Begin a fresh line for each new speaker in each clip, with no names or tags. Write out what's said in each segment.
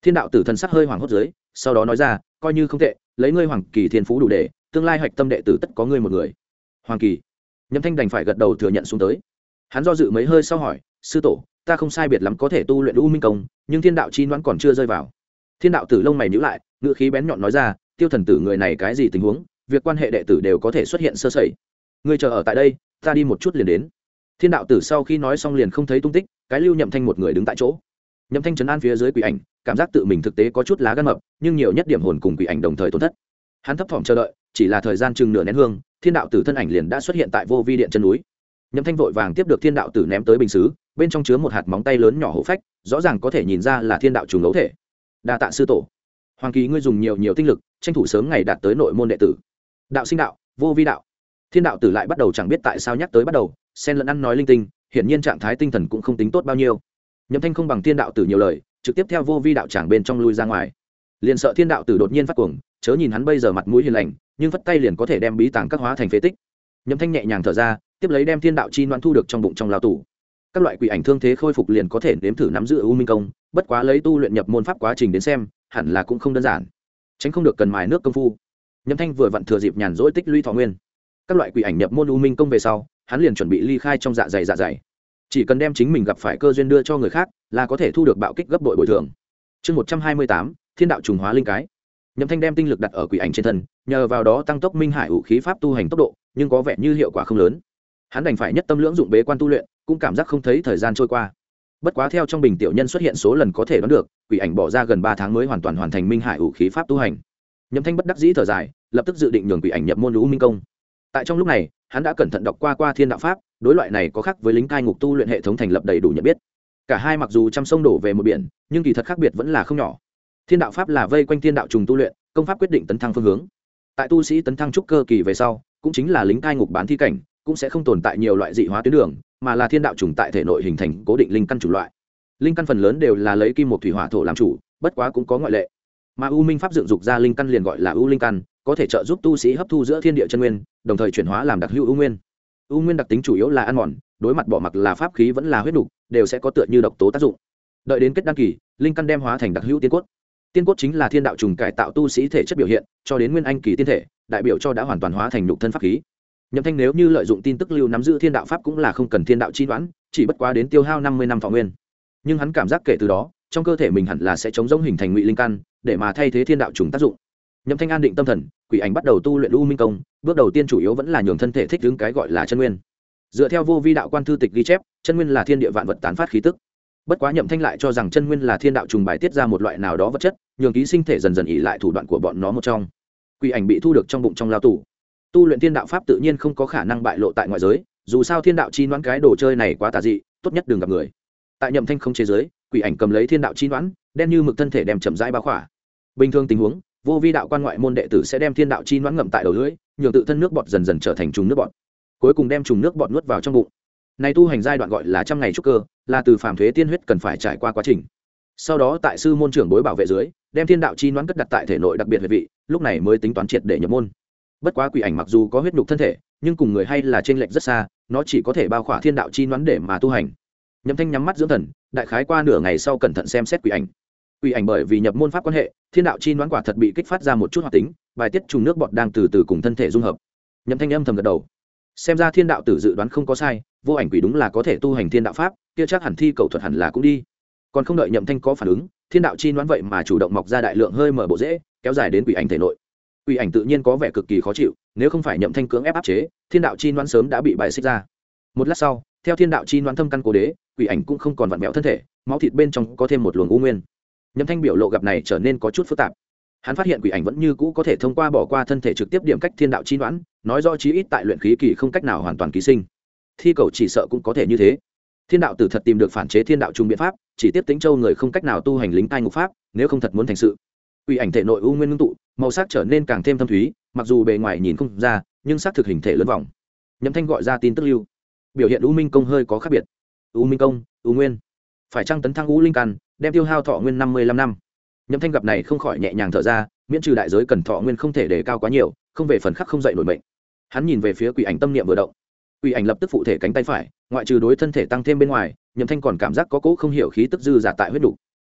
Thiên đạo tử thần sắc hơi hoảng hốt dưới, sau đó nói ra, coi như không tệ, lấy ngươi hoàng kỳ thiên phú đủ để, tương lai hoạch tâm đệ tử tất có ngươi một người. Hoàng kỳ. Nhậm Thanh đành phải gật đầu thừa nhận xuống tới. Hắn do dự mấy hơi sau hỏi, sư tổ, ta không sai biệt lắm có thể tu luyện U Minh công, nhưng thiên đạo chi đoán còn chưa rơi vào. Thiên đạo tử lông mày nhíu lại, ngữ khí bén nhọn nói ra, Tiêu thần tử người này cái gì tình huống, việc quan hệ đệ tử đều có thể xuất hiện sơ sẩy. Ngươi chờ ở tại đây, ta đi một chút liền đến. Thiên đạo tử sau khi nói xong liền không thấy tung tích, cái lưu Nhậm Thanh một người đứng tại chỗ. Nhậm Thanh trấn an phía dưới quỷ ảnh, cảm giác tự mình thực tế có chút lá gan mập, nhưng nhiều nhất điểm hồn cùng quỷ ảnh đồng thời tổn thất. Hắn thấp thỏm chờ đợi, chỉ là thời gian chừng nửa nén hương, thiên đạo tử thân ảnh liền đã xuất hiện tại vô vi điện chân núi. Nhậm Thanh vội vàng tiếp được thiên đạo tử ném tới bình sứ, bên trong chứa một hạt móng tay lớn nhỏ hổ phách, rõ ràng có thể nhìn ra là thiên đạo trùng ấu thể. Đa tạ sư tổ. Hoàng kỳ ngươi dùng nhiều tinh lực, tranh thủ sớm ngày đạt tới nội môn đệ tử. Đạo sinh đạo, vô vi đạo. Thiên đạo tử lại bắt đầu chẳng biết tại sao nhắc tới bắt đầu, xen lẫn ăn nói linh tinh, hiển nhiên trạng thái tinh thần cũng không tính tốt bao nhiêu. Nhậm Thanh không bằng thiên đạo tử nhiều lời, trực tiếp theo vô vi đạo tràng bên trong lui ra ngoài. Liền sợ thiên đạo tử đột nhiên phát cuồng, chớ nhìn hắn bây giờ mặt mũi hiền lành, nhưng vất tay liền có thể đem bí tàng các hóa thành phế tích. Nhậm Thanh nhẹ nhàng thở ra, tiếp lấy đem thiên đạo chi loan thu được trong bụng trong lao tủ. Các loại quỷ ảnh thương thế khôi phục liền có thể nếm thử nắm giữ U Minh công, bất quá lấy tu luyện nhập môn pháp quá trình đến xem, hẳn là cũng không đơn giản. Tránh không được cần mài nước công phu. Nhậm Thanh vừa vặn thừa dịp nhàn rỗi tích lũy thọ nguyên. Các loại quỷ ảnh nhập môn U Minh công về sau, hắn liền chuẩn bị ly khai trong dạ dày. Chỉ cần đem chính mình gặp phải cơ duyên đưa cho người khác, là có thể thu được bạo kích gấp bội bồi thường. Chương 128, Thiên đạo trùng hóa linh cái. Nhậm Thanh đem tinh lực đặt ở quỷ ảnh trên thân, nhờ vào đó tăng tốc minh hải vũ khí pháp tu hành tốc độ, nhưng có vẻ như hiệu quả không lớn. Hắn đành phải nhất tâm lưỡng dụng bế quan tu luyện, cũng cảm giác không thấy thời gian trôi qua. Bất quá theo trong bình tiểu nhân xuất hiện số lần có thể đoán được, quỷ ảnh bỏ ra gần 3 tháng mới hoàn toàn hoàn thành minh hải vũ khí pháp tu hành. Nhậm Thanh bất đắc dĩ thở dài, lập tức dự định nhường quỷ ảnh nhập môn U Minh công. Tại trong lúc này, hắn đã cẩn thận đọc qua thiên đạo pháp, đối loại này có khác với lính cai ngục tu luyện hệ thống thành lập đầy đủ nhận biết. Cả hai mặc dù trăm sông đổ về một biển, nhưng kỳ thật khác biệt vẫn là không nhỏ. Thiên đạo pháp là vây quanh thiên đạo trùng tu luyện, công pháp quyết định tấn thăng phương hướng. Tại tu sĩ tấn thăng trúc cơ kỳ về sau, cũng chính là lính cai ngục bán thi cảnh, cũng sẽ không tồn tại nhiều loại dị hóa tuyến đường, mà là thiên đạo trùng tại thể nội hình thành cố định linh căn chủ loại. Linh căn phần lớn đều là lấy kim một thủy hỏa thổ làm chủ, bất quá cũng có ngoại lệ. Mà U Minh pháp dựng dục ra linh căn liền gọi là U linh căn, có thể trợ giúp tu sĩ hấp thu giữa thiên địa chân nguyên, đồng thời chuyển hóa làm đặc hữu U nguyên. U nguyên đặc tính chủ yếu là ăn mòn, đối mặt bỏ mặc là pháp khí vẫn là huyết đục, đều sẽ có tựa như độc tố tác dụng. Đợi đến kết đăng kỳ, linh căn đem hóa thành đặc hữu tiên cốt. Tiên cốt chính là thiên đạo trùng cải tạo tu sĩ thể chất biểu hiện, cho đến nguyên anh kỳ tiên thể, đại biểu cho đã hoàn toàn hóa thành nhục thân pháp khí. Nhậm Thanh nếu như lợi dụng tin tức lưu nắm giữ thiên đạo pháp cũng là không cần thiên đạo chi đoán, chỉ bất quá đến tiêu hao 50 năm thọ nguyên. Nhưng hắn cảm giác kể từ đó, trong cơ thể mình hẳn là sẽ chống rỗng hình thành ngụy linh căn, để mà thay thế thiên đạo trùng tác dụng. Nhậm Thanh an định tâm thần, quỷ ảnh bắt đầu tu luyện U Minh công, bước đầu tiên chủ yếu vẫn là nhường thân thể thích ứng cái gọi là chân nguyên. Dựa theo vô vi đạo quan thư tịch ghi chép, chân nguyên là thiên địa vạn vật tán phát khí tức. Bất quá Nhậm Thanh lại cho rằng chân nguyên là thiên đạo trùng bài tiết ra một loại nào đó vật chất, nhường ký sinh thể dần dần ỉ lại thủ đoạn của bọn nó một trong. Quỷ ảnh bị thu được trong bụng trong lao tủ. Tu luyện thiên đạo pháp tự nhiên không có khả năng bại lộ tại ngoại giới, dù sao thiên đạo chi đoán cái đồ chơi này quá tà dị, tốt nhất đừng gặp người. Tại Nhậm Thanh không chế giới, quỷ ảnh cầm lấy thiên đạo chi đoán, đen như mực thân thể đem chậm rãi bao khỏa. Bình thường tình huống, vô vi đạo quan ngoại môn đệ tử sẽ đem thiên đạo chi đoán ngậm tại đầu lưỡi, nhường tự thân nước bọt dần dần trở thành trùng nước bọt, cuối cùng đem trùng nước bọt nuốt vào trong bụng. Này tu hành giai đoạn gọi là trăm ngày trúc cơ, là từ phàm thuế tiên huyết cần phải trải qua quá trình. Sau đó tại sư môn trưởng bối bảo vệ dưới, đem thiên đạo chi đoán cất đặt tại thể nội đặc biệt huyệt vị, lúc này mới tính toán triệt để nhập môn. Bất quá quỷ ảnh mặc dù có huyết nhục thân thể, nhưng cùng người hay là chênh lệch rất xa, nó chỉ có thể bao khỏa thiên đạo chi đoán để mà tu hành. Nhậm Thanh nhắm mắt dưỡng thần, đại khái qua nửa ngày sau cẩn thận xem xét quỷ ảnh. Quỷ ảnh bởi vì nhập môn pháp quan hệ, thiên đạo chi đoán quả thật bị kích phát ra một chút hoạt tính, bài tiết trùng nước bọt đang từ từ cùng thân thể dung hợp. Nhậm Thanh âm thầm gật đầu. Xem ra thiên đạo tử dự đoán không có sai, vô ảnh quỷ đúng là có thể tu hành thiên đạo pháp, kia chắc hẳn thi cầu thuật hẳn là cũng đi. Còn không đợi Nhậm Thanh có phản ứng, thiên đạo chi đoán vậy mà chủ động mọc ra đại lượng hơi mở bộ rễ, kéo dài đến quỷ ảnh thể nội. Quỷ ảnh tự nhiên có vẻ cực kỳ khó chịu, nếu không phải Nhậm Thanh cưỡng ép áp chế, thiên đạo chi đoán sớm đã bị bài xích ra. Một lát sau, theo thiên đạo chi đoán thâm căn cố đế, quỷ ảnh cũng không còn vặn vẹo thân thể, máu thịt bên trong có thêm một luồng u nguyên. Nhậm Thanh biểu lộ gặp này trở nên có chút phức tạp. Hắn phát hiện quỷ ảnh vẫn như cũ có thể thông qua bỏ qua thân thể trực tiếp điểm cách thiên đạo chi đoán, nói rõ chí ít tại luyện khí kỳ không cách nào hoàn toàn ký sinh. Thi cầu chỉ sợ cũng có thể như thế. Thiên đạo tử thật tìm được phản chế thiên đạo trùng biện pháp, chỉ tiếp Tĩnh Châu người không cách nào tu hành lính cai ngục pháp, nếu không thật muốn thành sự. Quỷ ảnh thể nội u nguyên ngưng tụ, màu sắc trở nên càng thêm thâm thúy, mặc dù bề ngoài nhìn không ra, nhưng xác thực hình thể lớn vòng. Nhậm Thanh gọi ra tin tức lưu, biểu hiện U Minh công hơi có khác biệt. U Minh công, U nguyên, phải chăng tấn thăng U linh căn, đem tiêu hao thọ nguyên 55 năm. Nhậm Thanh gặp này không khỏi nhẹ nhàng thở ra, miễn trừ đại giới cần thọ nguyên không thể đề cao quá nhiều, không về phần khắc không dậy nổi mệnh. Hắn nhìn về phía quỷ ảnh tâm niệm vừa động, quỷ ảnh lập tức phụ thể cánh tay phải, ngoại trừ đối thân thể tăng thêm bên ngoài, Nhậm Thanh còn cảm giác có cỗ không hiểu khí tức dư giả tại huyết đủ.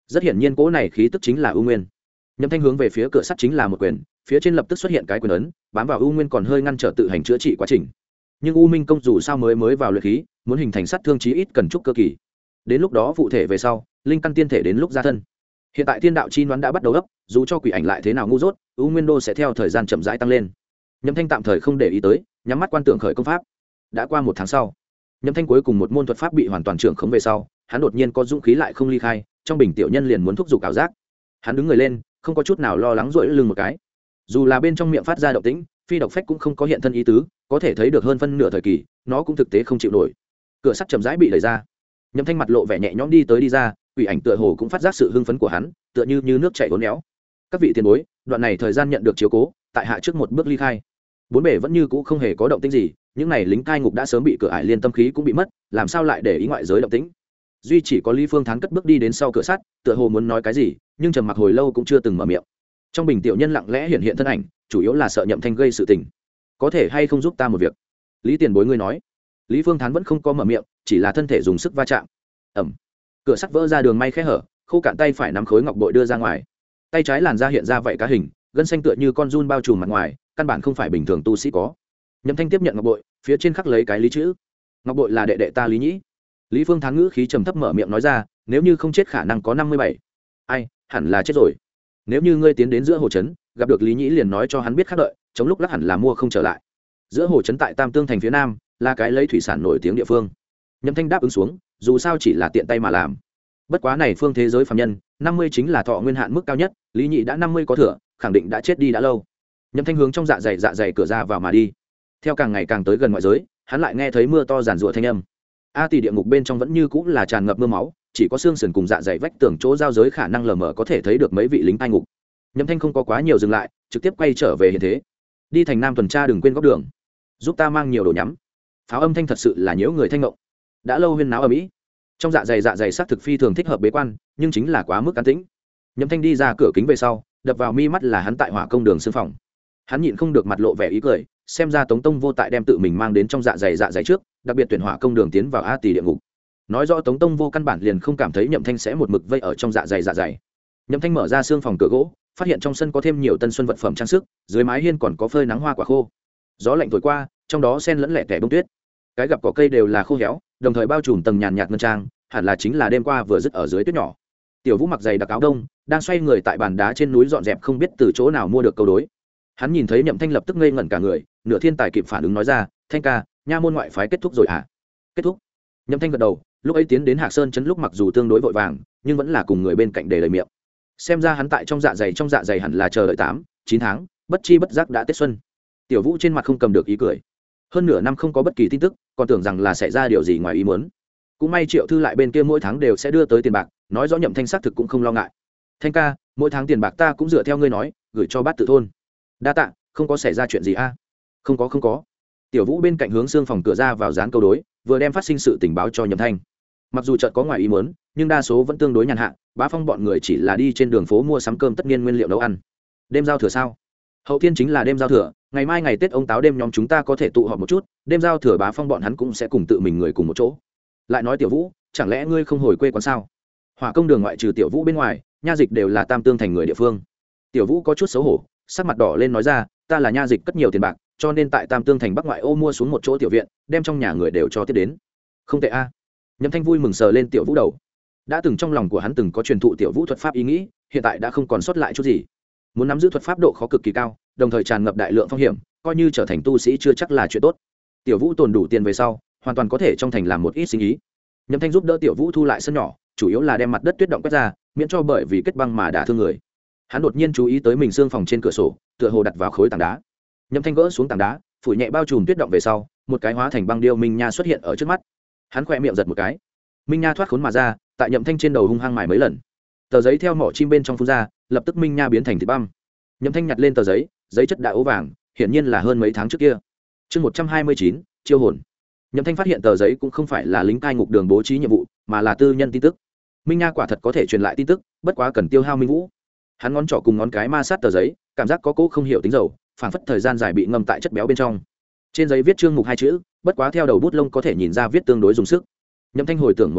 rất hiển nhiên cỗ này khí tức chính là U Nguyên. Nhậm Thanh hướng về phía cửa sắt chính là một quyền, phía trên lập tức xuất hiện cái quyền ấn, bám vào U Nguyên còn hơi ngăn trở tự hành chữa trị quá trình. Nhưng U Minh công dù sao mới vào luyện khí, muốn hình thành sát thương chí ít cần chút cơ kỳ. Đến lúc đó phụ thể về sau, linh căn tiên thể đến lúc ra thân. Hiện tại thiên đạo chi đoán đã bắt đầu ấp, dù cho quỷ ảnh lại thế nào ngu dốt, U Nguyên đô sẽ theo thời gian chậm rãi tăng lên. Nhậm Thanh tạm thời không để ý tới, nhắm mắt quan tưởng khởi công pháp. Đã qua 1 tháng sau, Nhậm Thanh cuối cùng một môn thuật pháp bị hoàn toàn trưởng khống về sau, hắn đột nhiên có dũng khí lại không ly khai, trong bình tiểu nhân liền muốn thúc giục ảo giác. Hắn đứng người lên, không có chút nào lo lắng duỗi lưng một cái. Dù là bên trong miệng phát ra động tĩnh, phi độc phách cũng không có hiện thân ý tứ, có thể thấy được hơn phân nửa thời kỳ, nó cũng thực tế không chịu nổi. Cửa sắt chậm rãi bị đẩy ra. Nhậm Thanh mặt lộ vẻ nhẹ nhõm đi tới đi ra, quỷ ảnh tựa hồ cũng phát giác sự hưng phấn của hắn, tựa như nước chảy uốn éo. Các vị tiền bối, đoạn này thời gian nhận được chiếu cố, tại hạ trước một bước ly khai. Bốn bề vẫn như cũ không hề có động tĩnh gì, những này lính cai ngục đã sớm bị cửa ải liên tâm khí cũng bị mất, làm sao lại để ý ngoại giới động tĩnh. Duy chỉ có Lý Phương Thắng cất bước đi đến sau cửa sắt, tựa hồ muốn nói cái gì, nhưng trầm mặc hồi lâu cũng chưa từng mở miệng. Trong bình tiểu nhân lặng lẽ hiện thân ảnh, chủ yếu là sợ Nhậm Thanh gây sự tình. Có thể hay không giúp ta một việc? Lý tiền bối ngươi nói. Lý Phương Thắng vẫn không có mở miệng, chỉ là thân thể dùng sức va chạm. Ầm. Cửa sắt vỡ ra đường may khẽ hở, khô cạn tay phải nắm khối ngọc bội đưa ra ngoài. Tay trái làn da hiện ra vậy cá hình, gân xanh tựa như con giun bao trùm mặt ngoài, căn bản không phải bình thường tu sĩ có. Nhậm Thanh tiếp nhận ngọc bội, phía trên khắc lấy cái lý chữ. Ngọc bội là đệ đệ ta Lý Nhĩ. Lý Phương Thắng ngữ khí trầm thấp mở miệng nói ra, nếu như không chết khả năng có 57. Ai, hẳn là chết rồi. Nếu như ngươi tiến đến giữa hồ trấn, gặp được Lý Nhĩ liền nói cho hắn biết khác đợi, chống lúc lắc hẳn là mua không trở lại. Giữa hồ trấn tại Tam Tương thành phía nam, là cái lấy thủy sản nổi tiếng địa phương. Nhậm Thanh đáp ứng xuống, dù sao chỉ là tiện tay mà làm. Bất quá này phương thế giới phàm nhân, 50 chính là thọ nguyên hạn mức cao nhất, Lý Nhĩ đã 50 có thừa, khẳng định đã chết đi đã lâu. Nhậm Thanh hướng trong dạ dày cửa ra vào mà đi. Theo càng ngày càng tới gần ngoại giới, hắn lại nghe thấy mưa to giàn rủa thanh âm. A Tỷ địa ngục bên trong vẫn như cũng là tràn ngập mưa máu, chỉ có xương sườn cùng dạ dày vách tường chỗ giao giới khả năng lờ mờ có thể thấy được mấy vị lính cai ngục. Nhậm Thanh không có quá nhiều dừng lại, trực tiếp quay trở về hiện thế. Đi thành nam tuần tra đừng quên góc đường, giúp ta mang nhiều đồ nhắm. Pháo âm thanh thật sự là nhiễu người thanh ngộng. Đã lâu huyên náo ở mỹ, trong dạ dày xác thực phi thường thích hợp bế quan, nhưng chính là quá mức an tĩnh. Nhậm Thanh đi ra cửa kính về sau, đập vào mi mắt là hắn tại hỏa công đường xương phòng. Hắn nhịn không được mặt lộ vẻ ý cười, xem ra Tống Tông vô tại đem tự mình mang đến trong dạ dày trước, đặc biệt tuyển hỏa công đường tiến vào A Tỷ địa ngục. Nói rõ Tống Tông vô căn bản liền không cảm thấy Nhậm Thanh sẽ một mực vây ở trong dạ dày. Nhậm Thanh mở ra xương phòng cửa gỗ, phát hiện trong sân có thêm nhiều tân xuân vật phẩm trang sức, dưới mái hiên còn có phơi nắng hoa quả khô. Gió lạnh thổi qua, trong đó xen lẫn lẻ tẻ bông tuyết. Cái gặp cỏ cây đều là khô héo, đồng thời bao trùm tầng nhàn nhạt ngân trang, hẳn là chính là đêm qua vừa dứt ở dưới tuyết nhỏ. Tiểu Vũ mặc giày đặc áo đông, đang xoay người tại bàn đá trên núi dọn dẹp không biết từ chỗ nào mua được câu đối. Hắn nhìn thấy Nhậm Thanh lập tức ngây ngẩn cả người, nửa thiên tài kịp phản ứng nói ra, Thanh ca, nha môn ngoại phái kết thúc rồi à? Kết thúc. Nhậm Thanh gật đầu, lúc ấy tiến đến Hạc Sơn trấn lúc mặc dù tương đối vội vàng, nhưng vẫn là cùng người bên cạnh để lời miệng. Xem ra hắn tại trong dạ dày hẳn là chờ đợi 8-9 tháng, bất chi bất giác đã Tết xuân. Tiểu Vũ trên mặt không cầm được ý cười. Hơn nửa năm không có bất kỳ tin tức, còn tưởng rằng là xảy ra điều gì ngoài ý muốn. Cũng may Triệu Thư lại bên kia mỗi tháng đều sẽ đưa tới tiền bạc, nói rõ Nhậm Thanh xác thực cũng không lo ngại. Thanh ca, mỗi tháng tiền bạc ta cũng dựa theo ngươi nói, gửi cho Bát Tự thôn. Đa tạ, không có xảy ra chuyện gì a? Không có. Tiểu Vũ bên cạnh hướng xương phòng cửa ra vào dán câu đối, vừa đem phát sinh sự tình báo cho Nhậm Thanh. Mặc dù chợt có ngoài ý muốn, nhưng đa số vẫn tương đối nhàn hạ, Bá Phong bọn người chỉ là đi trên đường phố mua sắm cơm tất niên nguyên liệu nấu ăn. Đêm giao thừa sao? Hậu thiên chính là đêm giao thừa, ngày mai ngày Tết ông táo đêm nhóm chúng ta có thể tụ họp một chút, đêm giao thừa Bá Phong bọn hắn cũng sẽ cùng tự mình người cùng một chỗ. Lại nói Tiểu Vũ, chẳng lẽ ngươi không hồi quê quán sao? Hỏa công đường ngoại trừ Tiểu Vũ bên ngoài, nha dịch đều là Tam Tương thành người địa phương. Tiểu Vũ có chút xấu hổ, sắc mặt đỏ lên nói ra, ta là nha dịch cất nhiều tiền bạc, cho nên tại Tam Tương thành Bắc ngoại ô mua xuống một chỗ tiểu viện, đem trong nhà người đều cho tiếp đến. Không tệ a. Nhậm Thanh vui mừng sờ lên Tiểu Vũ đầu. Đã từng trong lòng của hắn từng có truyền thụ Tiểu Vũ thuật pháp ý nghĩ, hiện tại đã không còn sót lại chút gì. Muốn nắm giữ thuật pháp độ khó cực kỳ cao, đồng thời tràn ngập đại lượng phong hiểm, coi như trở thành tu sĩ chưa chắc là chuyện tốt. Tiểu Vũ tồn đủ tiền về sau, hoàn toàn có thể trong thành làm một ít sinh ý. Nhậm Thanh giúp đỡ Tiểu Vũ thu lại sân nhỏ, chủ yếu là đem mặt đất tuyết động quét ra, miễn cho bởi vì kết băng mà đả thương người. Hắn đột nhiên chú ý tới mình xương phòng trên cửa sổ, tựa hồ đặt vào khối tảng đá. Nhậm Thanh gỡ xuống tảng đá, phủi nhẹ bao trùm tuyết động về sau, một cái hóa thành băng điêu minh nha xuất hiện ở trước mắt. Hắn khẽ miệng giật một cái, minh nha thoát khốn mà ra, tại Nhậm Thanh trên đầu hung hăng mài mấy lần. Tờ giấy theo mỏ chim bên trong phun ra, lập tức minh nha biến thành thịt băm. Nhậm Thanh nhặt lên tờ giấy, giấy chất đã ố vàng, hiển nhiên là hơn mấy tháng trước kia. Chương 129, chiêu hồn. Nhậm Thanh phát hiện tờ giấy cũng không phải là lính cai ngục đường bố trí nhiệm vụ, mà là tư nhân tin tức. Minh nha quả thật có thể truyền lại tin tức, bất quá cần tiêu hao minh vũ. Hắn ngón trỏ cùng ngón cái ma sát tờ giấy, cảm giác có cỗ không hiểu tính dầu, phảng phất thời gian dài bị ngâm tại chất béo bên trong. Trên giấy viết chương mục 2 chữ, bất quá theo đầu bút lông có thể nhìn ra viết tương đối dùng sức. Nhậm Thanh hồi tưởng một lát,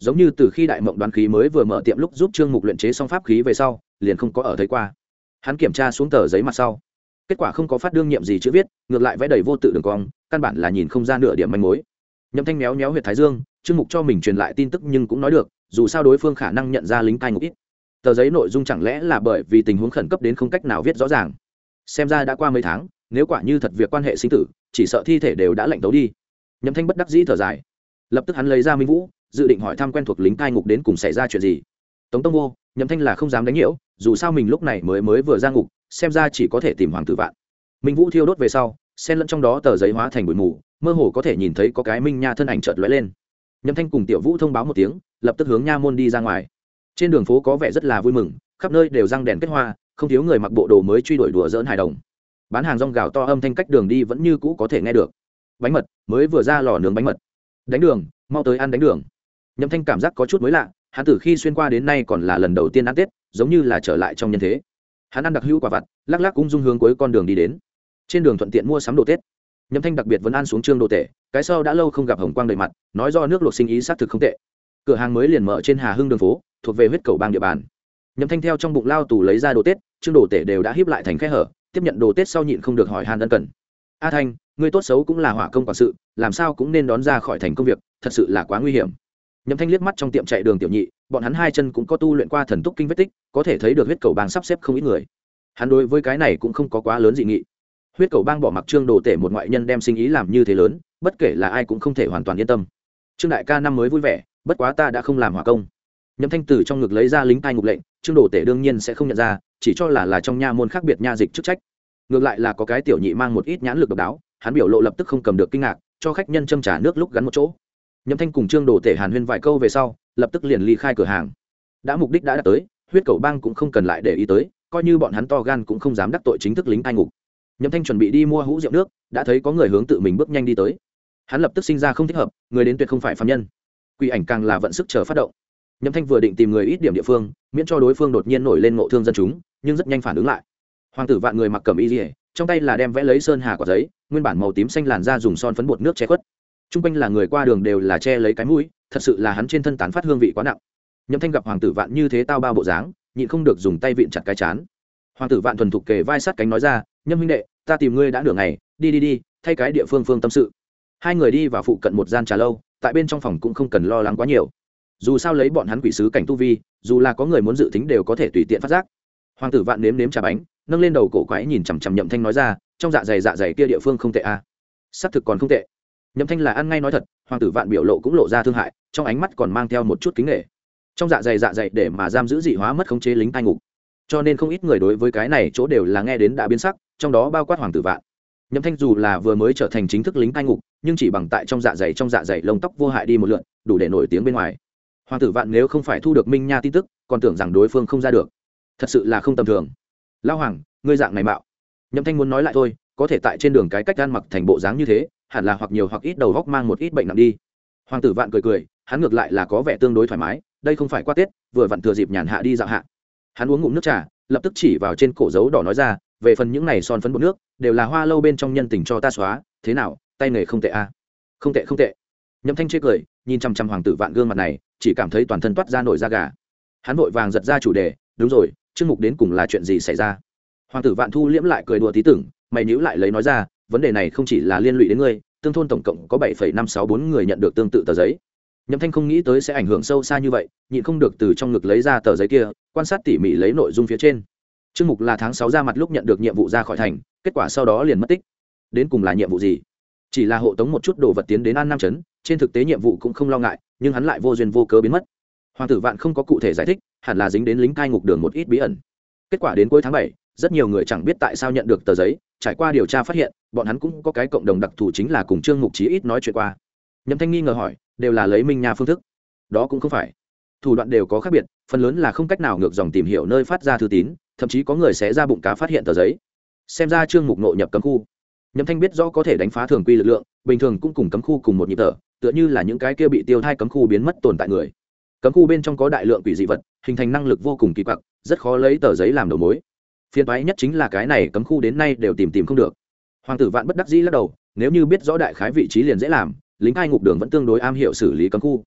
giống như từ khi đại mộng đoán khí mới vừa mở tiệm lúc giúp trương mục luyện chế xong pháp khí về sau liền không có ở thấy qua. Hắn kiểm tra xuống tờ giấy mặt sau, kết quả không có phát đương nhiệm gì chữ viết, ngược lại vẽ đầy vô tự đường cong, căn bản là nhìn không ra nửa điểm manh mối. Nhậm Thanh méo méo huyệt thái dương, trương mục cho mình truyền lại tin tức nhưng cũng nói được, dù sao đối phương khả năng nhận ra lính cai ngục ít. Tờ giấy nội dung chẳng lẽ là bởi vì tình huống khẩn cấp đến không cách nào viết rõ ràng. Xem ra đã qua mấy tháng, nếu quả như thật việc quan hệ sinh tử, chỉ sợ thi thể đều đã lạnh tấu đi. Nhậm Thanh bất đắc dĩ thở dài, lập tức hắn lấy ra Minh Vũ, dự định hỏi thăm quen thuộc lính cai ngục đến cùng xảy ra chuyện gì. Tống Tông Vô, Nhậm Thanh là không dám đánh nhiễu, dù sao mình lúc này mới vừa ra ngục, xem ra chỉ có thể tìm Hoàng Tử Vạn. Minh Vũ thiêu đốt về sau, xen lẫn trong đó tờ giấy hóa thành bụi mù, mơ hồ có thể nhìn thấy có cái Minh Nha thân ảnh chợt lóe lên. Nhậm Thanh cùng Tiểu Vũ thông báo một tiếng, lập tức hướng nha môn đi ra ngoài. Trên đường phố có vẻ rất là vui mừng, khắp nơi đều răng đèn kết hoa, không thiếu người mặc bộ đồ mới truy đuổi đùa giỡn hài đồng. Bán hàng rong gào to âm thanh cách đường đi vẫn như cũ có thể nghe được. Bánh mật, mới vừa ra lò nướng bánh mật. Đánh đường, mau tới ăn đánh đường. Nhậm Thanh cảm giác có chút mới lạ, hắn từ khi xuyên qua đến nay còn là lần đầu tiên ăn Tết, giống như là trở lại trong nhân thế. Hắn ăn đặc hữu quả vặt, lắc lắc ung dung hướng cuối con đường đi đến. Trên đường thuận tiện mua sắm đồ Tết. Nhậm Thanh đặc biệt vẫn ăn xuống trương đồ tể, cái sau đã lâu không gặp hồng quang đầy mặt, nói do nước luộc sinh ý xác thực không tệ. Cửa hàng mới liền mở trên Hà Hưng đường phố, thuộc về huyết cẩu bang địa bàn. Nhậm Thanh theo trong bụng lao tù lấy ra đồ Tết, trương đồ tể đều đã híp lại thành khe hở, tiếp nhận đồ Tết sau nhịn không được hỏi han ân cần. A Thanh, ngươi tốt xấu cũng là hỏa công quản sự, làm sao cũng nên đón ra khỏi thành công việc, thật sự là quá nguy hiểm. Nhậm Thanh liếc mắt trong tiệm chạy đường tiểu nhị, bọn hắn hai chân cũng có tu luyện qua thần túc kinh vết tích, có thể thấy được huyết cẩu bang sắp xếp không ít người. Hắn đối với cái này cũng không có quá lớn dị nghị. Huyết cẩu bang bỏ mặc trương đồ tể một ngoại nhân đem sinh ý làm như thế lớn, bất kể là ai cũng không thể hoàn toàn yên tâm. Trương đại ca năm mới vui vẻ, bất quá ta đã không làm hỏa công. Nhậm Thanh từ trong ngực lấy ra lính cai ngục lệnh, trương đồ tể đương nhiên sẽ không nhận ra, chỉ cho là trong nha môn khác biệt nha dịch chức trách. Ngược lại là có cái tiểu nhị mang một ít nhãn lực độc đáo, hắn biểu lộ lập tức không cầm được kinh ngạc, cho khách nhân châm trà nước lúc gắn một chỗ. Nhậm Thanh cùng trương đồ tể hàn huyên vài câu về sau, lập tức liền ly khai cửa hàng. Đã mục đích đã đạt tới, huyết cẩu bang cũng không cần lại để ý tới, coi như bọn hắn to gan cũng không dám đắc tội chính thức lính cai ngục. Nhậm Thanh chuẩn bị đi mua hũ rượu nước, đã thấy có người hướng tự mình bước nhanh đi tới. Hắn lập tức sinh ra không thích hợp, người đến tuyệt không phải phàm nhân. Quỷ ảnh càng là vận sức chờ phát động. Nhậm Thanh vừa định tìm người ít điểm địa phương, miễn cho đối phương đột nhiên nổi lên ngộ thương dân chúng, nhưng rất nhanh phản ứng lại. Hoàng Tử Vạn người mặc cẩm y liễu, trong tay là đem vẽ lấy sơn hà quả giấy, nguyên bản màu tím xanh làn da dùng son phấn bột nước che khuất. Trung quanh là người qua đường đều là che lấy cái mũi, thật sự là hắn trên thân tán phát hương vị quá nặng. Nhậm Thanh gặp Hoàng Tử Vạn như thế tao bao bộ dáng, nhịn không được dùng tay vịn chặt cái chán. Hoàng Tử Vạn thuần thục kề vai sát cánh nói ra, Nhâm huynh đệ, ta tìm ngươi đã nửa ngày, đi, thay cái địa phương tâm sự. Hai người đi vào phụ cận một gian trà lâu, tại bên trong phòng cũng không cần lo lắng quá nhiều. Dù sao lấy bọn hắn quỷ sứ cảnh tu vi, dù là có người muốn dự tính đều có thể tùy tiện phát giác. Hoàng Tử Vạn nếm trà bánh, nâng lên đầu cổ quái nhìn chằm chằm Nhậm Thanh nói ra, trong dạ dày kia địa phương không tệ à? Xác thực còn không tệ. Nhậm Thanh là ăn ngay nói thật, Hoàng Tử Vạn biểu lộ cũng lộ ra thương hại, trong ánh mắt còn mang theo một chút kính nể. Trong dạ dày để mà giam giữ dị hóa mất khống chế lính cai ngục, cho nên không ít người đối với cái này chỗ đều là nghe đến đã biến sắc, trong đó bao quát Hoàng Tử Vạn. Nhậm Thanh dù là vừa mới trở thành chính thức lính cai ngục, nhưng chỉ bằng tại trong dạ dày lông tóc vô hại đi một lượn, đủ để nổi tiếng bên ngoài. Hoàng Tử Vạn nếu không phải thu được Minh Nha tin tức, còn tưởng rằng đối phương không ra được, thật sự là không tầm thường. Lão Hoàng, ngươi dạng này mạo. Nhậm Thanh muốn nói lại thôi, có thể tại trên đường cái cách ăn mặc thành bộ dáng như thế, hẳn là hoặc nhiều hoặc ít đầu góc mang một ít bệnh nặng đi. Hoàng Tử Vạn cười, hắn ngược lại là có vẻ tương đối thoải mái, đây không phải qua Tết, vừa vặn thừa dịp nhàn hạ đi dạo hạ. Hắn uống ngụm nước trà, lập tức chỉ vào trên cổ dấu đỏ nói ra, về phần những này son phấn bột nước, đều là hoa lâu bên trong nhân tình cho ta xóa, thế nào, tay nghề không tệ à? Không tệ. Nhậm Thanh chê cười, nhìn chăm chăm Hoàng Tử Vạn gương mặt này, chỉ cảm thấy toàn thân toát ra nổi da gà. Hắn vội vàng giật ra chủ đề, đúng rồi, chương mục đến cùng là chuyện gì xảy ra? Hoàng Tử Vạn thu liễm lại cười đùa tí tưởng, mày nhíu lại lấy nói ra, vấn đề này không chỉ là liên lụy đến ngươi, tương thôn tổng cộng có 7,564 người nhận được tương tự tờ giấy. Nhậm Thanh không nghĩ tới sẽ ảnh hưởng sâu xa như vậy, nhịn không được từ trong ngực lấy ra tờ giấy kia, quan sát tỉ mỉ lấy nội dung phía trên. Chương mục là tháng 6 ra mặt lúc nhận được nhiệm vụ ra khỏi thành, kết quả sau đó liền mất tích. Đến cùng là nhiệm vụ gì? Chỉ là hộ tống một chút đồ vật tiến đến An Nam trấn, trên thực tế nhiệm vụ cũng không lo ngại, nhưng hắn lại vô duyên vô cớ biến mất. Hoàng Tử Vạn không có cụ thể giải thích, hẳn là dính đến lính cai ngục đường một ít bí ẩn. Kết quả đến cuối tháng 7, rất nhiều người chẳng biết tại sao nhận được tờ giấy, trải qua điều tra phát hiện, bọn hắn cũng có cái cộng đồng đặc thù chính là cùng Trương Mục Chí ít nói chuyện qua. Nhậm Thanh nghi ngờ hỏi, đều là lấy Minh Nha phương thức? Đó cũng không phải. Thủ đoạn đều có khác biệt, phần lớn là không cách nào ngược dòng tìm hiểu nơi phát ra thư tín, thậm chí có người sẽ ra bụng cá phát hiện tờ giấy. Xem ra Trương Mục nội nhập cấm khu. Nhậm Thanh biết rõ có thể đánh phá thường quy lực lượng, bình thường cũng cùng cấm khu cùng một nhịp thở, tựa như là những cái kia bị tiêu thai cấm khu biến mất tồn tại người. Cấm khu bên trong có đại lượng quỷ dị vật, hình thành năng lực vô cùng kỳ quặc, rất khó lấy tờ giấy làm đầu mối. Phiền toái nhất chính là cái này cấm khu đến nay đều tìm không được. Hoàng Tử Vạn bất đắc dĩ lắc đầu, nếu như biết rõ đại khái vị trí liền dễ làm, lính cai ngục đường vẫn tương đối am hiểu xử lý cấm khu.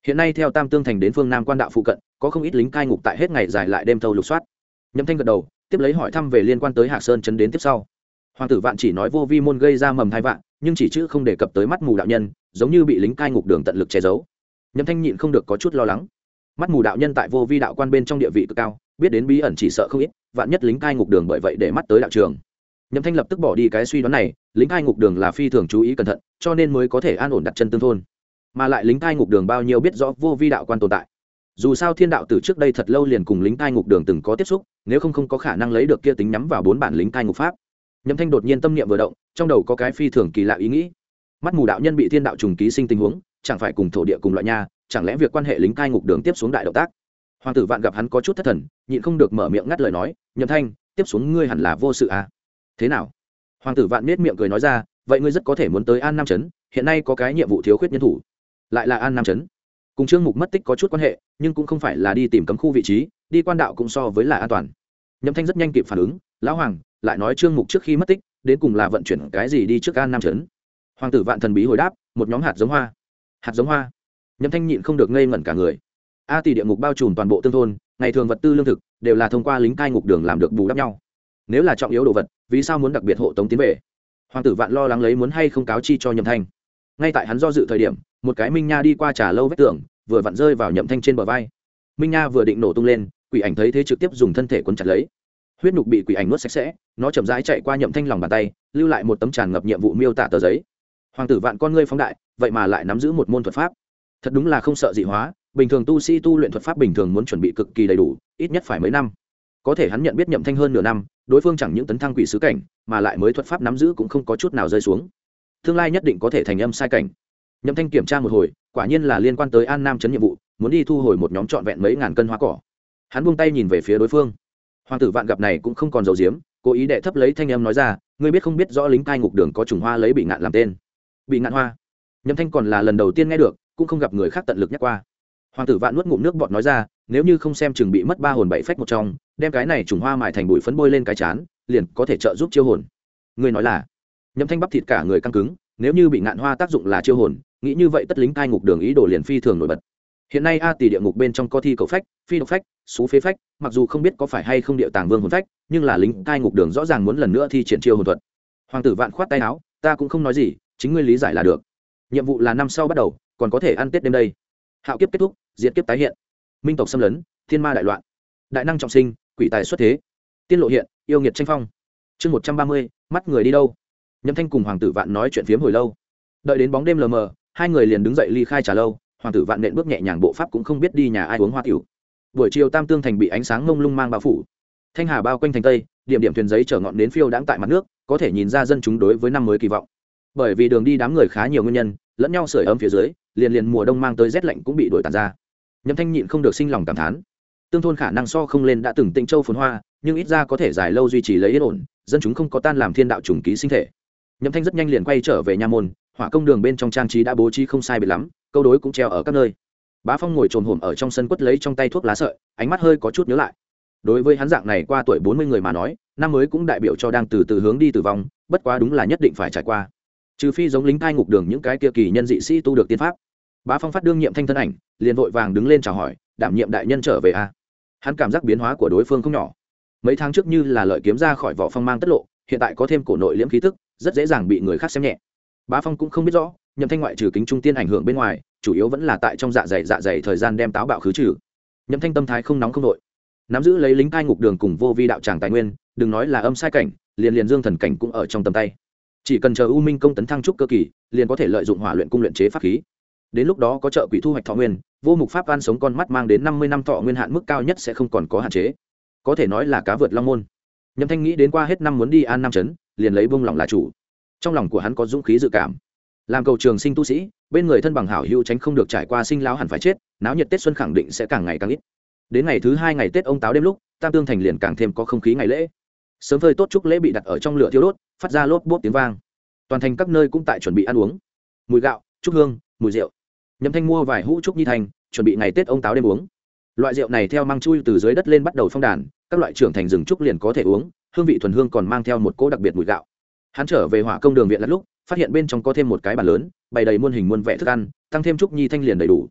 hiện nay theo tam tương thành đến phương nam quan đạo phụ cận có không ít lính cai ngục tại hết ngày dài lại đêm thâu lục soát. Nhậm Thanh gật đầu, tiếp lấy hỏi thăm về liên quan tới Hạc Sơn trấn đến tiếp sau. Hoàng tử Vạn chỉ nói vô vi môn gây ra mầm thai vạn, nhưng chỉ chữ không đề cập tới mắt mù đạo nhân, giống như bị lính cai ngục đường tận lực che giấu. Nhậm Thanh nhịn không được có chút lo lắng. Mắt mù đạo nhân tại vô vi đạo quan bên trong địa vị cực cao, biết đến bí ẩn chỉ sợ không ít, vạn nhất lính cai ngục đường bởi vậy để mắt tới đạo trường. Nhậm Thanh lập tức bỏ đi cái suy đoán này, lính cai ngục đường là phi thường chú ý cẩn thận, cho nên mới có thể an ổn đặt chân tương thôn. Mà lại lính cai ngục đường bao nhiêu biết rõ vô vi đạo quan tồn tại. Dù sao Thiên đạo từ trước đây thật lâu liền cùng lính cai ngục đường từng có tiếp xúc, nếu không có khả năng lấy được kia tính nhắm vào 4 bản lính cai ngục pháp. Nhậm Thanh đột nhiên tâm niệm vừa động, trong đầu có cái phi thường kỳ lạ ý nghĩ. Mắt mù đạo nhân bị thiên đạo trùng ký sinh tình huống, chẳng phải cùng thổ địa cùng loại nha, chẳng lẽ việc quan hệ lính cai ngục đường tiếp xuống đại động tác. Hoàng tử Vạn gặp hắn có chút thất thần, nhịn không được mở miệng ngắt lời nói, Nhậm Thanh, tiếp xuống ngươi hẳn là vô sự à? Thế nào? Hoàng tử Vạn nhếch miệng cười nói ra, vậy ngươi rất có thể muốn tới An Nam trấn, hiện nay có cái nhiệm vụ thiếu khuyết nhân thủ. Lại là An Nam trấn. Cùng Trương Mục mất tích có chút quan hệ, nhưng cũng không phải là đi tìm cấm khu vị trí, đi quan đạo cũng so với là an toàn. Nhậm Thanh rất nhanh kịp phản ứng, lão hoàng, lại nói Trương Mục trước khi mất tích, đến cùng là vận chuyển cái gì đi trước An Nam trấn? Hoàng tử Vạn thần bí hồi đáp, một nhóm hạt giống hoa. Hạt giống hoa? Nhậm Thanh nhịn không được ngây ngẩn cả người. A tỷ địa ngục bao trùm toàn bộ tương thôn, ngày thường vật tư lương thực đều là thông qua lính cai ngục đường làm được bù đắp nhau. Nếu là trọng yếu đồ vật, vì sao muốn đặc biệt hộ tống tiến về? Hoàng tử Vạn lo lắng lấy muốn hay không cáo chi cho Nhậm Thanh. Ngay tại hắn do dự thời điểm, một cái minh nha đi qua trà lâu vách tường, vừa vặn rơi vào Nhậm Thanh trên bờ vai. Minh nha vừa định nổ tung lên, quỷ ảnh thấy thế trực tiếp dùng thân thể quấn chặt lấy. Huyết nhục bị quỷ ảnh nuốt sạch sẽ, nó chậm rãi chạy qua Nhậm Thanh lòng bàn tay, lưu lại một tấm tràn ngập nhiệm vụ miêu tả tờ giấy. Hoàng tử Vạn con ngươi phóng đại, vậy mà lại nắm giữ một môn thuật pháp. Thật đúng là không sợ dị hóa, bình thường tu sĩ tu luyện thuật pháp bình thường muốn chuẩn bị cực kỳ đầy đủ, ít nhất phải mấy năm. Có thể hắn nhận biết Nhậm Thanh hơn nửa năm, đối phương chẳng những tấn thăng quỷ sứ cảnh, mà lại mới thuật pháp nắm giữ cũng không có chút nào rơi xuống. Tương lai nhất định có thể thành âm sai cảnh. Nhậm Thanh kiểm tra một hồi, quả nhiên là liên quan tới An Nam trấn nhiệm vụ, muốn đi thu hồi một nhóm trọn vẹn mấy ngàn cân hoa cỏ. Hắn buông tay nhìn về phía đối phương. Hoàng tử Vạn gặp này cũng không còn dầu diếm, cố ý đệ thấp lấy thanh âm nói ra, ngươi biết không biết rõ lính cai ngục đường có trùng hoa lấy bị ngạn làm tên? Bị ngạn hoa? Nhậm Thanh còn là lần đầu tiên nghe được, cũng không gặp người khác tận lực nhắc qua. Hoàng tử Vạn nuốt ngụm nước bọt nói ra, nếu như không xem chừng bị mất 3 hồn 7 phách một trong, đem cái này trùng hoa mài thành bụi phấn bôi lên cái chán, liền có thể trợ giúp chiêu hồn. Ngươi nói là? Nhậm Thanh bắp thịt cả người căng cứng, nếu như bị ngạn hoa tác dụng là chiêu hồn, nghĩ như vậy tất lính cai ngục đường ý đồ liền phi thường nổi bật. Hiện nay A tỷ địa ngục bên trong có thi cầu phách, phi độc phách, xú phế phách, mặc dù không biết có phải hay không địa tàng vương hồn phách, nhưng là lính cai ngục đường rõ ràng muốn lần nữa thi triển chiêu hồn thuật. Hoàng tử Vạn khoát tay áo, ta cũng không nói gì, chính ngươi lý giải là được. Nhiệm vụ là năm sau bắt đầu, còn có thể ăn Tết đêm đây. Hạo kiếp kết thúc, diệt kiếp tái hiện. Minh tộc xâm lấn, thiên ma đại loạn. Đại năng trọng sinh, quỷ tài xuất thế. Tiên lộ hiện, yêu nghiệt tranh phong. Chương 130, mắt người đi đâu? Nhậm Thanh cùng Hoàng tử Vạn nói chuyện phiếm hồi lâu. Đợi đến bóng đêm lờ mờ, hai người liền đứng dậy ly khai trà lâu. Hoàng tử Vạn nện bước nhẹ nhàng bộ pháp cũng không biết đi nhà ai uống hoa tiểu. Buổi chiều Tam Tương thành bị ánh sáng mông lung mang bao phủ. Thanh hà bao quanh thành tây, điểm điểm thuyền giấy chở ngọn đến phiêu đãng tại mặt nước, có thể nhìn ra dân chúng đối với năm mới kỳ vọng. Bởi vì đường đi đám người khá nhiều nguyên nhân, lẫn nhau sưởi ấm phía dưới, liền mùa đông mang tới rét lạnh cũng bị đuổi tàn ra. Nhậm Thanh nhịn không được sinh lòng cảm thán. Tương thôn khả năng so không lên đã từng Tịnh Châu phồn hoa, nhưng ít ra có thể dài lâu duy trì lấy yên ổn, dân chúng không có tan làm thiên đạo trùng ký sinh thể. Nhậm Thanh rất nhanh liền quay trở về nha môn, hỏa công đường bên trong trang trí đã bố trí không sai biệt lắm, câu đối cũng treo ở các nơi. Bá Phong ngồi trồm hổm ở trong sân quất lấy trong tay thuốc lá sợi, ánh mắt hơi có chút nhớ lại. Đối với hắn dạng này qua tuổi 40 người mà nói, năm mới cũng đại biểu cho đang từ từ hướng đi tử vong, bất quá đúng là nhất định phải trải qua. Trừ phi giống lính cai ngục đường những cái kia kỳ nhân dị sĩ tu được tiên pháp. Bá Phong phát đương nhiệm thanh thân ảnh, liền vội vàng đứng lên chào hỏi, đảm nhiệm đại nhân trở về a. Hắn cảm giác biến hóa của đối phương không nhỏ. Mấy tháng trước như là lợi kiếm ra khỏi vỏ phong mang tất lộ, hiện tại có thêm cổ nội liễm khí tức, rất dễ dàng bị người khác xem nhẹ. Bá Phong cũng không biết rõ, Nhậm Thanh ngoại trừ kính trung tiên ảnh hưởng bên ngoài, chủ yếu vẫn là tại trong dạ dày thời gian đem táo bạo khứ trừ. Nhậm Thanh tâm thái không nóng không nội, nắm giữ lấy lính cai ngục đường cùng vô vi đạo tràng tài nguyên, đừng nói là âm sai cảnh, liền dương thần cảnh cũng ở trong tầm tay. Chỉ cần chờ U Minh công tấn thăng trúc cơ kỳ, liền có thể lợi dụng hỏa luyện cung luyện chế pháp khí. Đến lúc đó có trợ quỷ thu hoạch thọ nguyên, vô mục pháp an sống con mắt mang đến 50 năm thọ nguyên hạn mức cao nhất sẽ không còn có hạn chế. Có thể nói là cá vượt long môn. Nhậm Thanh nghĩ đến qua hết năm muốn đi An Nam trấn, liền lấy bông lòng là chủ. Trong lòng của hắn có dũng khí dự cảm. Làm cầu trường sinh tu sĩ, bên người thân bằng hảo hữu tránh không được trải qua sinh lão hẳn phải chết, náo nhiệt Tết xuân khẳng định sẽ càng ngày càng ít. Đến ngày thứ 2 ngày Tết ông táo đêm lúc, Tam Tương thành liền càng thêm có không khí ngày lễ. Sớm phơi tốt chúc lễ bị đặt ở trong lửa thiêu đốt, phát ra lốp bốp tiếng vang. Toàn thành các nơi cũng tại chuẩn bị ăn uống. Mùi gạo, trúc hương, mùi rượu. Nhậm Thanh mua vài hũ trúc nhi thành, chuẩn bị ngày Tết ông táo đêm uống. Loại rượu này theo mang chui từ dưới đất lên bắt đầu phong đàn, các loại trưởng thành rừng trúc liền có thể uống, hương vị thuần hương còn mang theo một cỗ đặc biệt mùi gạo. Hắn trở về hỏa công đường viện lát lúc, phát hiện bên trong có thêm một cái bàn lớn, bày đầy muôn hình muôn vẻ thức ăn, tăng thêm trúc nhi thanh liền đầy đủ.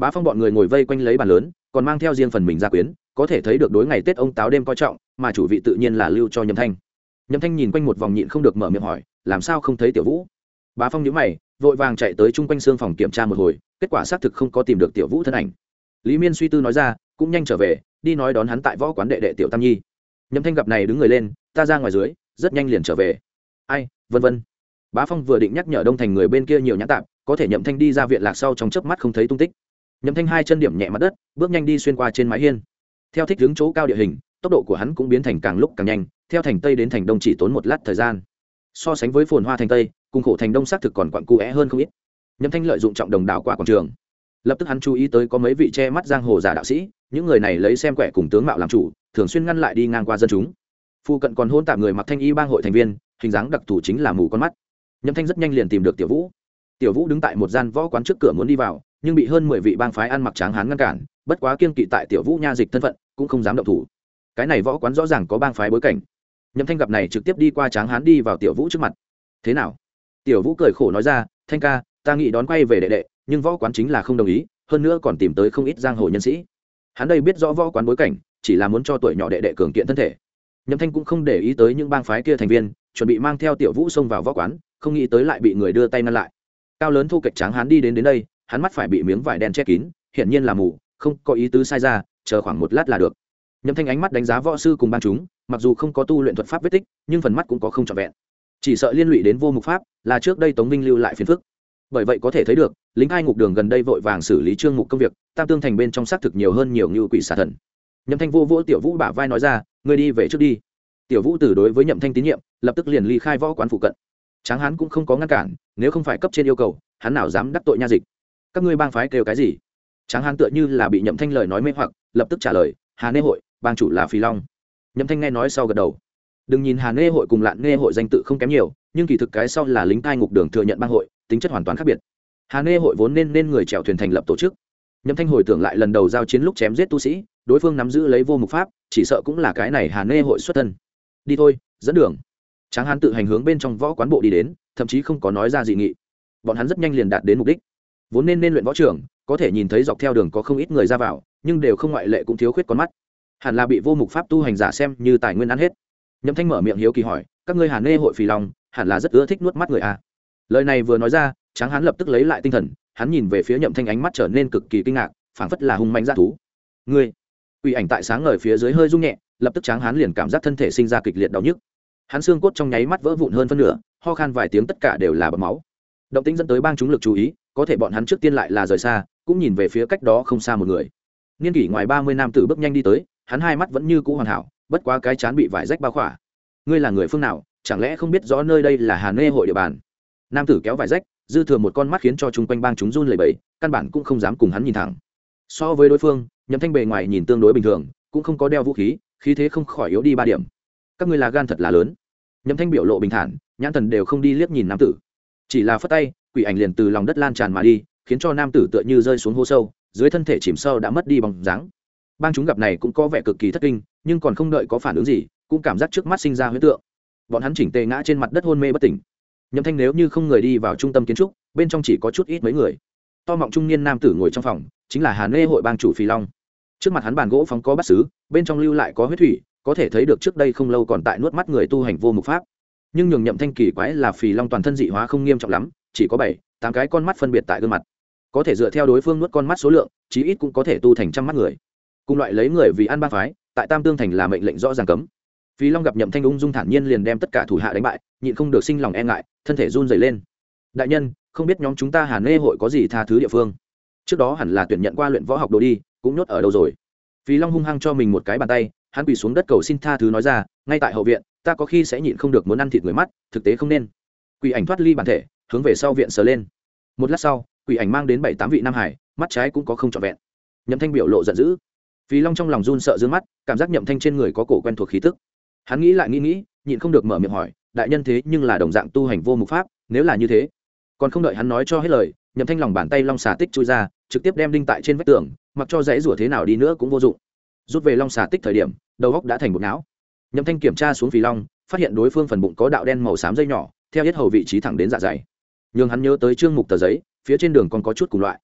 Bá Phong bọn người ngồi vây quanh lấy bàn lớn, còn mang theo riêng phần mình gia quyến, có thể thấy được đối ngày Tết ông táo đêm coi trọng, mà chủ vị tự nhiên là lưu cho Nhậm Thanh. Nhậm Thanh nhìn quanh một vòng nhịn không được mở miệng hỏi, làm sao không thấy Tiểu Vũ? Bá Phong nhíu mày, vội vàng chạy tới chung quanh xương phòng kiểm tra một hồi, kết quả xác thực không có tìm được Tiểu Vũ thân ảnh. Lý Miên suy tư nói ra, cũng nhanh trở về, đi nói đón hắn tại võ quán đệ đệ Tiểu Tam Nhi. Nhậm Thanh gặp này đứng người lên, ta ra ngoài dưới, rất nhanh liền trở về. Ai, vân vân. Bá Phong vừa định nhắc nhở Đông Thành người bên kia nhiều nhãn tạm, có thể Nhậm Thanh đi ra viện lạc sau trong chớp mắt không thấy tung tích. Nhậm Thanh hai chân điểm nhẹ mặt đất, bước nhanh đi xuyên qua trên mái hiên. Theo thích hướng chỗ cao địa hình, tốc độ của hắn cũng biến thành càng lúc càng nhanh, theo thành tây đến thành đông chỉ tốn một lát thời gian. So sánh với phồn hoa thành tây, cùng khổ thành đông xác thực còn quặn cuẽ hơn không ít. Nhậm Thanh lợi dụng trọng đồng đảo qua quảng trường, lập tức hắn chú ý tới có mấy vị che mắt giang hồ giả đạo sĩ, những người này lấy xem quẻ cùng tướng mạo làm chủ, thường xuyên ngăn lại đi ngang qua dân chúng. Phu cận còn hôn tạp người mặc thanh y bang hội thành viên, hình dáng đặc thù chính là mù con mắt. Nhậm Thanh rất nhanh liền tìm được Tiểu Vũ. Tiểu Vũ đứng tại một gian võ quán trước cửa muốn đi vào, nhưng bị hơn 10 vị bang phái ăn mặc tráng hán ngăn cản, bất quá kiên kỵ tại Tiểu Vũ nha dịch thân phận, cũng không dám động thủ. Cái này võ quán rõ ràng có bang phái bối cảnh. Nhậm Thanh gặp này trực tiếp đi qua tráng hán đi vào Tiểu Vũ trước mặt. Thế nào? Tiểu Vũ cười khổ nói ra, Thanh ca, ta nghĩ đón quay về đệ đệ, nhưng võ quán chính là không đồng ý, hơn nữa còn tìm tới không ít giang hồ nhân sĩ. Hắn đây biết rõ võ quán bối cảnh, chỉ là muốn cho tuổi nhỏ đệ đệ cường kiện thân thể. Nhậm Thanh cũng không để ý tới những bang phái kia thành viên, chuẩn bị mang theo Tiểu Vũ xông vào võ quán, không nghĩ tới lại bị người đưa tay ngăn lại. Cao lớn thu kịch tráng hán đi đến đây, hắn mắt phải bị miếng vải đen che kín, hiển nhiên là mù, không có ý tứ sai ra, chờ khoảng một lát là được. Nhậm Thanh ánh mắt đánh giá võ sư cùng ban chúng, mặc dù không có tu luyện thuật pháp vết tích, nhưng phần mắt cũng có không trọn vẹn, chỉ sợ liên lụy đến vô mục pháp, là trước đây Tống Vinh lưu lại phiền phức. Bởi vậy có thể thấy được, lính hai ngục đường gần đây vội vàng xử lý trương mục công việc, tam tương thành bên trong xác thực nhiều hơn nhiều như quỷ xà thần. Nhậm Thanh vô vỗ Tiểu Vũ bả vai nói ra, ngươi đi về trước đi. Tiểu Vũ từ đối với Nhậm Thanh tín nhiệm, lập tức liền ly khai võ quán phụ cận. Tráng hán cũng không có ngăn cản, nếu không phải cấp trên yêu cầu, hắn nào dám đắc tội nha dịch. Các ngươi bang phái kêu cái gì? Tráng hán tựa như là bị Nhậm Thanh lời nói mê hoặc, lập tức trả lời, Hà Nê hội, bang chủ là Phi Long. Nhậm Thanh nghe nói sau gật đầu. Đừng nhìn Hà Nê hội cùng Lạn Nê hội danh tự không kém nhiều, nhưng kỳ thực cái sau là lính cai ngục đường thừa nhận bang hội, tính chất hoàn toàn khác biệt. Hà Nê hội vốn nên người chèo thuyền thành lập tổ chức. Nhậm Thanh hồi tưởng lại lần đầu giao chiến lúc chém giết tu sĩ, đối phương nắm giữ lấy vô mục pháp, chỉ sợ cũng là cái này Hà Nê hội xuất thân. Đi thôi, dẫn đường. Tráng hán tự hành hướng bên trong võ quán bộ đi đến, thậm chí không có nói ra dị nghị. Bọn hắn rất nhanh liền đạt đến mục đích. Vốn nên luyện võ trường, có thể nhìn thấy dọc theo đường có không ít người ra vào, nhưng đều không ngoại lệ cũng thiếu khuyết con mắt. Hẳn là bị vô mục pháp tu hành giả xem như tài nguyên ăn hết. Nhậm Thanh mở miệng hiếu kỳ hỏi, các ngươi Hà Nê hội Phì Long, hẳn là rất ưa thích nuốt mắt người à? Lời này vừa nói ra, Tráng hán lập tức lấy lại tinh thần, hắn nhìn về phía Nhậm Thanh ánh mắt trở nên cực kỳ kinh ngạc, phảng phất là hung manh dã thú. Ngươi, quỷ ảnh tại sáng ngời phía dưới hơi rung nhẹ, lập tức Tráng hán liền cảm giác thân thể sinh ra kịch liệt đau nhức. Hắn xương cốt trong nháy mắt vỡ vụn hơn phân nửa, ho khan vài tiếng tất cả đều là bọt máu. Động tĩnh dẫn tới bang chúng lực chú ý, có thể bọn hắn trước tiên lại là rời xa, cũng nhìn về phía cách đó không xa một người. Niên kỷ ngoài 30 nam tử bước nhanh đi tới, hắn hai mắt vẫn như cũ hoàn hảo, bất quá cái trán bị vải rách bao khỏa. Ngươi là người phương nào, chẳng lẽ không biết rõ nơi đây là Hà Nê hội địa bàn? Nam tử kéo vải rách, dư thừa một con mắt khiến cho chung quanh bang chúng run lẩy bẩy, căn bản cũng không dám cùng hắn nhìn thẳng. So với đối phương, Nhậm Thanh bề ngoài nhìn tương đối bình thường, cũng không có đeo vũ khí, khí thế không khỏi yếu đi 3 điểm. Các ngươi là gan thật là lớn. Nhậm Thanh biểu lộ bình thản, nhãn thần đều không đi liếc nhìn nam tử, chỉ là phất tay, quỷ ảnh liền từ lòng đất lan tràn mà đi, khiến cho nam tử tựa như rơi xuống hố sâu, dưới thân thể chìm sâu đã mất đi bóng dáng. Bang chúng gặp này cũng có vẻ cực kỳ thất kinh, nhưng còn không đợi có phản ứng gì, cũng cảm giác trước mắt sinh ra huyễn tượng. Bọn hắn chỉnh tề ngã trên mặt đất hôn mê bất tỉnh. Nhậm Thanh nếu như không người đi vào trung tâm kiến trúc, bên trong chỉ có chút ít mấy người. To mọng trung niên nam tử ngồi trong phòng, chính là Hà Nê hội bang chủ Phi Long. Trước mặt hắn bàn gỗ phóng có bát sứ, bên trong lưu lại có huyết thủy, có thể thấy được trước đây không lâu còn tại nuốt mắt người tu hành vô mục pháp. Nhưng nhường Nhậm Thanh kỳ quái là Phi Long toàn thân dị hóa không nghiêm trọng lắm, chỉ có 7-8 cái con mắt phân biệt tại gương mặt. Có thể dựa theo đối phương nuốt con mắt số lượng, chí ít cũng có thể tu thành trăm mắt người. Cùng loại lấy người vì ăn ba phái, tại Tam Tương thành là mệnh lệnh rõ ràng cấm. Phi Long gặp Nhậm Thanh ung dung thản nhiên liền đem tất cả thủ hạ đánh bại, nhịn không được sinh lòng e ngại, thân thể run rẩy lên. Đại nhân, không biết nhóm chúng ta Hà Nê hội có gì tha thứ địa phương? Trước đó hẳn là tuyển nhận qua luyện võ học đồ đi, cũng nhốt ở đâu rồi? Phi Long hung hăng cho mình một cái bàn tay, hắn quỳ xuống đất cầu xin tha thứ nói ra, ngay tại hậu viện, ta có khi sẽ nhịn không được muốn ăn thịt người mắt, thực tế không nên. Quỷ ảnh thoát ly bản thể, hướng về sau viện sờ lên. Một lát sau, quỷ ảnh mang đến 7-8 vị nam hải, mắt trái cũng có không trọn vẹn. Nhậm Thanh biểu lộ giận dữ. Phi Long trong lòng run sợ dương mắt, cảm giác Nhậm Thanh trên người có cổ quen thuộc khí tức. Hắn nghĩ lại nghĩ, nhịn không được mở miệng hỏi, đại nhân thế nhưng là đồng dạng tu hành vô mục pháp, nếu là như thế. Còn không đợi hắn nói cho hết lời, Nhậm Thanh lòng bàn tay long xà tích chui ra, trực tiếp đem đinh tại trên vách tường, mặc cho dãy rủa thế nào đi nữa cũng vô dụng. Rút về long xà tích thời điểm, đầu óc đã thành bột não. Nhậm Thanh kiểm tra xuống Phi Long, phát hiện đối phương phần bụng có đạo đen màu xám dây nhỏ, theo yết hầu vị trí thẳng đến dạ dày. Nhưng hắn nhớ tới chương mục tờ giấy, phía trên đường còn có chút cùng loại.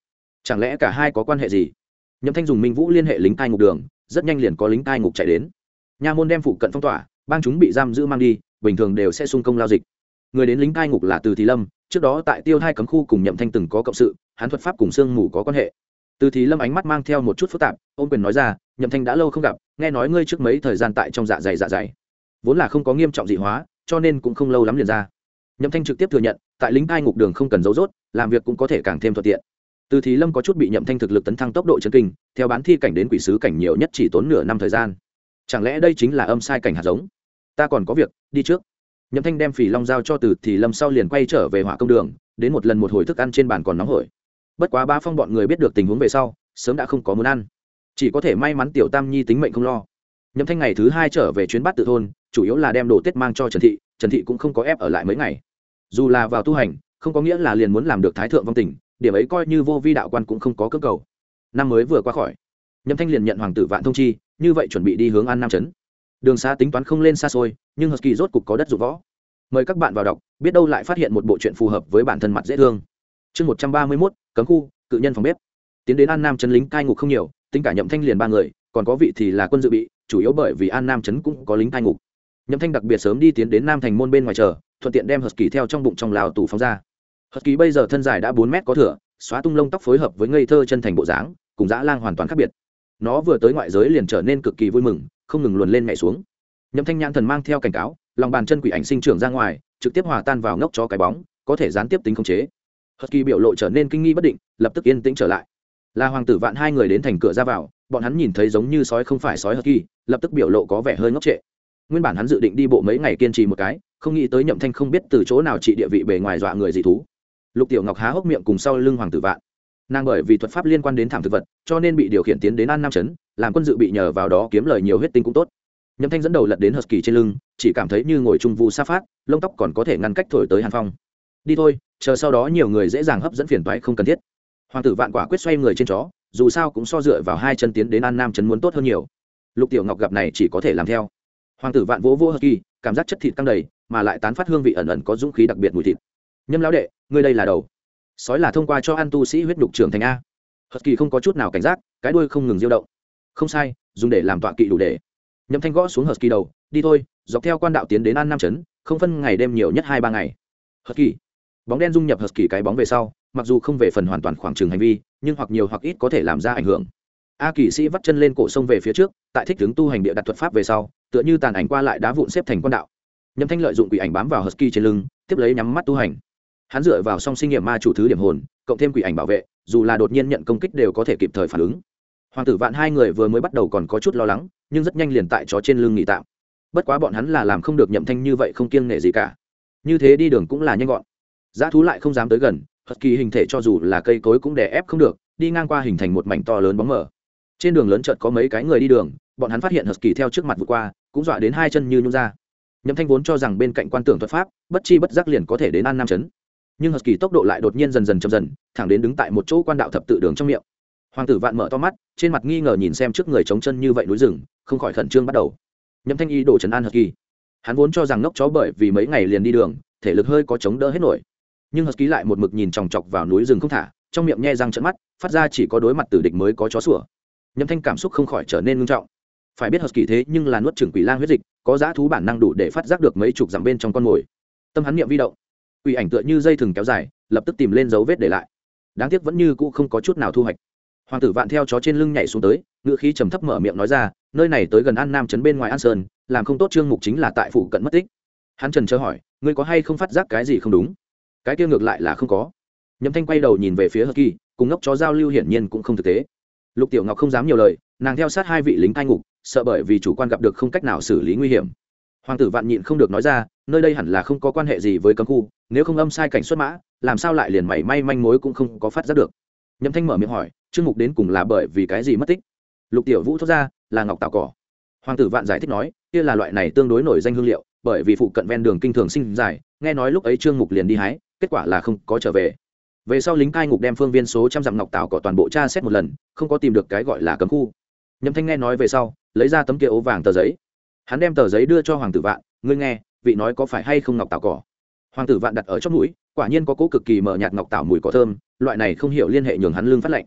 chẳng lẽ cả hai có quan hệ gì? Nhậm Thanh dùng Minh Vũ liên hệ lính cai ngục đường, rất nhanh liền có lính cai ngục chạy đến. Nha môn đem phụ cận phong tỏa, bang chúng bị giam giữ mang đi, bình thường đều sẽ xung công lao dịch. Người đến lính cai ngục là Từ Thì Lâm, trước đó tại Tiêu Thai cấm khu cùng Nhậm Thanh từng có cộng sự, hắn thuật pháp cùng xương mù có quan hệ. Từ Thì Lâm ánh mắt mang theo một chút phức tạp, ôn quyền nói ra, Nhậm Thanh đã lâu không gặp, nghe nói ngươi trước mấy thời gian tại trong dạ dày, vốn là không có nghiêm trọng dị hóa, cho nên cũng không lâu lắm liền ra. Nhậm Thanh trực tiếp thừa nhận, tại lính cai ngục đường không cần giấu rốt, làm việc cũng có thể càng thêm thuận tiện. Từ Thì Lâm có chút bị Nhậm Thanh thực lực tấn thăng tốc độ chấn kinh, theo bán thi cảnh đến quỷ sứ cảnh nhiều nhất chỉ tốn nửa năm thời gian. Chẳng lẽ đây chính là âm sai cảnh hạt giống? Ta còn có việc, đi trước. Nhậm Thanh đem Phỉ Long giao cho Từ Thì Lâm sau liền quay trở về Hỏa Công đường, đến một lần một hồi thức ăn trên bàn còn nóng hổi. Bất quá Ba Phong bọn người biết được tình huống về sau, sớm đã không có muốn ăn, chỉ có thể may mắn Tiểu Tam Nhi tính mệnh không lo. Nhậm Thanh ngày thứ 2 trở về chuyến Bát Tự thôn, chủ yếu là đem đồ Tết mang cho Trần Thị cũng không có ép ở lại mấy ngày. Dù là vào tu hành, không có nghĩa là liền muốn làm được thái thượng vong tình, điểm ấy coi như vô vi đạo quan cũng không có cơ cầu. Năm mới vừa qua khỏi, Nhậm Thanh liền nhận hoàng tử Vạn thông chi, như vậy chuẩn bị đi hướng An Nam trấn. Đường xa tính toán không lên xa xôi, nhưng Husky rốt cục có đất dụng võ. Mời các bạn vào đọc, biết đâu lại phát hiện một bộ truyện phù hợp với bản thân mặt dễ thương. Chương 131, cấm khu, cự nhân phòng bếp. Tiến đến An Nam trấn lính cai ngục không nhiều, tính cả Nhậm Thanh liền 3 người, còn có vị thì là quân dự bị, chủ yếu bởi vì An Nam trấn cũng có lính cai ngục. Nhậm Thanh đặc biệt sớm đi tiến đến Nam thành môn bên ngoài chờ, thuận tiện đem Husky theo trong bụng trong lào tủ phóng ra. Husky bây giờ thân dài đã 4 mét có thừa, xóa tung lông tóc phối hợp với ngây thơ chân thành bộ dáng, cùng dã lang hoàn toàn khác biệt. Nó vừa tới ngoại giới liền trở nên cực kỳ vui mừng, không ngừng luồn lên nhảy xuống. Nhậm Thanh nhãn thần mang theo cảnh cáo, lòng bàn chân quỷ ảnh sinh trưởng ra ngoài, trực tiếp hòa tan vào ngốc chó cái bóng, có thể gián tiếp tính khống chế. Husky biểu lộ trở nên kinh nghi bất định, lập tức yên tĩnh trở lại. Là hoàng tử Vạn hai người đến thành cửa ra vào, bọn hắn nhìn thấy giống như sói không phải sói Husky, lập tức biểu lộ có vẻ hơi ngốc trệ. Nguyên bản hắn dự định đi bộ mấy ngày kiên trì một cái, không nghĩ tới Nhậm Thanh không biết từ chỗ nào trị địa vị bề ngoài dọa người dị thú. Lục Tiểu Ngọc há hốc miệng cùng sau lưng hoàng tử Vạn. Nàng bởi vì thuật pháp liên quan đến thảm thực vật, cho nên bị điều khiển tiến đến An Nam trấn, làm quân dự bị nhờ vào đó kiếm lời nhiều huyết tinh cũng tốt. Nhậm Thanh dẫn đầu lật đến Husky trên lưng, chỉ cảm thấy như ngồi trung vu sa phát, lông tóc còn có thể ngăn cách thổi tới hàn phong. Đi thôi, chờ sau đó nhiều người dễ dàng hấp dẫn phiền toái không cần thiết. Hoàng tử Vạn quả quyết xoay người trên chó, dù sao cũng so dựa vào 2 chân tiến đến An Nam trấn muốn tốt hơn nhiều. Lục Tiểu Ngọc gặp này chỉ có thể làm theo. Hoàng tử Vạn vỗ vỗ Husky, cảm giác chất thịt căng đầy, mà lại tán phát hương vị ẩn ẩn có dũng khí đặc biệt mùi thịt. Nhâm lão đệ, ngươi đây là đầu sói là thông qua cho ăn tu sĩ huyết nhục trưởng thành a. Husky không có chút nào cảnh giác, cái đuôi không ngừng diêu động. Không sai, dùng để làm tọa kỵ đủ để. Nhậm Thanh gõ xuống Husky đầu, đi thôi, dọc theo quan đạo tiến đến An Nam trấn, không phân ngày đêm nhiều nhất 2-3 ngày. Husky. Bóng đen dung nhập Husky cái bóng về sau, mặc dù không về phần hoàn toàn khoảng trường hành vi, nhưng hoặc nhiều hoặc ít có thể làm ra ảnh hưởng. A kỵ sĩ vắt chân lên cổ sông về phía trước, tại thích ứng tu hành địa đặt thuật pháp về sau, tựa như tàn ảnh qua lại đá vụn xếp thành quan đạo. Nhậm Thanh lợi dụng quỷ ảnh bám vào Husky trên lưng, tiếp lấy nhắm mắt tu hành. Hắn dựa vào song sinh nghiệm ma chủ thứ điểm hồn, cộng thêm quỷ ảnh bảo vệ, dù là đột nhiên nhận công kích đều có thể kịp thời phản ứng. Hoàng tử Vạn hai người vừa mới bắt đầu còn có chút lo lắng, nhưng rất nhanh liền tại chó trên lưng nghỉ tạm. Bất quá bọn hắn là làm không được Nhậm Thanh như vậy không kiêng nể gì cả. Như thế đi đường cũng là nhanh gọn. Dã thú lại không dám tới gần, Husky hình thể cho dù là cây cối cũng đè ép không được, đi ngang qua hình thành một mảnh to lớn bóng mờ. Trên đường lớn chợt có mấy cái người đi đường, bọn hắn phát hiện Husky theo trước mặt vượt qua, cũng dọa đến 2 chân như nhũn ra. Nhậm Thanh vốn cho rằng bên cạnh quan tưởng thuật pháp, bất chi bất giác liền có thể đến An Nam trấn. Nhưng Husky tốc độ lại đột nhiên dần dần chậm dần, thẳng đến đứng tại một chỗ quan đạo thập tự đường trong miệng. Hoàng tử Vạn mở to mắt, trên mặt nghi ngờ nhìn xem trước người trống chân như vậy núi rừng, không khỏi khẩn trương bắt đầu. Nhậm Thanh ý đồ trấn an Husky. Hắn vốn cho rằng ngốc chó bởi vì mấy ngày liền đi đường, thể lực hơi có chống đỡ hết nổi. Nhưng Husky lại một mực nhìn chòng chọc vào núi rừng không thả, trong miệng nhe răng trợn mắt, phát ra chỉ có đối mặt tử địch mới có chó sủa. Nhậm Thanh cảm xúc không khỏi trở nên nghiêm trọng. Phải biết Husky thế nhưng là nuốt chửng quỷ lang huyết dịch, có dã thú bản năng đủ để phát giác được mấy chục dặm bên trong con mồi. Tâm hắn niệm vi động, quỷ ảnh tựa như dây thừng kéo dài, lập tức tìm lên dấu vết để lại. Đáng tiếc vẫn như cũ không có chút nào thu hoạch. Hoàng tử Vạn theo chó trên lưng nhảy xuống tới, ngữ khí trầm thấp mở miệng nói ra, nơi này tới gần An Nam trấn bên ngoài An Sơn, làm không tốt Trương Mục chính là tại phụ cận mất tích. Hắn trần chờ hỏi, ngươi có hay không phát giác cái gì không đúng? Cái kia ngược lại là không có. Nhậm Thanh quay đầu nhìn về phía Husky, cùng ngốc chó giao lưu hiển nhiên cũng không thực tế. Lục Tiểu Ngọc không dám nhiều lời, nàng theo sát 2 vị lính cai ngục, sợ bởi vì chủ quan gặp được không cách nào xử lý nguy hiểm. Hoàng tử Vạn nhịn không được nói ra, nơi đây hẳn là không có quan hệ gì với cấm khu, nếu không âm sai cảnh xuất mã, làm sao lại liền mảy may manh mối cũng không có phát giác được. Nhậm Thanh mở miệng hỏi, Trương Mục đến cùng là bởi vì cái gì mất tích? Lục Tiểu Vũ thốt ra, là ngọc tạo cỏ. Hoàng tử Vạn giải thích nói, kia là loại này tương đối nổi danh hương liệu, bởi vì phụ cận ven đường kinh thường sinh dài, nghe nói lúc ấy Trương Mục liền đi hái, kết quả là không có trở về. Về sau lính cai ngục đem phương viên số trăm dặm ngọc tạo cỏ toàn bộ tra xét một lần, không có tìm được cái gọi là cấm khu. Nhậm Thanh nghe nói về sau, lấy ra tấm kia ố vàng tờ giấy. Hắn đem tờ giấy đưa cho Hoàng tử Vạn, ngươi nghe, vị nói có phải hay không ngọc tạo cỏ? Hoàng tử Vạn đặt ở chóp mũi, quả nhiên có cỗ cực kỳ mờ nhạt ngọc tạo mùi cỏ thơm, loại này không hiểu liên hệ nhường hắn lưng phát lạnh.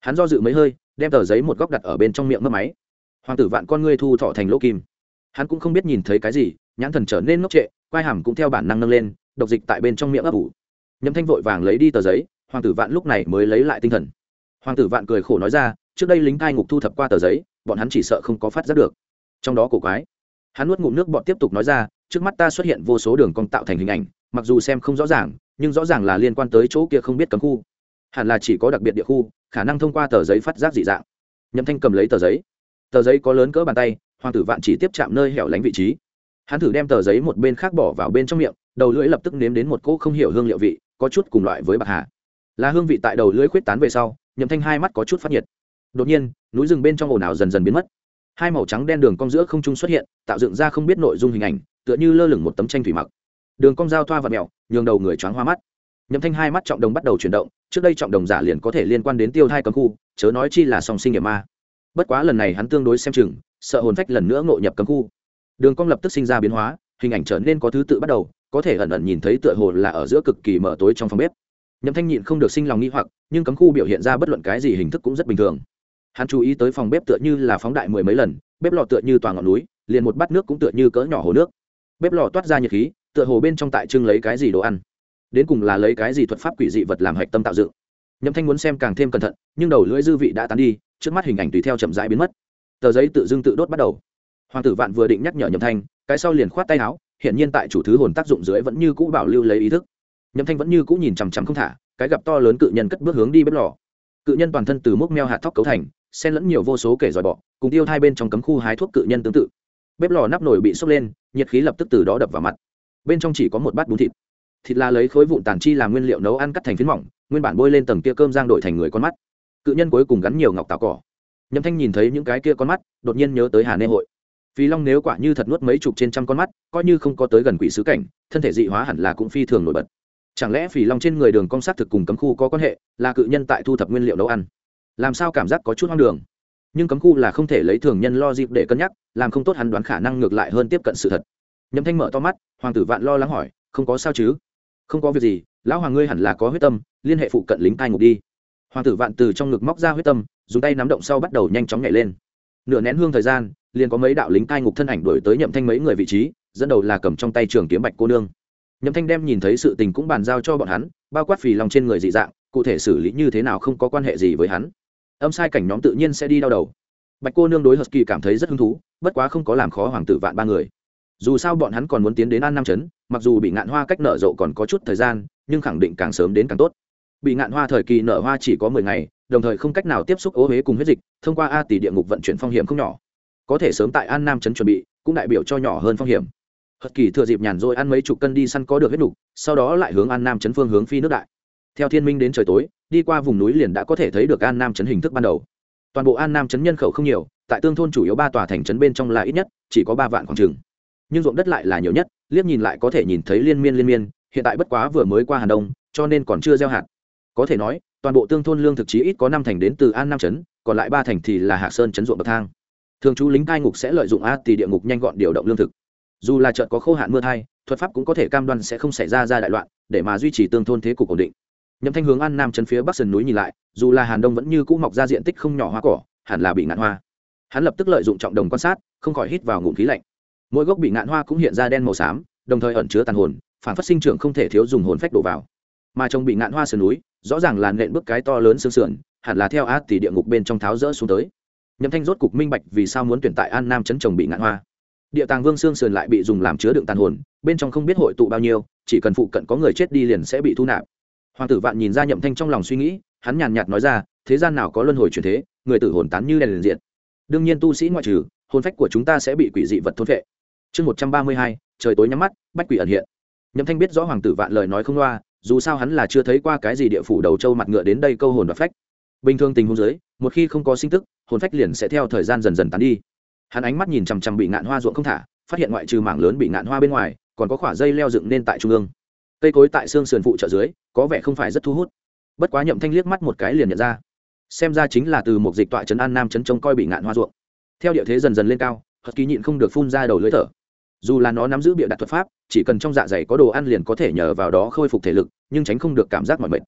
Hắn do dự mấy hơi, đem tờ giấy một góc đặt ở bên trong miệng mấp máy. Hoàng tử Vạn con ngươi thu thọ thành lỗ kim. Hắn cũng không biết nhìn thấy cái gì, nhãn thần trở nên ngốc trệ, quai hàm cũng theo bản năng nâng lên, độc dịch tại bên trong miệng ấp ủ. Nhậm Thanh vội vàng lấy đi tờ giấy, Hoàng tử Vạn lúc này mới lấy lại tinh thần. Hoàng tử Vạn cười khổ nói ra, trước đây lính cai ngục thu thập qua tờ giấy, bọn hắn chỉ sợ không có phát giác được. Trong đó cổ quái. Hắn nuốt ngụm nước bọt tiếp tục nói ra, trước mắt ta xuất hiện vô số đường cong tạo thành hình ảnh, mặc dù xem không rõ ràng, nhưng rõ ràng là liên quan tới chỗ kia không biết cấm khu. Hẳn là chỉ có đặc biệt địa khu, khả năng thông qua tờ giấy phát giác dị dạng. Nhậm Thanh cầm lấy tờ giấy có lớn cỡ bàn tay, Hoàng tử Vạn chỉ tiếp chạm nơi hẻo lánh vị trí. Hắn thử đem tờ giấy một bên khác bỏ vào bên trong miệng, đầu lưỡi lập tức nếm đến một cỗ không hiểu hương liệu vị, có chút cùng loại với bạc hà. Là hương vị tại đầu lưỡi khuếch tán về sau, Nhậm Thanh hai mắt có chút phát nhiệt. Đột nhiên, núi rừng bên trong ồn ào dần dần biến mất. Hai màu trắng đen đường cong giữa không trung xuất hiện, tạo dựng ra không biết nội dung hình ảnh, tựa như lơ lửng một tấm tranh thủy mặc. Đường cong giao thoa vặn mèo, nhường đầu người choáng hoa mắt. Nhậm Thanh hai mắt trọng đồng bắt đầu chuyển động, trước đây trọng đồng giả liền có thể liên quan đến tiêu thai cấm khu, chớ nói chi là song sinh nghiệp ma. Bất quá lần này hắn tương đối xem chừng, sợ hồn phách lần nữa ngộ nhập cấm khu. Đường cong lập tức sinh ra biến hóa, hình ảnh trở nên có thứ tự bắt đầu, có thể ẩn ẩn nhìn thấy tựa hồ là ở giữa cực kỳ mờ tối trong phòng bếp. Nhậm Thanh nhịn không được sinh lòng nghi hoặc, nhưng cấm khu biểu hiện ra bất luận cái gì hình thức cũng rất bình thường. Hắn chú ý tới phòng bếp tựa như là phóng đại mười mấy lần, bếp lò tựa như tòa ngọn núi, liền một bát nước cũng tựa như cỡ nhỏ hồ nước. Bếp lò toát ra nhiệt khí, tựa hồ bên trong tại trưng lấy cái gì đồ ăn. Đến cùng là lấy cái gì thuật pháp quỷ dị vật làm hạch tâm tạo dựng. Nhậm Thanh muốn xem càng thêm cẩn thận, nhưng đầu lưỡi dư vị đã tán đi, trước mắt hình ảnh tùy theo chậm rãi biến mất. Tờ giấy tự dưng tự đốt bắt đầu. Hoàng tử Vạn vừa định nhắc nhở Nhậm Thanh, cái sau liền khoát tay áo, hiện nhiên tại chủ thứ hồn tác dụng dưới vẫn như cũ bảo lưu lấy ý thức. Nhậm Thanh vẫn như cũ nhìn chằm chằm không thả, cái gặp to lớn cự nhân cất bước hướng đi bếp lò. Cự nhân toàn thân từ mốc meo hạt thóc cấu thành, xen lẫn nhiều vô số kẻ giỏi bọ, cùng tiêu hai bên trong cấm khu hái thuốc cự nhân tương tự. Bếp lò nắp nồi bị sốc lên, nhiệt khí lập tức từ đó đập vào mặt. Bên trong chỉ có một bát bún thịt. Thịt là lấy khối vụn tàn chi làm nguyên liệu nấu ăn cắt thành phiến mỏng, nguyên bản bôi lên tầng kia cơm rang đổi thành người con mắt. Cự nhân cuối cùng gắn nhiều ngọc tảo cỏ. Nhậm Thanh nhìn thấy những cái kia con mắt, đột nhiên nhớ tới Hà Nê hội. Phi Long nếu quả như thật nuốt mấy chục trên trăm con mắt, coi như không có tới gần quỷ sứ cảnh, thân thể dị hóa hẳn là cũng phi thường nổi bật. Chẳng lẽ Phi Long trên người đường cong sát thực cùng cấm khu có quan hệ, là cự nhân tại thu thập nguyên liệu nấu ăn? Làm sao cảm giác có chút hoang đường? Nhưng cấm khu là không thể lấy thường nhân lo dịp để cân nhắc, làm không tốt hắn đoán khả năng ngược lại hơn tiếp cận sự thật. Nhậm Thanh mở to mắt, Hoàng tử Vạn lo lắng hỏi, không có sao chứ? Không có việc gì, lão hoàng ngươi hẳn là có huyết tâm, liên hệ phụ cận lính cai ngục đi. Hoàng tử Vạn từ trong ngực móc ra huyết tâm, dùng tay nắm động sau bắt đầu nhanh chóng nhảy lên. Nửa nén hương thời gian, liền có mấy đạo lính cai ngục thân ảnh đuổi tới Nhậm Thanh mấy người vị trí, dẫn đầu là cầm trong tay trường kiếm Bạch cô nương. Nhậm Thanh đem nhìn thấy sự tình cũng bàn giao cho bọn hắn, bao quát Phì Long trên người dị dạng, cụ thể xử lý như thế nào không có quan hệ gì với hắn. Âm sai cảnh nhóm tự nhiên sẽ đi đau đầu. Bạch cô nương đối Husky cảm thấy rất hứng thú, bất quá không có làm khó Hoàng tử Vạn ba người. Dù sao bọn hắn còn muốn tiến đến An Nam trấn, mặc dù bị ngạn hoa cách nở rộ còn có chút thời gian, nhưng khẳng định càng sớm đến càng tốt. Bị ngạn hoa thời kỳ nở hoa chỉ có 10 ngày, đồng thời không cách nào tiếp xúc ố huế cùng huyết dịch, thông qua A tỷ địa ngục vận chuyển phong hiểm không nhỏ. Có thể sớm tại An Nam trấn chuẩn bị, cũng đại biểu cho nhỏ hơn phong hiểm. Husky thừa dịp nhàn rỗi ăn mấy chục cân đi săn có được huyết nục, sau đó lại hướng An Nam trấn phương hướng phi nước đại. Theo thiên minh đến trời tối, đi qua vùng núi liền đã có thể thấy được An Nam trấn hình thức ban đầu. Toàn bộ An Nam trấn nhân khẩu không nhiều, tại tương thôn chủ yếu 3 tòa thành trấn bên trong là ít nhất chỉ có 3 vạn khoảng chừng, nhưng ruộng đất lại là nhiều nhất, liếc nhìn lại có thể nhìn thấy liên miên, hiện tại bất quá vừa mới qua Hàn Đông, cho nên còn chưa gieo hạt. Có thể nói, toàn bộ tương thôn lương thực chí ít có 5 thành đến từ An Nam trấn, còn lại 3 thành thì là Hạ Sơn trấn ruộng bậc thang. Thường trú lính cai ngục sẽ lợi dụng A tỷ địa ngục nhanh gọn điều động lương thực. Dù là chợt có khô hạn mưa thay, thuật pháp cũng có thể cam đoan sẽ không xảy ra đại loạn, để mà duy trì tương thôn thế cục ổn định. Nhậm Thanh hướng An Nam trấn phía bắc sườn núi nhìn lại, dù là Hàn Đông vẫn như cũ mọc ra diện tích không nhỏ hoa cỏ, hẳn là bị ngạn hoa. Hắn lập tức lợi dụng trọng đồng quan sát, không khỏi hít vào ngụm khí lạnh. Mỗi gốc bị ngạn hoa cũng hiện ra đen màu xám, đồng thời ẩn chứa tàn hồn, phản phát sinh trưởng không thể thiếu dùng hồn phách đổ vào. Mà trong bị ngạn hoa sườn núi, rõ ràng là nện bước cái to lớn xương sườn, hẳn là theo ác tỷ địa ngục bên trong tháo rỡ xuống tới. Nhậm Thanh rốt cục minh bạch vì sao muốn tuyển tại An Nam trấn trồng bị ngạn hoa. Địa tàng vương xương sườn lại bị dùng làm chứa đựng tàn hồn, bên trong không biết hội tụ bao nhiêu, chỉ cần phụ cận có người chết đi liền sẽ bị thu nạp. Hoàng tử Vạn nhìn ra Nhậm Thanh trong lòng suy nghĩ, hắn nhàn nhạt nói ra, thế gian nào có luân hồi chuyển thế, người tử hồn tán như đèn liền diện. Đương nhiên tu sĩ ngoại trừ, hồn phách của chúng ta sẽ bị quỷ dị vật thôn phệ. Chương 132, trời tối nhắm mắt, bách quỷ ẩn hiện. Nhậm Thanh biết rõ Hoàng tử Vạn lời nói không loa, dù sao hắn là chưa thấy qua cái gì địa phủ đầu trâu mặt ngựa đến đây câu hồn và phách. Bình thường tình huống dưới, một khi không có sinh tức, hồn phách liền sẽ theo thời gian dần dần tán đi. Hắn ánh mắt nhìn chằm chằm bị ngạn hoa ruộng không thả, phát hiện ngoại trừ mảng lớn bị ngạn hoa bên ngoài, còn có khỏa dây leo dựng nên tại trung ương. Cây cối tại xương sườn phụ trợ dưới, có vẻ không phải rất thu hút. Bất quá Nhậm Thanh liếc mắt một cái liền nhận ra, xem ra chính là từ một dịch tọa trấn An Nam trấn trông coi bị ngạn hoa ruộng. Theo địa thế dần dần lên cao, Husky nhịn không được phun ra đầu lưỡi thở. Dù là nó nắm giữ bịa đặt thuật pháp, chỉ cần trong dạ dày có đồ ăn liền có thể nhờ vào đó khôi phục thể lực, nhưng tránh không được cảm giác mỏi mệt.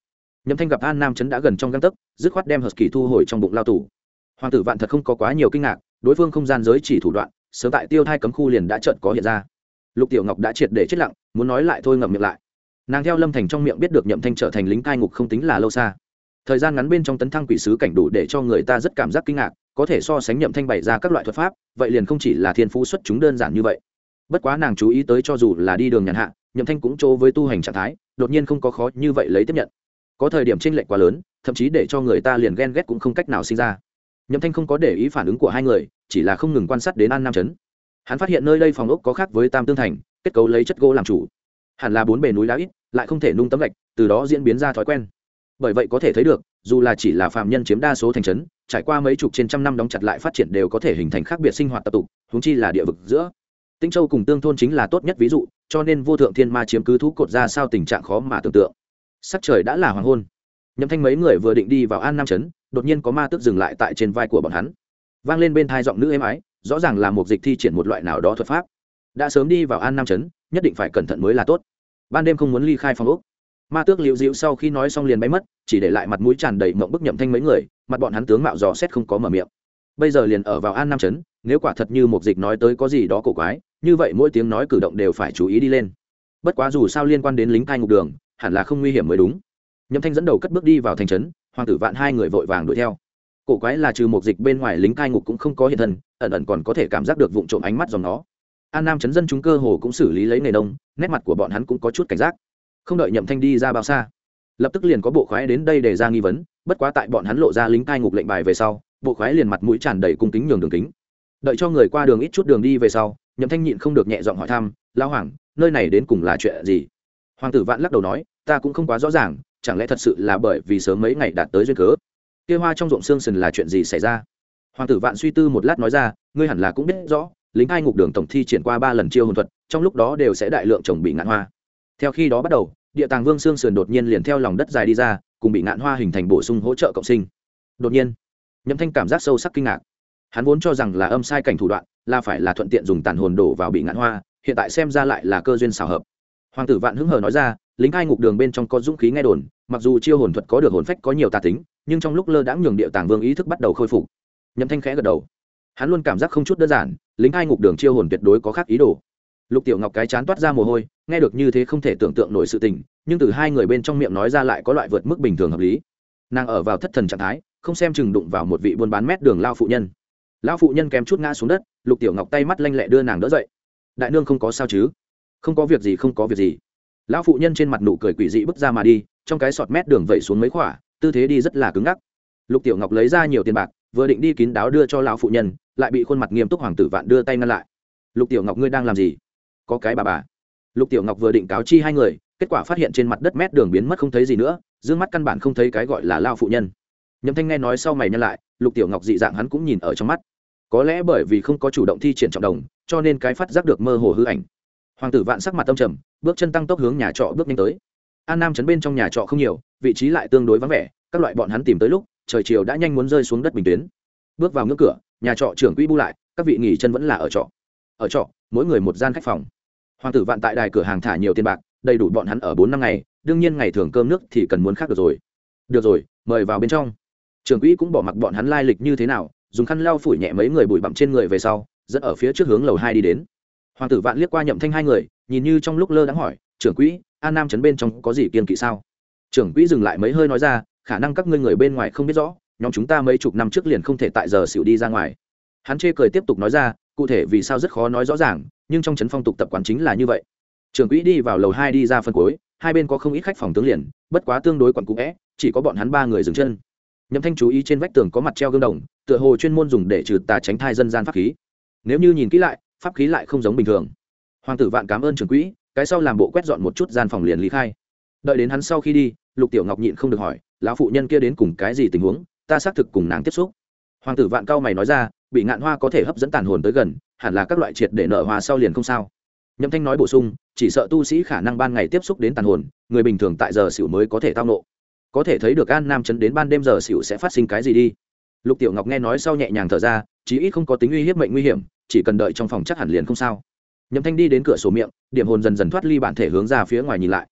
Nhậm Thanh gặp An Nam Trấn đã gần trong gang tấc, dứt khoát đem Husky thu hồi trong bụng lao tù. Hoàng tử Vạn thật không có quá nhiều kinh ngạc, đối phương không gian giới chỉ thủ đoạn, sớm tại tiêu thai cấm khu liền đã chợt có hiện ra. Lục Tiểu Ngọc đã triệt để chết lặng, muốn nói lại thôi ngậm miệng lại. Nàng theo Lâm Thành trong miệng biết được Nhậm Thanh trở thành lính cai ngục không tính là lâu xa. Thời gian ngắn bên trong tấn thăng quỷ sứ cảnh đủ để cho người ta rất cảm giác kinh ngạc, có thể so sánh Nhậm Thanh bày ra các loại thuật pháp, vậy liền không chỉ là thiên phú xuất chúng đơn giản như vậy. Bất quá nàng chú ý tới cho dù là đi đường nhàn hạ, Nhậm Thanh cũng chỗ với tu hành trạng thái, đột nhiên không có khó như vậy lấy tiếp nhận. Có thời điểm chênh lệch quá lớn, thậm chí để cho người ta liền ghen ghét cũng không cách nào sinh ra. Nhậm Thanh không có để ý phản ứng của hai người, chỉ là không ngừng quan sát đến An Nam Trấn. Hắn phát hiện nơi đây phòng ốc có khác với Tam Tương Thành, kết cấu lấy chất gỗ làm chủ. Hẳn là bốn bề núi đá ít, lại không thể nung tấm gạch, từ đó diễn biến ra thói quen. Bởi vậy có thể thấy được, dù là chỉ là phàm nhân chiếm đa số thành trấn, trải qua mấy chục trên trăm năm đóng chặt lại phát triển đều có thể hình thành khác biệt sinh hoạt tập tục, huống chi là địa vực giữa. Tĩnh Châu cùng Tương thôn chính là tốt nhất ví dụ, cho nên vô thượng thiên ma chiếm cứ thú cột ra sao tình trạng khó mà tưởng tượng. Sắc trời đã là hoàng hôn. Nhậm Thanh mấy người vừa định đi vào An Nam Trấn, đột nhiên có ma tước dừng lại tại trên vai của bọn hắn, vang lên bên tai giọng nữ êm ái, rõ ràng là một dịch thi triển một loại nào đó thuật pháp. Đã sớm đi vào An Nam Trấn, nhất định phải cẩn thận mới là tốt. Ban đêm không muốn ly khai phòng ốc. Ma tước liễu dĩu sau khi nói xong liền bay mất, chỉ để lại mặt mũi tràn đầy mộng bức Nhậm Thanh mấy người, mặt bọn hắn tướng mạo dò xét không có mở miệng. Bây giờ liền ở vào An Nam Trấn, nếu quả thật như một dịch nói tới có gì đó cổ quái, như vậy mỗi tiếng nói cử động đều phải chú ý đi lên. Bất quá dù sao liên quan đến lính cai ngục đường, hẳn là không nguy hiểm mới đúng. Nhậm Thanh dẫn đầu cất bước đi vào thành trấn, Hoàng tử Vạn hai người vội vàng đuổi theo. Cổ quái là trừ một dịch bên ngoài lính cai ngục cũng không có hiện thân, ẩn ẩn còn có thể cảm giác được vụng trộm ánh mắt dòng nó. An Nam trấn dân chúng cơ hồ cũng xử lý lấy nghề nông, nét mặt của bọn hắn cũng có chút cảnh giác. Không đợi Nhậm Thanh đi ra bao xa, lập tức liền có bộ khoái đến đây để ra nghi vấn. Bất quá tại bọn hắn lộ ra lính cai ngục lệnh bài về sau, bộ khoái liền mặt mũi tràn đầy cung kính nhường đường kính. Đợi cho người qua đường ít chút đường đi về sau, Nhậm Thanh nhịn không được nhẹ giọng hỏi thăm: "Lão hoàng, nơi này đến cùng là chuyện gì?" Hoàng tử Vạn lắc đầu nói: "Ta cũng không quá rõ ràng, chẳng lẽ thật sự là bởi vì sớm mấy ngày đạt tới duyên cớ? Kia hoa trong ruộng xương sườn là chuyện gì xảy ra?" Hoàng tử Vạn suy tư một lát nói ra: "Ngươi hẳn là cũng biết rõ, lính cai ngục đường tổng thi triển qua 3 lần chiêu hồn thuật, trong lúc đó đều sẽ đại lượng trồng bị ngạn hoa. Theo khi đó bắt đầu, địa tàng vương xương sườn đột nhiên liền theo lòng đất dài đi ra, cùng bị ngạn hoa hình thành bổ sung hỗ trợ cộng sinh." Đột nhiên, Nhậm Thanh cảm giác sâu sắc kinh ngạc. Hắn vốn cho rằng là âm sai cảnh thủ đoạn, là phải là thuận tiện dùng tàn hồn đổ vào bị ngạn hoa, hiện tại xem ra lại là cơ duyên xảo hợp. Hoàng tử Vạn hứng hờ nói ra: "Lính cai ngục đường bên trong có dũng khí nghe đồn, mặc dù chiêu hồn thuật có được hồn phách có nhiều tà tính, nhưng trong lúc lơ đãng nhường địa tàng vương ý thức bắt đầu khôi phục." Nhậm Thanh khẽ gật đầu. Hắn luôn cảm giác không chút đơn giản, lính cai ngục đường chiêu hồn tuyệt đối có khác ý đồ. Lục Tiểu Ngọc cái chán toát ra mồ hôi, nghe được như thế không thể tưởng tượng nổi sự tình, nhưng từ hai người bên trong miệng nói ra lại có loại vượt mức bình thường hợp lý. Nàng ở vào thất thần trạng thái, không xem chừng đụng vào một vị buôn bán mét đường lao phụ nhân. Lão phụ nhân kém chút ngã xuống đất, Lục Tiểu Ngọc tay mắt lanh lẹ đưa nàng đỡ dậy. "Đại nương không có sao chứ?" "Không có việc gì, không có việc gì." Lão phụ nhân trên mặt nụ cười quỷ dị bước ra mà đi, trong cái sọt mét đường vẩy xuống mấy khỏa, tư thế đi rất là cứng ngắc. Lục Tiểu Ngọc lấy ra nhiều tiền bạc, vừa định đi kín đáo đưa cho lão phụ nhân, lại bị khuôn mặt nghiêm túc Hoàng tử Vạn đưa tay ngăn lại. "Lục Tiểu Ngọc, ngươi đang làm gì?" "Có cái bà." Lục Tiểu Ngọc vừa định cáo chi hai người, kết quả phát hiện trên mặt đất mét đường biến mất không thấy gì nữa, dương mắt căn bản không thấy cái gọi là lão phụ nhân. Nhậm Thanh nghe nói sau mày nhăn lại, Lục Tiểu Ngọc dị dạng hắn cũng nhìn ở trong mắt. Có lẽ bởi vì không có chủ động thi triển trọng đồng, cho nên cái phát giác được mơ hồ hư ảnh. Hoàng tử Vạn sắc mặt âm trầm, bước chân tăng tốc hướng nhà trọ bước nhanh tới. An Nam trấn bên trong nhà trọ không nhiều, vị trí lại tương đối vắng vẻ, các loại bọn hắn tìm tới lúc trời chiều đã nhanh muốn rơi xuống đất bình tuyến. Bước vào ngưỡng cửa, nhà trọ trưởng quỹ bu lại, các vị nghỉ chân vẫn là ở trọ. Ở trọ, mỗi người một gian khách phòng. Hoàng tử Vạn tại đài cửa hàng thả nhiều tiền bạc, đầy đủ bọn hắn ở 4 năm ngày, đương nhiên ngày thường cơm nước thì cần muốn khác được rồi. Được rồi, mời vào bên trong. Trưởng quỹ cũng bỏ mặc bọn hắn lai lịch như thế nào, dùng khăn lau phủi nhẹ mấy người bụi bặm trên người về sau, dẫn ở phía trước hướng lầu 2 đi đến. Hoàng tử Vạn liếc qua Nhậm Thanh hai người, nhìn như trong lúc lơ đãng hỏi: "Trưởng quỹ, An Nam trấn bên trong có gì kiêng kỵ sao?" Trưởng quỹ dừng lại mấy hơi nói ra: "Khả năng các ngươi người bên ngoài không biết rõ, nhóm chúng ta mấy chục năm trước liền không thể tại giờ xỉu đi ra ngoài." Hắn chê cười tiếp tục nói ra: "Cụ thể vì sao rất khó nói rõ ràng, nhưng trong trấn phong tục tập quán chính là như vậy." Trưởng quỹ đi vào lầu 2 đi ra phân cuối, hai bên có không ít khách phòng tướng liền, bất quá tương đối quẩn cũ é, chỉ có bọn hắn 3 người dừng chân. Nhậm Thanh chú ý trên vách tường có mặt treo gương đồng, tựa hồ chuyên môn dùng để trừ tà tránh thai dân gian pháp khí. Nếu như nhìn kỹ lại, pháp khí lại không giống bình thường. Hoàng tử Vạn cảm ơn trưởng quỹ, cái sau làm bộ quét dọn một chút gian phòng liền lý khai. Đợi đến hắn sau khi đi, Lục Tiểu Ngọc nhịn không được hỏi: "Lão phụ nhân kia đến cùng cái gì tình huống? Ta xác thực cùng nàng tiếp xúc." Hoàng tử Vạn cau mày nói ra: "Bị ngạn hoa có thể hấp dẫn tàn hồn tới gần, hẳn là các loại triệt để nở hoa sau liền không sao." Nhậm Thanh nói bổ sung: "Chỉ sợ tu sĩ khả năng ban ngày tiếp xúc đến tàn hồn, người bình thường tại giờ xỉu mới có thể tao nộ. Có thể thấy được An Nam trấn đến ban đêm giờ xỉu sẽ phát sinh cái gì đi." Lục Tiểu Ngọc nghe nói sau nhẹ nhàng thở ra, chí ít không có tính uy hiếp mệnh nguy hiểm, chỉ cần đợi trong phòng chắc hẳn liền không sao. Nhậm Thanh đi đến cửa sổ miệng, điểm hồn dần dần thoát ly bản thể hướng ra phía ngoài nhìn lại.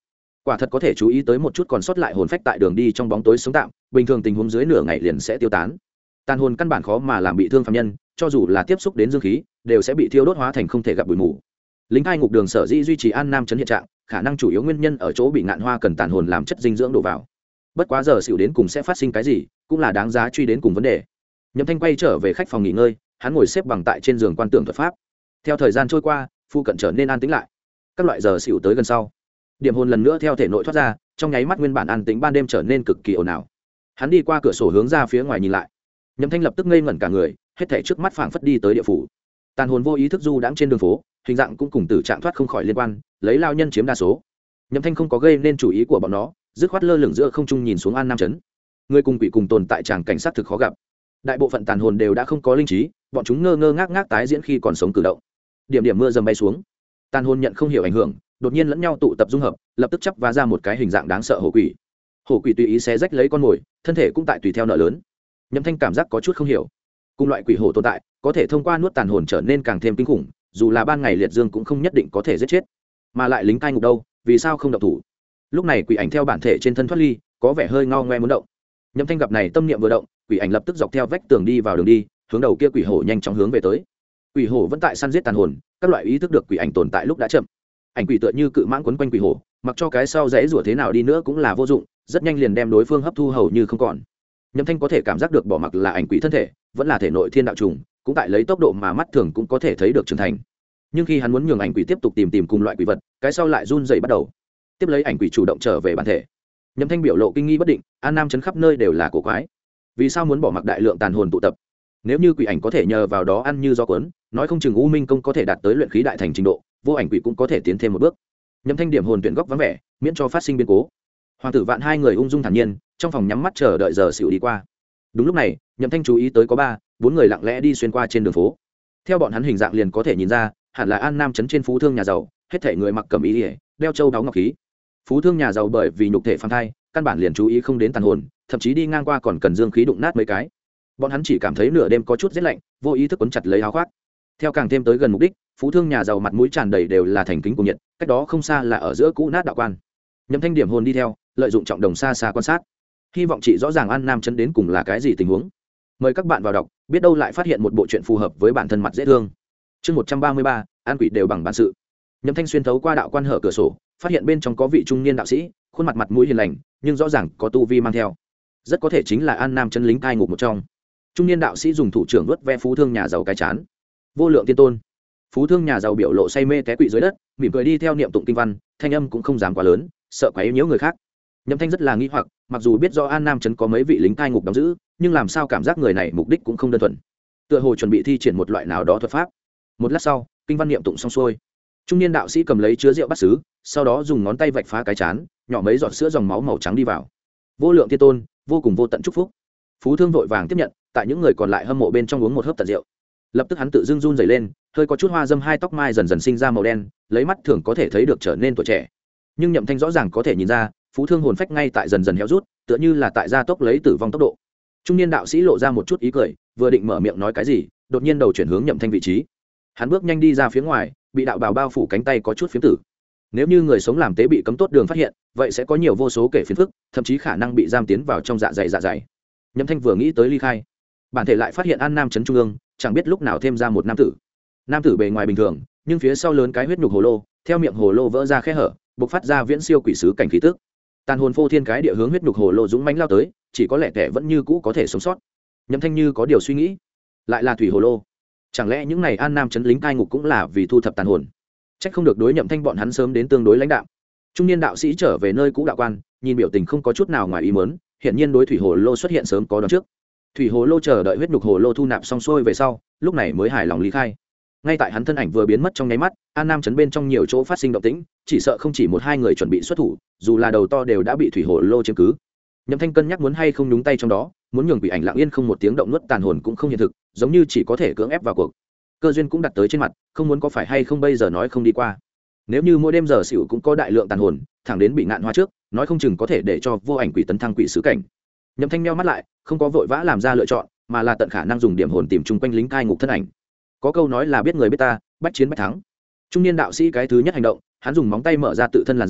quả thật có thể chú ý tới một chút còn sót lại hồn phách tại đường đi trong bóng tối sống tạm, bình thường tình huống dưới nửa ngày liền sẽ tiêu tán. Tàn hồn căn bản khó mà làm bị thương phàm nhân, cho dù là tiếp xúc đến dương khí đều sẽ bị thiêu đốt hóa thành không thể gặp bụi mù. Lính cai ngục đường sở dĩ duy trì an nam chấn hiện trạng, khả năng chủ yếu nguyên nhân ở chỗ bị ngạn hoa cần tàn hồn làm chất dinh dưỡng đổ vào. Bất quá giờ xỉu đến cùng sẽ phát sinh cái gì cũng là đáng giá truy đến cùng vấn đề. Nhậm Thanh quay trở về khách phòng nghỉ ngơi, hắn ngồi xếp bằng tại trên giường quan tưởng thuật pháp. Theo thời gian trôi qua, phu cận trở nên an tĩnh lại. Các loại giờ xỉu tới gần sau, điểm hồn lần nữa theo thể nội thoát ra, trong nháy mắt nguyên bản an tĩnh ban đêm trở nên cực kỳ ồn ào. Hắn đi qua cửa sổ hướng ra phía ngoài nhìn lại. Nhậm Thanh lập tức ngây ngẩn cả người, hết thảy trước mắt phảng phất đi tới địa phủ. Tàn hồn vô ý thức du đãng trên đường phố, hình dạng cũng cùng tử trạng thoát không khỏi liên quan, lấy lao nhân chiếm đa số. Nhậm Thanh không có gây nên chủ ý của bọn nó, dứt khoát lơ lửng giữa không trung nhìn xuống an nam trấn. Người cùng quỷ cùng tồn tại tràng cảnh sát thực khó gặp. Đại bộ phận tàn hồn đều đã không có linh trí, bọn chúng ngơ ngơ ngác ngác tái diễn khi còn sống cử động. Điểm điểm mưa dầm bay xuống, tàn hồn nhận không hiểu ảnh hưởng, đột nhiên lẫn nhau tụ tập dung hợp, lập tức chắp vá ra một cái hình dạng đáng sợ hổ quỷ. Hổ quỷ tùy ý xé rách lấy con mồi, thân thể cũng tại tùy theo nở lớn. Nhậm Thanh cảm giác có chút không hiểu, cùng loại quỷ hổ tồn tại có thể thông qua nuốt tàn hồn trở nên càng thêm kinh khủng, dù là ban ngày liệt dương cũng không nhất định có thể giết chết. Mà lại lính cai ngục đâu, vì sao không động thủ? Lúc này quỷ ảnh theo bản thể trên thân thoát ly, có vẻ hơi ngao ngoe muốn động. Nhậm Thanh gặp này tâm niệm vừa động, quỷ ảnh lập tức dọc theo vách tường đi vào đường đi, hướng đầu kia quỷ hổ nhanh chóng hướng về tới. Quỷ hổ vẫn tại săn giết tàn hồn, các loại ý thức được quỷ ảnh tồn tại lúc đã chậm. Ảnh quỷ tựa như cự mãng quấn quanh quỷ hổ, mặc cho cái sau dãy rủa thế nào đi nữa cũng là vô dụng, rất nhanh liền đem đối phương hấp thu hầu như không còn. Nhậm Thanh có thể cảm giác được bỏ mặc là ảnh quỷ thân thể, vẫn là thể nội thiên đạo trùng, cũng tại lấy tốc độ mà mắt thường cũng có thể thấy được trưởng thành. Nhưng khi hắn muốn nhường ảnh quỷ tiếp tục tìm cùng loại quỷ vật, cái sau lại run rẩy bắt đầu. Tiếp lấy ảnh quỷ chủ động trở về bản thể. Nhậm Thanh biểu lộ kinh nghi bất định, an nam chấn khắp nơi đều là cổ quái. Vì sao muốn bỏ mặc đại lượng tàn hồn tụ tập? Nếu như quỷ ảnh có thể nhờ vào đó ăn như gió cuốn, nói không chừng U Minh công có thể đạt tới luyện khí đại thành trình độ, vô ảnh quỷ cũng có thể tiến thêm một bước. Nhậm Thanh điểm hồn tuyển góc vắng vẻ, miễn cho phát sinh biến cố. Hoàng tử Vạn hai người ung dung thản nhiên, trong phòng nhắm mắt chờ đợi giờ xỉu đi qua. Đúng lúc này, Nhậm Thanh chú ý tới có 4 người lặng lẽ đi xuyên qua trên đường phố. Theo bọn hắn hình dạng liền có thể nhìn ra, hẳn là an nam trấn trên phú thương nhà giàu, hết thảy người mặc cẩm y, đeo châu đáo ngọc khí. Phú thương nhà giàu bởi vì nhục thể phàm thai, căn bản liền chú ý không đến tàn hồn, thậm chí đi ngang qua còn cần dương khí đụng nát mấy cái. Bọn hắn chỉ cảm thấy nửa đêm có chút rét lạnh, vô ý thức quấn chặt lấy áo khoác. Theo càng thêm tới gần mục đích, phú thương nhà giàu mặt mũi tràn đầy đều là thành kính cùng nhiệt, cách đó không xa là ở giữa cũ nát đạo quan. Nhậm Thanh điểm hồn đi theo, lợi dụng trọng đồng xa xa quan sát, hy vọng chị rõ ràng an nam trấn đến cùng là cái gì tình huống. Mời các bạn vào đọc, biết đâu lại phát hiện một bộ truyện phù hợp với bản thân mặt dễ thương. Chương 133, an quỷ đều bằng bản sự. Nhậm Thanh xuyên thấu qua đạo quan hở cửa sổ, phát hiện bên trong có vị trung niên đạo sĩ, khuôn mặt mặt mũi hiền lành, nhưng rõ ràng có tu vi mang theo, rất có thể chính là an nam trấn lính cai ngục một trong. Trung niên đạo sĩ dùng thủ trưởng vuốt ve phú thương nhà giàu cái chán. Vô lượng tiên tôn. Phú thương nhà giàu biểu lộ say mê té quỵ dưới đất, mỉm cười đi theo niệm tụng kinh văn, thanh âm cũng không dám quá lớn, sợ quấy nhiễu người khác. Nhậm Thanh rất là nghi hoặc, mặc dù biết do an nam trấn có mấy vị lính cai ngục đóng giữ, nhưng làm sao cảm giác người này mục đích cũng không đơn thuần, tựa hồ chuẩn bị thi triển một loại nào đó thuật pháp. Một lát sau, kinh văn niệm tụng xong xuôi, trung niên đạo sĩ cầm lấy chứa rượu bát sứ, sau đó dùng ngón tay vạch phá cái chán, nhỏ mấy giọt sữa dòng máu màu trắng đi vào. Vô lượng tiên tôn, vô cùng vô tận chúc phúc. Phú thương vội vàng tiếp nhận, tại những người còn lại hâm mộ bên trong uống một hớp tận rượu. Lập tức hắn tự dưng run rẩy lên, hơi có chút hoa dâm, hai tóc mai dần dần sinh ra màu đen, lấy mắt thường có thể thấy được trở nên tuổi trẻ. Nhưng Nhậm Thanh rõ ràng có thể nhìn ra, phú thương hồn phách ngay tại dần dần héo rút, tựa như là tại gia tốc lấy tử vong tốc độ. Trung niên đạo sĩ lộ ra một chút ý cười, vừa định mở miệng nói cái gì, đột nhiên đầu chuyển hướng Nhậm Thanh vị trí. Hắn bước nhanh đi ra phía ngoài, bị đạo bào bao phủ cánh tay có chút phiếm tử. Nếu như người sống làm tế bị cấm tốt đường phát hiện, vậy sẽ có nhiều vô số kể phiền phức, thậm chí khả năng bị giam tiến vào trong dạ dày. Nhậm Thanh vừa nghĩ tới ly khai, bản thể lại phát hiện an nam trấn trung ương, chẳng biết lúc nào thêm ra một nam tử. Nam tử bề ngoài bình thường, nhưng phía sau lớn cái huyết nhục hồ lô, theo miệng hồ lô vỡ ra khe hở, bộc phát ra viễn siêu quỷ sứ cảnh khí tức. Tàn hồn phô thiên cái địa hướng huyết nhục hồ lô dũng mãnh lao tới, chỉ có lẽ kẻ vẫn như cũ có thể sống sót. Nhậm Thanh như có điều suy nghĩ, lại là thủy hồ lô, chẳng lẽ những này an nam trấn lính cai ngục cũng là vì thu thập tàn hồn? Trách không được đối Nhậm Thanh bọn hắn sớm đến tương đối lãnh đạo. Trung niên đạo sĩ trở về nơi cũ đạo quan, nhìn biểu tình không có chút nào ngoài ý muốn, hiển nhiên đối thủy hồ lô xuất hiện sớm có đoán trước. Thủy hồ lô chờ đợi huyết nhục hồ lô thu nạp xong xuôi về sau, lúc này mới hài lòng lý khai. Ngay tại hắn thân ảnh vừa biến mất trong nháy mắt, an nam trấn bên trong nhiều chỗ phát sinh động tĩnh, chỉ sợ không chỉ một hai người chuẩn bị xuất thủ, dù là đầu to đều đã bị thủy hồ lô chiếm cứ. Nhậm Thanh cân nhắc muốn hay không nhúng tay trong đó, muốn nhường quỷ ảnh lặng yên không một tiếng động nuốt tàn hồn cũng không hiện thực, giống như chỉ có thể cưỡng ép vào cuộc. Cơ duyên cũng đặt tới trên mặt, không muốn có phải hay không bây giờ nói không đi qua. Nếu như mỗi đêm giờ xỉu cũng có đại lượng tàn hồn, thẳng đến bị ngạn hoa trước, nói không chừng có thể để cho vô ảnh quỷ tấn thăng quỷ sứ cảnh. Nhậm Thanh meo mắt lại, không có vội vã làm ra lựa chọn, mà là tận khả năng dùng điểm hồn tìm chung quanh lính cai ngục thân ảnh. Có câu nói là biết người biết ta, bách chiến bách thắng. Trung niên đạo sĩ cái thứ nhất hành động, hắn dùng móng tay mở ra tự thân làn da,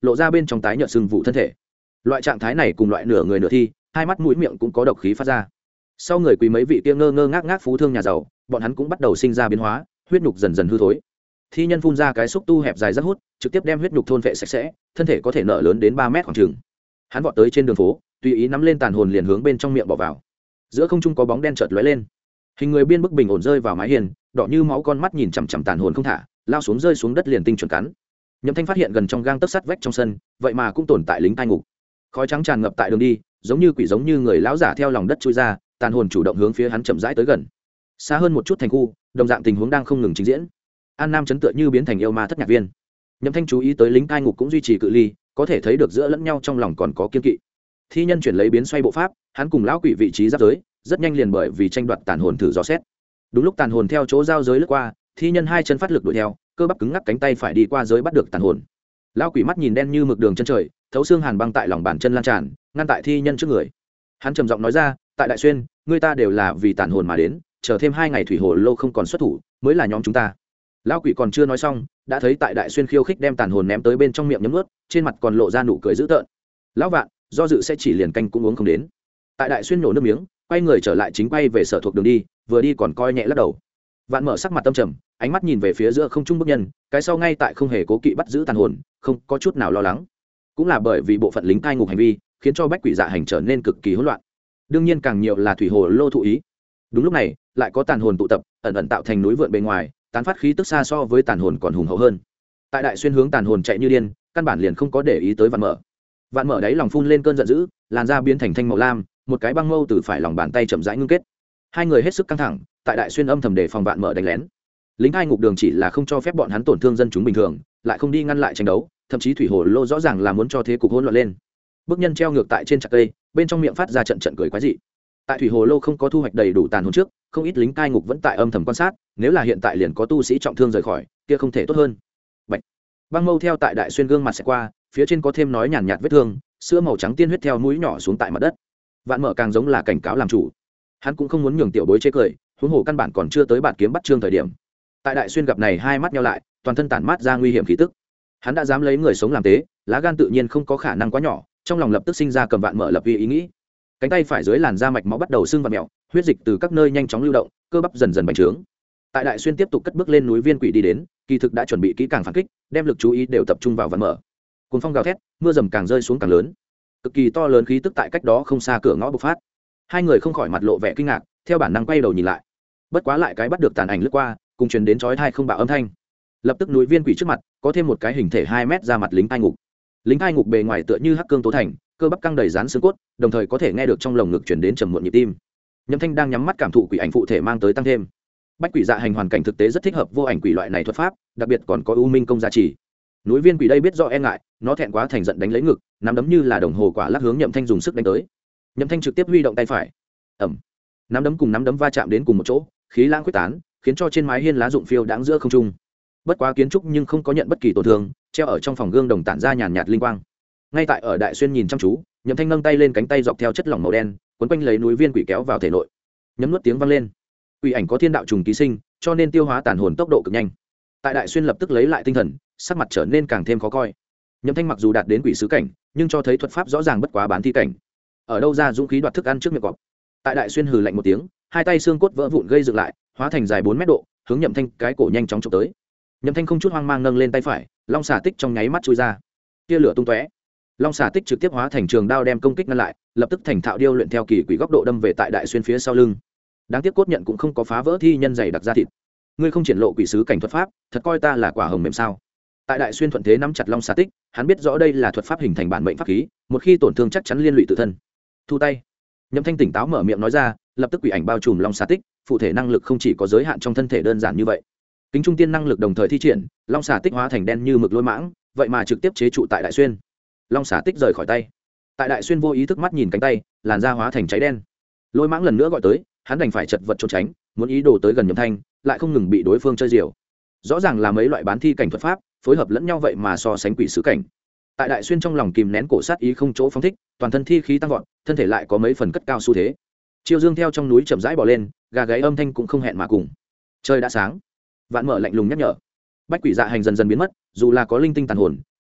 lộ ra bên trong tái nhợt sưng vụ thân thể. Loại trạng thái này cùng loại nửa người nửa thi, hai mắt mũi miệng cũng có độc khí phát ra. Sau người quý mấy vị kia ngơ ngơ ngác ngác phú thương nhà giàu, bọn hắn cũng bắt đầu sinh ra biến hóa, huyết nhục dần dần hư thối. Thi nhân phun ra cái xúc tu hẹp dài rất hút, trực tiếp đem huyết nhục thôn vệ sạch sẽ, thân thể có thể nở lớn đến 3 mét khoảng chừng. Hắn vọt tới trên đường phố, tùy ý nắm lên tàn hồn liền hướng bên trong miệng bỏ vào. Giữa không trung có bóng đen chợt lóe lên, hình người biên bức bình ổn rơi vào mái hiên, đỏ như máu con mắt nhìn chằm chằm tàn hồn không thả, lao xuống rơi xuống đất liền tinh chuẩn cắn. Nhậm Thanh phát hiện gần trong gang tấc sắt vách trong sân, vậy mà cũng tồn tại lính cai ngục. Khói trắng tràn ngập tại đường đi, giống như quỷ giống như người lão giả theo lòng đất chui ra, tàn hồn chủ động hướng phía hắn chậm rãi tới gần. Xa hơn một chút thành khu, đồng dạng tình huống đang không ngừng trình diễn. An Nam chấn tựa như biến thành yêu ma thất nhạc viên. Nhậm Thanh chú ý tới lính cai ngục cũng duy trì cự ly, có thể thấy được giữa lẫn nhau trong lòng còn có kiên kỵ. Thi nhân chuyển lấy biến xoay bộ pháp, hắn cùng lão quỷ vị trí giáp giới, rất nhanh liền bởi vì tranh đoạt tàn hồn thử dò xét. Đúng lúc tàn hồn theo chỗ giao giới lướt qua, thi nhân hai chân phát lực đuổi theo, cơ bắp cứng ngắc cánh tay phải đi qua giới bắt được tàn hồn. Lão quỷ mắt nhìn đen như mực đường chân trời, thấu xương hàn băng tại lòng bàn chân lan tràn, ngăn tại thi nhân trước người. Hắn trầm giọng nói ra, tại Đại Xuyên, người ta đều là vì tàn hồn mà đến, chờ thêm 2 ngày thủy hồ lô không còn xuất thủ, mới là nhóm chúng ta. Lão quỷ còn chưa nói xong, đã thấy tại Đại Xuyên khiêu khích đem tàn hồn ném tới bên trong miệng nhấm nuốt, trên mặt còn lộ ra nụ cười dữ tợn. Lão vạn, do dự sẽ chỉ liền canh cũng uống không đến. Tại Đại Xuyên nổ nước miếng, quay người trở lại chính quay về sở thuộc đường đi, vừa đi còn coi nhẹ lắc đầu. Vạn mở sắc mặt tâm trầm, ánh mắt nhìn về phía giữa không trung bước nhân, cái sau ngay tại không hề cố kỵ bắt giữ tàn hồn, không có chút nào lo lắng. Cũng là bởi vì bộ phận lính cai ngục hành vi, khiến cho bách quỷ dạ hành trở nên cực kỳ hỗn loạn. Đương nhiên càng nhiều là thủy hồ lô thụ ý. Đúng lúc này, lại có tàn hồn tụ tập, ẩn ẩn tạo thành núi vượn bên ngoài, tán phát khí tức xa so với tàn hồn còn hùng hậu hơn. Tại Đại Xuyên hướng tàn hồn chạy như điên, căn bản liền không có để ý tới Vạn mở. Vạn mở đáy lòng phun lên cơn giận dữ, làn da biến thành thanh màu lam, một cái băng mâu từ phải lòng bàn tay chậm rãi ngưng kết. Hai người hết sức căng thẳng, tại Đại Xuyên âm thầm đề phòng Vạn mở đánh lén. Lính hai ngục đường chỉ là không cho phép bọn hắn tổn thương dân chúng bình thường, lại không đi ngăn lại tranh đấu, thậm chí thủy hồ lô rõ ràng là muốn cho thế cục hỗn loạn lên. Bức nhân treo ngược tại trên chặt cây, bên trong miệng phát ra trận trận cười quái dị. Tại thủy hồ lô không có thu hoạch đầy đủ tàn hồn trước, không ít lính cai ngục vẫn tại âm thầm quan sát, nếu là hiện tại liền có tu sĩ trọng thương rời khỏi, kia không thể tốt hơn. Bạch. Băng mâu theo tại Đại Xuyên gương mặt sẽ qua, phía trên có thêm nói nhàn nhạt vết thương, sữa màu trắng tiên huyết theo mũi nhỏ xuống tại mặt đất. Vạn mở càng giống là cảnh cáo làm chủ. Hắn cũng không muốn nhường tiểu bối chế cười, huống hồ căn bản còn chưa tới bản kiếm bắt trương thời điểm. Tại Đại Xuyên gặp này hai mắt nhau lại, toàn thân tản mát ra nguy hiểm khí tức. Hắn đã dám lấy người sống làm tế, lá gan tự nhiên không có khả năng quá nhỏ, trong lòng lập tức sinh ra cầm Vạn mở lập vi ý nghĩ. Cánh tay phải dưới làn da mạch máu bắt đầu sưng và mèo, huyết dịch từ các nơi nhanh chóng lưu động, cơ bắp dần dần bành trướng. Tại Đại Xuyên tiếp tục cất bước lên núi viên quỷ đi đến, kỳ thực đã chuẩn bị kỹ càng phản kích, đem lực chú ý đều tập trung vào Vạn mở. Cuồng phong gào thét, mưa dầm càng rơi xuống càng lớn, cực kỳ to lớn khí tức tại cách đó không xa cửa ngõ bộc phát. Hai người không khỏi mặt lộ vẻ kinh ngạc, theo bản năng quay đầu nhìn lại. Bất quá lại cái bắt được tàn ảnh lướt qua, cùng truyền đến chói tai không bạo âm thanh. Lập tức núi viên quỷ trước mặt có thêm một cái hình thể 2 mét ra mặt lính cai ngục. Lính cai ngục bề ngoài tựa như hắc cương tố thành, cơ bắp căng đầy dán xương cốt, đồng thời có thể nghe được trong lồng ngực truyền đến trầm muộn nhịp tim. Nhậm Thanh đang nhắm mắt cảm thụ quỷ ảnh phụ thể mang tới tăng thêm. Bách quỷ dạ hành hoàn cảnh thực tế rất thích hợp vô ảnh quỷ loại này thuật pháp, đặc biệt còn có u minh công gia trì. Núi viên quỷ đây biết rõ e ngại, nó thẹn quá thành giận đánh lấy ngực, nắm đấm như là đồng hồ quả lắc hướng Nhậm Thanh dùng sức đánh tới. Nhậm Thanh trực tiếp huy động tay phải, ầm, nắm đấm cùng nắm đấm va chạm đến cùng một chỗ, khí lãng quyết tán, khiến cho trên mái hiên lá rụng phiêu đãng giữa không trung. Bất quá kiến trúc nhưng không có nhận bất kỳ tổn thương, treo ở trong phòng gương đồng tản ra nhàn nhạt linh quang. Ngay tại ở Đại Xuyên nhìn chăm chú, Nhậm Thanh nâng tay lên, cánh tay dọc theo chất lỏng màu đen quấn quanh lấy núi viên quỷ kéo vào thể nội. Nhấm nuốt tiếng vang lên. Quỷ ảnh có thiên đạo trùng ký sinh, cho nên tiêu hóa tàn hồn tốc độ cực nhanh. Tại Đại Xuyên lập tức lấy lại tinh thần, sắc mặt trở nên càng thêm khó coi. Nhậm Thanh mặc dù đạt đến quỷ sứ cảnh, nhưng cho thấy thuật pháp rõ ràng bất quá bán thi cảnh. Ở đâu ra dũng khí đoạt thức ăn trước miệng cọp? Tại Đại Xuyên hừ lạnh một tiếng, hai tay xương cốt vỡ vụn gây dựng lại, hóa thành dài 4 mét độ, hướng Nhậm Thanh cái cổ nhanh chóng chụp tới. Nhậm Thanh không chút hoang mang nâng lên tay phải, long xà tích trong nháy mắt chui ra, tia lửa tung tóe. Long xà tích trực tiếp hóa thành trường đao đem công kích ngăn lại, lập tức thành thạo điêu luyện theo kỳ quỷ góc độ đâm về tại Đại Xuyên phía sau lưng. Đáng tiếc cốt nhận cũng không có phá vỡ thi nhân dày đặc ra thịt. Ngươi không triển lộ quỷ sứ cảnh thuật pháp, thật coi ta là quả hồng mềm sao? Tại Đại Xuyên thuận thế nắm chặt long xà tích, hắn biết rõ đây là thuật pháp hình thành bản mệnh pháp khí, một khi tổn thương chắc chắn liên lụy tự thân. Thu tay. Nhậm Thanh tỉnh táo mở miệng nói ra, lập tức quỷ ảnh bao trùm long xà tích, phụ thể năng lực không chỉ có giới hạn trong thân thể đơn giản như vậy. Kính trung tiên năng lực đồng thời thi triển, long xà tích hóa thành đen như mực lôi mãng, vậy mà trực tiếp chế trụ tại Đại Xuyên. Long xà tích rời khỏi tay. Tại Đại Xuyên vô ý thức mắt nhìn cánh tay, làn da hóa thành cháy đen. Lôi mãng lần nữa gọi tới, hắn đành phải chật vật trốn tránh, muốn ý đồ tới gần Nhậm Thanh, lại không ngừng bị đối phương chơi diều. Rõ ràng là mấy loại bán thi cảnh thuật pháp, phối hợp lẫn nhau vậy mà so sánh quỷ sứ cảnh. Tại Đại Xuyên trong lòng kìm nén cổ sát ý không chỗ phóng thích, toàn thân thi khí tăng vọt, thân thể lại có mấy phần cất cao xu thế. Chiêu dương theo trong núi chậm rãi bò lên, gà gáy âm thanh cũng không hẹn mà cùng. Trời đã sáng. Vạn mở lạnh lùng nhắc nhở. Bách quỷ dạ hành dần dần biến mất, dù là có linh tinh tàn hồn,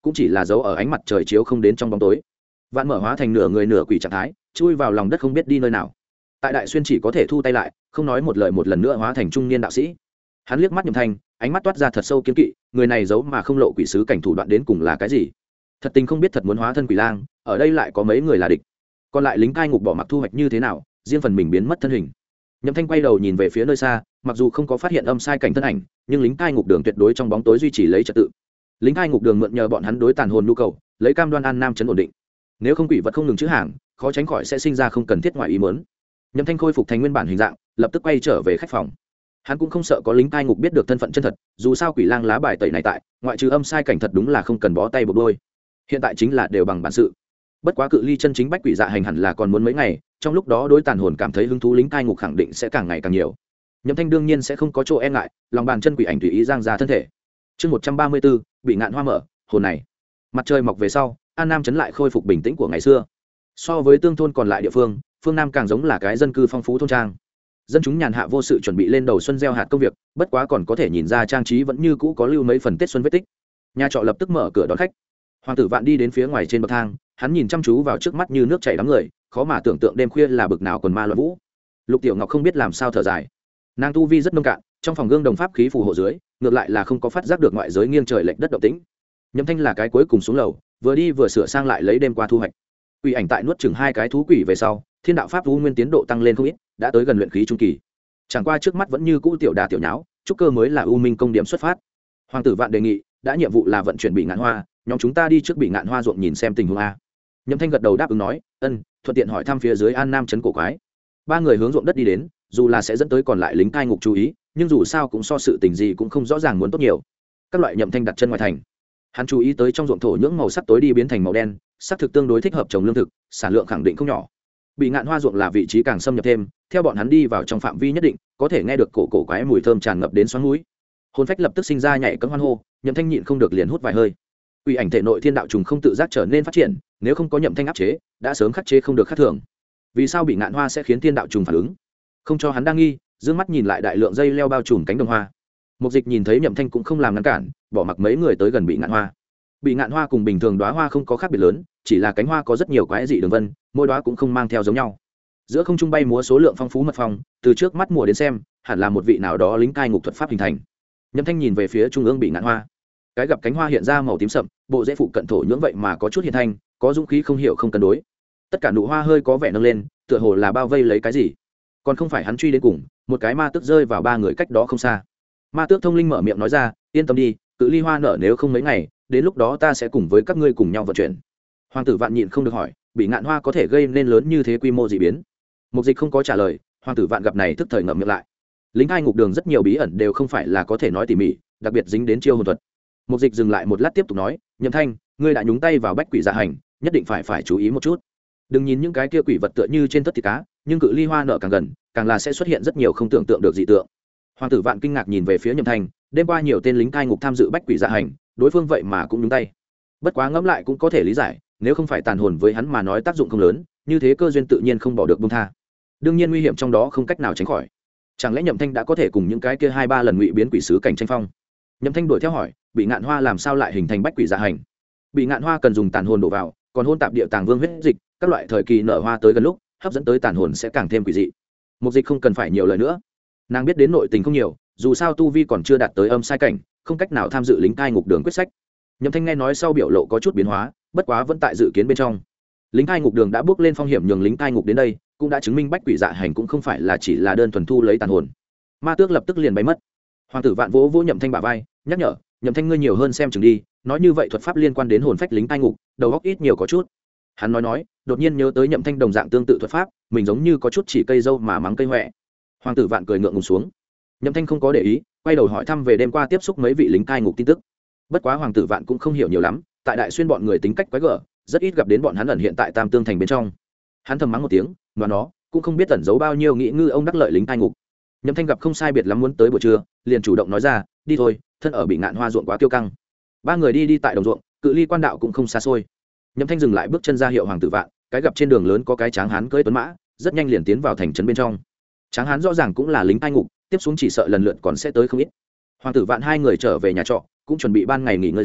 cũng chỉ là dấu ở ánh mặt trời chiếu không đến trong bóng tối. Vạn mở hóa thành nửa người nửa quỷ trạng thái, chui vào lòng đất không biết đi nơi nào. Tại Đại Xuyên chỉ có thể thu tay lại, không nói một lời, một lần nữa hóa thành trung niên đạo sĩ. Hắn liếc mắt Nhậm Thanh, ánh mắt toát ra thật sâu kiên kỵ, người này giấu mà không lộ quỷ sứ cảnh thủ đoạn đến cùng là cái gì? Thật tình không biết thật muốn hóa thân quỷ lang, ở đây lại có mấy người là địch. Còn lại lính cai ngục bỏ mặc thu hoạch như thế nào, riêng phần mình biến mất thân hình. Nhậm Thanh quay đầu nhìn về phía nơi xa, mặc dù không có phát hiện âm sai cảnh thân ảnh, nhưng lính cai ngục đường tuyệt đối trong bóng tối duy trì lấy trật tự. Lính cai ngục đường mượn nhờ bọn hắn đối tàn hồn nhu cầu, lấy cam đoan an nam chấn ổn định. Nếu không quỷ vật không ngừng chữ hàng, khó tránh khỏi sẽ sinh ra không cần thiết ngoài ý muốn. Nhậm Thanh khôi phục thành nguyên bản hình dạng, lập tức quay trở về khách phòng. Hắn cũng không sợ có lính cai ngục biết được thân phận chân thật, dù sao quỷ lang lá bài tẩy này tại, ngoại trừ âm sai cảnh thật đúng là không cần bó tay buộc đôi. Hiện tại chính là đều bằng bản sự. Bất quá cự ly chân chính bách quỷ dạ hành hẳn là còn muốn mấy ngày, trong lúc đó đối tàn hồn cảm thấy hứng thú lính cai ngục khẳng định sẽ càng ngày càng nhiều. Nhậm Thanh đương nhiên sẽ không có chỗ e ngại, lòng bàn chân quỷ ảnh tùy ý giang ra thân thể. Chương 134, bị ngạn hoa mở, hồn này. Mặt trời mọc về sau, An Nam trấn lại khôi phục bình tĩnh của ngày xưa. So với tương thôn còn lại địa phương, phương Nam càng giống là cái dân cư phong phú thôn trang. Dân chúng nhàn hạ vô sự chuẩn bị lên đầu xuân gieo hạt công việc, bất quá còn có thể nhìn ra trang trí vẫn như cũ có lưu mấy phần Tết xuân vết tích. Nhà trọ lập tức mở cửa đón khách. Hoàng tử Vạn đi đến phía ngoài trên bậc thang, hắn nhìn chăm chú vào trước mắt như nước chảy đám người, khó mà tưởng tượng đêm khuya là bực nào quần ma loạn vũ. Lục Tiểu Ngọc không biết làm sao thở dài. Nàng tu vi rất nông cạn, trong phòng gương đồng pháp khí phù hộ dưới, ngược lại là không có phát giác được ngoại giới nghiêng trời lệch đất động tĩnh. Nhậm Thanh là cái cuối cùng xuống lầu, vừa đi vừa sửa sang lại lấy đêm qua thu hoạch. Quỷ ảnh tại nuốt chừng 2 cái thú quỷ về sau, thiên đạo pháp u nguyên tiến độ tăng lên không ít, đã tới gần luyện khí trung kỳ. Chẳng qua trước mắt vẫn như cũ tiểu đà tiểu nháo, trúc cơ mới là u minh công điểm xuất phát. Hoàng tử Vạn đề nghị, đã nhiệm vụ là vận chuyển bị ngạn hoa, nhóm chúng ta đi trước bị ngạn hoa ruộng nhìn xem tình huống a. Nhậm Thanh gật đầu đáp ứng nói, ân, thuận tiện hỏi thăm phía dưới An Nam trấn cổ quái. 3 người hướng ruộng đất đi đến, dù là sẽ dẫn tới còn lại lính cai ngục chú ý, nhưng dù sao cũng so sự tình gì cũng không rõ ràng muốn tốt nhiều. Các loại Nhậm Thanh đặt chân ngoài thành, hắn chú ý tới trong ruộng thổ nhưỡng màu sắc tối đi biến thành màu đen, sắc thực tương đối thích hợp trồng lương thực, sản lượng khẳng định không nhỏ. Bị ngạn hoa ruộng là vị trí càng xâm nhập thêm, theo bọn hắn đi vào trong phạm vi nhất định, có thể nghe được cổ quái mùi thơm tràn ngập đến xoắn mũi. Hồn phách lập tức sinh ra nhảy cẫng hoan hô, Nhậm Thanh nhịn không được liền hút vài hơi. Quỷ ảnh thể nội thiên đạo trùng không tự giác trở nên phát triển, nếu không có Nhậm Thanh áp chế, đã sớm khắc chế không được khắc thường. Vì sao bị ngạn hoa sẽ khiến thiên đạo trùng phản ứng? Không cho hắn đang nghi, dương mắt nhìn lại đại lượng dây leo bao trùm cánh đồng hoa. Mục Dịch nhìn thấy Nhậm Thanh cũng không làm ngăn cản, bỏ mặc mấy người tới gần bị ngạn hoa. Bị ngạn hoa cùng bình thường đóa hoa không có khác biệt lớn, chỉ là cánh hoa có rất nhiều quái dị đường vân, mỗi đóa cũng không mang theo giống nhau. Giữa không trung bay múa số lượng phong phú mật phong, từ trước mắt mùa đến xem, hẳn là một vị nào đó lính cai ngục thuật pháp hình thành. Nhậm Thanh nhìn về phía trung ương bị ngạn hoa, cái gặp cánh hoa hiện ra màu tím sậm, bộ rễ phụ cận thổ nhưỡng vậy mà có chút hiện thanh, có dũng khí không hiểu không cân đối. Tất cả nụ hoa hơi có vẻ nâng lên, tựa hồ là bao vây lấy cái gì. Còn không phải hắn truy đến cùng, một cái ma tước rơi vào 3 người cách đó không xa. Ma tước thông linh mở miệng nói ra, yên tâm đi, cự ly hoa nở nếu không mấy ngày, đến lúc đó ta sẽ cùng với các ngươi cùng nhau vận chuyển. Hoàng tử Vạn nhịn không được hỏi, bị ngạn hoa có thể gây nên lớn như thế quy mô dị biến? Mục Dịch không có trả lời, Hoàng tử Vạn gặp này thức thời ngậm miệng lại. Lính hai ngục đường rất nhiều bí ẩn đều không phải là có thể nói tỉ mỉ, đặc biệt dính đến chiêu hồn thuật. Mục Dịch dừng lại một lát tiếp tục nói, Nhậm Thanh, ngươi đã nhúng tay vào bách quỷ dạ hành, nhất định phải chú ý một chút. Đừng nhìn những cái kia quỷ vật tựa như trên tất thịt cá, nhưng cự ly hoa nở càng gần, càng là sẽ xuất hiện rất nhiều không tưởng tượng được dị tượng. Hoàng tử Vạn kinh ngạc nhìn về phía Nhậm Thanh, đêm qua nhiều tên lính cai ngục tham dự bách quỷ dạ hành, đối phương vậy mà cũng nhúng tay. Bất quá ngẫm lại cũng có thể lý giải, nếu không phải tàn hồn với hắn mà nói tác dụng không lớn, như thế cơ duyên tự nhiên không bỏ được buông tha. Đương nhiên nguy hiểm trong đó không cách nào tránh khỏi. Chẳng lẽ Nhậm Thanh đã có thể cùng những cái kia 2-3 lần ngụy biến quỷ sứ cảnh tranh phong? Nhậm Thanh đuổi theo hỏi, bị ngạn hoa làm sao lại hình thành bách quỷ dạ hành? Bị ngạn hoa cần dùng tàn hồn đổ vào, còn hôn tạp địa tàng vương huyết dịch, các loại thời kỳ nở hoa tới gần lúc, hấp dẫn tới tàn hồn sẽ càng thêm quỷ dị. Mục Dịch không cần phải nhiều lời nữa, nàng biết đến nội tình không nhiều, dù sao tu vi còn chưa đạt tới âm sai cảnh, không cách nào tham dự lính cai ngục đường quyết sách. Nhậm Thanh nghe nói sau biểu lộ có chút biến hóa, bất quá vẫn tại dự kiến bên trong. Lính cai ngục đường đã bước lên phong hiểm nhường lính cai ngục đến đây, cũng đã chứng minh bách quỷ dạ hành cũng không phải là chỉ là đơn thuần thu lấy tàn hồn. Ma tước lập tức liền bay mất. Hoàng tử Vạn vỗ vỗ Nhậm Thanh bả vai, nhắc nhở, Nhậm Thanh ngươi nhiều hơn xem chừng đi, nói như vậy thuật pháp liên quan đến hồn phách lính cai ngục, đầu óc ít nhiều có chút. Hắn nói, đột nhiên nhớ tới Nhậm Thanh đồng dạng tương tự thuật pháp, mình giống như có chút chỉ cây dâu mà mắng cây hoẹ. Hoàng tử Vạn cười ngượng ngùng xuống. Nhậm Thanh không có để ý, quay đầu hỏi thăm về đêm qua tiếp xúc mấy vị lính cai ngục tin tức. Bất quá Hoàng tử Vạn cũng không hiểu nhiều lắm, tại Đại Xuyên bọn người tính cách quái gở, rất ít gặp đến bọn hắn ẩn hiện tại Tam Tương thành bên trong. Hắn thầm mắng một tiếng, mà nó cũng không biết ẩn giấu bao nhiêu nghĩ ngư ông đắc lợi lính cai ngục. Nhậm Thanh gặp không sai biệt lắm muốn tới buổi trưa, liền chủ động nói ra, đi thôi, thân ở bị ngạn hoa ruộng quá kiêu căng. 3 người đi tại đồng ruộng, cự ly quan đạo cũng không xa xôi. Nhậm Thanh dừng lại bước chân ra hiệu Hoàng tử Vạn, cái gặp trên đường lớn có cái tráng hán cưỡi tuấn mã, rất nhanh liền tiến vào thành trấn bên trong. Tráng hán rõ ràng cũng là lính cai ngục, tiếp xuống chỉ sợ lần lượt còn sẽ tới không ít. Hoàng tử Vạn 2 người trở về nhà trọ, cũng chuẩn bị ban ngày nghỉ ngơi dưới,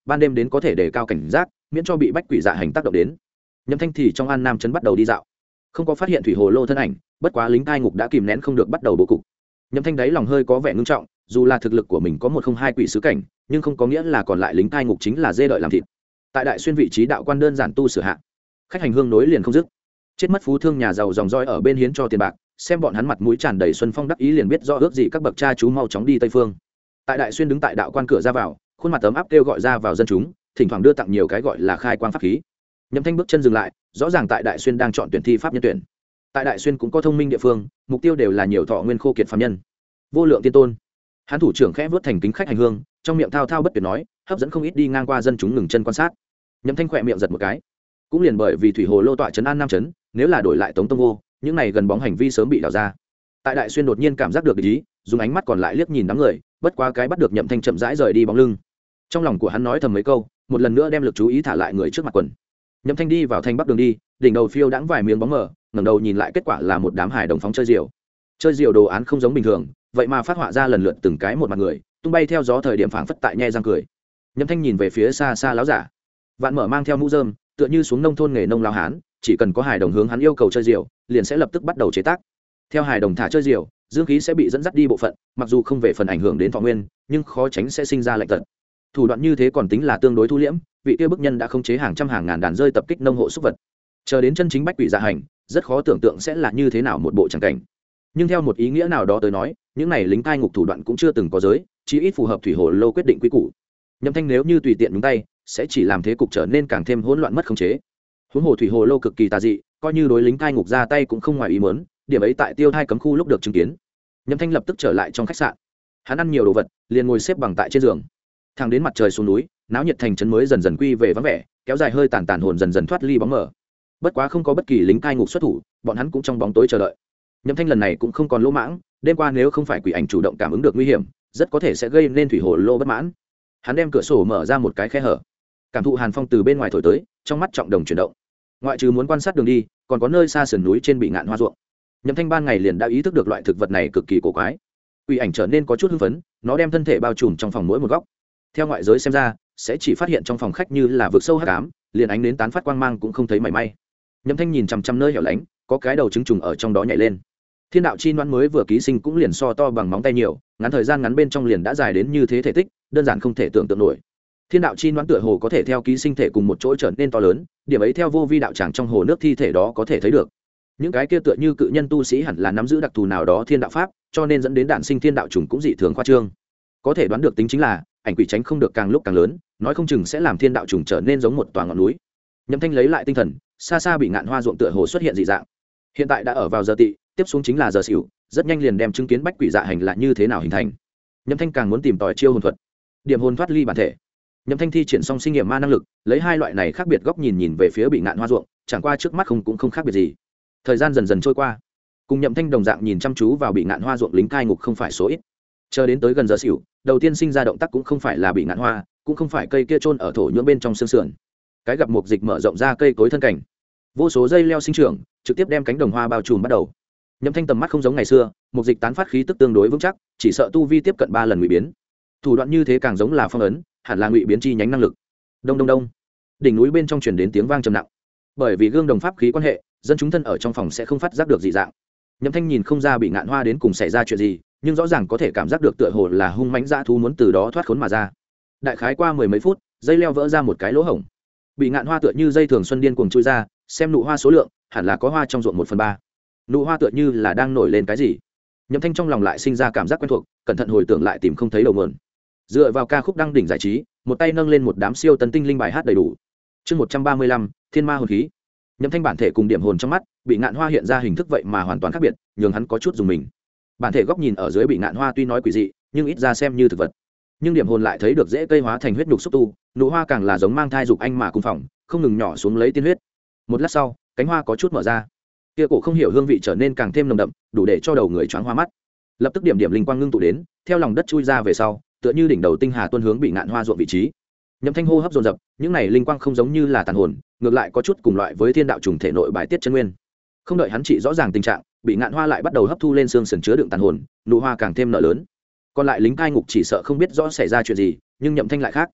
ban đêm đến có thể đề cao cảnh giác, miễn cho bị bách quỷ dạ hành tác động đến. Nhậm Thanh thì trong An Nam trấn bắt đầu đi dạo, không có phát hiện thủy hồ lô thân ảnh, bất quá lính cai ngục đã kìm nén không được bắt đầu bố cục. Nhậm Thanh đáy lòng hơi có vẻ ngưng trọng, dù là thực lực của mình có 102 quỷ sứ cảnh, nhưng không có nghĩa là còn lại lính cai ngục chính là dê đợi làm thịt. Tại Đại Xuyên vị trí đạo quan đơn giản tu sửa hạ, khách hành hương nối liền không dứt. Chết mất phú thương nhà giàu dòng roi ở bên hiến cho tiền bạc, xem bọn hắn mặt mũi tràn đầy xuân phong đắc ý liền biết rõ ước gì các bậc cha chú mau chóng đi Tây phương. Tại Đại Xuyên đứng tại đạo quan cửa ra vào, khuôn mặt ấm áp kêu gọi ra vào dân chúng, thỉnh thoảng đưa tặng nhiều cái gọi là khai quang pháp khí. Nhậm Thanh bước chân dừng lại, rõ ràng tại Đại Xuyên đang chọn tuyển thi pháp nhân tuyển. Tại Đại Xuyên cũng có thông minh địa phương, mục tiêu đều là nhiều thọ nguyên khô kiệt phàm nhân. Vô lượng tiên tôn, hắn thủ trưởng khẽ vớt thành kính khách hành hương, trong miệng thao thao bất tuyệt nói, hấp dẫn không ít đi ngang qua dân chúng ngừng chân quan sát. Nhậm Thanh khỏe miệng giật một cái, cũng liền bởi vì thủy hồ lô tọa trấn An Nam trấn, nếu là đổi lại Tống Tông Vô, những này gần bóng hành vi sớm bị đào ra. Tại Đại Xuyên đột nhiên cảm giác được ý, dùng ánh mắt còn lại liếc nhìn đám người, bất quá cái bắt được Nhậm Thanh chậm rãi rời đi bóng lưng. Trong lòng của hắn nói thầm mấy câu, một lần nữa đem lực chú ý thả lại người trước mặt quần. Nhậm Thanh đi vào thanh bắc đường đi, đỉnh đầu phiêu đãng vài miếng bóng mờ, ngẩng đầu nhìn lại kết quả là một đám hài đồng phóng chơi diều. Chơi diều đồ án không giống bình thường, vậy mà phát họa ra lần lượt từng cái một mặt người, tung bay theo gió thời điểm phảng phất tại nhe răng cười. Nhậm Thanh nhìn về phía xa xa láo giả, vạn mở mang theo mũ rơm, tựa như xuống nông thôn nghề nông lao hán, chỉ cần có hài đồng hướng hắn yêu cầu chơi diều, liền sẽ lập tức bắt đầu chế tác. Theo hài đồng thả chơi diều, dương khí sẽ bị dẫn dắt đi bộ phận, mặc dù không về phần ảnh hưởng đến thọ nguyên, nhưng khó tránh sẽ sinh ra lệnh tật. Thủ đoạn như thế còn tính là tương đối thu liễm, vị kia bức nhân đã khống chế hàng trăm hàng ngàn đàn rơi tập kích nông hộ súc vật. Chờ đến chân chính bách quỷ dạ hành, rất khó tưởng tượng sẽ là như thế nào một bộ tràng cảnh. Nhưng theo một ý nghĩa nào đó tới nói, những này lính cai ngục thủ đoạn cũng chưa từng có giới, chí ít phù hợp thủy hồ lô quyết định quy củ. Nhậm Thanh nếu như tùy tiện nhúng tay, sẽ chỉ làm thế cục trở nên càng thêm hỗn loạn mất khống chế. Huống hồ thủy hồ lô cực kỳ tà dị, coi như đối lính cai ngục ra tay cũng không ngoài ý muốn, điểm ấy tại Tiêu Thai cấm khu lúc được chứng kiến. Nhậm Thanh lập tức trở lại trong khách sạn, hắn ăn nhiều đồ vật, liền ngồi xếp bằng tại trên giường. Thẳng đến mặt trời xuống núi, náo nhiệt thành trấn mới dần dần quy về vắng vẻ, kéo dài hơi tàn hồn dần dần thoát ly bóng mờ. Bất quá không có bất kỳ lính cai ngục xuất thủ, bọn hắn cũng trong bóng tối chờ đợi. Nhậm Thanh lần này cũng không còn lỗ mãng, đêm qua nếu không phải quỷ ảnh chủ động cảm ứng được nguy hiểm, rất có thể sẽ gây nên thủy hồ lô bất mãn. Hắn đem cửa sổ mở ra một cái khe hở, cảm thụ hàn phong từ bên ngoài thổi tới, trong mắt trọng đồng chuyển động. Ngoại trừ muốn quan sát đường đi, còn có nơi xa sườn núi trên bị ngạn hoa ruộng. Nhậm Thanh ban ngày liền đã ý thức được loại thực vật này cực kỳ cổ quái. Quỷ ảnh trở nên có chút hưng phấn, nó đem thân thể bao trùm trong phòng mỗi một góc. Theo ngoại giới xem ra, sẽ chỉ phát hiện trong phòng khách như là vực sâu hắc ám, liền ánh đến tán phát quang mang cũng không thấy mảy may. Nhậm Thanh nhìn chằm chằm nơi hẻo lánh, có cái đầu trứng trùng ở trong đó nhảy lên. Thiên đạo chi noãn mới vừa ký sinh cũng liền so to bằng móng tay nhiều, ngắn thời gian ngắn bên trong liền đã dài đến như thế thể tích, đơn giản không thể tưởng tượng nổi. Thiên đạo chi noãn tựa hồ có thể theo ký sinh thể cùng một chỗ trở nên to lớn, điểm ấy theo vô vi đạo tràng trong hồ nước thi thể đó có thể thấy được. Những cái kia tựa như cự nhân tu sĩ hẳn là nắm giữ đặc thù nào đó thiên đạo pháp, cho nên dẫn đến đản sinh thiên đạo trùng cũng dị thường khoa trương. Có thể đoán được tính chính là, ảnh quỷ tránh không được càng lúc càng lớn, nói không chừng sẽ làm thiên đạo trùng trở nên giống một tòa ngọn núi. Nhậm Thanh lấy lại tinh thần, xa xa bị ngạn hoa ruộng tựa hồ xuất hiện dị dạng. Hiện tại đã ở vào giờ tị, tiếp xuống chính là giờ xỉu, rất nhanh liền đem chứng kiến bách quỷ dạ hành là như thế nào hình thành. Nhậm Thanh càng muốn tìm tòi chiêu hồn thuật, điểm hồn thoát ly bản thể. Nhậm Thanh thi triển xong sinh nghiệm ma năng lực, lấy hai loại này khác biệt góc nhìn về phía bị ngạn hoa ruộng, chẳng qua trước mắt cũng không khác biệt gì. Thời gian dần dần trôi qua, cùng Nhậm Thanh đồng dạng nhìn chăm chú vào bị ngạn hoa ruộng lính cai ngục không phải số ít. Chờ đến tới gần giờ xỉu, đầu tiên sinh ra động tác cũng không phải là bị ngạn hoa, cũng không phải cây kia chôn ở thổ nhưỡng bên trong xương sườn. Cái gặp mục dịch mở rộng ra cây cối thân cảnh, vô số dây leo sinh trưởng, trực tiếp đem cánh đồng hoa bao trùm bắt đầu. Nhậm Thanh tầm mắt không giống ngày xưa, mục dịch tán phát khí tức tương đối vững chắc, chỉ sợ tu vi tiếp cận 3 lần ngụy biến. Thủ đoạn như thế càng giống là phong ấn, hẳn là ngụy biến chi nhánh năng lực. Đông đông đông, đỉnh núi bên trong truyền đến tiếng vang trầm nặng. Bởi vì gương đồng pháp khí quan hệ, dân chúng thân ở trong phòng sẽ không phát giác được dị dạng. Nhậm Thanh nhìn không ra bị ngạn hoa đến cùng xảy ra chuyện gì, nhưng rõ ràng có thể cảm giác được tựa hồ là hung mãnh dã thú muốn từ đó thoát khốn mà ra. Đại khái qua 10 mấy phút, dây leo vỡ ra một cái lỗ hổng. Bị ngạn hoa tựa như dây thường xuân điên cuồng chui ra, xem nụ hoa số lượng, hẳn là có hoa trong ruộng 1/3. Nụ hoa tựa như là đang nổi lên cái gì. Nhậm Thanh trong lòng lại sinh ra cảm giác quen thuộc, cẩn thận hồi tưởng lại tìm không thấy đầu nguồn. Dựa vào ca khúc đăng đỉnh giải trí, một tay nâng lên một đám siêu tân tinh linh bài hát đầy đủ. Chương 135, Thiên Ma hồn khí. Nhậm Thanh bản thể cùng điểm hồn trong mắt, bị ngạn hoa hiện ra hình thức vậy mà hoàn toàn khác biệt, nhường hắn có chút dùng mình. Bản thể góc nhìn ở dưới bị ngạn hoa tuy nói quỷ dị, nhưng ít ra xem như thực vật. Nhưng điểm hồn lại thấy được dễ cây hóa thành huyết nhục xúc tu, nụ hoa càng là giống mang thai dục anh mà cùng phòng, không ngừng nhỏ xuống lấy tiên huyết. Một lát sau, cánh hoa có chút mở ra. Kia cổ không hiểu hương vị trở nên càng thêm nồng đậm, đủ để cho đầu người choáng hoa mắt. Lập tức điểm điểm linh quang ngưng tụ đến, theo lòng đất chui ra về sau, tựa như đỉnh đầu tinh hà tuôn hướng bị ngạn hoa ruộng vị trí. Nhậm Thanh hô hấp dồn dập, những này linh quang không giống như là tàn hồn, ngược lại có chút cùng loại với thiên đạo trùng thể nội bài tiết chân nguyên. Không đợi hắn trị rõ ràng tình trạng, bị ngạn hoa lại bắt đầu hấp thu lên xương sườn chứa đựng tàn hồn, nụ hoa càng thêm nở lớn. Còn lại lính cai ngục chỉ sợ không biết rõ xảy ra chuyện gì, nhưng Nhậm Thanh lại khác.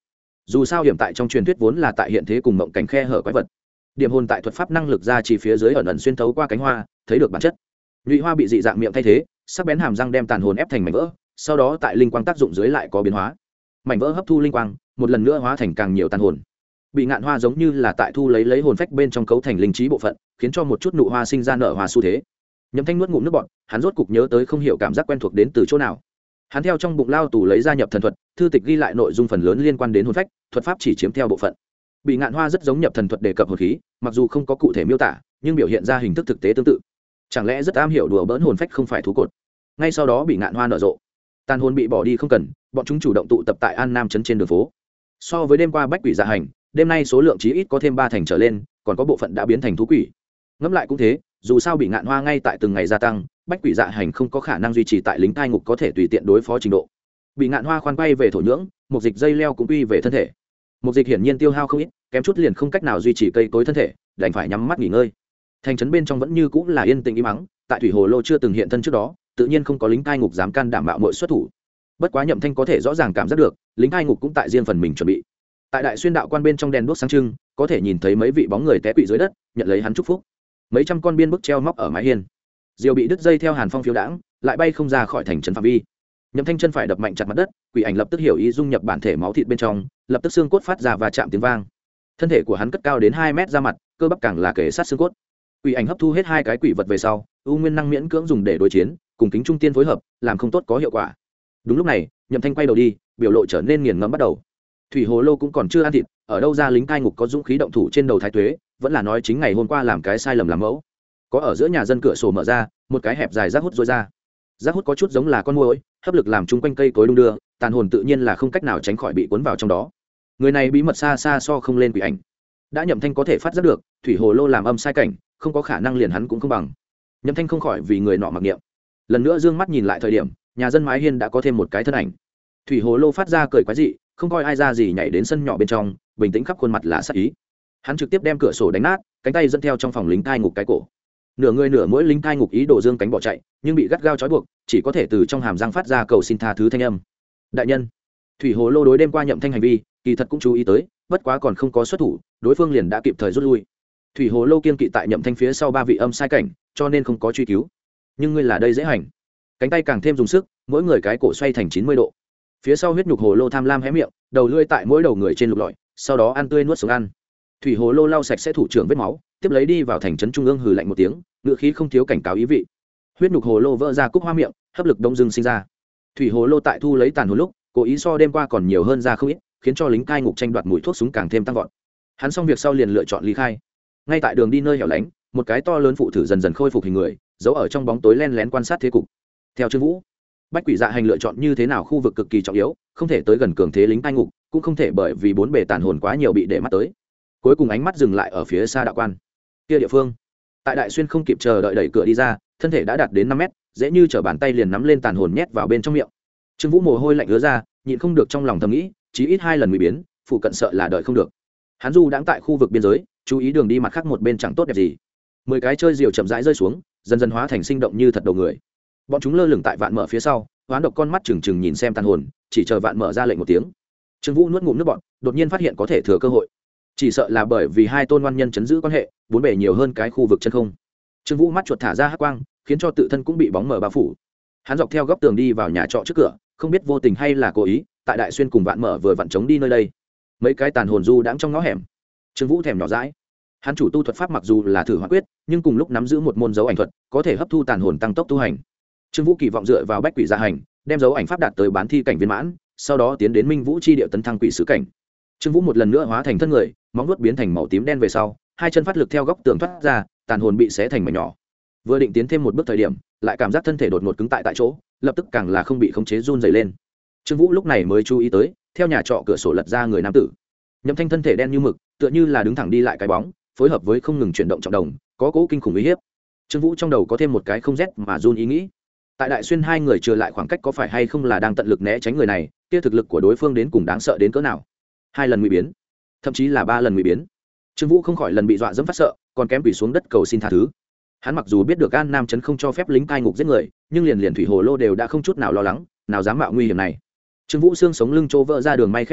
dù sao hiểm tại trong truyền thuyết vốn là tại hiện thế cùng mộng cảnh khe hở quái vật. Điểm hồn tại thuật pháp năng lực ra chỉ phía dưới ẩn ẩn xuyên thấu qua cánh hoa thấy được bản chất. Nhụy hoa bị dị dạng miệng thay thế, sắc bén hàm răng đem tàn hồn ép thành mảnh vỡ, sau đó tại linh quang tác dụng dưới lại có biến hóa. Mảnh vỡ hấp thu linh quang, một lần nữa hóa thành càng nhiều tàn hồn. Bị ngạn hoa giống như là tại thu lấy hồn phách bên trong cấu thành linh trí bộ phận, khiến cho một chút nụ hoa sinh ra nở hoa xu thế. Nhậm Thanh nuốt ngụm nước bọt, hắn rốt cục nhớ tới không hiểu cảm giác quen thuộc đến từ chỗ nào. Hắn theo trong bụng lao tù lấy ra nhập thần thuật, thư tịch ghi lại nội dung phần lớn liên quan đến hồn phách, thuật pháp chỉ chiếm theo bộ phận. Bị ngạn hoa rất giống nhập thần thuật đề cập hồn khí, mặc dù không có cụ thể miêu tả, nhưng biểu hiện ra hình thức thực tế tương tự. Chẳng lẽ rất am hiểu đùa bỡn hồn phách không phải thú cột? Ngay sau đó bị ngạn hoa nở rộ, tàn hồn bị bỏ đi không cần, bọn chúng chủ động tụ tập tại An Nam trấn trên đường phố. So với đêm qua bách quỷ dạ hành, đêm nay số lượng chí ít có thêm 3 thành trở lên, còn có bộ phận đã biến thành thú quỷ. Ngẫm lại cũng thế, dù sao bị ngạn hoa ngay tại từng ngày gia tăng, bách quỷ dạ hành không có khả năng duy trì tại lính cai ngục có thể tùy tiện đối phó trình độ. Bị ngạn hoa khoan quay về thổ nhưỡng, một dịch dây leo cũng quy về thân thể. Một dịch hiển nhiên tiêu hao không ít, kém chút liền không cách nào duy trì cây cối thân thể, đành phải nhắm mắt nghỉ ngơi. Thành trấn bên trong vẫn như cũng là yên tĩnh im mắng, tại thủy hồ lô chưa từng hiện thân trước đó, tự nhiên không có lính cai ngục dám can đảm mạo muội xuất thủ. Bất quá Nhậm Thanh có thể rõ ràng cảm giác được, lính cai ngục cũng tại riêng phần mình chuẩn bị. Tại đại xuyên đạo quan bên trong đèn đuốc sáng trưng, có thể nhìn thấy mấy vị bóng người té quỵ dưới đất, nhận lấy hắn chúc phúc. Mấy trăm con biên bức treo móc ở mái hiên, diều bị đứt dây theo hàn phong phiêu đãng, lại bay không ra khỏi thành trấn phạm vi. Nhậm Thanh chân phải đập mạnh chặt mặt đất, quỷ ảnh lập tức hiểu ý dung nhập bản thể máu thịt bên trong, lập tức xương cốt phát ra và chạm tiếng vang. Thân thể của hắn cất cao đến 2 mét ra mặt, cơ bắp càng là kề sát xương cốt. Quỷ ảnh hấp thu hết 2 cái quỷ vật về sau, u nguyên năng miễn cưỡng dùng để đối chiến, cùng kính trung tiên phối hợp, làm không tốt có hiệu quả. Đúng lúc này, Nhậm Thanh quay đầu đi, biểu lộ trở nên nghiền ngẫm bắt đầu. Thủy hồ lô cũng còn chưa ăn thịt, ở đâu ra lính cai ngục có dũng khí động thủ trên đầu thái tuế, vẫn là nói chính ngày hôm qua làm cái sai lầm làm mẫu. Có ở giữa nhà dân cửa sổ mở ra, một cái hẹp dài rác hút rối ra. Rác hút có chút giống là con muỗi, hấp lực làm chung quanh cây cối đung đưa, tàn hồn tự nhiên là không cách nào tránh khỏi bị cuốn vào trong đó. Người này bí mật xa xa so không lên quỷ ảnh. Đã Nhậm Thanh có thể phát giác được, thủy hồ lô làm âm sai cảnh, không có khả năng liền hắn cũng không bằng. Nhậm Thanh không khỏi vì người nọ mặc niệm. Lần nữa dương mắt nhìn lại thời điểm, nhà dân mái hiên đã có thêm một cái thân ảnh. Thủy hồ lô phát ra cười quái dị, không coi ai ra gì nhảy đến sân nhỏ bên trong, bình tĩnh khắp khuôn mặt là sắc ý. Hắn trực tiếp đem cửa sổ đánh nát, cánh tay dẫn theo trong phòng lính cai ngục cái cổ. Nửa người nửa mỗi lính cai ngục ý đồ dương cánh bỏ chạy, nhưng bị gắt gao trói buộc, chỉ có thể từ trong hàm răng phát ra cầu xin tha thứ thanh âm. Đại nhân, thủy hồ lô đối đêm qua Nhậm Thanh hành vi, kỳ thật cũng chú ý tới, bất quá còn không có xuất thủ, đối phương liền đã kịp thời rút lui. Thủy hồ lô kiên kỵ tại Nhậm Thanh phía sau 3 vị âm sai cảnh, cho nên không có truy cứu. Nhưng ngươi là đây dễ hành. Cánh tay càng thêm dùng sức, mỗi người cái cổ xoay thành 90 độ. Phía sau huyết nhục hồ lô tham lam hé miệng, đầu lưỡi tại mỗi đầu người trên lục lọi, sau đó ăn tươi nuốt sống ăn. Thủy hồ lô lau sạch sẽ thủ trưởng vết máu, tiếp lấy đi vào thành trấn trung ương hừ lạnh một tiếng, ngựa khí không thiếu cảnh cáo ý vị. Huyết nhục hồ lô vỡ ra cúc hoa miệng, hấp lực đông dương sinh ra. Thủy hồ lô tại thu lấy tàn hồn lúc, cố ý so đêm qua còn nhiều hơn ra không ít, khiến cho lính cai ngục tranh đoạt mùi thuốc súng càng thêm tăng vọt. Hắn xong việc sau liền lựa chọn ly khai. Ngay tại đường đi nơi hẻo lánh, một cái to lớn phụ thử dần dần khôi phục hình người, giấu ở trong bóng tối len lén quan sát thế cục. Theo Trương Vũ, bách quỷ dạ hành lựa chọn như thế nào khu vực cực kỳ trọng yếu, không thể tới gần cường thế lính cai ngục, cũng không thể bởi vì 4 bề tàn hồn quá nhiều bị để mắt tới. Cuối cùng ánh mắt dừng lại ở phía xa đạo quan kia địa phương. Tại đại xuyên không kịp chờ đợi đẩy cửa đi ra, thân thể đã đạt đến 5 mét, dễ như trở bàn tay liền nắm lên tàn hồn nhét vào bên trong miệng. Trương Vũ mồ hôi lạnh ứa ra, nhịn không được trong lòng thầm nghĩ, chí ít 2 lần nguy biến, phụ cận sợ là đợi không được. Hắn du đãng tại khu vực biên giới, chú ý đường đi mặt khác một bên chẳng tốt đẹp gì. 10 cái chơi diều chậm rãi rơi xuống, dần dần hóa thành sinh động như thật đầu người. Bọn chúng lơ lửng tại Vạn Mở phía sau, hoán độc con mắt trừng trừng nhìn xem tàn hồn, chỉ chờ Vạn Mở ra lệnh một tiếng. Trương Vũ nuốt ngụm nước bọt, đột nhiên phát hiện có thể thừa cơ hội. Chỉ sợ là bởi vì 2 tôn ngoan nhân chấn giữ quan hệ, 4 bề nhiều hơn cái khu vực chân không. Trương Vũ mắt chuột thả ra hắc quang, khiến cho tự thân cũng bị bóng mờ bao phủ. Hắn dọc theo góc tường đi vào nhà trọ trước cửa, không biết vô tình hay là cố ý, tại đại xuyên cùng Vạn Mở vừa vặn chống đi nơi đây. Mấy cái tàn hồn du đãng trong ngõ hẻm. Trương Vũ thèm nhỏ dãi. Hắn chủ tu thuật pháp mặc dù là thử hóa quyết, nhưng cùng lúc nắm giữ một môn dấu ảnh thuật, có thể hấp thu tàn hồn tăng tốc tu hành. Trương Vũ kỳ vọng dựa vào bách quỷ gia hành, đem dấu ảnh pháp đạt tới bán thi cảnh viên mãn, sau đó tiến đến Minh Vũ chi địa tấn thăng quỷ sứ cảnh. Trương Vũ một lần nữa hóa thành thân người, móng vuốt biến thành màu tím đen về sau, 2 chân phát lực theo góc tường thoát ra, tàn hồn bị xé thành mảnh nhỏ. Vừa định tiến thêm một bước thời điểm, lại cảm giác thân thể đột ngột cứng tại chỗ, lập tức càng là không bị khống chế run rẩy lên. Trương Vũ lúc này mới chú ý tới, theo nhà trọ cửa sổ lật ra người nam tử. Nhậm Thanh thân thể đen như mực, tựa như là đứng thẳng đi lại cái bóng, phối hợp với không ngừng chuyển động trọng đồng, có cố kinh khủng uy hiếp. Trương Vũ trong đầu có thêm một cái không rét mà run ý nghĩ. Tại đại xuyên 2 người trừ lại khoảng cách có phải hay không là đang tận lực né tránh người này, kia thực lực của đối phương đến cùng đáng sợ đến cỡ nào. 2 lần nguy biến, thậm chí là 3 lần nguy biến. Trương Vũ không khỏi lần bị dọa dẫm phát sợ, còn kém quỳ xuống đất cầu xin tha thứ. Hắn mặc dù biết được An Nam trấn không cho phép lính cai ngục giết người, nhưng liền thủy hồ lô đều đã không chút nào lo lắng, nào dám mạo nguy hiểm này. Trương Vũ xương sống lưng trô vỡ ra đường may khẽ hở,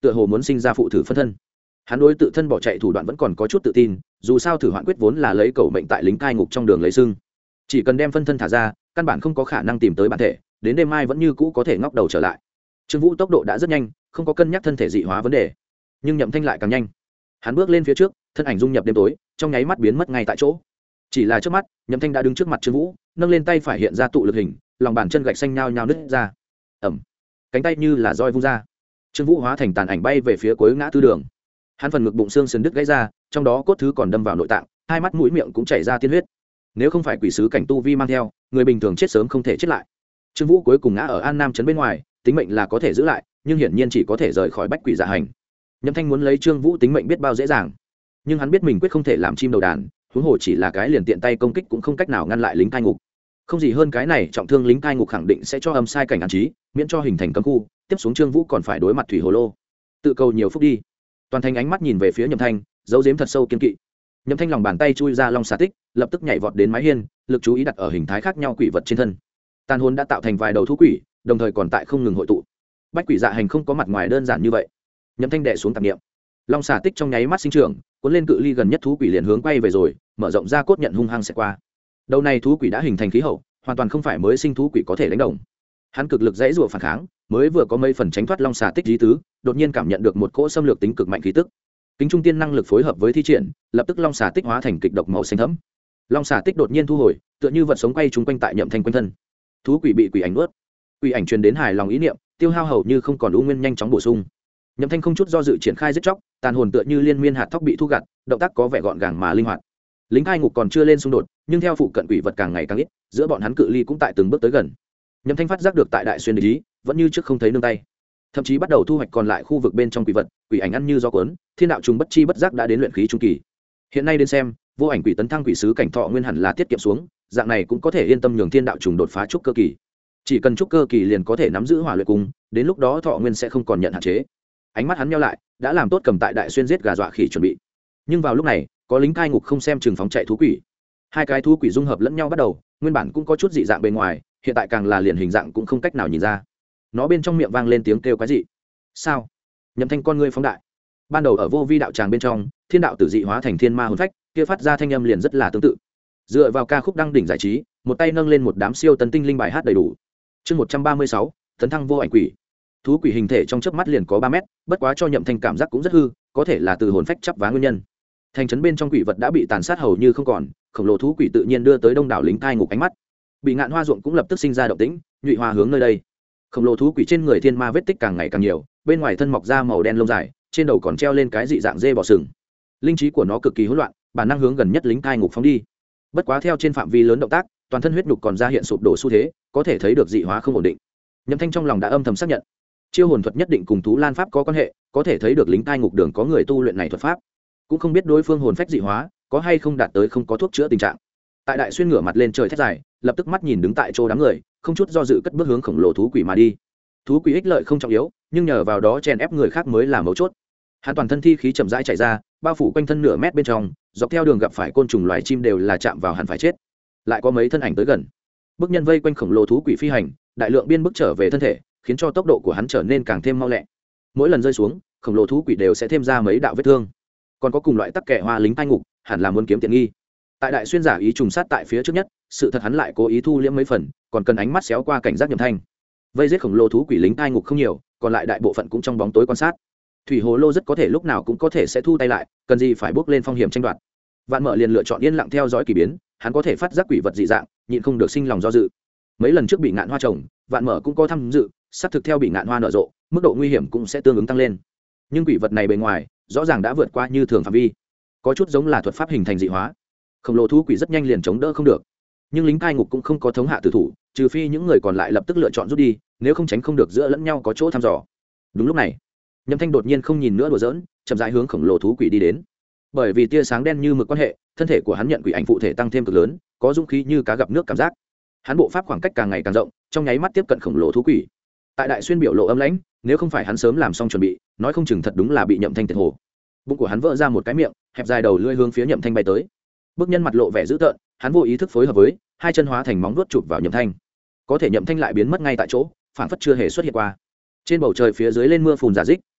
tựa hồ muốn sinh ra phụ thử phân thân. Hắn đối tự thân bỏ chạy thủ đoạn vẫn còn có chút tự tin, dù sao thử hoạn quyết vốn là lấy cầu mệnh tại lính cai ngục trong đường lấy sưng, chỉ cần đem phân thân thả ra, căn bản không có khả năng tìm tới bản thể, đến đêm mai vẫn như cũ có thể ngóc đầu trở lại. Trương Vũ tốc độ đã rất nhanh, không có cân nhắc thân thể dị hóa vấn đề, nhưng Nhậm Thanh lại càng nhanh. Hắn bước lên phía trước, thân ảnh dung nhập đêm tối, trong nháy mắt biến mất ngay tại chỗ. Chỉ là trước mắt, Nhậm Thanh đã đứng trước mặt Trương Vũ, nâng lên tay phải hiện ra tụ lực hình, lòng bàn chân gạch xanh nhao nhao nứt ra. Ầm, cánh tay như là roi vung ra. Trương Vũ hóa thành tàn ảnh bay về phía cuối ngã tư đường. Hắn phần ngực bụng xương sườn đứt gãy ra, trong đó cốt thứ còn đâm vào nội tạng, hai mắt mũi miệng cũng chảy ra tiên huyết. Nếu không phải quỷ sứ cảnh tu vi mang theo, người bình thường chết sớm không thể chết lại. Trương Vũ cuối cùng ngã ở An Nam trấn bên ngoài, tính mệnh là có thể giữ lại, nhưng hiển nhiên chỉ có thể rời khỏi bách quỷ dạ hành. Nhậm Thanh muốn lấy Trương Vũ tính mệnh biết bao dễ dàng, nhưng hắn biết mình quyết không thể làm chim đầu đàn, huống hồ chỉ là cái liền tiện tay công kích cũng không cách nào ngăn lại lính cai ngục. Không gì hơn cái này, trọng thương lính cai ngục khẳng định sẽ cho âm sai cảnh an trí, miễn cho hình thành cấm khu, tiếp xuống Trương Vũ còn phải đối mặt thủy hồ lô. Tự cầu nhiều phúc đi. Toàn thành ánh mắt nhìn về phía Nhậm Thanh, giấu giếm thật sâu kiên kỵ. Nhậm Thanh lòng bàn tay chui ra long xà tích, lập tức nhảy vọt đến mái hiên, lực chú ý đặt ở hình thái khác nhau quỷ vật trên thân. Tàn hồn đã tạo thành vài đầu thú quỷ, đồng thời còn tại không ngừng hội tụ. Bách quỷ dạ hành không có mặt ngoài đơn giản như vậy. Nhậm Thanh đè xuống tạp niệm, long xà tích trong nháy mắt sinh trưởng, cuốn lên cự ly gần nhất thú quỷ liền hướng quay về rồi, mở rộng ra cốt nhận hung hăng sẽ qua. Đầu này thú quỷ đã hình thành khí hậu, hoàn toàn không phải mới sinh thú quỷ có thể đánh đồng. Hắn cực lực dãy rủa phản kháng, mới vừa có mấy phần tránh thoát long xà tích lý tứ, đột nhiên cảm nhận được một cỗ xâm lược tính cực mạnh khí tức. Kính trung tiên năng lực phối hợp với thi triển, lập tức long xà tích hóa thành kịch độc màu xanh thẫm. Long xà tích đột nhiên thu hồi, tựa như vật sống quay chúng quanh tại Nhậm Thanh quanh thân. Thú quỷ bị quỷ ảnh nuốt. Quỷ ảnh truyền đến hài lòng ý niệm, tiêu hao hầu như không còn u nguyên nhanh chóng bổ sung. Nhậm Thanh không chút do dự triển khai giết chóc, tàn hồn tựa như liên miên hạt thóc bị thu gặt, động tác có vẻ gọn gàng mà linh hoạt. Lính cai ngục còn chưa lên xung đột, nhưng theo phụ cận quỷ vật càng ngày càng ít, giữa bọn hắn cự ly cũng tại từng bước tới gần. Nhậm Thanh phát giác được tại đại xuyên địch ý, vẫn như trước không thấy nương tay, thậm chí bắt đầu thu hoạch còn lại khu vực bên trong quỷ vật, quỷ ảnh ăn như gió cuốn, thiên đạo trùng bất chi bất giác đã đến luyện khí trung kỳ. Hiện nay đến xem, vô ảnh quỷ tấn thăng quỷ sứ cảnh thọ nguyên hẳn là tiết kiệm xuống, dạng này cũng có thể yên tâm nhường thiên đạo trùng đột phá trúc cơ kỳ. Chỉ cần trúc cơ kỳ liền có thể nắm giữ hỏa luyện cung, đến lúc đó thọ nguyên sẽ không còn nhận hạn chế. Ánh mắt hắn nheo lại, đã làm tốt cầm tại đại xuyên giết gà dọa khỉ chuẩn bị. Nhưng vào lúc này, có lính cai ngục không xem chừng phóng chạy thú quỷ. Hai cái thú quỷ dung hợp lẫn nhau bắt đầu, nguyên bản cũng có chút dị dạng bên ngoài, hiện tại càng là liền hình dạng cũng không cách nào nhìn ra. Nó bên trong miệng vang lên tiếng kêu quái dị. Sao? Nhậm Thanh con ngươi phóng đại. Ban đầu ở vô vi đạo tràng bên trong, thiên đạo tử dị hóa thành thiên ma hồn phách, kia phát ra thanh âm liền rất là tương tự. Dựa vào ca khúc đăng đỉnh giải trí, một tay nâng lên một đám siêu tấn tinh linh bài hát đầy đủ. Chương 136, tấn thăng vô ảnh quỷ. Thú quỷ hình thể trong chớp mắt liền có 3 mét, bất quá cho Nhậm Thanh cảm giác cũng rất hư, có thể là từ hồn phách chắp vá nguyên nhân. Thành trấn bên trong quỷ vật đã bị tàn sát hầu như không còn, khổng lồ thú quỷ tự nhiên đưa tới đông đảo lính cai ngục ánh mắt. Bị ngạn hoa ruộng cũng lập tức sinh ra động tĩnh, nhụy hoa hướng nơi đây. Khổng lồ thú quỷ trên người thiên ma vết tích càng ngày càng nhiều, bên ngoài thân mọc ra màu đen lông dài, trên đầu còn treo lên cái dị dạng dê bò sừng. Linh trí của nó cực kỳ hỗn loạn, bản năng hướng gần nhất lính cai ngục phóng đi. Bất quá theo trên phạm vi lớn động tác, toàn thân huyết nhục còn ra hiện sụp đổ xu thế, có thể thấy được dị hóa không ổn định. Nhậm Thanh trong lòng đã âm thầm xác nhận, chiêu hồn thuật nhất định cùng thú lan pháp có quan hệ, có thể thấy được lính cai ngục đường có người tu luyện này thuật pháp. Cũng không biết đối phương hồn phách dị hóa có hay không đạt tới không có thuốc chữa tình trạng. Tại đại xuyên ngửa mặt lên trời thét dài, lập tức mắt nhìn đứng tại chỗ đám người, không chút do dự cất bước hướng khổng lồ thú quỷ mà đi. Thú quỷ ích lợi không trọng yếu, nhưng nhờ vào đó chèn ép người khác mới là mấu chốt. Hắn toàn thân thi khí chậm rãi chạy ra, bao phủ quanh thân nửa mét bên trong, dọc theo đường gặp phải côn trùng loài chim đều là chạm vào hẳn phải chết. Lại có mấy thân ảnh tới gần, bước nhân vây quanh khổng lồ thú quỷ phi hành, đại lượng biên bước trở về thân thể, khiến cho tốc độ của hắn trở nên càng thêm mau lẹ. Mỗi lần rơi xuống, khổng lồ thú quỷ đều sẽ thêm ra mấy đạo vết thương. Còn có cùng loại tắc kẻ hoa lính cai ngục, hẳn là muốn kiếm tiện nghi. Tại đại xuyên giả ý trùng sát tại phía trước nhất, sự thật hắn lại cố ý thu liễm mấy phần, còn cần ánh mắt xéo qua cảnh giác Nhậm Thanh. Vây giết khổng lồ thú quỷ lính cai ngục không nhiều, còn lại đại bộ phận cũng trong bóng tối quan sát. Thủy hồ lô rất có thể lúc nào cũng có thể sẽ thu tay lại, cần gì phải bước lên phong hiểm tranh đoạt. Vạn Mở liền lựa chọn yên lặng theo dõi kỳ biến, hắn có thể phát giác quỷ vật dị dạng, nhịn không được sinh lòng do dự. Mấy lần trước bị ngạn hoa trồng, Vạn Mở cũng có tham dự, xác thực theo bị ngạn hoa nở rộ, mức độ nguy hiểm cũng sẽ tương ứng tăng lên. Nhưng quỷ vật này bề ngoài, rõ ràng đã vượt qua như thường phạm vi, có chút giống là thuật pháp hình thành dị hóa. Khổng lồ thú quỷ rất nhanh liền chống đỡ không được, nhưng lính cai ngục cũng không có thống hạ tử thủ, trừ phi những người còn lại lập tức lựa chọn rút đi, nếu không tránh không được giữa lẫn nhau có chỗ thăm dò. Đúng lúc này, Nhậm Thanh đột nhiên không nhìn nữa đùa giỡn, chậm rãi hướng khổng lồ thú quỷ đi đến. Bởi vì tia sáng đen như mực quan hệ, thân thể của hắn nhận quỷ ảnh phụ thể tăng thêm cực lớn, có dũng khí như cá gặp nước cảm giác. Hắn bộ pháp khoảng cách càng ngày càng rộng, trong nháy mắt tiếp cận khổng lồ thú quỷ. Tại đại xuyên biểu lộ âm lãnh, nếu không phải hắn sớm làm xong chuẩn bị, nói không chừng thật đúng là bị Nhậm Thanh thiệt hồ. Bụng của hắn vỡ ra một cái miệng, hẹp dài đầu lưỡi hướng phía Nhậm Thanh bay tới. Bước nhân mặt lộ vẻ dữ tợn, hắn vô ý thức phối hợp với, hai chân hóa thành móng vuốt chụp vào Nhậm Thanh. Có thể Nhậm Thanh lại biến mất ngay tại chỗ, phản phất chưa hề xuất hiện qua. Trên bầu trời phía dưới lên mưa phùn giả dích,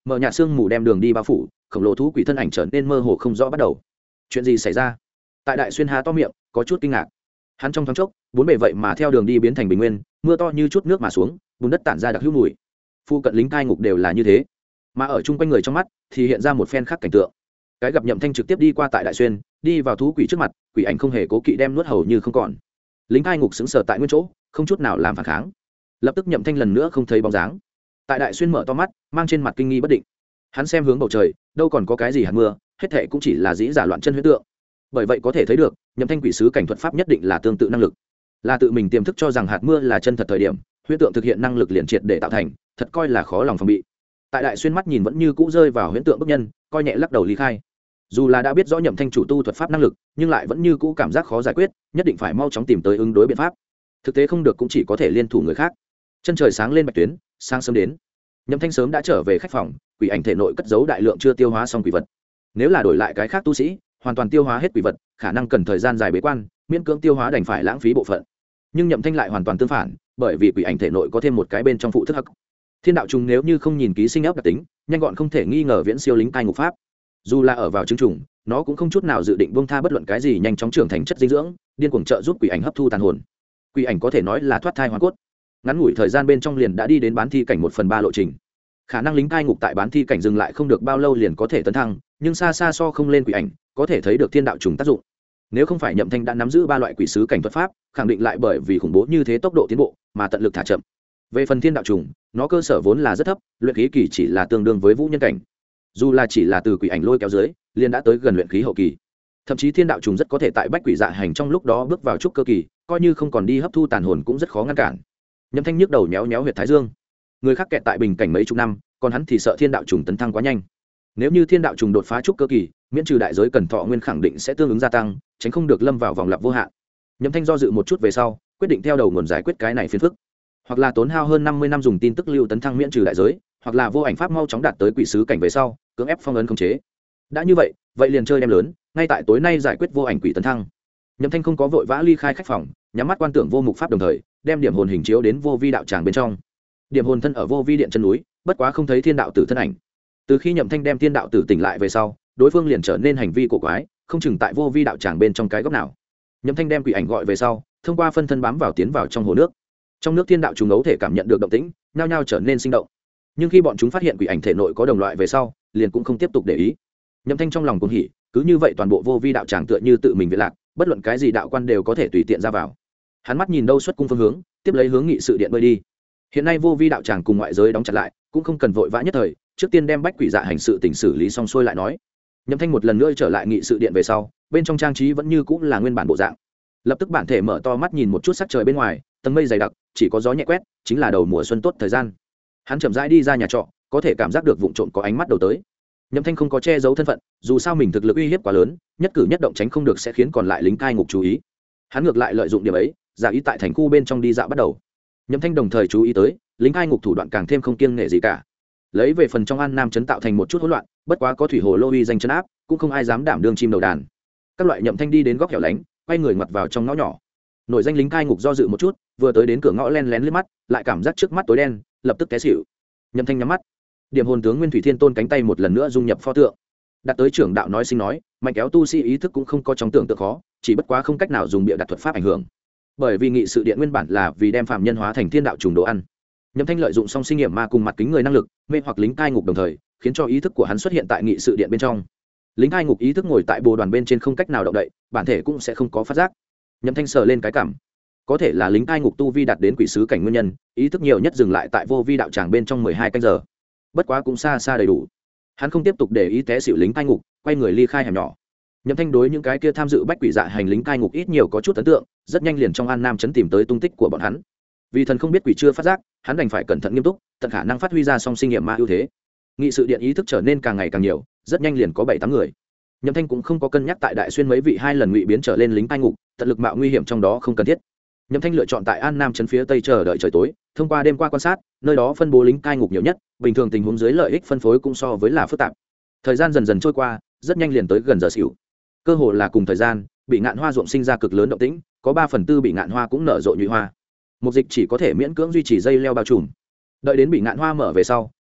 mở nhạt sương mù đem đường đi bao phủ, khổng lồ thú quỷ thân ảnh trở nên mơ hồ không rõ bắt đầu. Chuyện gì xảy ra? Tại Đại Xuyên há to miệng, có chút kinh ngạc. Hắn trong thoáng chốc, bốn bề vậy mà theo đường đi biến thành bình nguyên, mưa to như chút nước mà xuống, bùn đất tản ra đặc hữu mùi. Phu cận lính cai ngục đều là như thế, mà ở chung quanh người trong mắt thì hiện ra một phen khác cảnh tượng. Cái gặp Nhậm Thanh trực tiếp đi qua tại Đại Xuyên, đi vào thú quỷ trước mặt, quỷ ảnh không hề cố kỵ đem nuốt hầu như không còn. Lính cai ngục sững sờ tại nguyên chỗ, không chút nào làm phản kháng. Lập tức Nhậm Thanh lần nữa không thấy bóng dáng. Tại Đại Xuyên mở to mắt, mang trên mặt kinh nghi bất định. Hắn xem hướng bầu trời, đâu còn có cái gì hạt mưa, hết thảy cũng chỉ là dĩ giả loạn chân huyễn tượng. Bởi vậy có thể thấy được, Nhậm Thanh quỷ sứ cảnh thuật pháp nhất định là tương tự năng lực, là tự mình tiềm thức cho rằng hạt mưa là chân thật thời điểm, huyễn tượng thực hiện năng lực liền triệt để tạo thành, thật coi là khó lòng phòng bị. Tại Đại Xuyên mắt nhìn vẫn như cũ rơi vào huyễn tượng bức nhân, coi nhẹ lắc đầu ly khai. Dù là đã biết rõ Nhậm Thanh chủ tu thuật pháp năng lực, nhưng lại vẫn như cũ cảm giác khó giải quyết, nhất định phải mau chóng tìm tới ứng đối biện pháp. Thực tế không được cũng chỉ có thể liên thủ người khác. Chân trời sáng lên bạch tuyến, sáng sớm đến. Nhậm Thanh sớm đã trở về khách phòng, quỷ ảnh thể nội cất giấu đại lượng chưa tiêu hóa xong quỷ vật. Nếu là đổi lại cái khác tu sĩ, hoàn toàn tiêu hóa hết quỷ vật, khả năng cần thời gian dài bế quan, miễn cưỡng tiêu hóa đành phải lãng phí bộ phận. Nhưng Nhậm Thanh lại hoàn toàn tương phản, bởi vì quỷ ảnh thể nội có thêm một cái bên trong phụ thức hắc. Thiên đạo trùng nếu như không nhìn ký sinh ấp đặc tính, nhanh gọn không thể nghi ngờ viễn siêu lính cai ngục pháp. Dù là ở vào trứng trùng, nó cũng không chút nào dự định buông tha bất luận cái gì nhanh chóng trưởng thành chất dinh dưỡng, điên cuồng trợ giúp quỷ ảnh hấp thu tàn hồn. Quỷ ảnh có thể nói là thoát thai hoàn cốt, ngắn ngủi thời gian bên trong liền đã đi đến bán thi cảnh 1/3 lộ trình. Khả năng lính cai ngục tại bán thi cảnh dừng lại không được bao lâu liền có thể tấn thăng, nhưng xa xa so không lên quỷ ảnh, có thể thấy được thiên đạo trùng tác dụng. Nếu không phải Nhậm Thanh đã nắm giữ 3 loại quỷ sứ cảnh thuật pháp, khẳng định lại bởi vì khủng bố như thế tốc độ tiến bộ mà tận lực thả chậm. Về phần thiên đạo trùng, nó cơ sở vốn là rất thấp, luyện khí kỳ chỉ là tương đương với vũ nhân cảnh. Dù là chỉ là từ quỷ ảnh lôi kéo dưới, liền đã tới gần luyện khí hậu kỳ. Thậm chí thiên đạo trùng rất có thể tại bách quỷ dạ hành trong lúc đó bước vào trúc cơ kỳ, coi như không còn đi hấp thu tàn hồn cũng rất khó ngăn cản. Nhậm Thanh nhức đầu nhéo nhéo huyệt thái dương. Người khác kẹt tại bình cảnh mấy chục năm, còn hắn thì sợ thiên đạo trùng tấn thăng quá nhanh. Nếu như thiên đạo trùng đột phá trúc cơ kỳ, miễn trừ đại giới cần thọ nguyên khẳng định sẽ tương ứng gia tăng, tránh không được lâm vào vòng lặp vô hạn. Nhậm Thanh do dự một chút về sau, quyết định theo đầu nguồn giải quyết cái này phiền phức. Hoặc là tốn hao hơn 50 năm dùng tin tức lưu tấn thăng miễn trừ đại giới, hoặc là vô ảnh pháp mau chóng đạt tới quỷ sứ cảnh về sau, cưỡng ép phong ấn khống chế. Đã như vậy, vậy liền chơi đem lớn, ngay tại tối nay giải quyết vô ảnh quỷ tấn thăng. Nhậm Thanh không có vội vã ly khai khách phòng, nhắm mắt quan tưởng vô mục pháp đồng thời, đem điểm hồn hình chiếu đến vô vi đạo tràng bên trong. Điểm hồn thân ở vô vi điện chân núi, bất quá không thấy thiên đạo tử thân ảnh. Từ khi Nhậm Thanh đem thiên đạo tử tỉnh lại về sau, đối phương liền trở nên hành vi cổ quái, không chừng tại vô vi đạo tràng bên trong cái góc nào. Nhậm Thanh đem quỷ ảnh gọi về sau, thông qua phân thân bám vào tiến vào trong hồ nước. Trong nước thiên đạo trùng ấu thể cảm nhận được động tĩnh, nhao nhao trở nên sinh động. Nhưng khi bọn chúng phát hiện quỷ ảnh thể nội có đồng loại về sau, liền cũng không tiếp tục để ý. Nhậm Thanh trong lòng cuồng hỉ, cứ như vậy toàn bộ vô vi đạo tràng tựa như tự mình viện lạc, bất luận cái gì đạo quan đều có thể tùy tiện ra vào. Hắn mắt nhìn đâu xuất cung phương hướng, tiếp lấy hướng nghị sự điện bơi đi. Hiện nay vô vi đạo tràng cùng ngoại giới đóng chặt lại, cũng không cần vội vã nhất thời, trước tiên đem bách quỷ dạ hành sự tình xử lý xong xuôi lại nói. Nhậm Thanh một lần nữa trở lại nghị sự điện về sau, bên trong trang trí vẫn như cũng là nguyên bản bộ dạng. Lập tức bản thể mở to mắt nhìn một chút sắc trời bên ngoài, tầng mây dày đặc, chỉ có gió nhẹ quét, chính là đầu mùa xuân tốt thời gian. Hắn chậm rãi đi ra nhà trọ, có thể cảm giác được vụng trộm có ánh mắt đầu tới. Nhậm Thanh không có che giấu thân phận, dù sao mình thực lực uy hiếp quá lớn, nhất cử nhất động tránh không được sẽ khiến còn lại lính cai ngục chú ý. Hắn ngược lại lợi dụng điểm ấy, giả ý tại thành khu bên trong đi dạo bắt đầu. Nhậm Thanh đồng thời chú ý tới, lính cai ngục thủ đoạn càng thêm không kiêng nể gì cả. Lấy về phần trong An Nam trấn tạo thành một chút hỗn loạn, bất quá có thủy hồ lô uy danh trấn áp, cũng không ai dám đảm đương chim đầu đàn. Các loại Nhậm Thanh đi đến góc hẻo lánh, quay người ngoặt vào trong ngõ nhỏ. Nổi danh lính cai ngục do dự một chút, vừa tới đến cửa ngõ len lén liếc mắt, lại cảm giác trước mắt tối đen, lập tức té xỉu. Nhậm Thanh nhắm mắt, điểm hồn tướng Nguyên Thủy Thiên Tôn cánh tay một lần nữa dung nhập pho tượng. Đặt tới trưởng đạo nói sinh nói, mạnh kéo tu sĩ ý thức cũng không có trong tưởng tượng khó, chỉ bất quá không cách nào dùng bịa đặt thuật pháp ảnh hưởng. Bởi vì nghị sự điện nguyên bản là vì đem phạm nhân hóa thành thiên đạo trùng đồ ăn. Nhậm Thanh lợi dụng song sinh nghiệm ma cùng mặt kính người năng lực, mê hoặc lính cai ngục đồng thời, khiến cho ý thức của hắn xuất hiện tại nghị sự điện bên trong. Lính cai ngục ý thức ngồi tại bồ đoàn bên trên không cách nào động đậy, bản thể cũng sẽ không có phát giác. Nhậm Thanh sờ lên cái cảm, có thể là lính cai ngục tu vi đạt đến quỷ sứ cảnh nguyên nhân, ý thức nhiều nhất dừng lại tại vô vi đạo tràng bên trong 12 canh giờ. Bất quá cũng xa xa đầy đủ. Hắn không tiếp tục để ý té xỉu lính cai ngục, quay người ly khai hẻm nhỏ. Nhậm Thanh đối những cái kia tham dự bách quỷ dạ hành lính cai ngục ít nhiều có chút ấn tượng, rất nhanh liền trong An Nam trấn tìm tới tung tích của bọn hắn. Vì thần không biết quỷ chưa phát giác, hắn đành phải cẩn thận nghiêm túc, tận khả năng phát huy ra song sinh nghiệm ma ưu thế. Nghị sự điện ý thức trở nên càng ngày càng nhiều, rất nhanh liền có 7-8 người. Nhậm Thanh cũng không có cân nhắc tại Đại Xuyên mấy vị 2 lần ngụy biến trở lên lính cai ngục, tận lực mạo nguy hiểm trong đó không cần thiết. Nhậm Thanh lựa chọn tại An Nam trấn phía tây chờ đợi trời tối, thông qua đêm qua quan sát, nơi đó phân bố lính cai ngục nhiều nhất, bình thường tình huống dưới lợi ích phân phối cũng so với là phức tạp. Thời gian dần dần trôi qua, rất nhanh liền tới gần giờ xỉu. Cơ hồ là cùng thời gian, bị ngạn hoa ruộng sinh ra cực lớn động tĩnh, có 3/4 bị ngạn hoa cũng nở rộ nhụy hoa. Mục dịch chỉ có thể miễn cưỡng duy trì dây leo bao trùm. Đợi đến bị ngạn hoa mở về sau,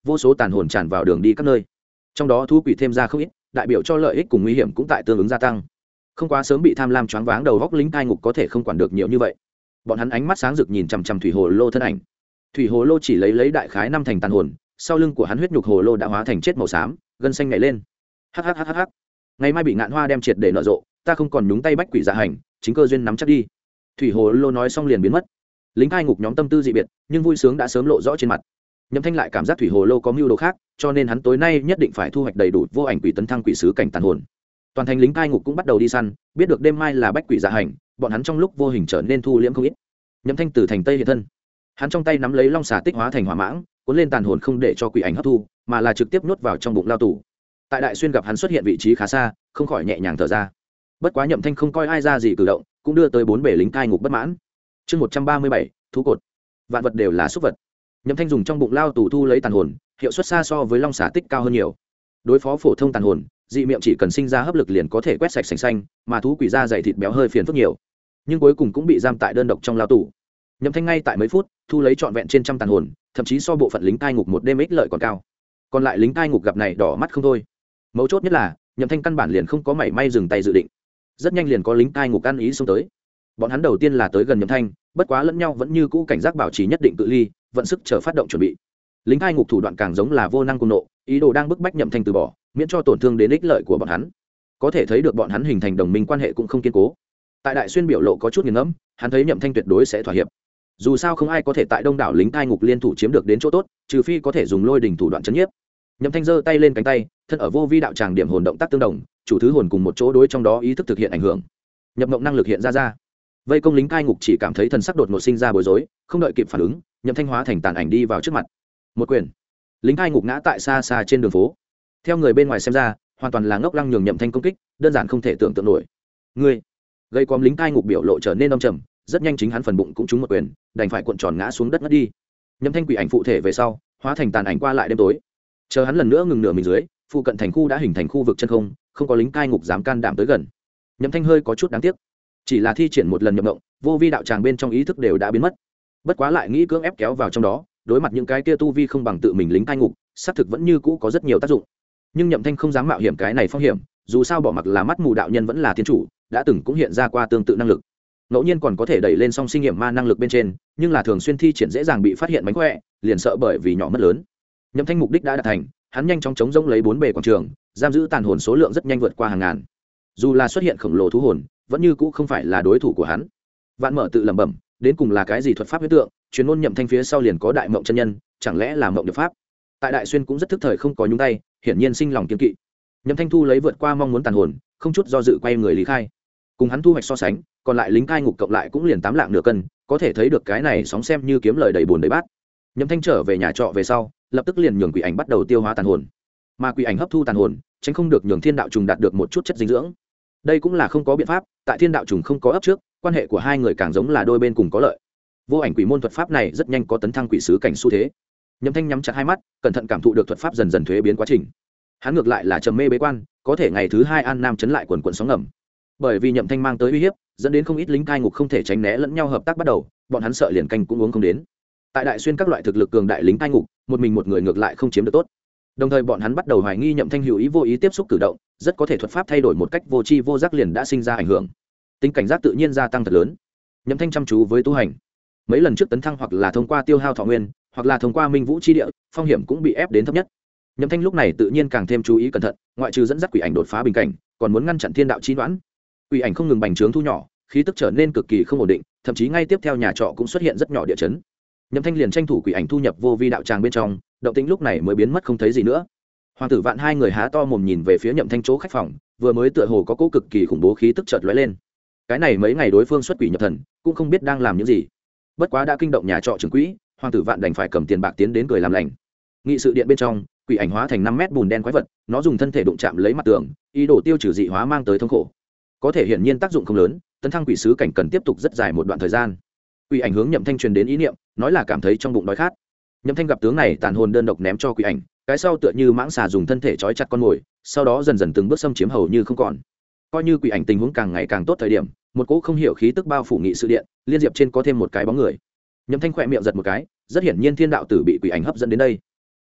vô số tàn hồn tràn vào đường đi các nơi, trong đó thú quỷ thêm ra không ít, đại biểu cho lợi ích cùng nguy hiểm cũng tại tương ứng gia tăng. Không quá sớm bị tham lam choáng váng đầu góc lính cai ngục có thể không quản được nhiều như vậy. Bọn hắn ánh mắt sáng rực nhìn chằm chằm thủy hồ lô thân ảnh. Thủy hồ lô chỉ lấy đại khái 5 thành tàn hồn, sau lưng của hắn huyết nhục hồ lô đã hóa thành chết màu xám, gân xanh nhảy lên. Hắc. Ngày mai bị ngạn hoa đem triệt để nở rộ, ta không còn nhúng tay bách quỷ dạ hành, chính cơ duyên nắm chắc đi. Thủy hồ lô nói xong liền biến mất. Lính cai ngục nhóm tâm tư dị biệt, nhưng vui sướng đã sớm lộ rõ trên mặt. Nhậm Thanh lại cảm giác thủy hồ lô có mưu đồ khác, cho nên hắn tối nay nhất định phải thu hoạch đầy đủ vô ảnh quỷ tấn thăng quỷ sứ cảnh tàn hồn. Toàn thành lính cai ngục cũng bắt đầu đi săn, biết được đêm mai là bách quỷ dạ hành, bọn hắn trong lúc vô hình trở nên thu liễm không ít. Nhậm Thanh từ thành tây hiện thân, hắn trong tay nắm lấy long xà tích hóa thành hỏa mãng, cuốn lên tàn hồn không để cho quỷ ảnh hấp thu, mà là trực tiếp nuốt vào trong bụng lao tù. Tại Đại Xuyên gặp hắn xuất hiện vị trí khá xa, không khỏi nhẹ nhàng thở ra. Bất quá Nhậm Thanh không coi ai ra gì cử động, cũng đưa tới 4 bể lính cai ngục bất mãn. Chương 137, thú cột. Vạn vật đều là súc vật. Nhậm Thanh dùng trong bụng lao tù thu lấy tàn hồn, hiệu suất xa so với long xà tích cao hơn nhiều. Đối phó phổ thông tàn hồn, dị miệng chỉ cần sinh ra hấp lực liền có thể quét sạch sành xanh, mà thú quỷ da dày thịt béo hơi phiền phức nhiều. Nhưng cuối cùng cũng bị giam tại đơn độc trong lao tù. Nhậm Thanh ngay tại mấy phút thu lấy trọn vẹn trên trăm tàn hồn, thậm chí so bộ phận lính cai ngục một đêm ích lợi còn cao. Còn lại lính cai ngục gặp này đỏ mắt không thôi. Mấu chốt nhất là Nhậm Thanh căn bản liền không có mảy may dừng tay dự định. Rất nhanh liền có lính cai ngục ăn ý xông tới. Bọn hắn đầu tiên là tới gần Nhậm Thanh, bất quá lẫn nhau vẫn như cũ cảnh giác bảo trì nhất định cự ly, vận sức chờ phát động chuẩn bị. Lính cai ngục thủ đoạn càng giống là vô năng cùng nộ, ý đồ đang bức bách Nhậm Thanh từ bỏ, miễn cho tổn thương đến ích lợi của bọn hắn. Có thể thấy được bọn hắn hình thành đồng minh quan hệ cũng không kiên cố. Tại Đại Xuyên biểu lộ có chút nghiền ngẫm, hắn thấy Nhậm Thanh tuyệt đối sẽ thỏa hiệp. Dù sao không ai có thể tại đông đảo lính cai ngục liên thủ chiếm được đến chỗ tốt, trừ phi có thể dùng lôi đình thủ đoạn chấn nhiếp. Nhậm Thanh giơ tay lên cánh tay, thân ở vô vi đạo tràng điểm hồn động tác tương đồng, chủ thứ hồn cùng một chỗ đối trong đó ý thức thực hiện ảnh hưởng. Nhập mộng năng lực hiện ra. Vây công lính cai ngục chỉ cảm thấy thần sắc đột ngột sinh ra bối rối, không đợi kịp phản ứng, Nhậm Thanh hóa thành tàn ảnh đi vào trước mặt. Một quyền, lính cai ngục ngã tại xa xa trên đường phố. Theo người bên ngoài xem ra, hoàn toàn là ngốc lăng nhường Nhậm Thanh công kích, đơn giản không thể tưởng tượng nổi. Ngươi, gây quóm lính cai ngục biểu lộ trở nên âm trầm, rất nhanh chính hắn phần bụng cũng trúng một quyền, đành phải cuộn tròn ngã xuống đất ngất đi. Nhậm Thanh quỷ ảnh phụ thể về sau, hóa thành tàn ảnh qua lại đêm tối. Chờ hắn lần nữa ngừng nửa mình dưới, phụ cận thành khu đã hình thành khu vực chân không, không có lính cai ngục dám can đảm tới gần. Nhậm Thanh hơi có chút đáng tiếc, chỉ là thi triển một lần nhập động, vô vi đạo tràng bên trong ý thức đều đã biến mất. Bất quá lại nghĩ cưỡng ép kéo vào trong đó, đối mặt những cái kia tu vi không bằng tự mình lính cai ngục, xác thực vẫn như cũ có rất nhiều tác dụng. Nhưng Nhậm Thanh không dám mạo hiểm cái này phong hiểm, dù sao bỏ mặc là mắt mù đạo nhân vẫn là thiên chủ, đã từng cũng hiện ra qua tương tự năng lực. Ngẫu nhiên còn có thể đẩy lên song sinh nghiệm ma năng lực bên trên, nhưng là thường xuyên thi triển dễ dàng bị phát hiện mánh khỏe, liền sợ bởi vì nhỏ mất lớn. Nhậm Thanh mục đích đã đạt thành, hắn nhanh chóng chống rỗng lấy 4 bề quảng trường, giam giữ tàn hồn số lượng rất nhanh vượt qua hàng ngàn. Dù là xuất hiện khổng lồ thú hồn, vẫn như cũ không phải là đối thủ của hắn. Vạn Mở tự lẩm bẩm, đến cùng là cái gì thuật pháp huyết tượng, truyền ngôn Nhậm Thanh phía sau liền có đại mộng chân nhân, chẳng lẽ là mộng nhập pháp. Tại Đại Xuyên cũng rất thức thời không có nhúng tay, hiển nhiên sinh lòng kiên kỵ. Nhậm Thanh thu lấy vượt qua mong muốn tàn hồn, không chút do dự quay người lý khai. Cùng hắn thu hoạch so sánh, còn lại lính cai ngục cộng lại cũng liền 8 lạng nửa cân, có thể thấy được cái này sóng xem như kiếm lời đầy buồn đầy bát. Nhậm Thanh trở về nhà trọ về sau, lập tức liền nhường quỷ ảnh bắt đầu tiêu hóa tàn hồn. Mà quỷ ảnh hấp thu tàn hồn, tránh không được nhường thiên đạo trùng đạt được một chút chất dinh dưỡng. Đây cũng là không có biện pháp, tại thiên đạo trùng không có ấp trước, quan hệ của hai người càng giống là đôi bên cùng có lợi. Vô ảnh quỷ môn thuật pháp này rất nhanh có tấn thăng quỷ sứ cảnh xu thế. Nhậm Thanh nhắm chặt hai mắt, cẩn thận cảm thụ được thuật pháp dần dần thuế biến quá trình. Hắn ngược lại là trầm mê bế quan, có thể ngày thứ 2 an nam chấn lại quần quần sóng ngầm. Bởi vì Nhậm Thanh mang tới uy hiếp, dẫn đến không ít lính cai ngục không thể tránh né lẫn nhau hợp tác bắt đầu, bọn hắn sợ liền canh cũng uống không đến. Tại Đại Xuyên các loại thực lực cường đại lính cai ngục, một mình một người ngược lại không chiếm được tốt. Đồng thời bọn hắn bắt đầu hoài nghi Nhậm Thanh hữu ý vô ý tiếp xúc cử động, rất có thể thuật pháp thay đổi một cách vô tri vô giác liền đã sinh ra ảnh hưởng. Tính cảnh giác tự nhiên gia tăng thật lớn. Nhậm Thanh chăm chú với tu hành. Mấy lần trước tấn thăng hoặc là thông qua tiêu hao thọ nguyên, hoặc là thông qua minh vũ chi địa, phong hiểm cũng bị ép đến thấp nhất. Nhậm Thanh lúc này tự nhiên càng thêm chú ý cẩn thận, ngoại trừ dẫn dắt quỷ ảnh đột phá bình cảnh, còn muốn ngăn chặn thiên đạo chi đoán. Quỷ ảnh không ngừng bành trướng thu nhỏ, khí tức trở nên cực kỳ không ổn định, thậm chí ngay tiếp theo nhà trọ cũng xuất hiện rất nhỏ địa chấn. Nhậm Thanh liền tranh thủ quỷ ảnh thu nhập vô vi đạo tràng bên trong, động tĩnh lúc này mới biến mất không thấy gì nữa. Hoàng tử Vạn hai người há to mồm nhìn về phía Nhậm Thanh chỗ khách phòng, vừa mới tựa hồ có cỗ cực kỳ khủng bố khí tức chợt lóe lên. Cái này mấy ngày đối phương xuất quỷ nhập thần, cũng không biết đang làm những gì. Bất quá đã kinh động nhà trọ trưởng quỹ, Hoàng tử Vạn đành phải cầm tiền bạc tiến đến cười làm lành. Nghị sự điện bên trong, quỷ ảnh hóa thành 5 mét bùn đen quái vật, nó dùng thân thể đụng chạm lấy mặt tường, ý đồ tiêu trừ dị hóa mang tới thống khổ. Có thể hiển nhiên tác dụng không lớn, tấn thăng quỷ sứ cảnh cần tiếp tục rất dài một đoạn thời gian. Quỷ ảnh hướng Nhậm Thanh truyền đến ý niệm, nói là cảm thấy trong bụng đói khát. Nhậm Thanh gặp tướng này tàn hồn đơn độc ném cho quỷ ảnh, cái sau tựa như mãng xà dùng thân thể trói chặt con mồi, sau đó dần dần từng bước xâm chiếm hầu như không còn. Coi như quỷ ảnh tình huống càng ngày càng tốt thời điểm, một cỗ không hiểu khí tức bao phủ nghị sự điện, liên diệp trên có thêm một cái bóng người. Nhậm Thanh khỏe miệng giật một cái, rất hiển nhiên thiên đạo tử bị quỷ ảnh hấp dẫn đến đây.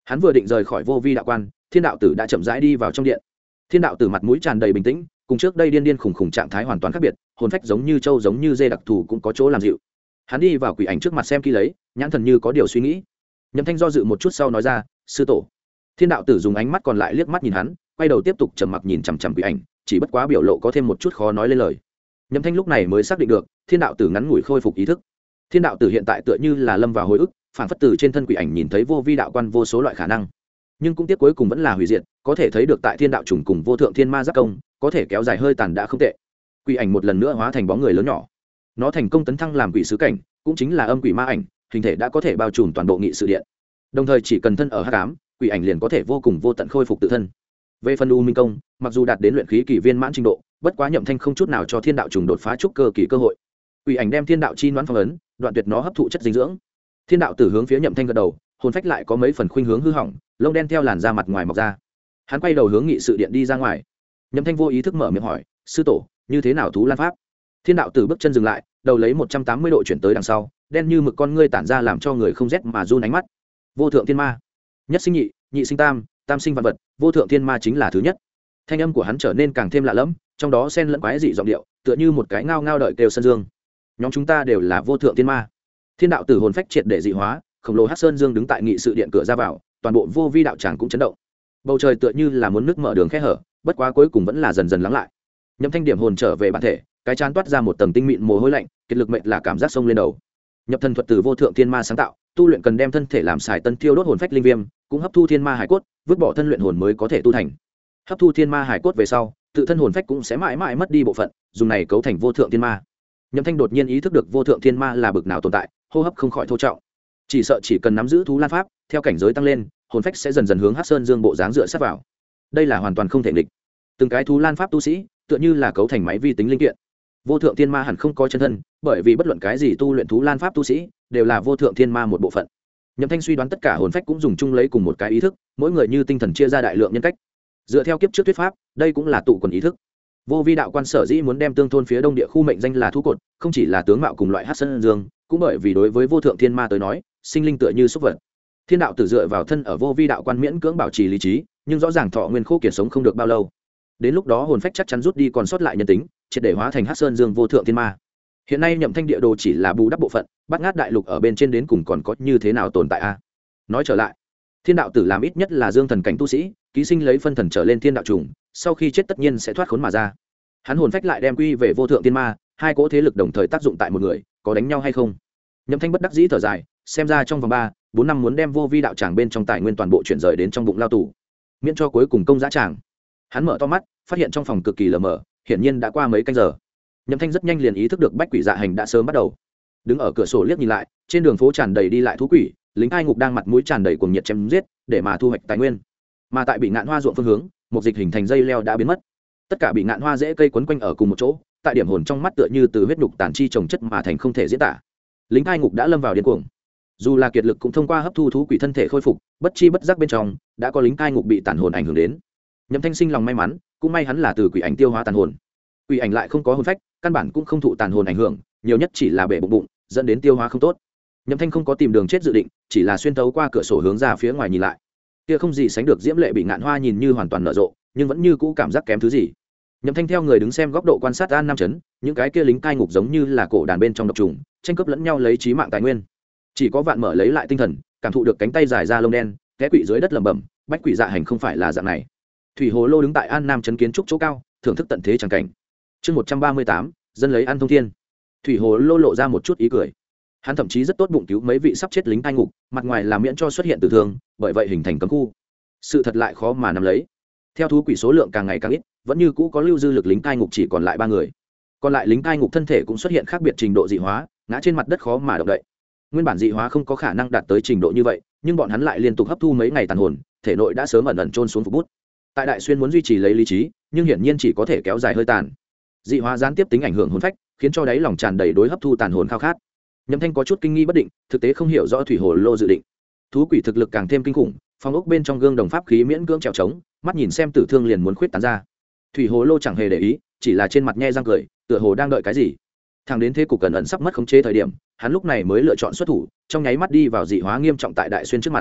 hắn vừa định rời khỏi vô vi đạo quan, thiên đạo tử đã chậm rãi đi vào trong điện. Thiên đạo tử mặt mũi tràn đầy bình tĩnh, cùng trước đây điên điên khủng khủng trạng thái hoàn toàn khác biệt, hồn phách giống như trâu giống như dê đặc thù cũng có chỗ làm dịu. Hắn đi vào quỷ ảnh trước mặt xem kỹ lấy, nhãn thần như có điều suy nghĩ. Nhậm Thanh do dự một chút sau nói ra, sư tổ. Thiên đạo tử dùng ánh mắt còn lại liếc mắt nhìn hắn, quay đầu tiếp tục trầm mặc nhìn chằm chằm quỷ ảnh, chỉ bất quá biểu lộ có thêm một chút khó nói lên lời. Nhậm Thanh lúc này mới xác định được, thiên đạo tử ngắn ngủi khôi phục ý thức. Thiên đạo tử hiện tại tựa như là lâm vào hồi ức, phản phất từ trên thân quỷ ảnh nhìn thấy vô vi đạo quan vô số loại khả năng, nhưng cũng tiếc cuối cùng vẫn là hủy diệt. Có thể thấy được tại thiên đạo trùng cùng vô thượng thiên ma giáp công, có thể kéo dài hơi tàn đã không tệ. Quỷ ảnh một lần nữa hóa thành bóng người lớn nhỏ, nó thành công tấn thăng làm quỷ sứ cảnh, cũng chính là âm quỷ ma ảnh, hình thể đã có thể bao trùm toàn bộ nghị sự điện. Đồng thời chỉ cần thân ở hắc ám, quỷ ảnh liền có thể vô cùng vô tận khôi phục tự thân. Về phần U Minh công, mặc dù đạt đến luyện khí kỳ viên mãn trình độ, bất quá Nhậm Thanh không chút nào cho thiên đạo trùng đột phá trúc cơ kỳ cơ hội. Quỷ ảnh đem thiên đạo chi đoán phong ấn, đoạn tuyệt nó hấp thụ chất dinh dưỡng. Thiên đạo tử hướng phía Nhậm Thanh gật đầu, hồn phách lại có mấy phần khuynh hướng hư hỏng, lông đen theo làn da mặt ngoài mọc ra. Hắn quay đầu hướng nghị sự điện đi ra ngoài. Nhậm Thanh vô ý thức mở miệng hỏi, sư tổ, như thế nào thú lan pháp? Thiên đạo tử bước chân dừng lại, đầu lấy 180 độ chuyển tới đằng sau, đen như mực con ngươi tản ra làm cho người không rét mà run ánh mắt. Vô thượng thiên ma, nhất sinh nhị, nhị sinh tam, tam sinh vạn vật, vô thượng thiên ma chính là thứ nhất. Thanh âm của hắn trở nên càng thêm lạ lẫm, trong đó xen lẫn quái dị giọng điệu, tựa như một cái ngao ngao đợi kêu sơn dương. Nhóm chúng ta đều là vô thượng thiên ma. Thiên đạo tử hồn phách triệt để dị hóa, khổng lồ hắc sơn dương đứng tại nghị sự điện cửa ra vào, toàn bộ vô vi đạo tràng cũng chấn động. Bầu trời tựa như là muốn nứt mở đường khe hở, bất quá cuối cùng vẫn là dần dần lắng lại. Nhậm Thanh điểm hồn trở về bản thể, cái chán toát ra một tầng tinh mịn mồ hôi lạnh, kiệt lực mệnh là cảm giác sông lên đầu. Nhập thần thuật từ vô thượng thiên ma sáng tạo, tu luyện cần đem thân thể làm xài tân thiêu đốt hồn phách linh viêm, cũng hấp thu thiên ma hải cốt, vứt bỏ thân luyện hồn mới có thể tu thành. Hấp thu thiên ma hải cốt về sau, tự thân hồn phách cũng sẽ mãi mãi mất đi bộ phận, dùng này cấu thành vô thượng thiên ma. Nhậm Thanh đột nhiên ý thức được vô thượng thiên ma là bực nào tồn tại, hô hấp không khỏi thô trọng. Chỉ sợ chỉ cần nắm giữ thú lan pháp, theo cảnh giới tăng lên, hồn phách sẽ dần dần hướng hắc sơn dương bộ dáng dựa sát vào. Đây là hoàn toàn không thể nghịch. Từng cái thú lan pháp tu sĩ, tựa như là cấu thành máy vi tính linh kiện. Vô thượng thiên ma hẳn không có chân thân, bởi vì bất luận cái gì tu luyện thú lan pháp tu sĩ đều là vô thượng thiên ma một bộ phận. Nhậm Thanh suy đoán tất cả hồn phách cũng dùng chung lấy cùng một cái ý thức, mỗi người như tinh thần chia ra đại lượng nhân cách. Dựa theo kiếp trước thuyết pháp, đây cũng là tụ quần ý thức. Vô vi đạo quan sở dĩ muốn đem tương thôn phía đông địa khu mệnh danh là thú cột, không chỉ là tướng mạo cùng loại hắc sơn dương, cũng bởi vì đối với vô thượng thiên ma tới nói, sinh linh tựa như súc vật. Thiên đạo tử dựa vào thân ở vô vi đạo quan miễn cưỡng bảo trì lý trí, nhưng rõ ràng thọ nguyên khô kiệt sống không được bao lâu. Đến lúc đó hồn phách chắc chắn rút đi còn sót lại nhân tính, triệt để hóa thành hắc sơn dương vô thượng thiên ma. Hiện nay Nhậm Thanh địa đồ chỉ là bù đắp bộ phận, Bát Ngát đại lục ở bên trên đến cùng còn có như thế nào tồn tại a? Nói trở lại, thiên đạo tử làm ít nhất là dương thần cảnh tu sĩ, ký sinh lấy phân thần trở lên thiên đạo trùng, sau khi chết tất nhiên sẽ thoát khốn mà ra. Hắn hồn phách lại đem quy về vô thượng thiên ma, hai cỗ thế lực đồng thời tác dụng tại một người, có đánh nhau hay không? Nhậm Thanh bất đắc dĩ thở dài, xem ra trong vòng 3-4 năm muốn đem vô vi đạo tràng bên trong tài nguyên toàn bộ chuyển rời đến trong bụng lao tù, miễn cho cuối cùng công giá tràng. Hắn mở to mắt, phát hiện trong phòng cực kỳ lờ mờ, hiển nhiên đã qua mấy canh giờ. Nhậm Thanh rất nhanh liền ý thức được bách quỷ dạ hành đã sớm bắt đầu. Đứng ở cửa sổ liếc nhìn lại, trên đường phố tràn đầy đi lại thú quỷ, lính ai ngục đang mặt mũi tràn đầy cuồng nhiệt chém giết, để mà thu hoạch tài nguyên. Mà tại bị ngạn hoa ruộng phương hướng, một dịch hình thành dây leo đã biến mất. Tất cả bị ngạn hoa rễ cây quấn quanh ở cùng một chỗ, tại điểm hồn trong mắt tựa như từ huyết nhục tàn chi trồng chất mà thành không thể diễn tả. Lính ai ngục đã lâm vào điên cuồng. Dù là kiệt lực cũng thông qua hấp thu thú quỷ thân thể khôi phục, bất chi bất giác bên trong đã có lính ai ngục bị tàn hồn ảnh hưởng đến. Nhậm Thanh sinh lòng may mắn, cũng may hắn là từ quỷ ảnh tiêu hóa tàn hồn. Quỷ ảnh lại không có hồn phách, căn bản cũng không thụ tàn hồn ảnh hưởng, nhiều nhất chỉ là bể bụng dẫn đến tiêu hóa không tốt. Nhậm Thanh không có tìm đường chết dự định, chỉ là xuyên tấu qua cửa sổ hướng ra phía ngoài nhìn lại. Kia không gì sánh được diễm lệ bị ngạn hoa nhìn như hoàn toàn nở rộ, nhưng vẫn như cũ cảm giác kém thứ gì. Nhậm Thanh theo người đứng xem góc độ quan sát An Nam trấn, những cái kia lính cai ngục giống như là cổ đàn bên trong độc trùng, tranh cướp lẫn nhau lấy chí mạng tài nguyên. Chỉ có Vạn Mở lấy lại tinh thần, cảm thụ được cánh tay dài ra lông đen, té quỷ dưới đất lẩm bẩm, bách quỷ dạ hành không phải là dạng này. Thủy Hồ Lô đứng tại An Nam trấn kiến trúc chỗ cao, thưởng thức tận thế chẳng cảnh. Chương 138, dân lấy ăn thông thiên. Thủy Hồ Lô lộ ra một chút ý cười. Hắn thậm chí rất tốt bụng cứu mấy vị sắp chết lính cai ngục, mặt ngoài là miễn cho xuất hiện tử thương, bởi vậy hình thành cấm khu. Sự thật lại khó mà nắm lấy. Theo thú quỷ số lượng càng ngày càng ít, vẫn như cũ có lưu dư lực lính cai ngục chỉ còn lại 3 người. Còn lại lính cai ngục thân thể cũng xuất hiện khác biệt trình độ dị hóa, ngã trên mặt đất khó mà động đậy. Nguyên bản dị hóa không có khả năng đạt tới trình độ như vậy, nhưng bọn hắn lại liên tục hấp thu mấy ngày tàn hồn, thể nội đã sớm ẩn ẩn chôn xuống phục bút. Tại Đại Xuyên muốn duy trì lấy lý trí, nhưng hiển nhiên chỉ có thể kéo dài hơi tàn. Dị hóa gián tiếp tính ảnh hưởng hồn phách, khiến cho đáy lòng tràn đầy đối hấp thu tàn hồn khao khát. Nhậm Thanh có chút kinh nghi bất định, thực tế không hiểu rõ Thủy Hồ Lô dự định. Thú quỷ thực lực càng thêm kinh khủng, phong ốc bên trong gương đồng pháp khí miễn cưỡng trèo trống, mắt nhìn xem tử thương liền muốn khuyết tán ra. Thủy Hồ Lô chẳng hề để ý, chỉ là trên mặt nhe răng cười, tựa hồ đang đợi cái gì. Thằng đến thế cục cẩn ẩn sắp mất khống chế thời điểm, hắn lúc này mới lựa chọn xuất thủ, trong nháy mắt đi vào dị hóa nghiêm trọng tại Đại Xuyên trước mặt.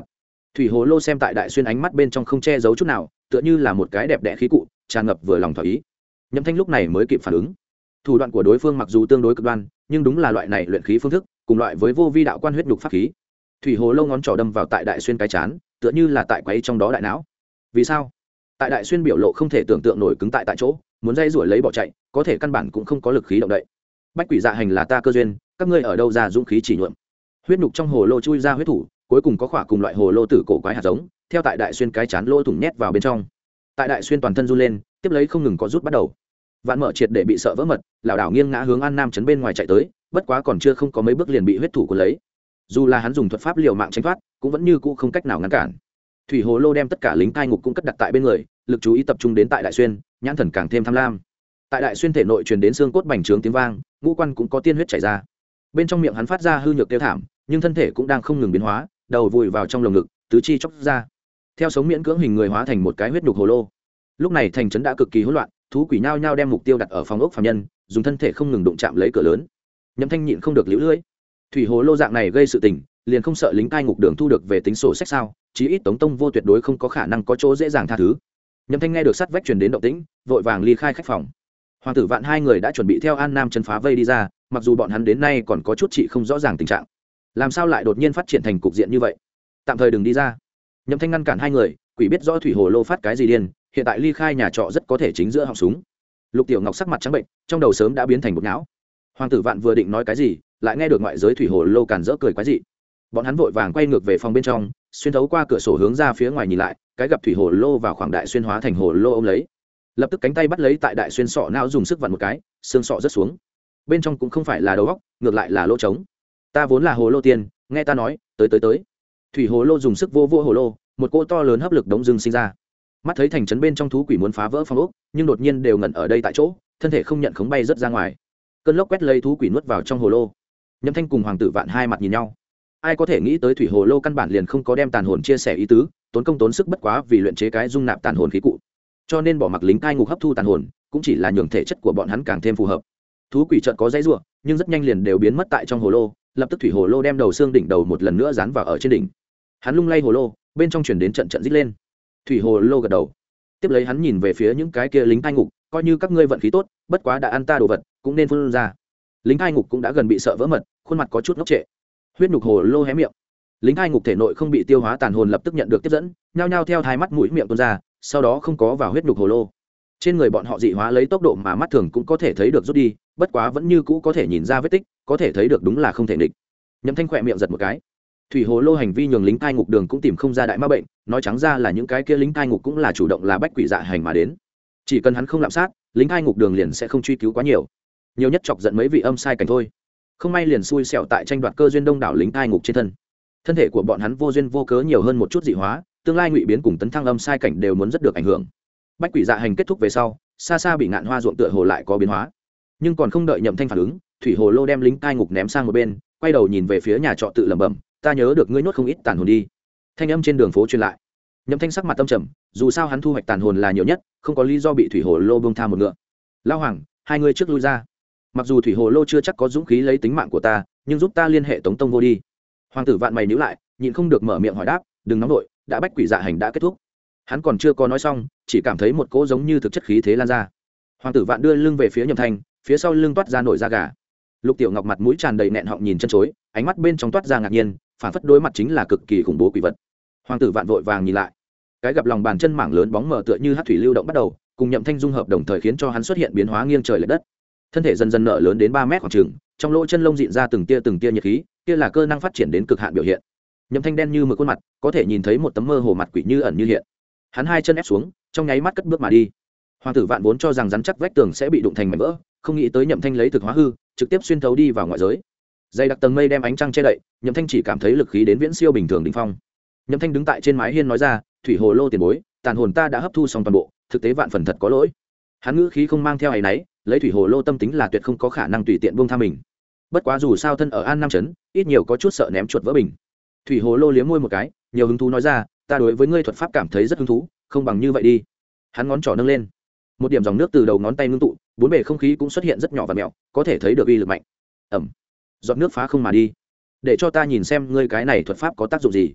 Thủy hồ lô xem tại Đại Xuyên ánh mắt bên trong không che giấu chút nào, tựa như là một cái đẹp đẽ khí cụ, tràn ngập vừa lòng thỏa ý. Nhậm Thanh lúc này mới kịp phản ứng. Thủ đoạn của đối phương mặc dù tương đối cực đoan, nhưng đúng là loại này luyện khí phương thức, cùng loại với vô vi đạo quan huyết nhục pháp khí. Thủy hồ lô ngón trỏ đâm vào tại Đại Xuyên cái chán, tựa như là tại quấy trong đó đại não. Vì sao? Tại Đại Xuyên biểu lộ không thể tưởng tượng nổi, cứng tại chỗ, muốn dây rủi lấy bỏ chạy, có thể căn bản cũng không có lực khí động đậy. Bách quỷ dạ hành là ta cơ duyên, các ngươi ở đâu ra dũng khí chỉ nhuộm? Huyết nhục trong hồ lô chui ra huyết thủ, cuối cùng có khỏa cùng loại hồ lô tử cổ quái hạt giống, theo tại Đại Xuyên cái chán lỗ thủng nhét vào bên trong. Tại Đại Xuyên toàn thân run lên, tiếp lấy không ngừng có rút bắt đầu. Vạn Mở triệt để bị sợ vỡ mật, lảo đảo nghiêng ngã hướng An Nam trấn bên ngoài chạy tới, bất quá còn chưa không có mấy bước liền bị huyết thủ cuốn lấy. Dù là hắn dùng thuật pháp liều mạng tránh thoát, cũng vẫn như cũ không cách nào ngăn cản. Thủy hồ lô đem tất cả lính cai ngục cũng cất đặt tại bên người, lực chú ý tập trung đến tại Đại Xuyên, nhãn thần càng thêm tham lam. Tại Đại Xuyên thể nội truyền đến xương cốt bành trướng tiếng vang, ngũ quan cũng có tiên huyết chảy ra. Bên trong miệng hắn phát ra hư nhược tiêu thảm, nhưng thân thể cũng đang không ngừng biến hóa, đầu vùi vào trong lồng ngực, tứ chi chóc ra. Theo sống miễn cưỡng hình người hóa thành một cái huyết nhục hồ lô. Lúc này thành trấn đã cực kỳ hỗn loạn, thú quỷ nhao nhao đem mục tiêu đặt ở phòng ốc phàm nhân, dùng thân thể không ngừng đụng chạm lấy cửa lớn. Nhậm Thanh nhịn không được liễu lưỡi. Thủy hồ lô dạng này gây sự tình, liền không sợ lính cai ngục đường thu được về tính sổ sách sao? Chí ít Tống Tông Vô tuyệt đối không có khả năng có chỗ dễ dàng tha thứ. Nhậm Thanh nghe được sắt vách truyền đến động tĩnh, vội vàng ly khai khách phòng. Hoàng tử Vạn hai người đã chuẩn bị theo An Nam chân phá vây đi ra, mặc dù bọn hắn đến nay còn có chút trị không rõ ràng tình trạng. Làm sao lại đột nhiên phát triển thành cục diện như vậy? Tạm thời đừng đi ra. Nhậm Thanh ngăn cản hai người, quỷ biết rõ thủy hồ lô phát cái gì điên, hiện tại ly khai nhà trọ rất có thể chính giữa họng súng. Lục Tiểu Ngọc sắc mặt trắng bệnh, trong đầu sớm đã biến thành bột não. Hoàng tử Vạn vừa định nói cái gì, lại nghe được ngoại giới thủy hồ lô càn rỡ cười quái dị. Bọn hắn vội vàng quay ngược về phòng bên trong, xuyên thấu qua cửa sổ hướng ra phía ngoài nhìn lại, cái gặp thủy hồ lô vào khoảng Đại Xuyên hóa thành hồ lô ôm lấy. Lập tức cánh tay bắt lấy tại Đại Xuyên sọ não dùng sức vặn một cái, xương sọ rớt xuống. Bên trong cũng không phải là đầu óc, ngược lại là lỗ trống. Ta vốn là hồ lô tiên, nghe ta nói, tới. Thủy hồ lô dùng sức vô hồ lô, một cỗ to lớn hấp lực đống dưng sinh ra. Mắt thấy thành trấn bên trong thú quỷ muốn phá vỡ phong ốc, nhưng đột nhiên đều ngẩn ở đây tại chỗ, thân thể không nhận khống bay rất ra ngoài. Cơn lốc quét lấy thú quỷ nuốt vào trong hồ lô. Nhậm Thanh cùng Hoàng tử Vạn hai mặt nhìn nhau. Ai có thể nghĩ tới thủy hồ lô căn bản liền không có đem tàn hồn chia sẻ ý tứ, tốn công tốn sức bất quá vì luyện chế cái dung nạp tàn hồn khí cụ. Cho nên bỏ mặc lính cai ngục hấp thu tàn hồn, cũng chỉ là nhường thể chất của bọn hắn càng thêm phù hợp. Thú quỷ chợt có dãy rủa, nhưng rất nhanh liền đều biến mất tại trong hồ lô, lập tức thủy hồ lô đem đầu xương đỉnh đầu một lần nữa dán vào ở trên đỉnh. Hắn lung lay hồ lô, bên trong truyền đến trận rít lên. Thủy hồ lô gật đầu. Tiếp lấy hắn nhìn về phía những cái kia lính cai ngục, coi như các ngươi vận khí tốt, bất quá đã ăn ta đồ vật, cũng nên phun ra. Lính cai ngục cũng đã gần bị sợ vỡ mật, khuôn mặt có chút ngốc trệ. Huyết nhục hồ lô hé miệng. Lính cai ngục thể nội không bị tiêu hóa tàn hồn lập tức nhận được tiếp dẫn, nhao nhao theo hai mắt mũi miệng tuôn ra, sau đó không có vào huyết nhục hồ lô. Trên người bọn họ dị hóa lấy tốc độ mà mắt thường cũng có thể thấy được rút đi, bất quá vẫn như cũ có thể nhìn ra vết tích, có thể thấy được đúng là không thể nghịch. Nhậm Thanh khỏe miệng giật một cái. Thủy hồ lô hành vi nhường lính cai ngục đường cũng tìm không ra đại ma bệnh, nói trắng ra là những cái kia lính cai ngục cũng là chủ động là bách quỷ dạ hành mà đến. Chỉ cần hắn không lạm sát, lính cai ngục đường liền sẽ không truy cứu quá nhiều, nhiều nhất chọc giận mấy vị âm sai cảnh thôi. Không may liền xui xẻo tại tranh đoạt cơ duyên đông đảo lính cai ngục trên thân thể của bọn hắn vô duyên vô cớ nhiều hơn một chút dị hóa, tương lai ngụy biến cùng tấn thăng âm sai cảnh đều muốn rất được ảnh hưởng. Bách quỷ dạ hành kết thúc về sau, xa xa bị ngạn hoa ruộng tựa hồ lại có biến hóa, nhưng còn không đợi Nhậm Thanh phản ứng, thủy hồ lô đem lính cai ngục ném sang một bên, quay đầu nhìn về phía nhà trọ tự lẩm bẩm, ta nhớ được ngươi nhốt không ít tàn hồn đi. Thanh âm trên đường phố truyền lại. Nhậm Thanh sắc mặt tâm trầm, dù sao hắn thu hoạch tàn hồn là nhiều nhất, không có lý do bị thủy hồ lô buông tha một ngựa. Lão Hoàng, hai người trước lui ra. Mặc dù thủy hồ lô chưa chắc có dũng khí lấy tính mạng của ta, nhưng giúp ta liên hệ Tống Tông Vô đi. Hoàng tử Vạn mày nhíu lại, nhịn không được mở miệng hỏi đáp, đừng nóng nội, đã bách quỷ dạ hành đã kết thúc. Hắn còn chưa có nói xong, chỉ cảm thấy một cỗ giống như thực chất khí thế lan ra. Hoàng tử Vạn đưa lưng về phía Nhậm Thanh, phía sau lưng toát ra nổi da gà. Lục Tiểu Ngọc mặt mũi tràn đầy nẹn họng nhìn chân chối, ánh mắt bên trong toát ra ngạc nhiên, phản phất đối mặt chính là cực kỳ khủng bố quỷ vật. Hoàng tử Vạn vội vàng nhìn lại, cái gặp lòng bàn chân mảng lớn bóng mờ tựa như hắc thủy lưu động bắt đầu, cùng Nhậm Thanh dung hợp đồng thời khiến cho hắn xuất hiện biến hóa nghiêng trời lệch đất. Thân thể dần dần nở lớn đến 3 mét khoảng chừng, trong lỗ chân lông dịn ra từng tia nhiệt khí, kia là cơ năng phát triển đến cực hạn biểu hiện. Nhậm Thanh đen như mực khuôn mặt, có thể nhìn thấy một tấm mơ hồ mặt quỷ như ẩn như hiện. Hắn hai chân ép xuống, trong nháy mắt cất bước mà đi. Hoàng tử Vạn vốn cho rằng rắn chắc vách tường sẽ bị đụng thành mảnh vỡ, không nghĩ tới Nhậm Thanh lấy thực hóa hư, trực tiếp xuyên thấu đi vào ngoại giới. Dày đặc tầng mây đem ánh trăng che đậy, Nhậm Thanh chỉ cảm thấy lực khí đến viễn siêu bình thường đỉnh phong. Nhậm Thanh đứng tại trên mái hiên nói ra, thủy hồ lô tiền bối, tàn hồn ta đã hấp thu xong toàn bộ, thực tế vạn phần thật có lỗi. Hắn ngữ khí không mang theo áy náy, lấy thủy hồ lô tâm tính là tuyệt không có khả năng tùy tiện buông tha mình. Bất quá dù sao thân ở An Nam trấn, ít nhiều có chút sợ ném chuột vỡ bình. Thủy hồ lô liếm môi một cái, nhiều hứng thú nói ra, ta đối với ngươi thuật pháp cảm thấy rất hứng thú, không bằng như vậy đi. Hắn ngón trỏ nâng lên, một điểm dòng nước từ đầu ngón tay ngưng tụ, bốn bề không khí cũng xuất hiện rất nhỏ và mèo, có thể thấy được uy lực mạnh. Ẩm, giọt nước phá không mà đi. Để cho ta nhìn xem ngươi cái này thuật pháp có tác dụng gì.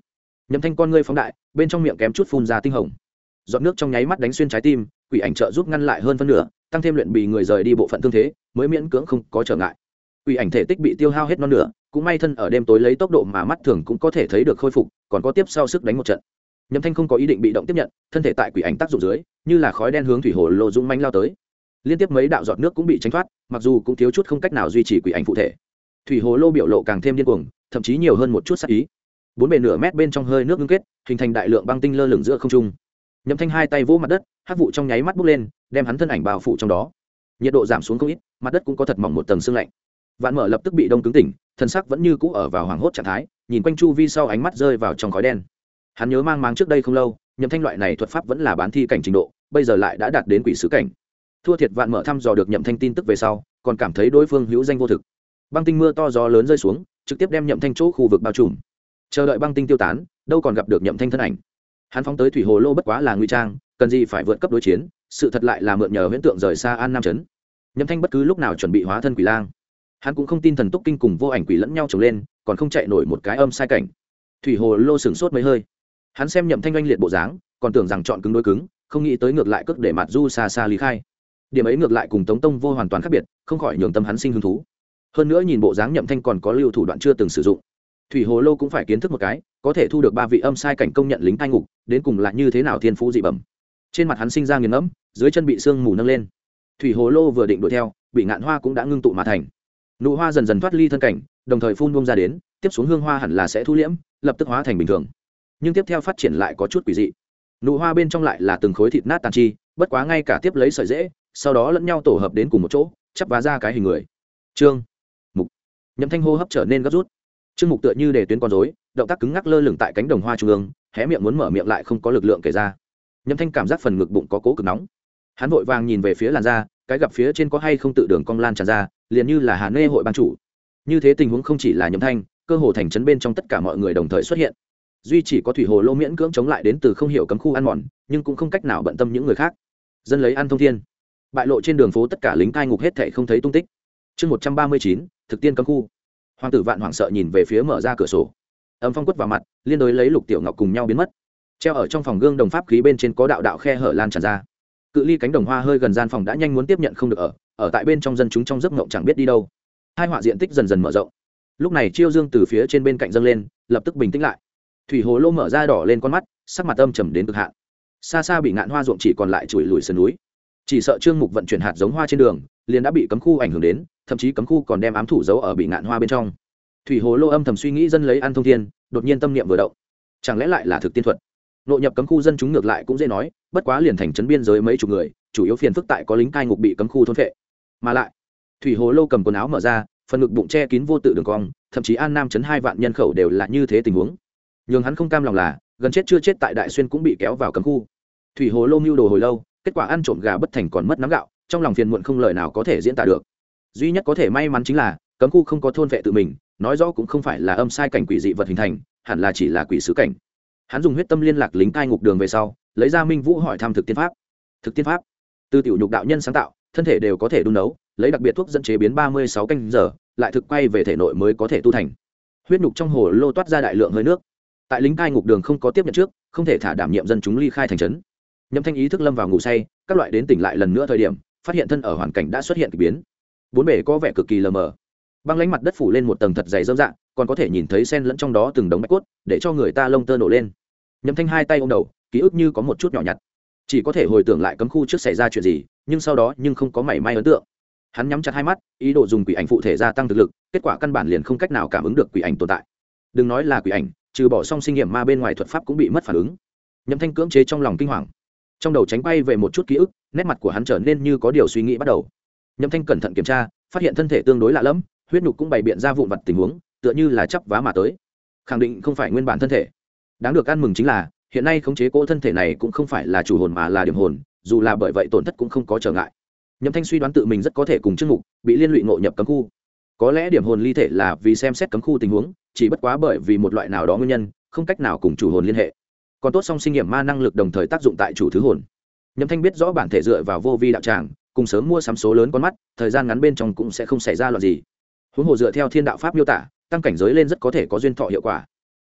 Nhậm Thanh con ngươi phóng đại, bên trong miệng kém chút phun ra tinh hồng. Giọt nước trong nháy mắt đánh xuyên trái tim, quỷ ảnh trợ giúp ngăn lại hơn phân nửa, tăng thêm luyện bị người rời đi bộ phận thương thế, mới miễn cưỡng không có trở ngại. Quỷ ảnh thể tích bị tiêu hao hết non nửa, cũng may thân ở đêm tối lấy tốc độ mà mắt thường cũng có thể thấy được khôi phục, còn có tiếp sau sức đánh một trận. Nhậm Thanh không có ý định bị động tiếp nhận, thân thể tại quỷ ảnh tác dụng dưới, như là khói đen hướng thủy hồ lô dũng mãnh lao tới. Liên tiếp mấy đạo giọt nước cũng bị tránh thoát, mặc dù cũng thiếu chút không cách nào duy trì quỷ ảnh phụ thể. Thủy hồ lô biểu lộ càng thêm điên cuồng, thậm chí nhiều hơn một chút sát ý. Bốn bề nửa mét bên trong hơi nước ngưng kết, hình thành đại lượng băng tinh lơ lửng giữa không trung. Nhậm Thanh hai tay vỗ mặt đất, hắc vụ trong nháy mắt bốc lên, đem hắn thân ảnh bao phủ trong đó. Nhiệt độ giảm xuống không ít, mặt đất cũng có thật mỏng một tầng sương lạnh. Vạn Mở lập tức bị đông cứng tỉnh, thân sắc vẫn như cũ ở vào hoảng hốt trạng thái, nhìn quanh chu vi sau ánh mắt rơi vào trong khói đen. Hắn nhớ mang máng trước đây không lâu, Nhậm Thanh loại này thuật pháp vẫn là bán thi cảnh trình độ, bây giờ lại đã đạt đến quỷ sứ cảnh. Thua thiệt Vạn Mở thăm dò được Nhậm Thanh tin tức về sau, còn cảm thấy đối phương hữu danh vô thực. Băng tinh mưa to gió lớn rơi xuống, trực tiếp đem Nhậm Thanh chỗ khu vực bao trùm. Chờ đợi băng tinh tiêu tán, đâu còn gặp được Nhậm Thanh thân ảnh. Hắn phóng tới thủy hồ lô bất quá là nguy trang, cần gì phải vượt cấp đối chiến, sự thật lại là mượn nhờ huyễn tượng rời xa An Nam trấn. Nhậm Thanh bất cứ lúc nào chuẩn bị hóa thân quỷ lang. Hắn cũng không tin thần túc kinh cùng vô ảnh quỷ lẫn nhau chồng lên, còn không chạy nổi một cái âm sai cảnh. Thủy hồ lô sửng sốt mấy hơi. Hắn xem Nhậm Thanh oanh liệt bộ dáng, còn tưởng rằng chọn cứng đối cứng, không nghĩ tới ngược lại cước để mặt du xa xa lý khai. Điểm ấy ngược lại cùng Tống Tông vô hoàn toàn khác biệt, không khỏi nhường tâm hắn sinh hứng thú. Hơn nữa nhìn bộ dáng Nhậm Thanh còn có lưu thủ đoạn chưa từng sử dụng. Thủy hồ lô cũng phải kiến thức một cái, có thể thu được 3 vị âm sai cảnh công nhận lính cai ngục, đến cùng là như thế nào thiên phú dị bẩm. Trên mặt hắn sinh ra nghiền ngẫm, dưới chân bị sương mù nâng lên. Thủy hồ lô vừa định đuổi theo, bị ngạn hoa cũng đã ngưng tụ mà thành. Nụ hoa dần dần thoát ly thân cảnh, đồng thời phun bung ra đến, tiếp xuống hương hoa hẳn là sẽ thu liễm, lập tức hóa thành bình thường. Nhưng tiếp theo phát triển lại có chút quỷ dị. Nụ hoa bên trong lại là từng khối thịt nát tàn chi, bất quá ngay cả tiếp lấy sợi rễ, sau đó lẫn nhau tổ hợp đến cùng một chỗ, chắp vá ra cái hình người. Trương Mục. Nhậm Thanh hô hấp trở nên gấp rút. Trương Mục tựa như để tuyến con rối, động tác cứng ngắc lơ lửng tại cánh đồng hoa trung ương, hé miệng muốn mở miệng lại không có lực lượng kể ra. Nhậm Thanh cảm giác phần ngực bụng có cố cực nóng. Hắn vội vàng nhìn về phía làn da, cái gặp phía trên có hay không tự đường cong lan tràn ra, liền như là Hà Nê hội ban chủ. Như thế tình huống không chỉ là Nhậm Thanh, cơ hồ thành trấn bên trong tất cả mọi người đồng thời xuất hiện. Duy chỉ có thủy hồ lô miễn cưỡng chống lại đến từ không hiểu cấm khu ăn mòn, nhưng cũng không cách nào bận tâm những người khác. Dân lấy ăn thông thiên, bại lộ trên đường phố tất cả lính cai ngục hết thảy không thấy tung tích. Chương 139, thực tiên cấm khu. Hoàng tử Vạn hoảng sợ nhìn về phía mở ra cửa sổ, âm phong quất vào mặt, liên đối lấy Lục Tiểu Ngọc cùng nhau biến mất. Treo ở trong phòng gương đồng pháp khí bên trên có đạo đạo khe hở lan tràn ra. Cự ly cánh đồng hoa hơi gần gian phòng đã nhanh muốn tiếp nhận không được ở tại bên trong dân chúng trong giấc ngộng chẳng biết đi đâu. Hai họa diện tích dần dần mở rộng. Lúc này Chiêu Dương từ phía trên bên cạnh dâng lên, lập tức bình tĩnh lại. Thủy hồ lô mở ra đỏ lên con mắt, sắc mặt âm trầm đến cực hạn. Xa xa bị ngạn hoa ruộng chỉ còn lại chùi lùi sườn núi. Chỉ sợ Trương Mục vận chuyển hạt giống hoa trên đường, liền đã bị cấm khu ảnh hưởng đến, thậm chí cấm khu còn đem ám thủ giấu ở bị ngạn hoa bên trong. Thủy hồ lô âm thầm suy nghĩ dân lấy ăn thông thiên, đột nhiên tâm niệm vừa động, chẳng lẽ lại là thực tiên thuật? Nội nhập cấm khu dân chúng ngược lại cũng dễ nói, bất quá liền thành trấn biên giới mấy chục người, chủ yếu phiền phức tại có lính cai ngục bị cấm khu thôn phệ. Mà lại, thủy hồ lô cầm quần áo mở ra, phần ngực bụng che kín vô tự đường cong, thậm chí An Nam trấn 2 vạn nhân khẩu đều là như thế tình huống. Nhưng hắn không cam lòng là, gần chết chưa chết tại Đại Xuyên cũng bị kéo vào cấm khu. Thủy hồ lô mưu đồ hồi lâu, kết quả ăn trộm gà bất thành còn mất nắm gạo, trong lòng phiền muộn không lời nào có thể diễn tả được. Duy nhất có thể may mắn chính là cấm khu không có thôn vệ tự mình, nói rõ cũng không phải là âm sai cảnh quỷ dị vật hình thành, hẳn là chỉ là quỷ sứ cảnh. Hắn dùng huyết tâm liên lạc lính cai ngục đường về sau, lấy ra Minh Vũ hỏi thăm thực tiên pháp. Thực tiên pháp, từ tiểu nhục đạo nhân sáng tạo, thân thể đều có thể đun nấu, lấy đặc biệt thuốc dẫn chế biến 36 canh giờ, lại thực quay về thể nội mới có thể tu thành. Huyết nhục trong hồ lô toát ra đại lượng hơi nước. Tại lính cai ngục đường không có tiếp nhận trước, không thể thả đảm nhiệm dân chúng ly khai thành trấn. Nhậm Thanh ý thức lâm vào ngủ say, các loại đến tỉnh lại lần nữa thời điểm, phát hiện thân ở hoàn cảnh đã xuất hiện kỳ biến. Bốn bề có vẻ cực kỳ lờ mờ. Băng lãnh mặt đất phủ lên một tầng thật dày rơm rạ, còn có thể nhìn thấy xen lẫn trong đó từng đống bạch cốt, để cho người ta lông tơ nổ lên. Nhậm Thanh hai tay ôm đầu, ký ức như có một chút nhỏ nhặt, chỉ có thể hồi tưởng lại cấm khu trước xảy ra chuyện gì, nhưng sau đó nhưng không có mảy may ấn tượng. Hắn nhắm chặt hai mắt, ý đồ dùng quỷ ảnh phụ thể gia tăng thực lực, kết quả căn bản liền không cách nào cảm ứng được quỷ ảnh tồn tại. Đừng nói là quỷ ảnh, trừ bỏ song sinh nghiệm ma bên ngoài thuật pháp cũng bị mất phản ứng. Nhậm Thanh cưỡng chế trong lòng kinh hoàng, trong đầu tránh bay về một chút ký ức, nét mặt của hắn trở nên như có điều suy nghĩ bắt đầu. Nhậm Thanh cẩn thận kiểm tra, phát hiện thân thể tương đối lạ lẫm, huyết nhục cũng bày biện ra vụn vặt tình huống, tựa như là chắp vá mà tới, khẳng định không phải nguyên bản thân thể. Đáng được ăn mừng chính là hiện nay khống chế cỗ thân thể này cũng không phải là chủ hồn mà là điểm hồn, dù là bởi vậy tổn thất cũng không có trở ngại. Nhậm Thanh suy đoán tự mình rất có thể cùng Trương Mục bị liên lụy ngộ nhập cấm khu. Có lẽ điểm hồn ly thể là vì xem xét cấm khu tình huống, chỉ bất quá bởi vì một loại nào đó nguyên nhân, không cách nào cùng chủ hồn liên hệ. Còn tốt song sinh nghiệm ma năng lực đồng thời tác dụng tại chủ thứ hồn. Nhậm Thanh biết rõ bản thể dựa vào vô vi đạo tràng, cùng sớm mua sắm số lớn con mắt, thời gian ngắn bên trong cũng sẽ không xảy ra loạn gì. Huống hồ dựa theo thiên đạo pháp miêu tả, tăng cảnh giới lên rất có thể có duyên thọ hiệu quả.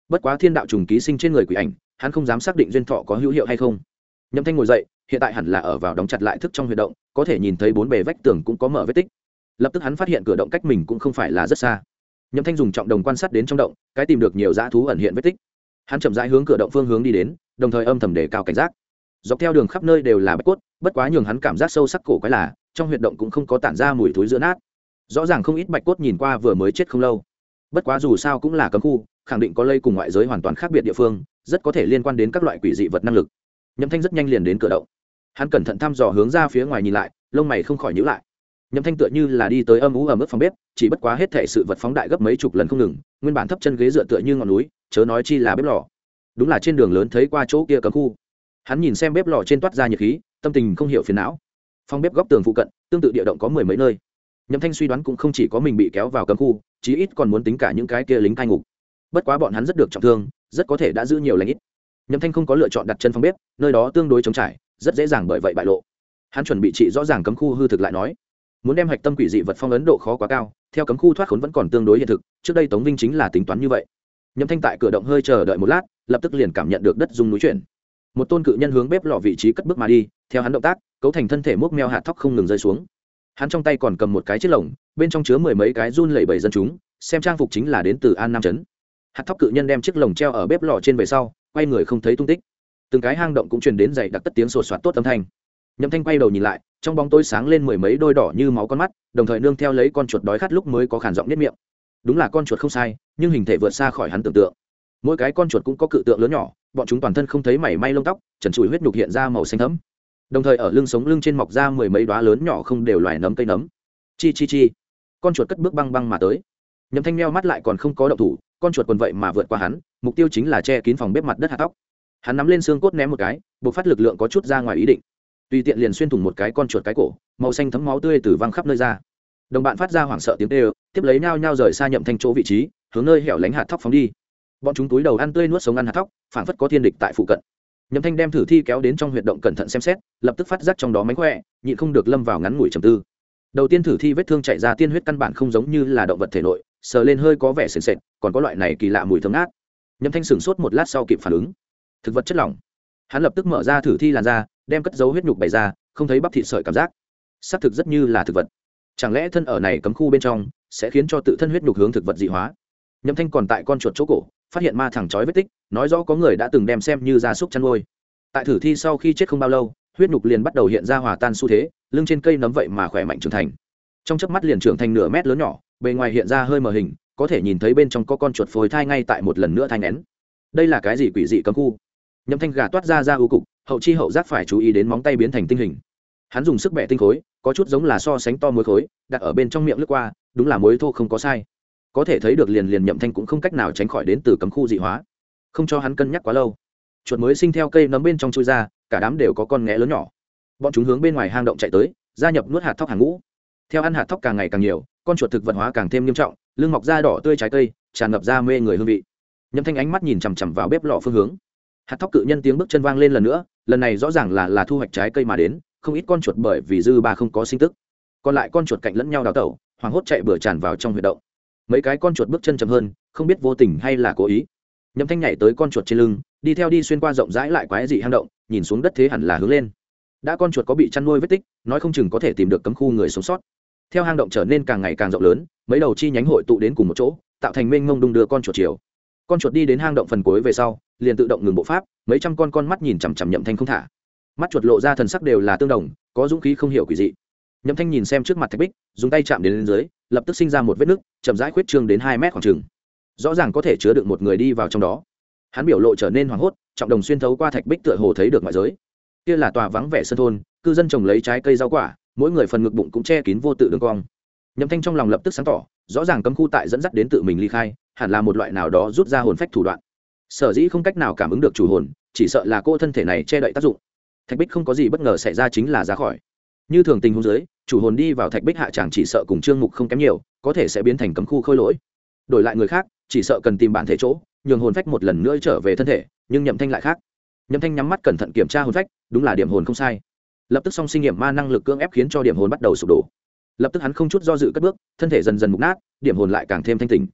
bất quá thiên đạo trùng ký sinh trên người quỷ ảnh hắn không dám xác định duyên thọ có hữu hiệu hay không. Nhậm Thanh ngồi dậy, hiện tại hẳn là ở vào đóng chặt lại thức trong huyệt động, có thể nhìn thấy bốn bề vách tường cũng có mở vết tích. Lập tức hắn phát hiện cửa động cách mình cũng không phải là rất xa. Nhậm Thanh dùng trọng đồng quan sát đến trong động, cái tìm được nhiều dã thú ẩn hiện vết tích. Hắn chậm rãi hướng cửa động phương hướng đi đến, đồng thời âm thầm đề cao cảnh giác. Dọc theo đường khắp nơi đều là bạch cốt, bất quá nhường hắn cảm giác sâu sắc cổ quái là, trong huyệt động cũng không có tản ra mùi thối giữa nát. Rõ ràng không ít bạch cốt nhìn qua vừa mới chết không lâu. Bất quá dù sao cũng là cấm khu, khẳng định có lây cùng ngoại giới hoàn toàn khác biệt địa phương, rất có thể liên quan đến các loại quỷ dị vật năng lực. Nhậm Thanh rất nhanh liền đến cửa động. Hắn cẩn thận thăm dò hướng ra phía ngoài nhìn lại, lông mày không khỏi nhíu lại. Nhậm Thanh tựa như là đi tới âm u ẩm ướt phòng bếp, chỉ bất quá hết thảy sự vật phóng đại gấp mấy chục lần không ngừng, nguyên bản thấp chân ghế dựa tựa như ngọn núi, chớ nói chi là bếp lò. Đúng là trên đường lớn thấy qua chỗ kia cấm khu. Hắn nhìn xem bếp lò trên toát ra nhiệt khí, tâm tình không hiểu phiền não. Phòng bếp góc tường phụ cận, tương tự địa động có mười mấy nơi. Nhậm Thanh suy đoán cũng không chỉ có mình bị kéo vào cấm khu, chí ít còn muốn tính cả những cái kia lính cai ngục. Bất quá bọn hắn rất được trọng thương, rất có thể đã giữ nhiều lành ít. Nhậm Thanh không có lựa chọn đặt chân phòng bếp, nơi đó tương đối trống trải, rất dễ dàng bởi vậy bại lộ. Hắn chuẩn bị trị rõ ràng cấm khu hư thực lại nói, muốn đem hạch tâm quỷ dị vật phong ấn độ khó quá cao, theo cấm khu thoát khốn vẫn còn tương đối hiện thực, trước đây Tống Vinh chính là tính toán như vậy. Nhậm Thanh tại cửa động hơi chờ đợi một lát, lập tức liền cảm nhận được đất rung núi chuyển. Một tôn cự nhân hướng bếp lò vị trí cất bước mà đi, theo hắn động tác, cấu thành thân thể múc meo hạt thóc không ngừng rơi xuống. Hắn trong tay còn cầm một cái chiếc lồng, bên trong chứa mười mấy cái run lẩy bẩy dân chúng, xem trang phục chính là đến từ An Nam trấn. Hạt thóc cự nhân đem chiếc lồng treo ở bếp lò trên về sau, quay người không thấy tung tích. Từng cái hang động cũng truyền đến dày đặc tất tiếng sột soạt tốt âm thanh. Nhậm Thanh quay đầu nhìn lại, trong bóng tối sáng lên mười mấy đôi đỏ như máu con mắt, đồng thời nương theo lấy con chuột đói khát lúc mới có khản giọng niết miệng. Đúng là con chuột không sai, nhưng hình thể vượt xa khỏi hắn tưởng tượng. Mỗi cái con chuột cũng có cự tượng lớn nhỏ, bọn chúng toàn thân không thấy mảy may lông tóc, trần trụi huyết nhục hiện ra màu xanh thẫm. Đồng thời ở lưng sống lưng trên mọc ra mười mấy đóa lớn nhỏ không đều loài nấm cây nấm. Chi chi chi. Con chuột cất bước băng băng mà tới. Nhậm Thanh meo mắt lại còn không có động thủ, con chuột quần vậy mà vượt qua hắn, mục tiêu chính là che kín phòng bếp mặt đất hạt tóc. Hắn nắm lên xương cốt ném một cái, bộc phát lực lượng có chút ra ngoài ý định, tùy tiện liền xuyên thủng một cái con chuột cái cổ, màu xanh thấm máu tươi từ văng khắp nơi ra. Đồng bạn phát ra hoảng sợ tiếng kêu, tiếp lấy nhao nhao rời xa Nhậm Thanh chỗ vị trí, hướng nơi hẻo lánh hạt thóc phóng đi. Bọn chúng túi đầu ăn tươi nuốt sống ăn hạt thóc, phảng phất có thiên địch tại phụ cận. Nhậm Thanh đem thử thi kéo đến trong huyệt động cẩn thận xem xét, lập tức phát giác trong đó mánh khỏe, nhịn không được lâm vào ngắn ngủi trầm tư. Đầu tiên thử thi vết thương chạy ra tiên huyết căn bản không giống như là động vật thể nội, sờ lên hơi có vẻ sền sệt, còn có loại này kỳ lạ mùi thơm ngát. Nhậm Thanh sửng sốt một lát sau kịp phản ứng, thực vật chất lỏng. Hắn lập tức mở ra thử thi làn da, đem cất dấu huyết nhục bày ra, không thấy bắp thịt sợi cảm giác, xác thực rất như là thực vật. Chẳng lẽ thân ở này cấm khu bên trong sẽ khiến cho tự thân huyết nhục hướng thực vật dị hóa? Nhậm Thanh còn tại con chuột chỗ cổ phát hiện ma thẳng chói vết tích, nói rõ có người đã từng đem xem như gia súc chăn nuôi. Tại thử thi sau khi chết không bao lâu, huyết nhục liền bắt đầu hiện ra hòa tan xu thế, lưng trên cây nấm vậy mà khỏe mạnh trưởng thành. Trong chớp mắt liền trưởng thành nửa mét lớn nhỏ, bề ngoài hiện ra hơi mờ hình, có thể nhìn thấy bên trong có con chuột phôi thai ngay tại một lần nữa thai nghén. Đây là cái gì quỷ dị cấm khu? Nhậm Thanh gà toát ra ưu cục, hậu chi hậu giác phải chú ý đến móng tay biến thành tinh hình. Hắn dùng sức bẻ tinh khối, có chút giống là so sánh to muối khối, đặt ở bên trong miệng lướt qua, đúng là muối thô không có sai. Có thể thấy được liền Nhậm Thanh cũng không cách nào tránh khỏi đến từ cấm khu dị hóa. Không cho hắn cân nhắc quá lâu, chuột mới sinh theo cây nấm bên trong chui ra, cả đám đều có con nghé lớn nhỏ. Bọn chúng hướng bên ngoài hang động chạy tới, gia nhập nuốt hạt thóc hàng ngũ. Theo ăn hạt thóc càng ngày càng nhiều, con chuột thực vật hóa càng thêm nghiêm trọng, lưng mọc da đỏ tươi trái cây, tràn ngập ra mê người hương vị. Nhậm Thanh ánh mắt nhìn chằm chằm vào bếp lò phương hướng. Hạt thóc cự nhân tiếng bước chân vang lên lần nữa, lần này rõ ràng là thu hoạch trái cây mà đến, không ít con chuột bởi vì dư ba không có sinh tức, còn lại con chuột cạnh lẫn nhau đào tẩu, hoảng hốt chạy bừa tràn vào trong huyệt động. Mấy cái con chuột bước chân chậm hơn, không biết vô tình hay là cố ý. Nhậm Thanh nhảy tới con chuột trên lưng, đi theo đi xuyên qua rộng rãi lại quái dị hang động, nhìn xuống đất thế hẳn là hướng lên. Đã con chuột có bị chăn nuôi vết tích, nói không chừng có thể tìm được cấm khu người sống sót. Theo hang động trở nên càng ngày càng rộng lớn, mấy đầu chi nhánh hội tụ đến cùng một chỗ, tạo thành mênh mông đung đưa con chuột chiều. Con chuột đi đến hang động phần cuối về sau, liền tự động ngừng bộ pháp, mấy trăm con mắt nhìn chằm chằm Nhậm Thanh không thả. Mắt chuột lộ ra thần sắc đều là tương đồng, có dũng khí không hiểu quỷ dị. Nhậm Thanh nhìn xem trước mặt thạch bích, dùng tay chạm đến lên dưới, lập tức sinh ra một vết nứt, chậm rãi khuyết trương đến 2 mét khoảng chừng. Rõ ràng có thể chứa được một người đi vào trong đó. Hắn biểu lộ trở nên hoảng hốt, trọng đồng xuyên thấu qua thạch bích tựa hồ thấy được ngoại giới. Kia là tòa vắng vẻ sân thôn, cư dân trồng lấy trái cây rau quả, mỗi người phần ngực bụng cũng che kín vô tự đường cong. Nhậm Thanh trong lòng lập tức sáng tỏ, rõ ràng cấm khu tại dẫn dắt đến tự mình ly khai, hẳn là một loại nào đó rút ra hồn phách thủ đoạn. Sở dĩ không cách nào cảm ứng được chủ hồn, chỉ sợ là cô thân thể này che đậy tác dụng. Thạch bích không có gì bất ngờ xảy ra chính là ra khỏi. Như thường tình huống dưới, chủ hồn đi vào thạch bích hạ chàng chỉ sợ cùng trương mục không kém nhiều, có thể sẽ biến thành cấm khu khôi lỗi. Đổi lại người khác, chỉ sợ cần tìm bản thể chỗ, nhường hồn phách một lần nữa trở về thân thể, nhưng Nhậm Thanh lại khác. Nhậm Thanh nhắm mắt cẩn thận kiểm tra hồn phách, đúng là điểm hồn không sai. Lập tức song sinh nghiệm ma năng lực cưỡng ép khiến cho điểm hồn bắt đầu sụp đổ. Lập tức hắn không chút do dự cất bước, thân thể dần dần mục nát, điểm hồn lại càng thêm thanh tỉnh.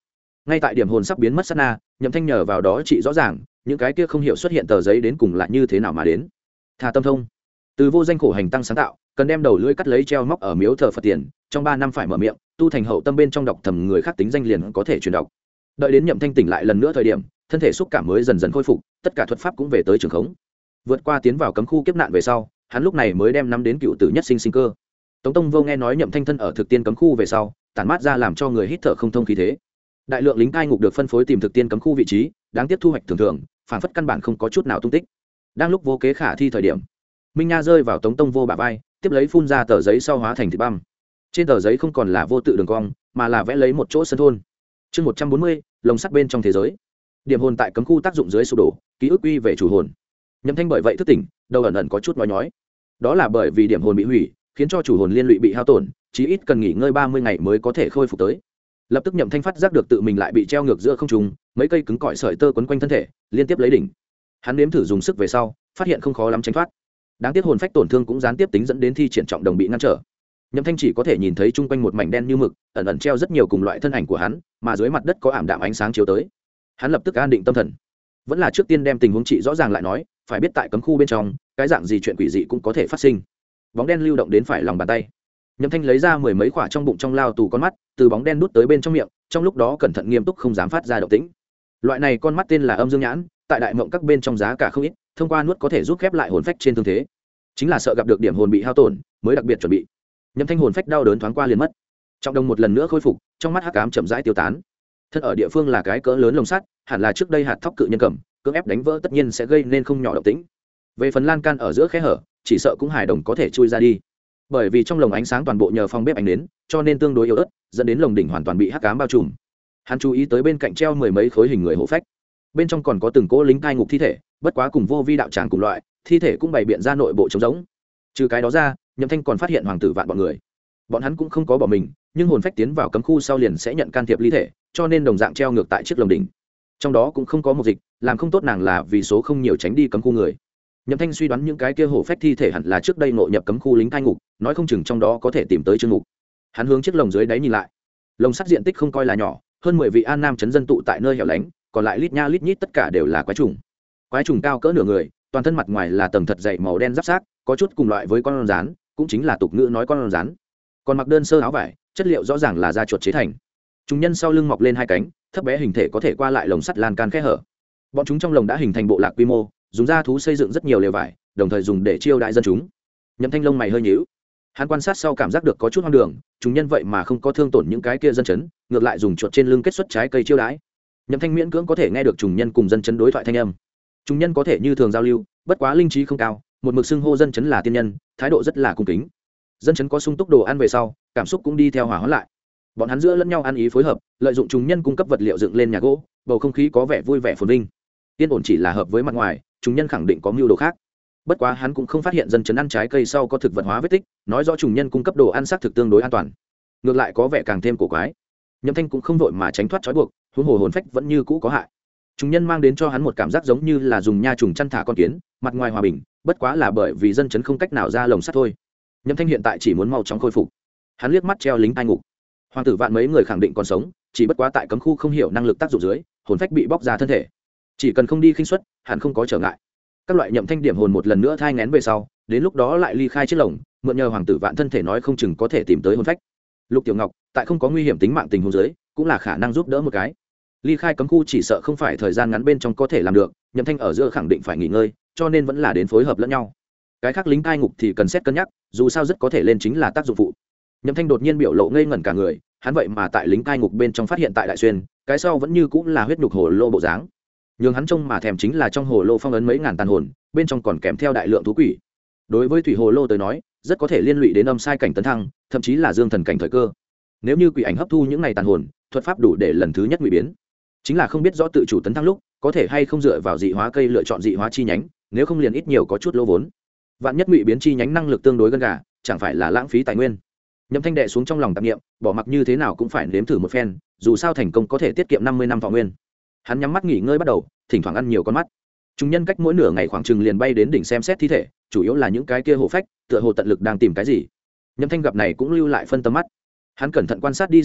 ngay tại điểm hồn sắp biến mất sát na, Nhậm Thanh nhờ vào đó chị rõ ràng những cái kia không hiểu xuất hiện tờ giấy đến cùng là như thế nào mà đến. Tha tâm thông, từ vô danh khổ hành tăng sáng tạo, cần đem đầu lưỡi cắt lấy treo móc ở miếu thờ Phật tiền, trong 3 năm phải mở miệng, tu thành hậu tâm bên trong đọc thầm người khác tính danh liền có thể truyền đọc. Đợi đến Nhậm Thanh tỉnh lại lần nữa thời điểm, thân thể xúc cảm mới dần dần khôi phục, tất cả thuật pháp cũng về tới trường khống. Vượt qua tiến vào cấm khu kiếp nạn về sau, hắn lúc này mới đem nắm đến cựu tử nhất sinh sinh cơ. Tống Tông Vô nghe nói Nhậm Thanh thân ở thực tiên cấm khu về sau, tản mát ra làm cho người hít thở không thông khí thế. Đại lượng lính cai ngục được phân phối tìm thực tiên cấm khu vị trí, đáng tiếc thu hoạch thường thường, phản phất căn bản không có chút nào tung tích. Đang lúc vô kế khả thi thời điểm, Minh Nha rơi vào Tống Tông Vô bả vai, tiếp lấy phun ra tờ giấy sau hóa thành thịt băm. Trên tờ giấy không còn là vô tự đường cong, mà là vẽ lấy một chỗ sân thôn. Chương 140, lồng sắt bên trong thế giới. Điểm hồn tại cấm khu tác dụng dưới sụp đổ, ký ức quy về chủ hồn. Nhậm Thanh bởi vậy thức tỉnh, đầu ẩn ẩn có chút nói nhói. Đó là bởi vì điểm hồn bị hủy, khiến cho chủ hồn liên lụy bị hao tổn, chí ít cần nghỉ ngơi 30 ngày mới có thể khôi phục tới. Lập tức Nhậm Thanh phát giác được tự mình lại bị treo ngược giữa không trung, mấy cây cứng cỏi sợi tơ quấn quanh thân thể, liên tiếp lấy đỉnh. Hắn nếm thử dùng sức về sau, phát hiện không khó lắm tránh thoát. Đáng tiếc hồn phách tổn thương cũng gián tiếp tính dẫn đến thi triển trọng đồng bị ngăn trở. Nhậm Thanh chỉ có thể nhìn thấy chung quanh một mảnh đen như mực, ẩn ẩn treo rất nhiều cùng loại thân ảnh của hắn, mà dưới mặt đất có ảm đạm ánh sáng chiếu tới. Hắn lập tức an định tâm thần, vẫn là trước tiên đem tình huống trị rõ ràng lại nói, phải biết tại cấm khu bên trong, cái dạng gì chuyện quỷ dị cũng có thể phát sinh. Bóng đen lưu động đến phải lòng bàn tay. Nhậm Thanh lấy ra mười mấy quả trong bụng trong lao tù con mắt, từ bóng đen đút tới bên trong miệng, trong lúc đó cẩn thận nghiêm túc không dám phát ra động tĩnh. Loại này con mắt tên là âm dương nhãn, tại đại mộng các bên trong giá cả không ít, thông qua nuốt có thể giúp khép lại hồn phách trên thương thế. Chính là sợ gặp được điểm hồn bị hao tổn, mới đặc biệt chuẩn bị. Nhậm Thanh hồn phách đau đớn thoáng qua liền mất. Trọng đồng một lần nữa khôi phục, trong mắt hắc ám chậm rãi tiêu tán. Thân ở địa phương là cái cỡ lớn lồng sắt, hẳn là trước đây hạt thóc cự nhân cầm, cưỡng ép đánh vỡ tất nhiên sẽ gây nên không nhỏ động tĩnh. Về phần lan can ở giữa khe hở, chỉ sợ cũng hài đồng có thể chui ra đi. Bởi vì trong lồng ánh sáng toàn bộ nhờ phòng bếp ánh đến, cho nên tương đối yếu ớt, dẫn đến lồng đỉnh hoàn toàn bị hắc ám bao trùm. Hắn chú ý tới bên cạnh treo mười mấy khối hình người hộ phách, bên trong còn có từng cỗ lính cai ngục thi thể, bất quá cùng vô vi đạo tràng cùng loại, thi thể cũng bày biện ra nội bộ trống rỗng. Trừ cái đó ra, Nhậm Thanh còn phát hiện hoàng tử vạn bọn người. Bọn hắn cũng không có bỏ mình, nhưng hồn phách tiến vào cấm khu sau liền sẽ nhận can thiệp ly thể, cho nên đồng dạng treo ngược tại chiếc lồng đỉnh. Trong đó cũng không có một dịch, làm không tốt nàng là vì số không nhiều tránh đi cấm khu người. Nhậm Thanh suy đoán những cái kia hổ phách thi thể hẳn là trước đây ngộ nhập cấm khu lính cai ngục, nói không chừng trong đó có thể tìm tới chương ngục. Hắn hướng chiếc lồng dưới đáy nhìn lại. Lồng sắt diện tích không coi là nhỏ, hơn 10 vị an nam trấn dân tụ tại nơi hẻo lánh, còn lại lít nha lít nhít tất cả đều là quái trùng. Quái trùng cao cỡ nửa người, toàn thân mặt ngoài là tầng thật dày màu đen giáp xác, có chút cùng loại với con rắn, cũng chính là tục ngữ nói con rắn. Còn mặc đơn sơ áo vải, chất liệu rõ ràng là da chuột chế thành. Chúng nhân sau lưng mọc lên hai cánh, thấp bé hình thể có thể qua lại lồng sắt lan can khe hở. Bọn chúng trong lồng đã hình thành bộ lạc quy mô, dùng da thú xây dựng rất nhiều lều vải, đồng thời dùng để chiêu đại dân chúng. Nhậm Thanh lông mày hơi nhíu, hắn quan sát sau cảm giác được có chút hoang đường, chúng nhân vậy mà không có thương tổn những cái kia dân chấn, ngược lại dùng chuột trên lưng kết xuất trái cây chiêu đãi. Nhậm Thanh miễn cưỡng có thể nghe được trùng nhân cùng dân chấn đối thoại thanh âm. Chúng nhân có thể như thường giao lưu, bất quá linh trí không cao, một mực xưng hô dân chấn là tiên nhân, thái độ rất là cung kính. Dân chấn có sung túc đồ ăn về sau, cảm xúc cũng đi theo hòa hoãn lại. Bọn hắn giữa lẫn nhau ăn ý phối hợp, lợi dụng chúng nhân cung cấp vật liệu dựng lên nhà gỗ, bầu không khí có vẻ vui vẻ phồn vinh. Yên ổn chỉ là hợp với mặt ngoài, chúng nhân khẳng định có mưu đồ khác. Bất quá hắn cũng không phát hiện dân chấn ăn trái cây sau có thực vật hóa vết tích, nói rõ chúng nhân cung cấp đồ ăn xác thực tương đối an toàn. Ngược lại có vẻ càng thêm cổ quái. Nhậm Thanh cũng không vội mà tránh thoát trói buộc, huống hồ hồn phách vẫn như cũ có hại. Chúng nhân mang đến cho hắn một cảm giác giống như là dùng nha trùng chăn thả con kiến, mặt ngoài hòa bình, bất quá là bởi vì dân chấn không cách nào ra lồng sắt thôi. Nhậm Thanh hiện tại chỉ muốn mau chóng khôi phục. Hắn liếc mắt treo lính tai ngục. Hoàng tử vạn mấy người khẳng định còn sống, chỉ bất quá tại cấm khu không hiểu năng lực tác dụng dưới, hồn phách bị bóc ra thân thể. Chỉ cần không đi khinh suất, hẳn không có trở ngại. Các loại Nhậm Thanh điểm hồn một lần nữa thai nghén về sau, đến lúc đó lại ly khai chiếc lồng, mượn nhờ hoàng tử vạn thân thể nói không chừng có thể tìm tới hồn phách. Lục Tiểu Ngọc, tại không có nguy hiểm tính mạng tình huống dưới, cũng là khả năng giúp đỡ một cái. Ly khai cấm khu chỉ sợ không phải thời gian ngắn bên trong có thể làm được, Nhậm Thanh ở giữa khẳng định phải nghỉ ngơi, cho nên vẫn là đến phối hợp lẫn nhau. Cái khác lính cai ngục thì cần xét cân nhắc, dù sao rất có thể lên chính là tác dụng phụ. Nhậm Thanh đột nhiên biểu lộ ngây ngẩn cả người, hắn vậy mà tại lính cai ngục bên trong phát hiện tại đại xuyên, cái sau vẫn như cũng là huyết nhục hồ lô bộ dáng. Nhưng hắn trông mà thèm chính là trong hồ lô phong ấn mấy ngàn tàn hồn, bên trong còn kèm theo đại lượng thú quỷ. Đối với thủy hồ lô tới nói, rất có thể liên lụy đến âm sai cảnh tấn thăng, thậm chí là dương thần cảnh thời cơ. Nếu như quỷ ảnh hấp thu những này tàn hồn, thuật pháp đủ để lần thứ nhất ngụy biến. Chính là không biết rõ tự chủ tấn thăng lúc, có thể hay không dựa vào dị hóa cây lựa chọn dị hóa chi nhánh, nếu không liền ít nhiều có chút lỗ vốn. Vạn nhất ngụy biến chi nhánh năng lực tương đối gần gà, chẳng phải là lãng phí tài nguyên. Nhậm Thanh đệ xuống trong lòng tạp niệm, bỏ mặc như thế nào cũng phải nếm thử một phen, dù sao thành công có thể tiết kiệm 50 năm thọ nguyên. Hắn nhắm mắt nghỉ ngơi bắt đầu, thỉnh thoảng ăn nhiều con mắt. Chúng nhân cách mỗi nửa ngày khoảng chừng liền bay đến đỉnh xem xét thi thể, chủ yếu là những cái kia hổ phách, tựa hồ tận lực đang tìm cái gì. Nhậm Thanh gặp này cũng lưu lại phân tâm mắt. Hắn cẩn thận quan sát đi sau hiện,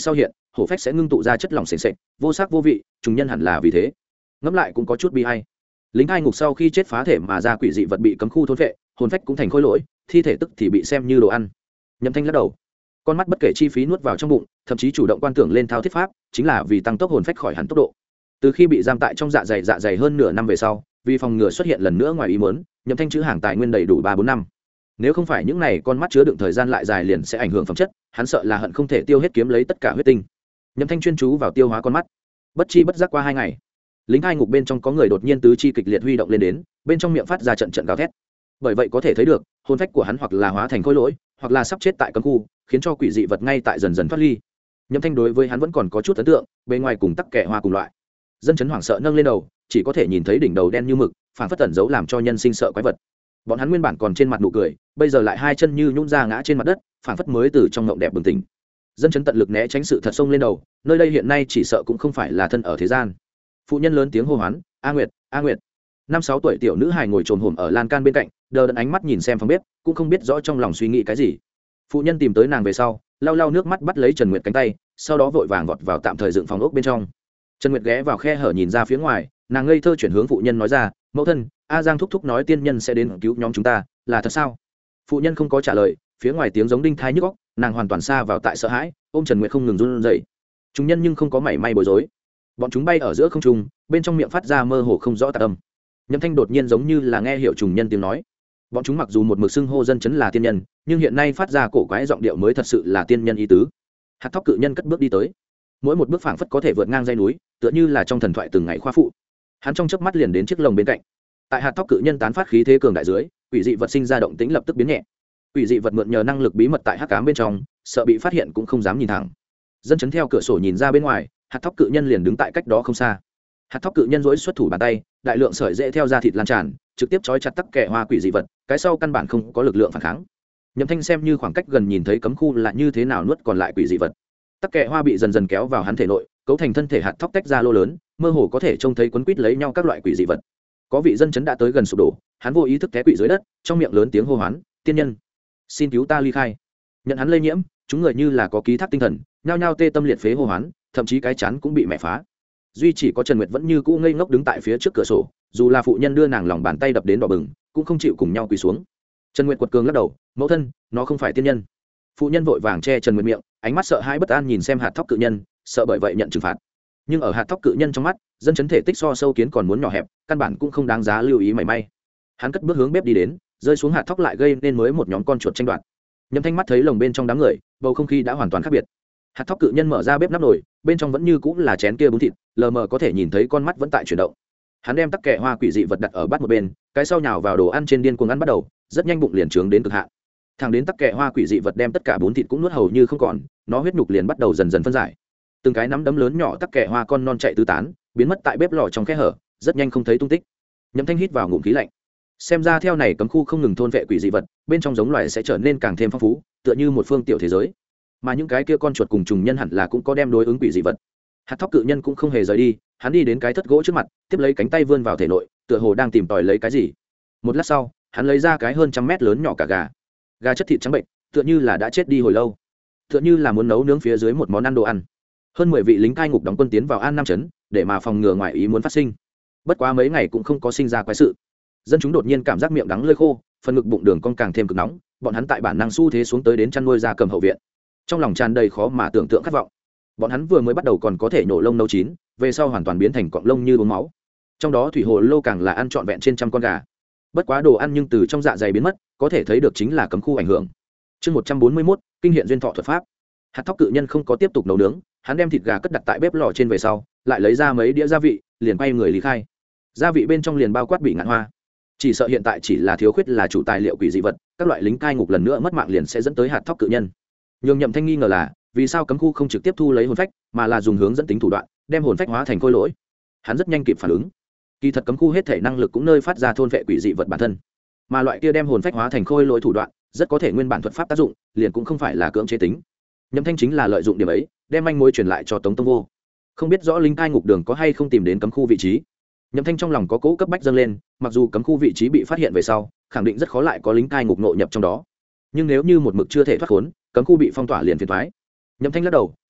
hổ phách sẽ ngưng tụ ra chất lỏng s ề n sệch vô sắc vô vị, trùng nhân hẳn là vì thế. Ngẫm lại cũng có chút bi hay. Lính cai ngục sau khi chết phá thể mà ra quỷ dị vật bị cấm khu thôn vệ, hồn phách cũng thành khối lỗi, thi thể tức thì bị xem như đồ ăn. Nhậm Thanh lắc đầu, con mắt bất kể chi phí nuốt vào trong bụng, thậm chí chủ động quan tưởng lên thao thiết pháp, chính là vì tăng tốc hồn phách khỏi hẳn tốc độ. Từ khi bị giam tại trong dạ dày hơn nửa năm về sau, vì phòng ngừa xuất hiện lần nữa ngoài ý muốn, Nhậm Thanh trữ hàng tài nguyên đầy đủ 3-4 năm. Nếu không phải những này con mắt chứa đựng thời gian lại dài liền sẽ ảnh hưởng phẩm chất, hắn sợ là hận không thể tiêu hết kiếm lấy tất cả huyết tinh. Nhậm Thanh chuyên chú vào tiêu hóa con mắt, bất chi bất giác qua 2 ngày, lính cai ngục bên trong có người đột nhiên tứ chi kịch liệt huy động lên đến, bên trong miệng phát ra trận trận gào thét. Bởi vậy có thể thấy được, hồn phách của hắn hoặc là hóa thành khối lỗi, hoặc là sắp chết tại cấm khu, khiến cho quỷ dị vật ngay tại dần dần thoát ly. Nhậm Thanh đối với hắn vẫn còn có chút ấn tượng, bề ngoài cùng tắc kẻ hoa cùng loại. Dân chấn hoảng sợ nâng lên đầu, chỉ có thể nhìn thấy đỉnh đầu đen như mực, phản phất tẩn giấu làm cho nhân sinh sợ quái vật. Bọn hắn nguyên bản còn trên mặt nụ cười, bây giờ lại hai chân như nhũn ra ngã trên mặt đất, phản phất mới từ trong ngộng đẹp bừng tỉnh. Dân chấn tận lực né tránh sự thật xông lên đầu, nơi đây hiện nay chỉ sợ cũng không phải là thân ở thế gian. Phụ nhân lớn tiếng hô hoán, "A Nguyệt, A Nguyệt!" 5-6 tuổi tiểu nữ hài ngồi trồm hổm ở lan can bên cạnh, đờ đẫn ánh mắt nhìn xem phòng bếp, cũng không biết rõ trong lòng suy nghĩ cái gì. Phụ nhân tìm tới nàng về sau, lau lau nước mắt bắt lấy Trần Nguyệt cánh tay, sau đó vội vàng vọt vào tạm thời dựng phòng ốc bên trong. Trần Nguyệt ghé vào khe hở nhìn ra phía ngoài, nàng ngây thơ chuyển hướng phụ nhân nói ra, "Mẫu thân, A Giang thúc thúc nói tiên nhân sẽ đến cứu nhóm chúng ta, là thật sao?" Phụ nhân không có trả lời, phía ngoài tiếng giống đinh thai nhức óc, nàng hoàn toàn xa vào tại sợ hãi, ôm Trần Nguyệt không ngừng run rẩy. Chúng nhân nhưng không có mảy may bối rối. Bọn chúng bay ở giữa không trung, bên trong miệng phát ra mơ hồ không rõ tạp âm. Nhậm Thanh đột nhiên giống như là nghe hiểu trùng nhân tiếng nói. Bọn chúng mặc dù một mực xưng hô dân chấn là tiên nhân, nhưng hiện nay phát ra cổ quái giọng điệu mới thật sự là tiên nhân ý tứ. Hạt thóc cự nhân cất bước đi tới, mỗi một bước phảng phất có thể vượt ngang dãy núi, tựa như là trong thần thoại từng ngày khoa phụ. Hắn trong chớp mắt liền đến chiếc lồng bên cạnh. Tại hạt thóc cự nhân tán phát khí thế cường đại dưới, quỷ dị vật sinh ra động tĩnh lập tức biến nhẹ. Quỷ dị vật mượn nhờ năng lực bí mật tại hắc ám bên trong, sợ bị phát hiện cũng không dám nhìn thẳng. Dân chấn theo cửa sổ nhìn ra bên ngoài, hạt thóc cự nhân liền đứng tại cách đó không xa. Hạt thóc cự nhân rỗi xuất thủ bàn tay, đại lượng sợi dễ theo da thịt lan tràn, trực tiếp trói chặt tắc kẻ hoa quỷ dị vật, cái sau căn bản không có lực lượng phản kháng. Nhậm Thanh xem như khoảng cách gần nhìn thấy cấm khu là như thế nào nuốt còn lại quỷ dị vật. Tắc kẻ hoa bị dần dần kéo vào hắn thể nội, cấu thành thân thể hạt thóc tách ra lô lớn, mơ hồ có thể trông thấy quấn quít lấy nhau các loại quỷ dị vật. Có vị dân chấn đã tới gần sụp đổ, hắn vô ý thức té quỵ dưới đất, trong miệng lớn tiếng hô hoán, "Tiên nhân, xin cứu ta ly khai!" Nhận hắn lây nhiễm, chúng người như là có ký thác tinh thần, nhao nhao tê tâm liệt phế hô hoán, thậm chí cái chán cũng bị mẹ phá. Duy chỉ có Trần Nguyệt vẫn như cũ ngây ngốc đứng tại phía trước cửa sổ, dù là phụ nhân đưa nàng lòng bàn tay đập đến đỏ bừng, cũng không chịu cùng nhau quỳ xuống. Trần Nguyệt quật cường lắc đầu, "Mẫu thân, nó không phải tiên nhân." Phụ nhân vội vàng che Trần Nguyệt miệng, ánh mắt sợ hãi bất an nhìn xem hạt thóc cự nhân, sợ bởi vậy nhận trừng phạt. Nhưng ở hạt thóc cự nhân trong mắt, dân chấn thể tích so sâu kiến còn muốn nhỏ hẹp, căn bản cũng không đáng giá lưu ý mảy may. Hắn cất bước hướng bếp đi đến, rơi xuống hạt thóc lại gây nên mới một nhóm con chuột tranh đoạt. Nhậm Thanh mắt thấy lồng bên trong đám người, bầu không khí đã hoàn toàn khác biệt. Hạt thóc cự nhân mở ra bếp nắp nồi, bên trong vẫn như cũng là chén kia bún thịt, lờ mờ có thể nhìn thấy con mắt vẫn tại chuyển động. Hắn đem tắc kẻ hoa quỷ dị vật đặt ở bát một bên, cái sau nhào vào đồ ăn trên điên cuồng ăn bắt đầu, rất nhanh bụng liền trướng đến cực hạn. Thẳng đến tắc kẻ hoa quỷ dị vật đem tất cả bún thịt cũng nuốt hầu như không còn, nó huyết nhục liền bắt đầu dần dần phân giải. Từng cái nắm đấm lớn nhỏ tắc kẻ hoa con non chạy tứ tán, biến mất tại bếp lò trong khe hở, rất nhanh không thấy tung tích. Nhậm Thanh hít vào ngụm khí lạnh. Xem ra theo này cấm khu không ngừng thôn vệ quỷ dị vật, bên trong giống loài sẽ trở nên càng thêm phong phú, tựa như một phương tiểu thế giới. Mà những cái kia con chuột cùng trùng nhân hẳn là cũng có đem đối ứng quỷ dị vật. Hạt thóc cự nhân cũng không hề rời đi, hắn đi đến cái thất gỗ trước mặt, tiếp lấy cánh tay vươn vào thể nội, tựa hồ đang tìm tòi lấy cái gì. Một lát sau, hắn lấy ra cái hơn 100 mét lớn nhỏ cả gà. Gà chất thịt trắng bệnh, tựa như là đã chết đi hồi lâu, tựa như là muốn nấu nướng phía dưới một món ăn đồ ăn. Hơn 10 vị lính cai ngục đóng quân tiến vào An Nam trấn, để mà phòng ngừa ngoại ý muốn phát sinh. Bất quá mấy ngày cũng không có sinh ra quái sự. Dân chúng đột nhiên cảm giác miệng đắng lưỡi khô, phần ngực bụng đường cong càng thêm cực nóng, bọn hắn tại bản năng xu thế xuống tới đến chăn nuôi gia cầm hậu viện. Trong lòng tràn đầy khó mà tưởng tượng khát vọng. Bọn hắn vừa mới bắt đầu còn có thể nhổ lông nấu chín, về sau hoàn toàn biến thành cọng lông như uống máu. Trong đó thủy hồ lô càng là ăn trọn vẹn trên 100 con gà. Bất quá đồ ăn nhưng từ trong dạ dày biến mất, có thể thấy được chính là cấm khu ảnh hưởng. Chương 141, kinh hiện duyên thọ thuật pháp. Hạt thóc cự nhân không có tiếp tục nấu nướng, hắn đem thịt gà cất đặt tại bếp lò trên về sau, lại lấy ra mấy đĩa gia vị, liền quay người lý khai. Gia vị bên trong liền bao quát bị ngạn hoa. Chỉ sợ hiện tại chỉ là thiếu khuyết là chủ tài liệu quỷ dị vật, các loại lính cai ngục lần nữa mất mạng liền sẽ dẫn tới hạt thóc cự nhân. Nhưng Nhậm Thanh nghi ngờ là, vì sao cấm khu không trực tiếp thu lấy hồn phách, mà là dùng hướng dẫn tính thủ đoạn, đem hồn phách hóa thành khối lỗi. Hắn rất nhanh kịp phản ứng. Kỳ thật cấm khu hết thể năng lực cũng nơi phát ra thôn vệ quỷ dị vật bản thân, mà loại kia đem hồn phách hóa thành khối lỗi thủ đoạn, rất có thể nguyên bản thuật pháp tác dụng, liền cũng không phải là cưỡng chế tính. Nhậm Thanh chính là lợi dụng điểm ấy, đem manh mối truyền lại cho Tống Tông Vô. Không biết rõ lính cai ngục đường có hay không tìm đến cấm khu vị trí. Nhậm Thanh trong lòng có cỗ cấp bách dâng lên, mặc dù cấm khu vị trí bị phát hiện về sau, khẳng định rất khó lại có lính cai ngục nội nhập trong đó. Nhưng nếu như một mực chưa thể thoát khốn, cấm khu bị phong tỏa liền phiền toái. Nhậm Thanh lắc đầu,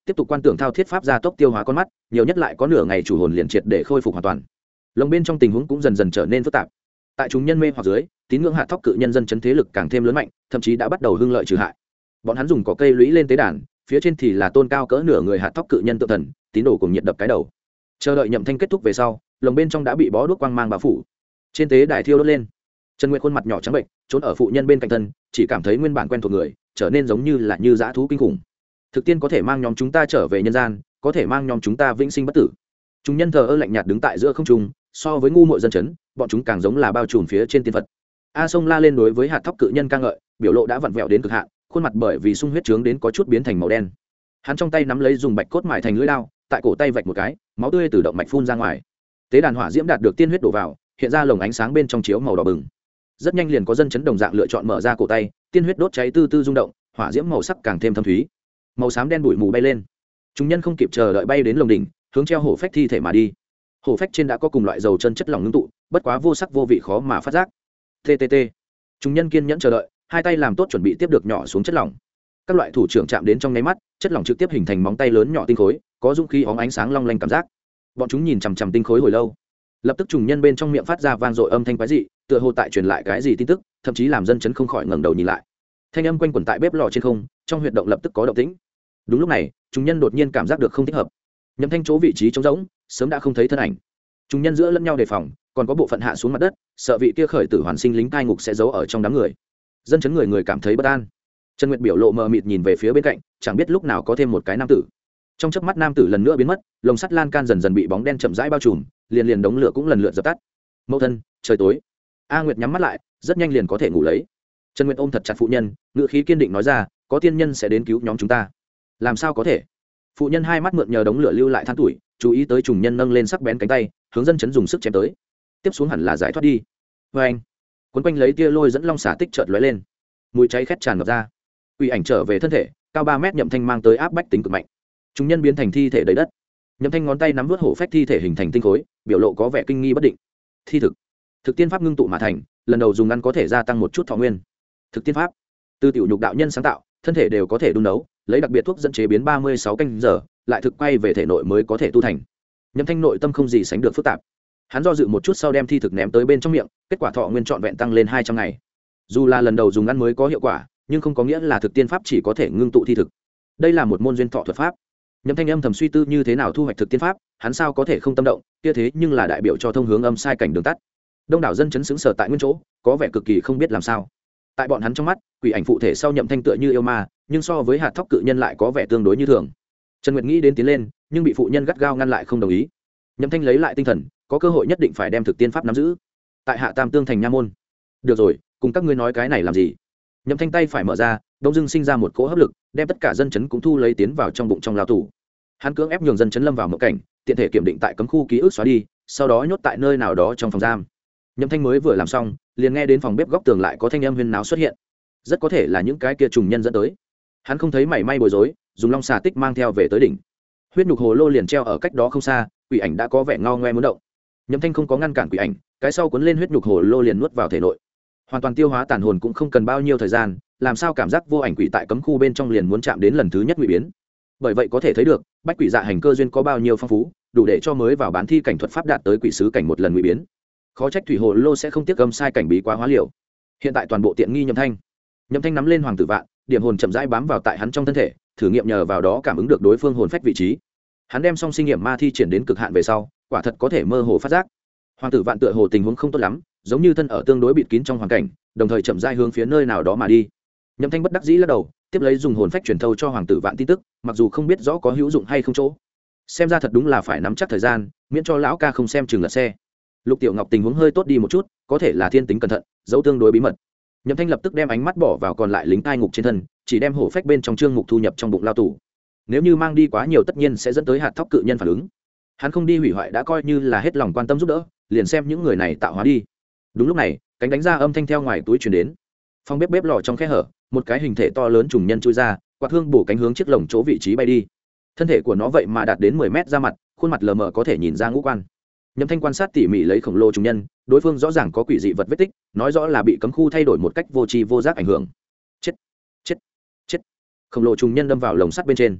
tiếp tục quan tưởng thao thiết pháp gia tốc tiêu hóa con mắt, nhiều nhất lại có nửa ngày chủ hồn liền triệt để khôi phục hoàn toàn. Lồng bên trong tình huống cũng dần dần trở nên phức tạp. Tại chúng nhân mê hoặc dưới, tín ngưỡng hạt thóc cự nhân dân chấn thế lực càng thêm lớn mạnh, thậm chí đã bắt đầu hưng lợi trừ hại. Bọn hắn dùng cỏ cây lũy lên tế đàn, phía trên thì là tôn cao cỡ nửa người hạt thóc cự nhân tự thần, tín đồ cùng nhiệt đập cái đầu. Chờ đợi Nhậm Thanh kết thúc về sau, lồng bên trong đã bị bó đuốc quang mang bao phủ. Trên tế đài thiêu đốt lên. Trần Nguyệt khuôn mặt nhỏ trắng bệnh, trốn ở phụ nhân bên cạnh thân, chỉ cảm thấy nguyên bản quen thuộc người, trở nên giống như là dã thú kinh khủng. Thực tiên có thể mang nhóm chúng ta trở về nhân gian, có thể mang nhóm chúng ta vĩnh sinh bất tử. Chúng nhân thờ ơ lạnh nhạt đứng tại giữa không trung, so với ngu muội dân chấn, bọn chúng càng giống là bao trùm phía trên tiên Phật. A Sông la lên đối với hạt thóc cự nhân ca ngợi, biểu lộ đã vặn vẹo đến cực hạn, khuôn mặt bởi vì sung huyết trướng đến có chút biến thành màu đen. Hắn trong tay nắm lấy dùng bạch cốt mài thành lưỡi đao, tại cổ tay vạch một cái, máu tươi từ động mạch phun ra ngoài. Tế đàn hỏa diễm đạt được tiên huyết đổ vào, hiện ra lồng ánh sáng bên trong chiếu màu đỏ bừng. Rất nhanh liền có dân chấn đồng dạng lựa chọn mở ra cổ tay, tiên huyết đốt cháy tư tư rung động, hỏa diễm màu sắc càng thêm thâm thúy. Màu xám đen bụi mù bay lên. Chúng nhân không kịp chờ đợi bay đến lồng đỉnh, hướng treo hổ phách thi thể mà đi. Hổ phách trên đã có cùng loại dầu chân chất lỏng ngưng tụ, bất quá vô sắc vô vị khó mà phát giác. TTT. Chúng nhân kiên nhẫn chờ đợi, hai tay làm tốt chuẩn bị tiếp được nhỏ xuống chất lỏng. Các loại thủ trưởng chạm đến trong nháy mắt, chất lỏng trực tiếp hình thành móng tay lớn nhỏ tinh khối, có dung khí óng ánh sáng long lanh cảm giác. Bọn chúng nhìn chằm chằm tinh khối hồi lâu. Lập tức trùng nhân bên trong miệng phát ra vang dội âm thanh quái dị, tựa hồ tại truyền lại cái gì tin tức, thậm chí làm dân chấn không khỏi ngẩng đầu nhìn lại. Thanh âm quanh quẩn tại bếp lò trên không, trong huyệt động lập tức có động tĩnh. Đúng lúc này, trùng nhân đột nhiên cảm giác được không thích hợp. Nhậm Thanh chỗ vị trí trống rỗng, sớm đã không thấy thân ảnh. Trùng nhân giữa lẫn nhau đề phòng, còn có bộ phận hạ xuống mặt đất, sợ vị kia khởi tử hoàn sinh lính cai ngục sẽ giấu ở trong đám người. Dân chấn người cảm thấy bất an. Trần Nguyệt biểu lộ mờ mịt nhìn về phía bên cạnh, chẳng biết lúc nào có thêm một cái nam tử. Trong chớp mắt nam tử lần nữa biến mất, lồng sắt lan can dần dần bị bóng đen chậm rãi bao trùm, liền đống lửa cũng lần lượt dập tắt. Mẫu thân, trời tối. A Nguyệt nhắm mắt lại, rất nhanh liền có thể ngủ lấy. Trần Nguyệt ôm thật chặt phụ nhân, ngữ khí kiên định nói ra, có tiên nhân sẽ đến cứu nhóm chúng ta. Làm sao có thể? Phụ nhân hai mắt mượn nhờ đống lửa lưu lại than tuổi, chú ý tới trùng nhân nâng lên sắc bén cánh tay, hướng dân chấn dùng sức chém tới. Tiếp xuống hẳn là giải thoát đi. Và anh, quấn quanh lấy tia lôi dẫn long xả tích chợt lóe lên, mùi cháy khét tràn ngập ra. Quỷ ảnh trở về thân thể, cao 3 mét Nhậm Thanh mang tới áp bách tính cực mạnh. Trùng nhân biến thành thi thể đầy đất. Nhậm Thanh ngón tay nắm vớt hổ phách thi thể hình thành tinh khối, biểu lộ có vẻ kinh nghi bất định. Thi thực tiên pháp ngưng tụ mà thành, lần đầu dùng ăn có thể gia tăng một chút thọ nguyên. Thực tiên pháp từ tiểu nhục đạo nhân sáng tạo, thân thể đều có thể đun nấu, lấy đặc biệt thuốc dẫn chế biến 36 canh giờ, lại thực quay về thể nội mới có thể tu thành. Nhậm Thanh nội tâm không gì sánh được phức tạp. Hắn do dự một chút sau đem thi thực ném tới bên trong miệng, kết quả thọ nguyên trọn vẹn tăng lên 200 ngày. Dù là lần đầu dùng ăn mới có hiệu quả, nhưng không có nghĩa là thực tiên pháp chỉ có thể ngưng tụ thi thực. Đây là một môn duyên thọ thuật pháp. Nhậm Thanh âm thầm suy tư như thế nào thu hoạch thực tiên pháp, hắn sao có thể không tâm động, kia thế nhưng là đại biểu cho thông hướng âm sai cảnh đường tắt. Đông đảo dân chấn xứng sở tại nguyên chỗ, có vẻ cực kỳ không biết làm sao. Tại bọn hắn trong mắt, quỷ ảnh phụ thể sau Nhậm Thanh tựa như yêu ma, nhưng so với hạt thóc cự nhân lại có vẻ tương đối như thường. Trần Nguyệt nghĩ đến tiến lên, nhưng bị phụ nhân gắt gao ngăn lại không đồng ý. Nhậm Thanh lấy lại tinh thần, có cơ hội nhất định phải đem thực tiên pháp nắm giữ. Tại Hạ Tam Tương thành nha môn. Được rồi, cùng các ngươi nói cái này làm gì? Nhậm Thanh tay phải mở ra, đông dưng sinh ra một cỗ hấp lực, đem tất cả dân chấn cũng thu lấy tiến vào trong bụng trong lao tù. Hắn cưỡng ép nhường dân chấn lâm vào mộng cảnh, tiện thể kiểm định tại cấm khu ký ức xóa đi, sau đó nhốt tại nơi nào đó trong phòng giam. Nhậm Thanh mới vừa làm xong, liền nghe đến phòng bếp góc tường lại có thanh âm huyên náo xuất hiện. Rất có thể là những cái kia trùng nhân dẫn tới. Hắn không thấy mảy may bối rối, dùng long xà tích mang theo về tới đỉnh. Huyết nhục hồ lô liền treo ở cách đó không xa, quỷ ảnh đã có vẻ ngao ngoe muốn động. Nhậm Thanh không có ngăn cản quỷ ảnh, cái sau cuốn lên huyết nhục hồ lô liền nuốt vào thể nội. Hoàn toàn tiêu hóa tàn hồn cũng không cần bao nhiêu thời gian, làm sao cảm giác vô ảnh quỷ tại cấm khu bên trong liền muốn chạm đến lần thứ nhất ngụy biến. Bởi vậy có thể thấy được, bách quỷ dạ hành cơ duyên có bao nhiêu phong phú, đủ để cho mới vào bán thi cảnh thuật pháp đạt tới quỷ sứ cảnh một lần ngụy biến. Khó trách thủy hồ lô sẽ không tiếc âm sai cảnh bí quá hóa liều. Hiện tại toàn bộ tiện nghi Nhậm Thanh. Nhậm Thanh nắm lên hoàng tử vạn, điểm hồn chậm rãi bám vào tại hắn trong thân thể, thử nghiệm nhờ vào đó cảm ứng được đối phương hồn phách vị trí. Hắn đem song sinh nghiệm ma thi triển đến cực hạn về sau, quả thật có thể mơ hồ phát giác. Hoàng tử vạn tựa hồ tình huống không tốt lắm, giống như thân ở tương đối bịt kín trong hoàn cảnh, đồng thời chậm rãi hướng phía nơi nào đó mà đi. Nhậm Thanh bất đắc dĩ lắc đầu, tiếp lấy dùng hồn phách truyền thâu cho hoàng tử vạn tin tức, mặc dù không biết rõ có hữu dụng hay không chỗ. Xem ra thật đúng là phải nắm chắc thời gian, miễn cho lão ca không xem chừng lật xe. Lục Tiểu Ngọc tình huống hơi tốt đi một chút, có thể là thiên tính cẩn thận, dấu tương đối bí mật. Nhậm Thanh lập tức đem ánh mắt bỏ vào còn lại lính cai ngục trên thân, chỉ đem hổ phách bên trong trương ngục thu nhập trong bụng lao tù. Nếu như mang đi quá nhiều tất nhiên sẽ dẫn tới hạt thóc cự nhân phản ứng. Hắn không đi hủy hoại đã coi như là hết lòng quan tâm giúp đỡ, liền xem những người này tạo hóa đi. Đúng lúc này, cánh đánh ra âm thanh theo ngoài túi truyền đến. Phòng bếp lò trong khe hở, một cái hình thể to lớn trùng nhân chui ra, quạt hương bổ cánh hướng chiếc lồng chỗ vị trí bay đi. Thân thể của nó vậy mà đạt đến 10 mét ra mặt, khuôn mặt lờ mờ có thể nhìn ra ngũ quan. Nhậm Thanh quan sát tỉ mỉ lấy khổng lồ trùng nhân, đối phương rõ ràng có quỷ dị vật vết tích, nói rõ là bị cấm khu thay đổi một cách vô tri vô giác ảnh hưởng. Chết. Khổng lồ trùng nhân đâm vào lồng sắt bên trên.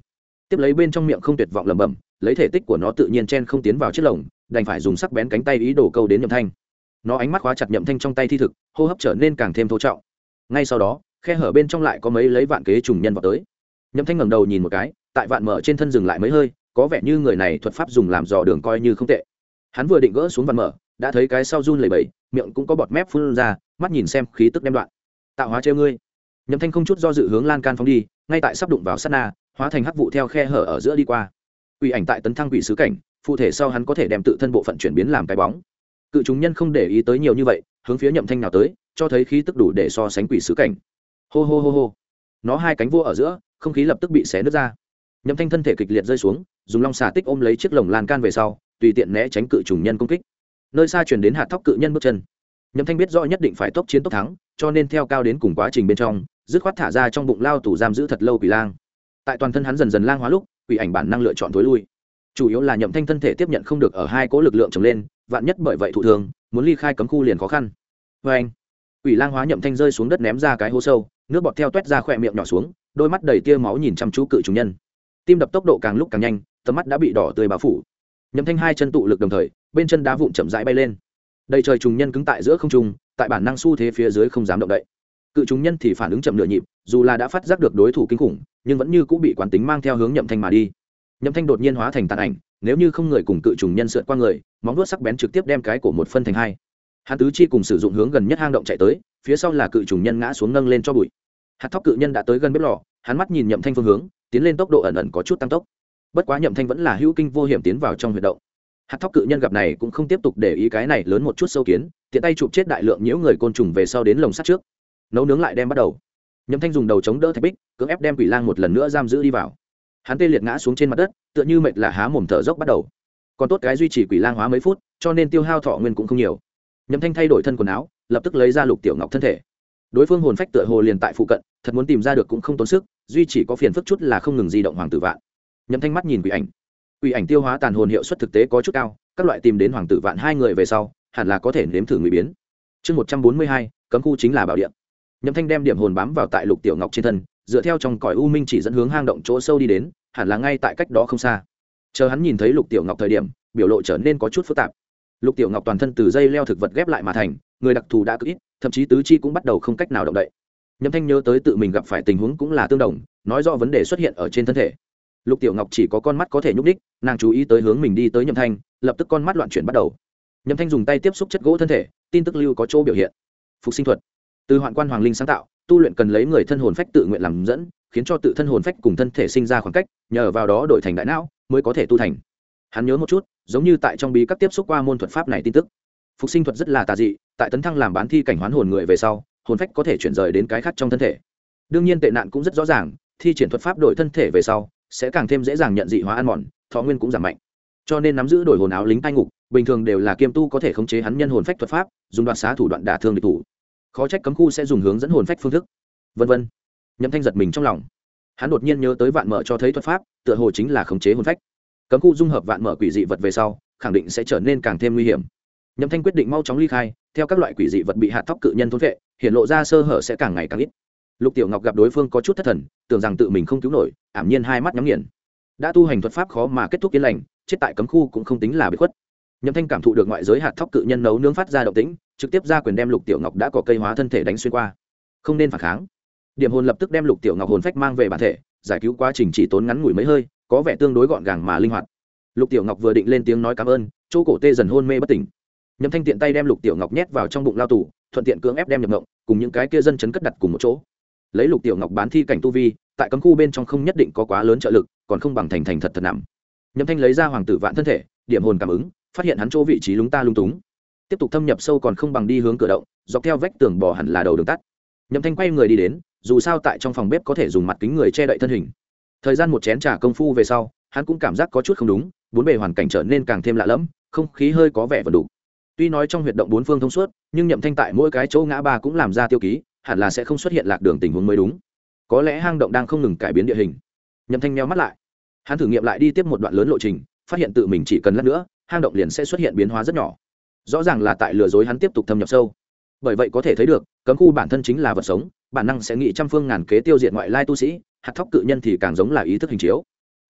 tiếp lấy bên trong miệng không tuyệt vọng lẩm bẩm, lấy thể tích của nó tự nhiên chen không tiến vào chiếc lồng, đành phải dùng sắc bén cánh tay ý đồ câu đến Nhậm Thanh. Nó ánh mắt khóa chặt Nhậm Thanh trong tay thi thực, hô hấp trở nên càng thêm thô trọng. Ngay sau đó, khe hở bên trong lại có mấy lấy vạn kế trùng nhân vào tới. Nhậm Thanh ngẩng đầu nhìn một cái, tại vạn mở trên thân dừng lại mấy hơi, có vẻ như người này thuật pháp dùng làm dò đường coi như không tệ. Hắn vừa định gỡ xuống vạn mở, đã thấy cái sau run lẩy bẩy, miệng cũng có bọt mép phun ra, mắt nhìn xem khí tức đem đoạn. Tạo hóa trêu ngươi. Nhậm Thanh không chút do dự hướng lan can phóng đi, ngay tại sắp đụng vào sát na, hóa thành hắc vụ theo khe hở ở giữa đi qua. Quỷ ảnh tại tấn thăng quỷ sứ cảnh, phụ thể sau hắn có thể đem tự thân bộ phận chuyển biến làm cái bóng. Cự chúng nhân không để ý tới nhiều như vậy, hướng phía Nhậm Thanh nào tới, cho thấy khí tức đủ để so sánh quỷ sứ cảnh. Hô hô hô hô. Nó hai cánh vô ở giữa, không khí lập tức bị xé nứt ra. Nhậm Thanh thân thể kịch liệt rơi xuống, dùng long xà tích ôm lấy chiếc lồng lan can về sau, tùy tiện né tránh cự trùng nhân công kích. Nơi xa truyền đến hạt thóc cự nhân bước chân. Nhậm Thanh biết rõ nhất định phải tốc chiến tốc thắng, cho nên theo cao đến cùng quá trình bên trong, dứt khoát thả ra trong bụng lao tù giam giữ thật lâu quỷ lang. Tại toàn thân hắn dần dần lang hóa lúc, quỷ ảnh bản năng lựa chọn thối lui. Chủ yếu là Nhậm Thanh thân thể tiếp nhận không được ở hai cỗ lực lượng chồng lên, vạn nhất bởi vậy thụ thương, muốn ly khai cấm khu liền khó khăn. Và anh, quỷ lang hóa Nhậm Thanh rơi xuống đất ném ra cái hố sâu, nước bọt theo toét ra khỏe miệng nhỏ xuống, đôi mắt đầy tia máu nhìn chăm chú cự chủ nhân. Tim đập tốc độ càng lúc càng nhanh, tầm mắt đã bị đỏ tươi bao phủ. Nhậm Thanh hai chân tụ lực đồng thời, bên chân đá vụn chậm rãi bay lên. Đầy trời trùng nhân cứng tại giữa không trung, tại bản năng xu thế phía dưới không dám động đậy. Cự trùng nhân thì phản ứng chậm nửa nhịp, dù là đã phát giác được đối thủ kinh khủng, nhưng vẫn như cũng bị quán tính mang theo hướng Nhậm Thanh mà đi. Nhậm Thanh đột nhiên hóa thành tàn ảnh, nếu như không người cùng cự trùng nhân sượt qua người, móng vuốt sắc bén trực tiếp đem cái cổ một phân thành hai. Hắn tứ chi cùng sử dụng hướng gần nhất hang động chạy tới, phía sau là cự trùng nhân ngã xuống nâng lên cho bụi. Hạt thóc cự nhân đã tới gần bếp lò, hắn mắt nhìn Nhậm Thanh phương hướng, tiến lên tốc độ ẩn ẩn có chút tăng tốc. Bất quá Nhậm Thanh vẫn là hữu kinh vô hiểm tiến vào trong huyệt động. Hạt thóc cự nhân gặp này cũng không tiếp tục để ý cái này lớn một chút sâu kiến, tiện tay chụp chết đại lượng nhiễu người côn trùng về sau đến lồng sắt trước. Nấu nướng lại đem bắt đầu. Nhậm Thanh dùng đầu chống đỡ thạch bích, cưỡng ép đem quỷ lang một lần nữa giam giữ đi vào. Hắn tê liệt ngã xuống trên mặt đất, tựa như mệt là há mồm thở dốc bắt đầu. Còn tốt cái duy trì quỷ lang hóa mấy phút, cho nên tiêu hao thọ nguyên cũng không nhiều. Nhậm Thanh thay đổi thân quần áo, lập tức lấy ra Lục Tiểu Ngọc thân thể. Đối phương hồn phách tựa hồ liền tại phụ cận, thật muốn tìm ra được cũng không tốn sức, duy chỉ có phiền phức chút là không ngừng di động hoàng tử vạn. Nhậm Thanh mắt nhìn quỷ ảnh. Quỷ ảnh tiêu hóa tàn hồn hiệu suất thực tế có chút cao, các loại tìm đến hoàng tử vạn hai người về sau, hẳn là có thể nếm thử ngụy biến. Chương 142, cấm khu chính là bảo địa. Nhậm Thanh đem điểm hồn bám vào tại Lục Tiểu Ngọc trên thân, dựa theo trong cõi u minh chỉ dẫn hướng hang động chỗ sâu đi đến, hẳn là ngay tại cách đó không xa. Chờ hắn nhìn thấy Lục Tiểu Ngọc thời điểm, biểu lộ trở nên có chút phức tạp. Lục Tiểu Ngọc toàn thân từ dây leo thực vật ghép lại mà thành, người đặc thù đã cực ít, thậm chí tứ chi cũng bắt đầu không cách nào động đậy. Nhậm Thanh nhớ tới tự mình gặp phải tình huống cũng là tương đồng, nói rõ vấn đề xuất hiện ở trên thân thể. Lục Tiểu Ngọc chỉ có con mắt có thể nhúc đích, nàng chú ý tới hướng mình đi tới Nhậm Thanh, lập tức con mắt loạn chuyển bắt đầu. Nhậm Thanh dùng tay tiếp xúc chất gỗ thân thể, tin tức lưu có chỗ biểu hiện. Phục sinh thuật, từ Hoạn Quan Hoàng Linh sáng tạo, tu luyện cần lấy người thân hồn phách tự nguyện làm dẫn, khiến cho tự thân hồn phách cùng thân thể sinh ra khoảng cách, nhờ vào đó đổi thành đại não, mới có thể tu thành. Hắn nhớ một chút, giống như tại trong bí các tiếp xúc qua môn thuật pháp này tin tức. Phục sinh thuật rất là tà dị, tại tấn thăng làm bán thi cảnh hoán hồn người về sau, hồn phách có thể chuyển rời đến cái khác trong thân thể. Đương nhiên tệ nạn cũng rất rõ ràng, thi triển thuật pháp đổi thân thể về sau, sẽ càng thêm dễ dàng nhận dị hóa ăn mòn, thọ nguyên cũng giảm mạnh. Cho nên nắm giữ đổi hồn áo lính tai ngục, bình thường đều là kiêm tu có thể khống chế hắn nhân hồn phách thuật pháp, dùng đoạt xá thủ đoạn đả thương địch thủ. Khó trách cấm khu sẽ dùng hướng dẫn hồn phách phương thức, vân vân. Nhậm Thanh giật mình trong lòng, hắn đột nhiên nhớ tới vạn mở cho thấy thuật pháp, tựa hồ chính là khống chế hồn phách. Cấm khu dung hợp vạn mở quỷ dị vật về sau, khẳng định sẽ trở nên càng thêm nguy hiểm. Nhậm Thanh quyết định mau chóng ly khai, theo các loại quỷ dị vật bị hạt thóc cự nhân thôn vệ, hiện lộ ra sơ hở sẽ càng ngày càng ít. Lục Tiểu Ngọc gặp đối phương có chút thất thần, tưởng rằng tự mình không cứu nổi, ảm nhiên hai mắt nhắm nghiền. Đã tu hành thuật pháp khó mà kết thúc yên lành, chết tại cấm khu cũng không tính là bị khuất. Nhậm Thanh cảm thụ được ngoại giới hạt thóc cự nhân nấu nướng phát ra động tĩnh, trực tiếp ra quyền đem Lục Tiểu Ngọc đã có cây hóa thân thể đánh xuyên qua. Không nên phản kháng. Điểm hồn lập tức đem Lục Tiểu Ngọc hồn phách mang về bản thể, giải cứu quá trình chỉ tốn ngắn ngủi mấy hơi, có vẻ tương đối gọn gàng mà linh hoạt. Lục Tiểu Ngọc vừa định lên tiếng nói cảm ơn, chỗ cổ tê dần hôn mê bất tỉnh. Nhậm Thanh tiện tay đem Lục Tiểu Ngọc nhét vào trong bụng lao tù, thuận tiện cưỡng ép đem nhập ngộng, cùng những cái kia dân chấn cất đặt cùng một chỗ. Lấy Lục Tiểu Ngọc bán thi cảnh tu vi, tại cấm khu bên trong không nhất định có quá lớn trợ lực, còn không bằng thành thật nằm. Nhậm Thanh lấy ra hoàng tử vạn thân thể, điểm hồn cảm ứng, phát hiện hắn chỗ vị trí lúng ta lung túng. Tiếp tục thâm nhập sâu còn không bằng đi hướng cửa động, dọc theo vách tường bò hẳn là đầu đường tắt. Nhậm Thanh quay người đi đến, dù sao tại trong phòng bếp có thể dùng mặt kính người che đậy thân hình. Thời gian một chén trà công phu về sau, hắn cũng cảm giác có chút không đúng, bốn bề hoàn cảnh trở nên càng thêm lạ lẫm, không khí hơi có vẻ vần đủ. Tuy nói trong huyệt động bốn phương thông suốt, nhưng Nhậm Thanh tại mỗi cái chỗ ngã ba cũng làm ra tiêu ký, hẳn là sẽ không xuất hiện lạc đường tình huống mới đúng. Có lẽ hang động đang không ngừng cải biến địa hình. Nhậm Thanh nheo mắt lại, hắn thử nghiệm lại đi tiếp một đoạn lớn lộ trình, phát hiện tự mình chỉ cần lát nữa, hang động liền sẽ xuất hiện biến hóa rất nhỏ. Rõ ràng là tại lừa dối hắn tiếp tục thâm nhập sâu. Bởi vậy có thể thấy được, cấm khu bản thân chính là vật sống, bản năng sẽ nghĩ trăm phương ngàn kế tiêu diệt ngoại lai tu sĩ, hạt thóc cự nhân thì càng giống là ý thức hình chiếu.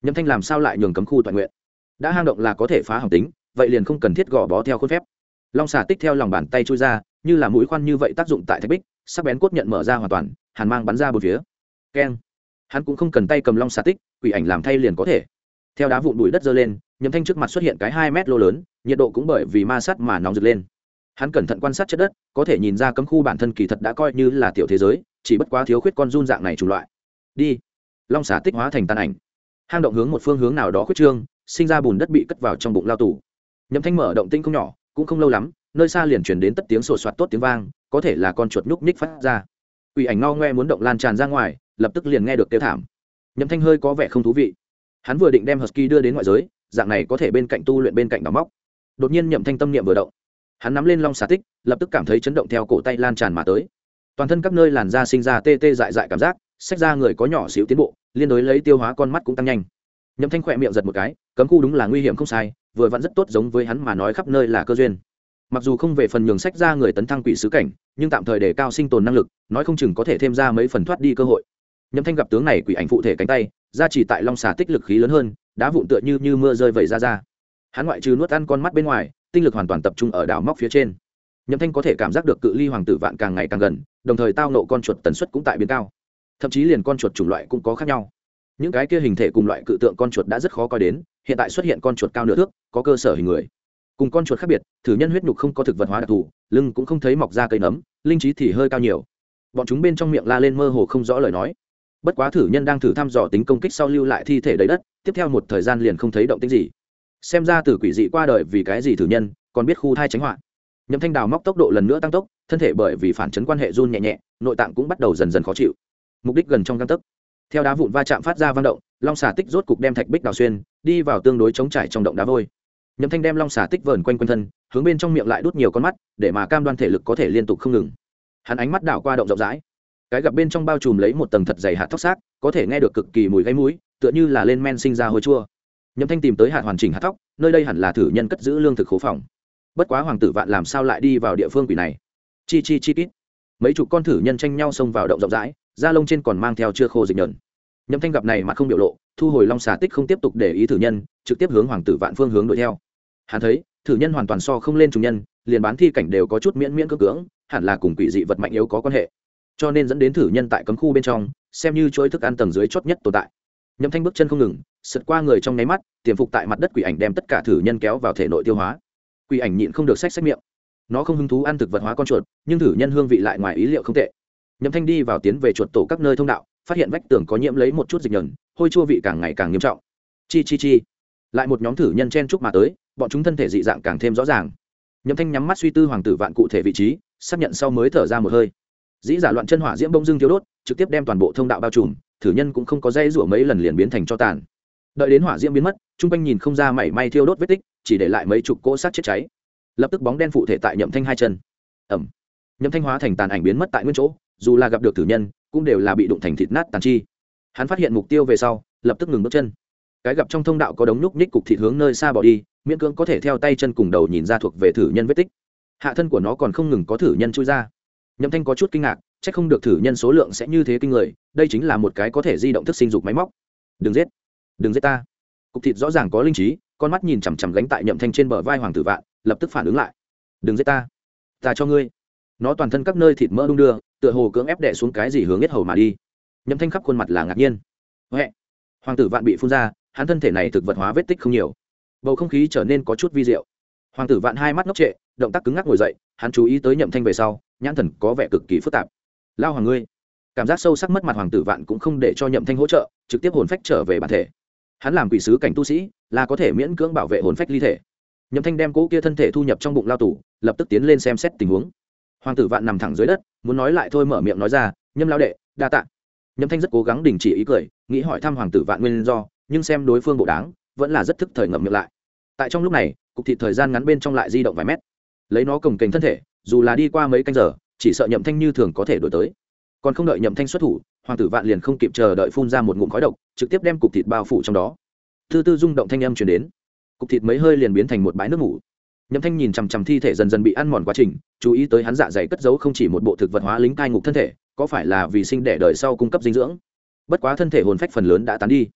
Nhậm Thanh làm sao lại nhường cấm khu toàn nguyện? Đã hang động là có thể phá hỏng tính, vậy liền không cần thiết gò bó theo khuôn phép. Long xà tích theo lòng bàn tay chui ra, như là mũi khoan như vậy tác dụng tại thạch bích, sắc bén cốt nhận mở ra hoàn toàn, hàn mang bắn ra bốn phía. Keng. Hắn cũng không cần tay cầm long xà tích, quỷ ảnh làm thay liền có thể. Theo đá vụn bụi đất dơ lên, Nhậm Thanh trước mặt xuất hiện cái 2 mét lô lớn, nhiệt độ cũng bởi vì ma sát mà nóng rực lên. Hắn cẩn thận quan sát chất đất, có thể nhìn ra cấm khu bản thân kỳ thật đã coi như là tiểu thế giới, chỉ bất quá thiếu khuyết con run dạng này chủng loại. Đi. Long xà tích hóa thành tàn ảnh. Hang động hướng một phương hướng nào đó khuyết trương, sinh ra bùn đất bị cất vào trong bụng lao tù. Nhậm Thanh mở động tinh không nhỏ, cũng không lâu lắm, nơi xa liền truyền đến tất tiếng sột soạt tốt tiếng vang, có thể là con chuột nhúc nhích phát ra. Quỷ ảnh ngao ngoe muốn động lan tràn ra ngoài, lập tức liền nghe được kêu thảm. Nhậm Thanh hơi có vẻ không thú vị. Hắn vừa định đem Husky đưa đến ngoại giới, dạng này có thể bên cạnh tu luyện bên cạnh đào móc. Đột nhiên Nhậm Thanh tâm niệm vừa động, hắn nắm lên long xà tích, lập tức cảm thấy chấn động theo cổ tay lan tràn mà tới. Toàn thân các nơi làn da sinh ra tê tê dại dại cảm giác, xách ra người có nhỏ xíu tiến bộ, liên đối lấy tiêu hóa con mắt cũng tăng nhanh. Nhậm Thanh khỏe miệng giật một cái, cấm khu đúng là nguy hiểm không sai, vừa vặn rất tốt giống với hắn mà nói khắp nơi là cơ duyên. Mặc dù không về phần nhường sách ra người tấn thăng quỷ sứ cảnh, nhưng tạm thời để cao sinh tồn năng lực, nói không chừng có thể thêm ra mấy phần thoát đi cơ hội. Nhậm Thanh gặp tướng này quỷ ảnh phụ thể cánh tay, ra chỉ tại long xà tích lực khí lớn hơn, đá vụn tựa như mưa rơi vẩy ra. Hắn ngoại trừ nuốt ăn con mắt bên ngoài, tinh lực hoàn toàn tập trung ở đảo móc phía trên. Nhậm Thanh có thể cảm giác được cự ly hoàng tử vạn càng ngày càng gần, đồng thời tao nộ con chuột tần suất cũng tại biến cao. Thậm chí liền con chuột chủng loại cũng có khác nhau. Những cái kia hình thể cùng loại cự tượng con chuột đã rất khó coi đến, hiện tại xuất hiện con chuột cao nửa thước, có cơ sở hình người. Cùng con chuột khác biệt, thử nhân huyết nhục không có thực vật hóa đặc thù, lưng cũng không thấy mọc ra cây nấm, linh trí thì hơi cao nhiều. Bọn chúng bên trong miệng la lên mơ hồ không rõ lời nói. Bất quá thử nhân đang thử thăm dò tính công kích sau lưu lại thi thể đầy đất, tiếp theo một thời gian liền không thấy động tĩnh gì. Xem ra từ quỷ dị qua đời vì cái gì thử nhân, còn biết khu thai tránh họa. Nhậm Thanh đào móc tốc độ lần nữa tăng tốc, thân thể bởi vì phản chấn quan hệ run nhẹ nhẹ, nội tạng cũng bắt đầu dần dần khó chịu. Mục đích gần trong gang tấc. Theo đá vụn va chạm phát ra vang động, long xà tích rốt cục đem thạch bích đào xuyên, đi vào tương đối chống trải trong động đá vôi. Nhậm Thanh đem long xà tích vờn quanh quanh thân, hướng bên trong miệng lại đút nhiều con mắt, để mà cam đoan thể lực có thể liên tục không ngừng. Hắn ánh mắt đảo qua động rộng rãi, cái gặp bên trong bao trùm lấy một tầng thật dày hạt thóc xác, có thể nghe được cực kỳ mùi gáy mũi, tựa như là lên men sinh ra hôi chua. Nhậm Thanh tìm tới hạt hoàn chỉnh hạt thóc, nơi đây hẳn là thử nhân cất giữ lương thực khố phòng. Bất quá hoàng tử vạn làm sao lại đi vào địa phương quỷ này? Chi kít. Mấy chục con thử nhân tranh nhau xông vào động rộng rãi, da lông trên còn mang theo chưa khô dịch nhợn. Nhậm Thanh gặp này mà không biểu lộ, thu hồi long xà tích không tiếp tục để ý thử nhân, trực tiếp hướng hoàng tử vạn phương hướng đuổi theo. Hắn thấy thử nhân hoàn toàn so không lên trùng nhân, liền bán thi cảnh đều có chút miễn cưỡng, hẳn là cùng quỷ dị vật mạnh yếu có quan hệ, cho nên dẫn đến thử nhân tại cấm khu bên trong xem như chuỗi thức ăn tầng dưới chót nhất tồn tại. Nhậm Thanh bước chân không ngừng, sượt qua người trong nháy mắt, tiềm phục tại mặt đất quỷ ảnh đem tất cả thử nhân kéo vào thể nội tiêu hóa. Quỷ ảnh nhịn không được xách miệng, nó không hứng thú ăn thực vật hóa con chuột, nhưng thử nhân hương vị lại ngoài ý liệu không tệ. Nhậm Thanh đi vào tiến về chuột tổ các nơi thông đạo, phát hiện vách tường có nhiễm lấy một chút dịch nhờn, hôi chua vị càng ngày càng nghiêm trọng. Chi. Lại một nhóm thử nhân chen chúc mà tới, bọn chúng thân thể dị dạng càng thêm rõ ràng. Nhậm Thanh nhắm mắt suy tư hoàng tử vạn cụ thể vị trí, xác nhận sau mới thở ra một hơi. Dĩ giả loạn chân hỏa diễm bông dưng thiêu đốt, trực tiếp đem toàn bộ thông đạo bao trùm, thử nhân cũng không có dây rủa mấy lần liền biến thành cho tàn. Đợi đến hỏa diễm biến mất, trung quanh nhìn không ra mảy may thiêu đốt vết tích, chỉ để lại mấy chục cỗ xác chết cháy. Lập tức bóng đen phụ thể tại Nhậm Thanh hai chân. Ẩm. Nhậm Thanh hóa thành tàn ảnh biến mất tại nguyên chỗ, dù là gặp được thử nhân, cũng đều là bị đụng thành thịt nát tàn chi. Hắn phát hiện mục tiêu về sau, lập tức ngừng bước chân. Cái gặp trong thông đạo có đống nhúc nhích cục thịt hướng nơi xa bỏ đi, miễn cưỡng có thể theo tay chân cùng đầu nhìn ra thuộc về thử nhân vết tích. Hạ thân của nó còn không ngừng có thử nhân chui ra. Nhậm Thanh có chút kinh ngạc, chắc không được thử nhân số lượng sẽ như thế kinh người, đây chính là một cái có thể di động thức sinh dục máy móc. Đừng giết ta. Cục thịt rõ ràng có linh trí, con mắt nhìn chằm chằm gánh tại Nhậm Thanh trên bờ vai hoàng tử vạn, lập tức phản ứng lại. Đừng giết ta cho ngươi. Nó toàn thân các nơi thịt mỡ đung đưa, tựa hồ cưỡng ép đè xuống cái gì hướng yết hầu mà đi. Nhậm Thanh khắp khuôn mặt là ngạc nhiên. Huệ. Hoàng tử vạn bị phun ra, hắn thân thể này thực vật hóa vết tích không nhiều, bầu không khí trở nên có chút vi diệu. Hoàng tử vạn hai mắt ngốc trệ, động tác cứng ngắc ngồi dậy, hắn chú ý tới Nhậm Thanh về sau, nhãn thần có vẻ cực kỳ phức tạp. Lao hoàng ngươi. Cảm giác sâu sắc mất mặt hoàng tử vạn cũng không để cho Nhậm Thanh hỗ trợ, trực tiếp hồn phách trở về bản thể. Hắn làm quỷ sứ cảnh tu sĩ, là có thể miễn cưỡng bảo vệ hồn phách ly thể. Nhậm Thanh đem cỗ kia thân thể thu nhập trong bụng lao tù, lập tức tiến lên xem xét tình huống. Hoàng tử vạn nằm thẳng dưới đất, muốn nói lại thôi mở miệng nói ra, Nhâm lão đệ, đa tạ. Nhậm Thanh rất cố gắng đình chỉ ý cười, nghĩ hỏi thăm hoàng tử vạn nguyên do, nhưng xem đối phương bộ đáng, vẫn là rất thức thời ngậm miệng lại. Tại trong lúc này, cục thịt thời gian ngắn bên trong lại di động vài mét, lấy nó cồng kềnh thân thể, dù là đi qua mấy canh giờ, chỉ sợ Nhậm Thanh như thường có thể đuổi tới. Còn không đợi Nhậm Thanh xuất thủ, hoàng tử vạn liền không kịp chờ đợi phun ra một ngụm khói độc, trực tiếp đem cục thịt bao phủ trong đó. Tư tư rung động thanh âm truyền đến, cục thịt mấy hơi liền biến thành một bãi nước mủ. Nhậm Thanh nhìn chằm chằm thi thể dần dần bị ăn mòn quá trình, chú ý tới hắn dạ dày cất giấu không chỉ một bộ thực vật hóa lính cai ngục thân thể, có phải là vì sinh đẻ đời sau cung cấp dinh dưỡng? Bất quá thân thể hồn phách phần lớn đã tán đi.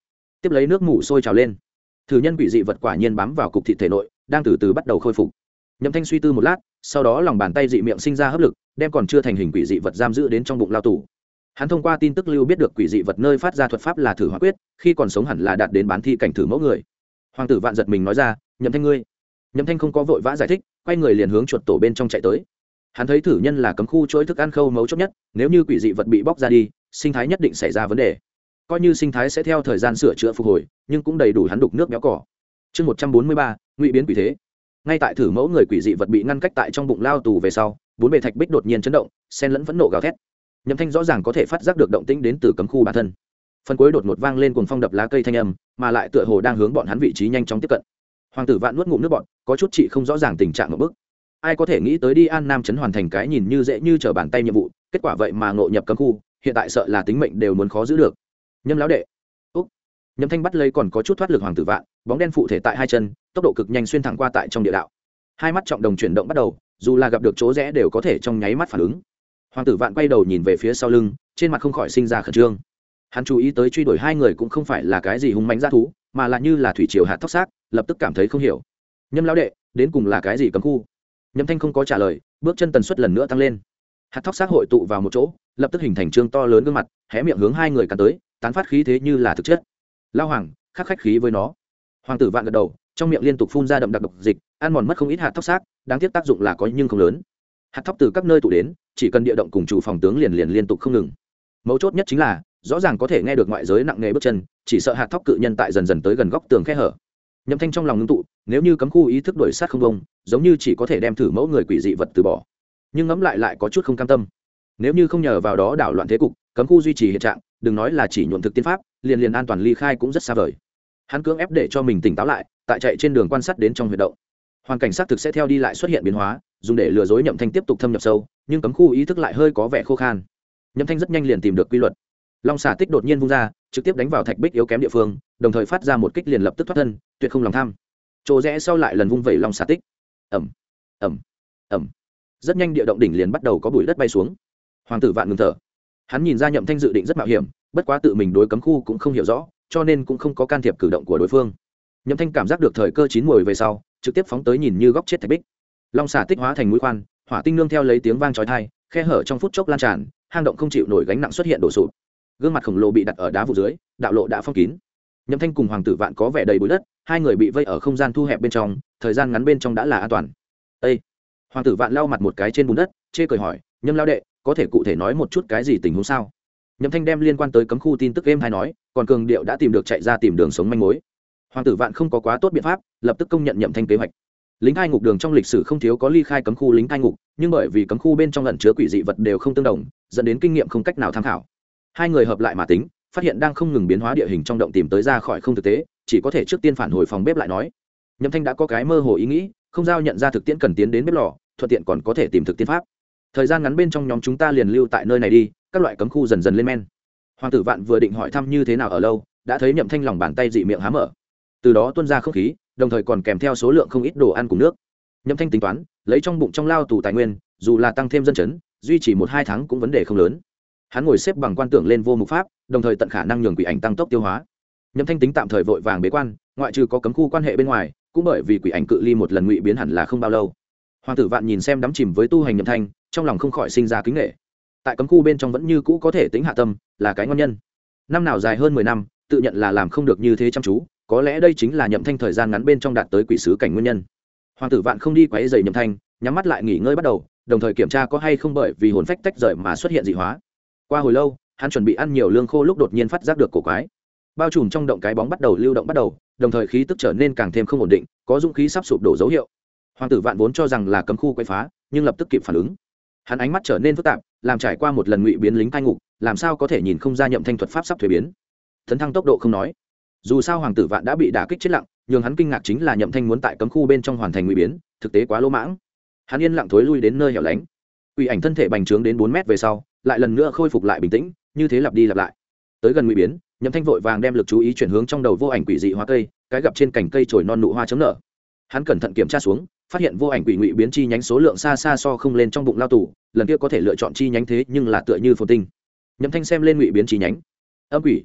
tiếp lấy nước mủ sôi trào lên. Thử nhân quỷ dị vật quả nhiên bám vào cục thịt thể nội, đang từ từ bắt đầu khôi phục. Nhậm Thanh suy tư một lát, sau đó lòng bàn tay dị miệng sinh ra hấp lực, đem còn chưa thành hình quỷ dị vật giam giữ đến trong bụng lao tù. Hắn thông qua tin tức lưu biết được quỷ dị vật nơi phát ra thuật pháp là thử hóa quyết, khi còn sống hẳn là đạt đến bán thi cảnh thử mẫu người. Hoàng tử Vạn giật mình nói ra, Nhậm Thanh ngươi. Nhậm Thanh không có vội vã giải thích, quay người liền hướng chuột tổ bên trong chạy tới. Hắn thấy thử nhân là cấm khu chuỗi thức ăn khâu mấu chốt nhất, nếu như quỷ dị vật bị bóc ra đi, sinh thái nhất định xảy ra vấn đề. Coi như sinh thái sẽ theo thời gian sửa chữa phục hồi, nhưng cũng đầy đủ hắn đục nước béo cỏ. Chương 143, ngụy biến quỷ thế. Ngay tại thử mẫu người quỷ dị vật bị ngăn cách tại trong bụng lao tù về sau, bốn bề thạch bích đột nhiên chấn động, xen lẫn phẫn nộ gào thét. Nhậm Thanh rõ ràng có thể phát giác được động tĩnh đến từ cấm khu bản thân. Phần cuối đột ngột vang lên cuồng phong đập lá cây thanh âm, mà lại tựa hồ đang hướng bọn hắn vị trí nhanh chóng tiếp cận. Hoàng tử Vạn nuốt ngụm nước bọt, có chút chị không rõ ràng tình trạng ngộp bức. Ai có thể nghĩ tới đi An Nam trấn hoàn thành cái nhìn như dễ như trở bàn tay nhiệm vụ, kết quả vậy mà ngộ nhập cấm khu, hiện tại sợ là tính mệnh đều muốn khó giữ được. Nhâm lão đệ. Úc. Nhậm Thanh bắt lấy còn có chút thoát lực Hoàng tử Vạn, bóng đen phụ thể tại hai chân, tốc độ cực nhanh xuyên thẳng qua tại trong địa đạo. Hai mắt trọng đồng chuyển động bắt đầu, dù là gặp được chỗ rẽ đều có thể trong nháy mắt phản ứng. Hoàng tử Vạn quay đầu nhìn về phía sau lưng, trên mặt không khỏi sinh ra khẩn trương. Hắn chú ý tới truy đuổi hai người cũng không phải là cái gì hung mãnh dã thú, mà là như là thủy triều hạt thóc xác, lập tức cảm thấy không hiểu. Nhâm lão đệ, đến cùng là cái gì cấm khu? Nhâm Thanh không có trả lời, bước chân tần suất lần nữa tăng lên. Hạt thóc xác hội tụ vào một chỗ, lập tức hình thành trương to lớn gương mặt, hé miệng hướng hai người cắn tới, tán phát khí thế như là thực chất. Lao Hoàng, khắc khách khí với nó. Hoàng tử Vạn gật đầu, trong miệng liên tục phun ra đậm đặc độc dịch, ăn mòn mất không ít hạt thóc xác, đáng tiếc tác dụng là có nhưng không lớn. Hạt thóc từ các nơi tụ đến, chỉ cần địa động cùng chủ phòng tướng liền liên tục không ngừng. Mấu chốt nhất chính là, rõ ràng có thể nghe được ngoại giới nặng nề bước chân, chỉ sợ hạt thóc cự nhân tại dần dần tới gần góc tường khe hở. Nhậm Thanh trong lòng ngưng tụ, nếu như cấm khu ý thức đuổi sát không bông, giống như chỉ có thể đem thử mẫu người quỷ dị vật từ bỏ. Nhưng ngẫm lại có chút không cam tâm. Nếu như không nhờ vào đó đảo loạn thế cục, cấm khu duy trì hiện trạng, đừng nói là chỉ nhuộm thực tiên pháp, liền an toàn ly khai cũng rất xa vời. Hắn cưỡng ép để cho mình tỉnh táo lại, tại chạy trên đường quan sát đến trong huyệt động. Hoàn cảnh xác thực sẽ theo đi lại xuất hiện biến hóa, dùng để lừa dối Nhậm Thanh tiếp tục thâm nhập sâu, nhưng cấm khu ý thức lại hơi có vẻ khô khan. Nhậm Thanh rất nhanh liền tìm được quy luật. Long xà tích đột nhiên vung ra, trực tiếp đánh vào thạch bích yếu kém địa phương, đồng thời phát ra một kích liền lập tức thoát thân, tuyệt không lòng tham. Chỗ rẽ sau lại lần vung vẩy long xà tích. Ầm, ầm, ầm. Rất nhanh địa động đỉnh liền bắt đầu có bụi đất bay xuống. Hoàng tử Vạn ngừng thở. Hắn nhìn ra Nhậm Thanh dự định rất mạo hiểm, bất quá tự mình đối cấm khu cũng không hiểu rõ, cho nên cũng không có can thiệp cử động của đối phương. Nhậm Thanh cảm giác được thời cơ chín muồi về sau, trực tiếp phóng tới nhìn như góc chết thạch bích. Long xà tích hóa thành mũi khoan, hỏa tinh nương theo lấy tiếng vang chói tai, khe hở trong phút chốc lan tràn, hang động không chịu nổi gánh nặng xuất hiện đổ sụp. Gương mặt khổng lồ bị đặt ở đá vụ dưới, đạo lộ đã phong kín. Nhậm Thanh cùng Hoàng tử Vạn có vẻ đầy bụi đất, hai người bị vây ở không gian thu hẹp bên trong, thời gian ngắn bên trong đã là an toàn. Ê! Hoàng tử Vạn lau mặt một cái trên bùn đất, chê cười hỏi, Nhâm lão đệ, có thể cụ thể nói một chút cái gì tình huống sao? Nhậm Thanh đem liên quan tới cấm khu tin tức êm hay nói, còn Cường Điệu đã tìm được chạy ra tìm đường sống manh mối. Hoàng tử Vạn không có quá tốt biện pháp, lập tức công nhận Nhậm Thanh kế hoạch. Lính cai ngục đường trong lịch sử không thiếu có ly khai cấm khu lính cai ngục, nhưng bởi vì cấm khu bên trong ẩn chứa quỷ dị vật đều không tương đồng, dẫn đến kinh nghiệm không cách nào tham khảo. Hai người hợp lại mà tính, phát hiện đang không ngừng biến hóa địa hình trong động tìm tới ra khỏi không thực tế, chỉ có thể trước tiên phản hồi phòng bếp lại nói. Nhậm Thanh đã có cái mơ hồ ý nghĩ, không giao nhận ra thực tiễn cần tiến đến bếp lò, thuận tiện còn có thể tìm thực tiên pháp. Thời gian ngắn bên trong nhóm chúng ta liền lưu tại nơi này đi, các loại cấm khu dần dần lên men. Hoàng tử Vạn vừa định hỏi thăm như thế nào ở lâu, đã thấy Nhậm Thanh lòng bàn tay dị miệng há mở, từ đó tuôn ra không khí, đồng thời còn kèm theo số lượng không ít đồ ăn cùng nước. Nhậm Thanh tính toán, lấy trong bụng trong lao tù tài nguyên, dù là tăng thêm dân chấn, duy trì 1-2 tháng cũng vấn đề không lớn. Hắn ngồi xếp bằng quan tưởng lên vô mục pháp, đồng thời tận khả năng nhường quỷ ảnh tăng tốc tiêu hóa. Nhậm Thanh tính tạm thời vội vàng bế quan, ngoại trừ có cấm khu quan hệ bên ngoài, cũng bởi vì quỷ ảnh cự ly một lần ngụy biến hẳn là không bao lâu. Hoàng tử Vạn nhìn xem đắm chìm với tu hành Nhậm Thanh, trong lòng không khỏi sinh ra kính nể. Tại cấm khu bên trong vẫn như cũ có thể tính hạ tâm, là cái ngon nhân. Năm nào dài hơn 10 năm, tự nhận là làm không được như thế chăm chú, có lẽ đây chính là Nhậm Thanh thời gian ngắn bên trong đạt tới quỷ sứ cảnh nguyên nhân. Hoàng tử Vạn không đi quấy rầy Nhậm Thanh, nhắm mắt lại nghỉ ngơi bắt đầu, đồng thời kiểm tra có hay không bởi vì hồn phách tách rời mà xuất hiện dị hóa. Qua hồi lâu, hắn chuẩn bị ăn nhiều lương khô lúc đột nhiên phát giác được cổ quái. Bao trùm trong động cái bóng bắt đầu lưu động bắt đầu, đồng thời khí tức trở nên càng thêm không ổn định, có dũng khí sắp sụp đổ dấu hiệu. Hoàng tử Vạn vốn cho rằng là cấm khu quấy phá, nhưng lập tức kịp phản ứng. Hắn ánh mắt trở nên phức tạp, làm trải qua một lần ngụy biến lính cai ngục, làm sao có thể nhìn không ra Nhậm Thanh thuật pháp sắp thuế biến. Thấn thăng tốc độ không nói, dù sao Hoàng tử Vạn đã bị đả kích chết lặng, nhưng hắn kinh ngạc chính là Nhậm Thanh muốn tại cấm khu bên trong hoàn thành ngụy biến, thực tế quá lỗ mãng. Hắn yên lặng thối lui đến nơi hẻo lánh. Quỷ ảnh thân thể bành trướng đến 4 mét về sau, lại lần nữa khôi phục lại bình tĩnh, như thế lặp đi lặp lại. Tới gần ngụy biến, Nhậm Thanh vội vàng đem lực chú ý chuyển hướng trong đầu vô ảnh quỷ dị hóa cây, cái gặp trên cành cây trồi non nụ hoa chấm nở. Hắn cẩn thận kiểm tra xuống, phát hiện vô ảnh quỷ ngụy biến chi nhánh số lượng xa xa so không lên trong bụng lao tù, lần kia có thể lựa chọn chi nhánh thế nhưng là tựa như phồn tinh. Nhậm Thanh xem lên ngụy biến chi nhánh, âm quỷ.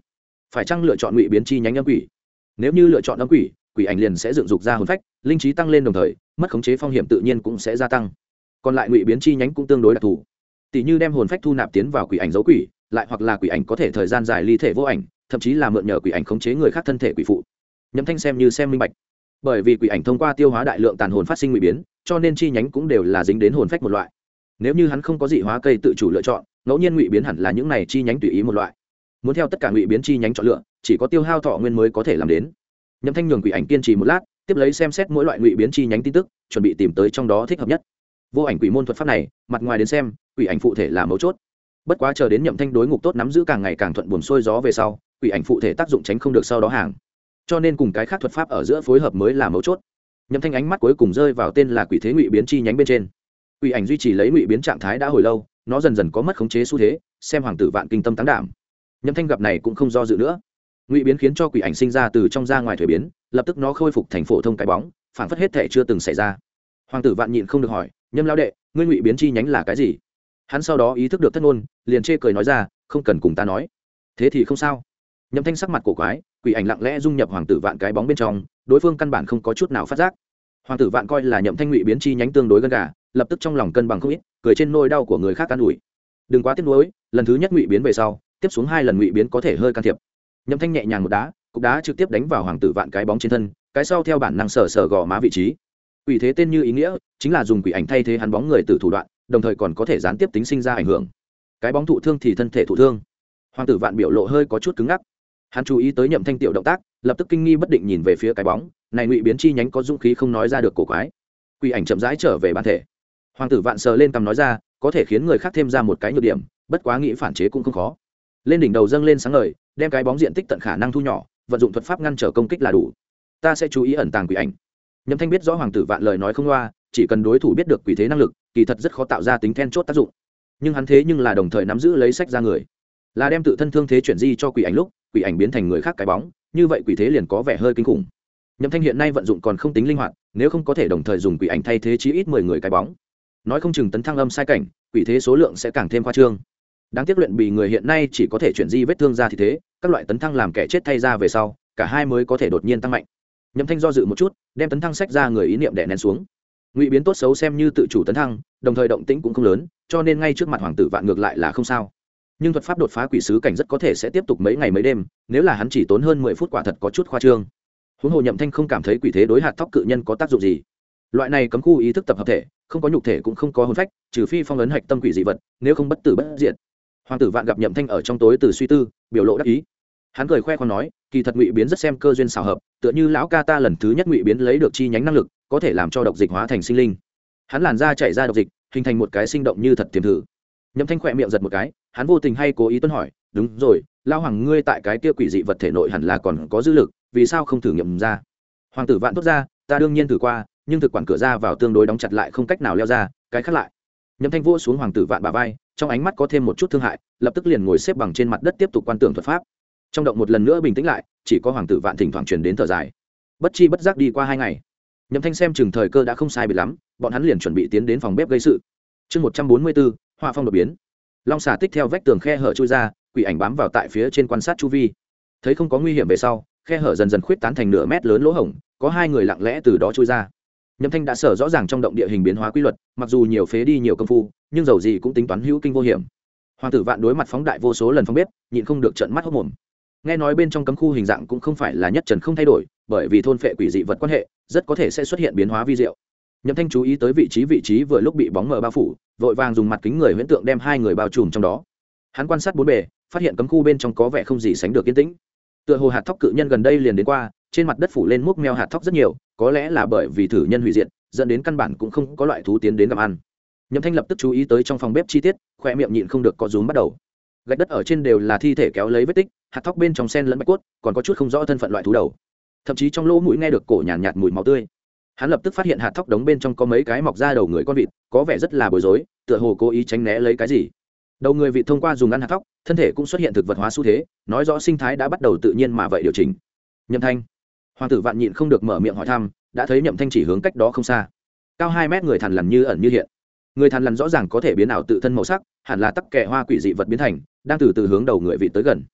phải chăng lựa chọn ngụy biến chi nhánh âm quỷ? Nếu như lựa chọn âm quỷ, quỷ ảnh liền sẽ dựng dục ra hồn phách, linh trí tăng lên, đồng thời mất khống chế phong hiểm tự nhiên cũng sẽ gia tăng. Còn lại ngụy biến chi nhánh cũng tương đối đặc thù, tỷ như đem hồn phách thu nạp tiến vào quỷ ảnh dấu quỷ, lại hoặc là quỷ ảnh có thể thời gian dài ly thể vô ảnh, thậm chí là mượn nhờ quỷ ảnh khống chế người khác thân thể quỷ phụ. Nhậm Thanh xem như xem minh bạch, bởi vì quỷ ảnh thông qua tiêu hóa đại lượng tàn hồn phát sinh ngụy biến, cho nên chi nhánh cũng đều là dính đến hồn phách một loại. Nếu như hắn không có dị hóa cây tự chủ lựa chọn, ngẫu nhiên ngụy biến hẳn là những này chi nhánh tùy ý một loại. Muốn theo tất cả ngụy biến chi nhánh chọn lựa, chỉ có tiêu hao thọ nguyên mới có thể làm đến. Nhậm Thanh nhường quỷ ảnh kiên trì một lát, tiếp lấy xem xét mỗi loại ngụy biến chi nhánh tin tức, chuẩn bị tìm tới trong đó thích hợp nhất. Vô ảnh quỷ môn thuật pháp này, mặt ngoài đến xem, quỷ ảnh phụ thể là mấu chốt. Bất quá chờ đến Nhậm Thanh đối ngục tốt nắm giữ càng ngày càng thuận buồm xuôi gió về sau, quỷ ảnh phụ thể tác dụng tránh không được sau đó hàng. Cho nên cùng cái khác thuật pháp ở giữa phối hợp mới là mấu chốt. Nhậm Thanh ánh mắt cuối cùng rơi vào tên là quỷ thế ngụy biến chi nhánh bên trên. Quỷ ảnh duy trì lấy ngụy biến trạng thái đã hồi lâu, nó dần dần có mất khống chế xu thế, xem hoàng tử vạn kinh tâm táng đảm. Nhậm Thanh gặp này cũng không do dự nữa. Ngụy biến khiến cho quỷ ảnh sinh ra từ trong ra ngoài thuế biến, lập tức nó khôi phục thành phổ thông cái bóng, phản phất hết thể chưa từng xảy ra. Hoàng tử vạn nhịn không được hỏi, Nhâm lão đệ, ngươi ngụy biến chi nhánh là cái gì? Hắn sau đó ý thức được thất ngôn, liền chê cười nói ra, không cần cùng ta nói. Thế thì không sao. Nhậm Thanh sắc mặt cổ quái, quỷ ảnh lặng lẽ dung nhập hoàng tử vạn cái bóng bên trong, đối phương căn bản không có chút nào phát giác. Hoàng tử vạn coi là Nhậm Thanh ngụy biến chi nhánh tương đối gần gà, lập tức trong lòng cân bằng không ít, cười trên nỗi đau của người khác can ủi. Đừng quá tiếc nuối, lần thứ nhất ngụy biến về sau, tiếp xuống 2 lần ngụy biến có thể hơi can thiệp. Nhậm Thanh nhẹ nhàng một đá, cục đá trực tiếp đánh vào hoàng tử vạn cái bóng trên thân, cái sau theo bản năng sờ gò má vị trí. Quỷ thế tên như ý nghĩa, chính là dùng quỷ ảnh thay thế hắn bóng người từ thủ đoạn, đồng thời còn có thể gián tiếp tính sinh ra ảnh hưởng. Cái bóng thụ thương thì thân thể thụ thương. Hoàng tử vạn biểu lộ hơi có chút cứng ngắc. Hắn chú ý tới Nhậm Thanh tiểu động tác, lập tức kinh nghi bất định nhìn về phía cái bóng, này ngụy biến chi nhánh có dũng khí không nói ra được cổ quái. Quỷ ảnh chậm rãi trở về bản thể. Hoàng tử vạn sờ lên cằm nói ra, có thể khiến người khác thêm ra một cái nhược điểm, bất quá nghĩ phản chế cũng không khó. Lên đỉnh đầu dâng lên sáng ngời, đem cái bóng diện tích tận khả năng thu nhỏ, vận dụng thuật pháp ngăn trở công kích là đủ. Ta sẽ chú ý ẩn tàng quỷ ảnh. Nhậm Thanh biết rõ hoàng tử vạn lời nói không loa, chỉ cần đối thủ biết được quỷ thế năng lực, kỳ thật rất khó tạo ra tính then chốt tác dụng. Nhưng hắn thế nhưng là đồng thời nắm giữ lấy sách ra người, là đem tự thân thương thế chuyển di cho quỷ ảnh lúc, quỷ ảnh biến thành người khác cái bóng, như vậy quỷ thế liền có vẻ hơi kinh khủng. Nhậm Thanh hiện nay vận dụng còn không tính linh hoạt, nếu không có thể đồng thời dùng quỷ ảnh thay thế chí ít 10 người cái bóng, nói không chừng tấn thăng âm sai cảnh, quỷ thế số lượng sẽ càng thêm khoa trương. Đáng tiếc luyện bị người hiện nay chỉ có thể chuyển di vết thương ra thì thế, các loại tấn thăng làm kẻ chết thay ra về sau, cả hai mới có thể đột nhiên tăng mạnh. Nhậm Thanh do dự một chút, đem tấn thăng sách ra người ý niệm đè nén xuống. Ngụy biến tốt xấu xem như tự chủ tấn thăng, đồng thời động tĩnh cũng không lớn, cho nên ngay trước mặt hoàng tử vạn ngược lại là không sao. Nhưng thuật pháp đột phá quỷ sứ cảnh rất có thể sẽ tiếp tục mấy ngày mấy đêm, nếu là hắn chỉ tốn hơn 10 phút quả thật có chút khoa trương. Huống hồ Nhậm Thanh không cảm thấy quỷ thế đối hạt thóc cự nhân có tác dụng gì. Loại này cấm khu ý thức tập hợp thể, không có nhục thể cũng không có hồn phách, trừ phi phong ấn hạch tâm quỷ dị vật, nếu không bất tử bất diệt. Hoàng tử vạn gặp Nhậm Thanh ở trong tối từ suy tư, biểu lộ đắc ý. Hắn cười khoe khoang nói, kỳ thật ngụy biến rất xem cơ duyên xảo hợp, tựa như lão ca ta lần thứ nhất ngụy biến lấy được chi nhánh năng lực, có thể làm cho độc dịch hóa thành sinh linh. Hắn làn da chảy ra độc dịch, hình thành một cái sinh động như thật tiềm thử. Nhậm Thanh khỏe miệng giật một cái, hắn vô tình hay cố ý tuân hỏi, đúng rồi, lão hoàng ngươi tại cái kia quỷ dị vật thể nội hẳn là còn có dư lực, vì sao không thử nghiệm ra? Hoàng tử vạn thốt ra, ta đương nhiên thử qua, nhưng thực quản cửa ra vào tương đối đóng chặt lại không cách nào leo ra, cái khác lại. Nhậm Thanh vỗ xuống hoàng tử vạn bả vai, trong ánh mắt có thêm một chút thương hại, lập tức liền ngồi xếp bằng trên mặt đất tiếp tục quan tưởng thuật pháp. Trong động một lần nữa bình tĩnh lại, chỉ có hoàng tử vạn thỉnh thoảng truyền đến thở dài. Bất chi bất giác đi qua 2 ngày. Nhậm Thanh xem chừng thời cơ đã không sai biệt lắm, bọn hắn liền chuẩn bị tiến đến phòng bếp gây sự. Chương 144, hỏa phong đột biến. Long xà tích theo vách tường khe hở chui ra, quỷ ảnh bám vào tại phía trên quan sát chu vi. Thấy không có nguy hiểm về sau, khe hở dần dần khuyết tán thành nửa mét lớn lỗ hổng, có 2 người lặng lẽ từ đó chui ra. Nhậm Thanh đã sở rõ ràng trong động địa hình biến hóa quy luật, mặc dù nhiều phế đi nhiều công phu, nhưng dầu gì cũng tính toán hữu kinh vô hiểm. Hoàng tử vạn đối mặt phóng đại vô số lần phòng bếp, nhịn không được trợn mắt hốt mồm. Nghe nói bên trong cấm khu hình dạng cũng không phải là nhất trần không thay đổi, bởi vì thôn phệ quỷ dị vật quan hệ, rất có thể sẽ xuất hiện biến hóa vi diệu. Nhậm Thanh chú ý tới vị trí vừa lúc bị bóng mờ bao phủ, vội vàng dùng mặt kính người huyễn tượng đem 2 người bao trùm trong đó. Hắn quan sát bốn bề, phát hiện cấm khu bên trong có vẻ không gì sánh được yên tĩnh. Tựa hồ hạt thóc cự nhân gần đây liền đến qua, trên mặt đất phủ lên múc meo hạt thóc rất nhiều, có lẽ là bởi vì thử nhân hủy diệt, dẫn đến căn bản cũng không có loại thú tiến đến gặm ăn. Nhậm Thanh lập tức chú ý tới trong phòng bếp chi tiết, khóe miệng nhịn không được có rúm bắt đầu. Gạch đất ở trên đều là thi thể kéo lấy vết tích, hạt thóc bên trong sen lẫn bạch cốt, còn có chút không rõ thân phận loại thú đầu. Thậm chí trong lỗ mũi nghe được cổ nhàn nhạt mùi máu tươi. Hắn lập tức phát hiện hạt thóc đống bên trong có mấy cái mọc ra đầu người con vịt, có vẻ rất là bối rối, tựa hồ cố ý tránh né lấy cái gì. Đầu người vịt thông qua dùng ăn hạt thóc, thân thể cũng xuất hiện thực vật hóa xu thế, nói rõ sinh thái đã bắt đầu tự nhiên mà vậy điều chỉnh. Nhậm Thanh, hoàng tử vạn nhịn không được mở miệng hỏi thăm, đã thấy Nhậm Thanh chỉ hướng cách đó không xa, cao 2 mét người thằn lằn như ẩn như hiện. Người thằn lằn rõ ràng có thể biến ảo tự thân màu sắc, hẳn là tắc kè hoa quỷ dị vật biến thành, đang từ từ hướng đầu người vịt tới gần.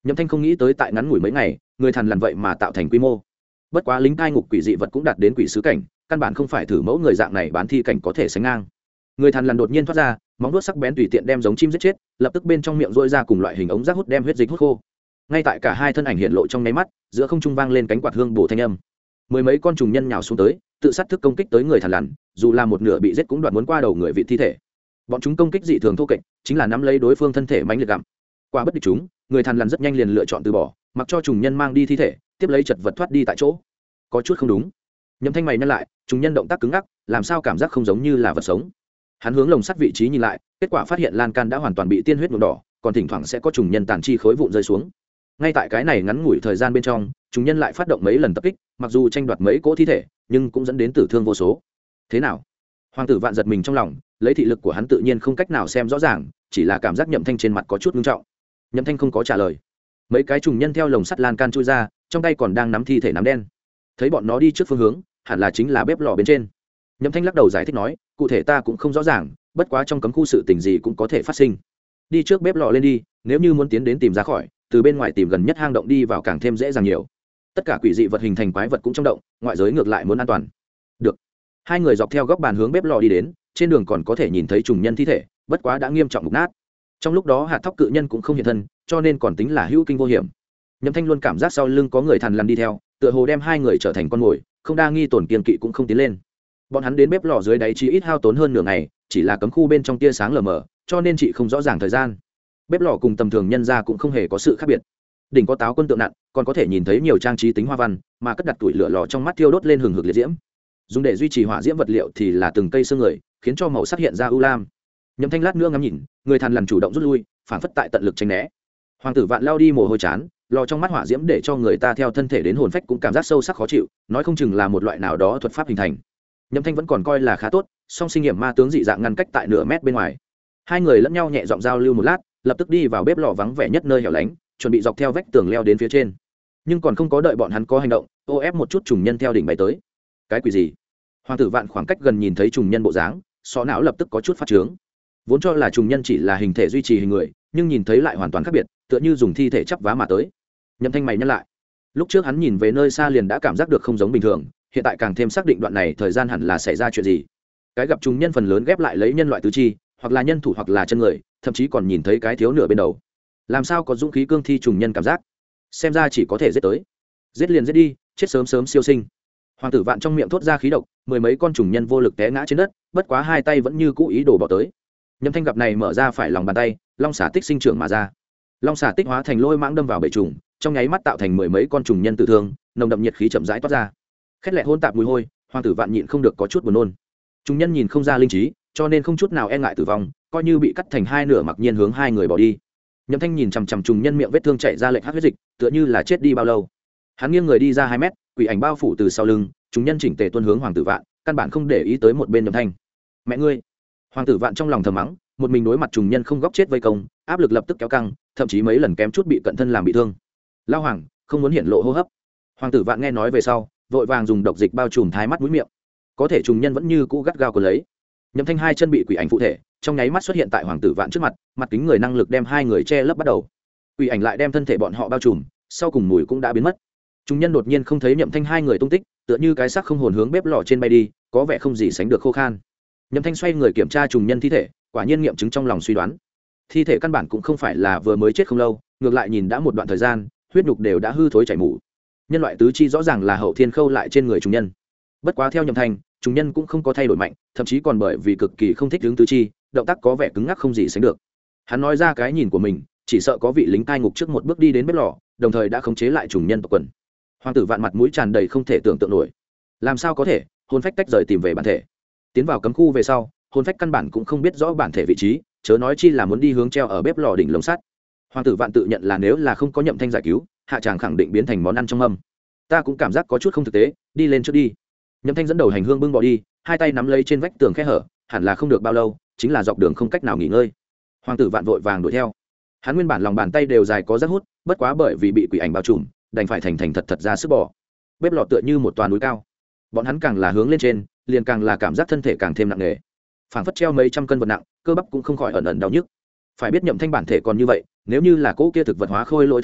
Nhậm Thanh không nghĩ tới tại ngắn ngủi mấy ngày, người thằn lằn vậy mà tạo thành quy mô. Bất quá lính cai ngục quỷ dị vật cũng đạt đến quỷ sứ cảnh, căn bản không phải thử mẫu người dạng này bán thi cảnh có thể sánh ngang. Người thằn lằn đột nhiên thoát ra, móng vuốt sắc bén tùy tiện đem giống chim giết chết, lập tức bên trong miệng rỗi ra cùng loại hình ống rác hút đem huyết dịch hút khô. Ngay tại cả hai thân ảnh hiện lộ trong nháy mắt, giữa không trung vang lên cánh quạt hương bổ thanh âm. Mười mấy con trùng nhân nhào xuống tới, tự sát thức công kích tới người thằn lằn, dù là một nửa bị giết cũng đoạt muốn qua đầu người vị thi thể. Bọn chúng công kích dị thường thô kệch, chính là nắm lấy đối phương thân thể mãnh liệt gặm. Qua bất địch chúng, người thằn lằn rất nhanh liền lựa chọn từ bỏ, mặc cho trùng nhân mang đi thi thể, tiếp lấy chật vật thoát đi tại chỗ. Có chút không đúng. Nhậm Thanh mày nhăn lại, trùng nhân động tác cứng ngắc, làm sao cảm giác không giống như là vật sống. Hắn hướng lồng sắt vị trí nhìn lại, kết quả phát hiện lan can đã hoàn toàn bị tiên huyết nhuộm đỏ, còn thỉnh thoảng sẽ có trùng nhân tàn chi khối vụn rơi xuống. Ngay tại cái này ngắn ngủi thời gian bên trong, trùng nhân lại phát động mấy lần tập kích, mặc dù tranh đoạt mấy cỗ thi thể, nhưng cũng dẫn đến tử thương vô số. Thế nào? Hoàng tử Vạn giật mình trong lòng, lấy thị lực của hắn tự nhiên không cách nào xem rõ ràng, chỉ là cảm giác Nhậm Thanh trên mặt có chút nghiêm trọng. Nhậm Thanh không có trả lời. Mấy cái trùng nhân theo lồng sắt lan can chui ra, trong tay còn đang nắm thi thể nắm đen. Thấy bọn nó đi trước phương hướng, hẳn là chính là bếp lò bên trên. Nhậm Thanh lắc đầu giải thích nói, cụ thể ta cũng không rõ ràng, bất quá trong cấm khu sự tình gì cũng có thể phát sinh. Đi trước bếp lò lên đi, nếu như muốn tiến đến tìm ra khỏi, từ bên ngoài tìm gần nhất hang động đi vào càng thêm dễ dàng nhiều. Tất cả quỷ dị vật hình thành quái vật cũng trong động, ngoại giới ngược lại muốn an toàn. Được. Hai người dọc theo góc bàn hướng bếp lò đi đến, trên đường còn có thể nhìn thấy trùng nhân thi thể, bất quá đã nghiêm trọng mục nát. Trong lúc đó hạt thóc cự nhân cũng không hiện thân, cho nên còn tính là hữu kinh vô hiểm. Nhậm Thanh luôn cảm giác sau lưng có người thằn lằn đi theo, tựa hồ đem hai người trở thành con mồi, không đa nghi tổn kiên kỵ cũng không tiến lên. Bọn hắn đến bếp lò dưới đáy chỉ ít hao tốn hơn nửa ngày, chỉ là cấm khu bên trong tia sáng lờ mờ, cho nên chị không rõ ràng thời gian. Bếp lò cùng tầm thường nhân ra cũng không hề có sự khác biệt. Đỉnh có táo quân tượng nặng, còn có thể nhìn thấy nhiều trang trí tính hoa văn, mà cất đặt tuổi lửa lò trong mắt thiêu đốt lên hừng hực liệt diễm. Dùng để duy trì hỏa diễm vật liệu thì là từng cây xương người, khiến cho màu sắc hiện ra ưu lam. Nhậm Thanh lát nữa ngắm nhìn, người thằn lằn chủ động rút lui, phản phất tại tận lực tránh né. Hoàng tử Vạn lao đi mồ hôi chán, lò trong mắt hỏa diễm để cho người ta theo thân thể đến hồn phách cũng cảm giác sâu sắc khó chịu, nói không chừng là một loại nào đó thuật pháp hình thành. Nhậm Thanh vẫn còn coi là khá tốt, song sinh nghiệm ma tướng dị dạng ngăn cách tại nửa mét bên ngoài. Hai người lẫn nhau nhẹ giọng giao lưu một lát, lập tức đi vào bếp lò vắng vẻ nhất nơi hẻo lánh, chuẩn bị dọc theo vách tường leo đến phía trên. Nhưng còn không có đợi bọn hắn có hành động, ô ép một chút trùng nhân theo đỉnh bay tới. Cái quỷ gì? Hoàng tử Vạn khoảng cách gần nhìn thấy trùng nhân bộ dáng, sọ não lập tức có chút phát trướng. Vốn cho là trùng nhân chỉ là hình thể duy trì hình người, nhưng nhìn thấy lại hoàn toàn khác biệt, tựa như dùng thi thể chắp vá mà tới. Nhậm Thanh mày nhắc lại. Lúc trước hắn nhìn về nơi xa liền đã cảm giác được không giống bình thường, hiện tại càng thêm xác định đoạn này thời gian hẳn là xảy ra chuyện gì. Cái gặp trùng nhân phần lớn ghép lại lấy nhân loại tứ chi, hoặc là nhân thủ hoặc là chân người, thậm chí còn nhìn thấy cái thiếu nửa bên đầu. Làm sao có dũng khí cương thi trùng nhân cảm giác? Xem ra chỉ có thể giết tới. Giết liền giết đi, chết sớm sớm siêu sinh. Hoàng tử Vạn trong miệng thốt ra khí độc, mười mấy con trùng nhân vô lực té ngã trên đất, bất quá hai tay vẫn như cũ ý đồ bỏ tới. Nhậm Thanh gặp này mở ra phải lòng bàn tay, long xả tích sinh trưởng mà ra. Long xả tích hóa thành lôi mãng đâm vào bầy trùng, trong nháy mắt tạo thành mười mấy con trùng nhân tử thương, nồng đậm nhiệt khí chậm rãi toát ra. Khét lẹt hỗn tạp mùi hôi, Hoàng tử Vạn nhịn không được có chút buồn nôn. Trùng nhân nhìn không ra linh trí, cho nên không chút nào e ngại tử vong, coi như bị cắt thành hai nửa mặc nhiên hướng hai người bỏ đi. Nhậm Thanh nhìn chằm chằm trùng nhân miệng vết thương chảy ra lệch hắc huyết dịch, tựa như là chết đi bao lâu. Hắn nghiêng người đi ra 2 mét, quỷ ảnh bao phủ từ sau lưng, trùng nhân chỉnh tề tuôn hướng Hoàng tử Vạn, căn bản không để ý tới một bên Nhậm Thanh. Mẹ ngươi! Hoàng tử Vạn trong lòng thầm mắng, một mình đối mặt trùng nhân không góc chết vây công, áp lực lập tức kéo căng, thậm chí mấy lần kém chút bị cận thân làm bị thương. Lao Hoàng, không muốn hiện lộ hô hấp. Hoàng tử Vạn nghe nói về sau, vội vàng dùng độc dịch bao trùm thái mắt mũi miệng. Có thể trùng nhân vẫn như cũ gắt gao cuốn lấy. Nhậm Thanh hai chân bị quỷ ảnh phụ thể, trong nháy mắt xuất hiện tại Hoàng tử Vạn trước mặt, mặt kính người năng lực đem hai người che lấp bắt đầu. Quỷ ảnh lại đem thân thể bọn họ bao trùm, sau cùng mùi cũng đã biến mất. Trùng nhân đột nhiên không thấy Nhậm Thanh hai người tung tích, tựa như cái xác không hồn hướng bếp lò trên bay đi, có vẻ không gì sánh được khô khan. Nhậm Thanh xoay người kiểm tra trùng nhân thi thể, quả nhiên nghiệm chứng trong lòng suy đoán. Thi thể căn bản cũng không phải là vừa mới chết không lâu, ngược lại nhìn đã một đoạn thời gian, huyết nhục đều đã hư thối chảy mủ. Nhân loại tứ chi rõ ràng là hậu thiên khâu lại trên người trùng nhân. Bất quá theo Nhậm Thanh, trùng nhân cũng không có thay đổi mạnh, thậm chí còn bởi vì cực kỳ không thích hướng tứ chi, động tác có vẻ cứng ngắc không gì sánh được. Hắn nói ra cái nhìn của mình, chỉ sợ có vị lính cai ngục trước một bước đi đến bếp lò, đồng thời đã khống chế lại trùng nhân tộc quần. Hoàng tử Vạn mặt mũi tràn đầy không thể tưởng tượng nổi. Làm sao có thể, hồn phách tách rời tìm về bản thể. Tiến vào cấm khu về sau, hồn phách căn bản cũng không biết rõ bản thể vị trí, chớ nói chi là muốn đi hướng treo ở bếp lò đỉnh lồng sắt. Hoàng tử Vạn tự nhận là nếu là không có Nhậm Thanh giải cứu, hạ tràng khẳng định biến thành món ăn trong mâm. Ta cũng cảm giác có chút không thực tế, đi lên trước đi. Nhậm Thanh dẫn đầu hành hương bưng bỏ đi, hai tay nắm lấy trên vách tường khe hở, hẳn là không được bao lâu, chính là dọc đường không cách nào nghỉ ngơi. Hoàng tử Vạn vội vàng đuổi theo. Hắn nguyên bản lòng bàn tay đều dài có rất hút, bất quá bởi vì bị quỷ ảnh bao trùm, đành phải thành thật ra sức bỏ. Bếp lò tựa như một toà núi cao, bọn hắn càng là hướng lên trên, liền càng là cảm giác thân thể càng thêm nặng nề, phảng phất treo mấy trăm cân vật nặng, cơ bắp cũng không khỏi ẩn ẩn đau nhức. Phải biết Nhậm Thanh bản thể còn như vậy, nếu như là cỗ kia thực vật hóa khôi lỗi thân thể,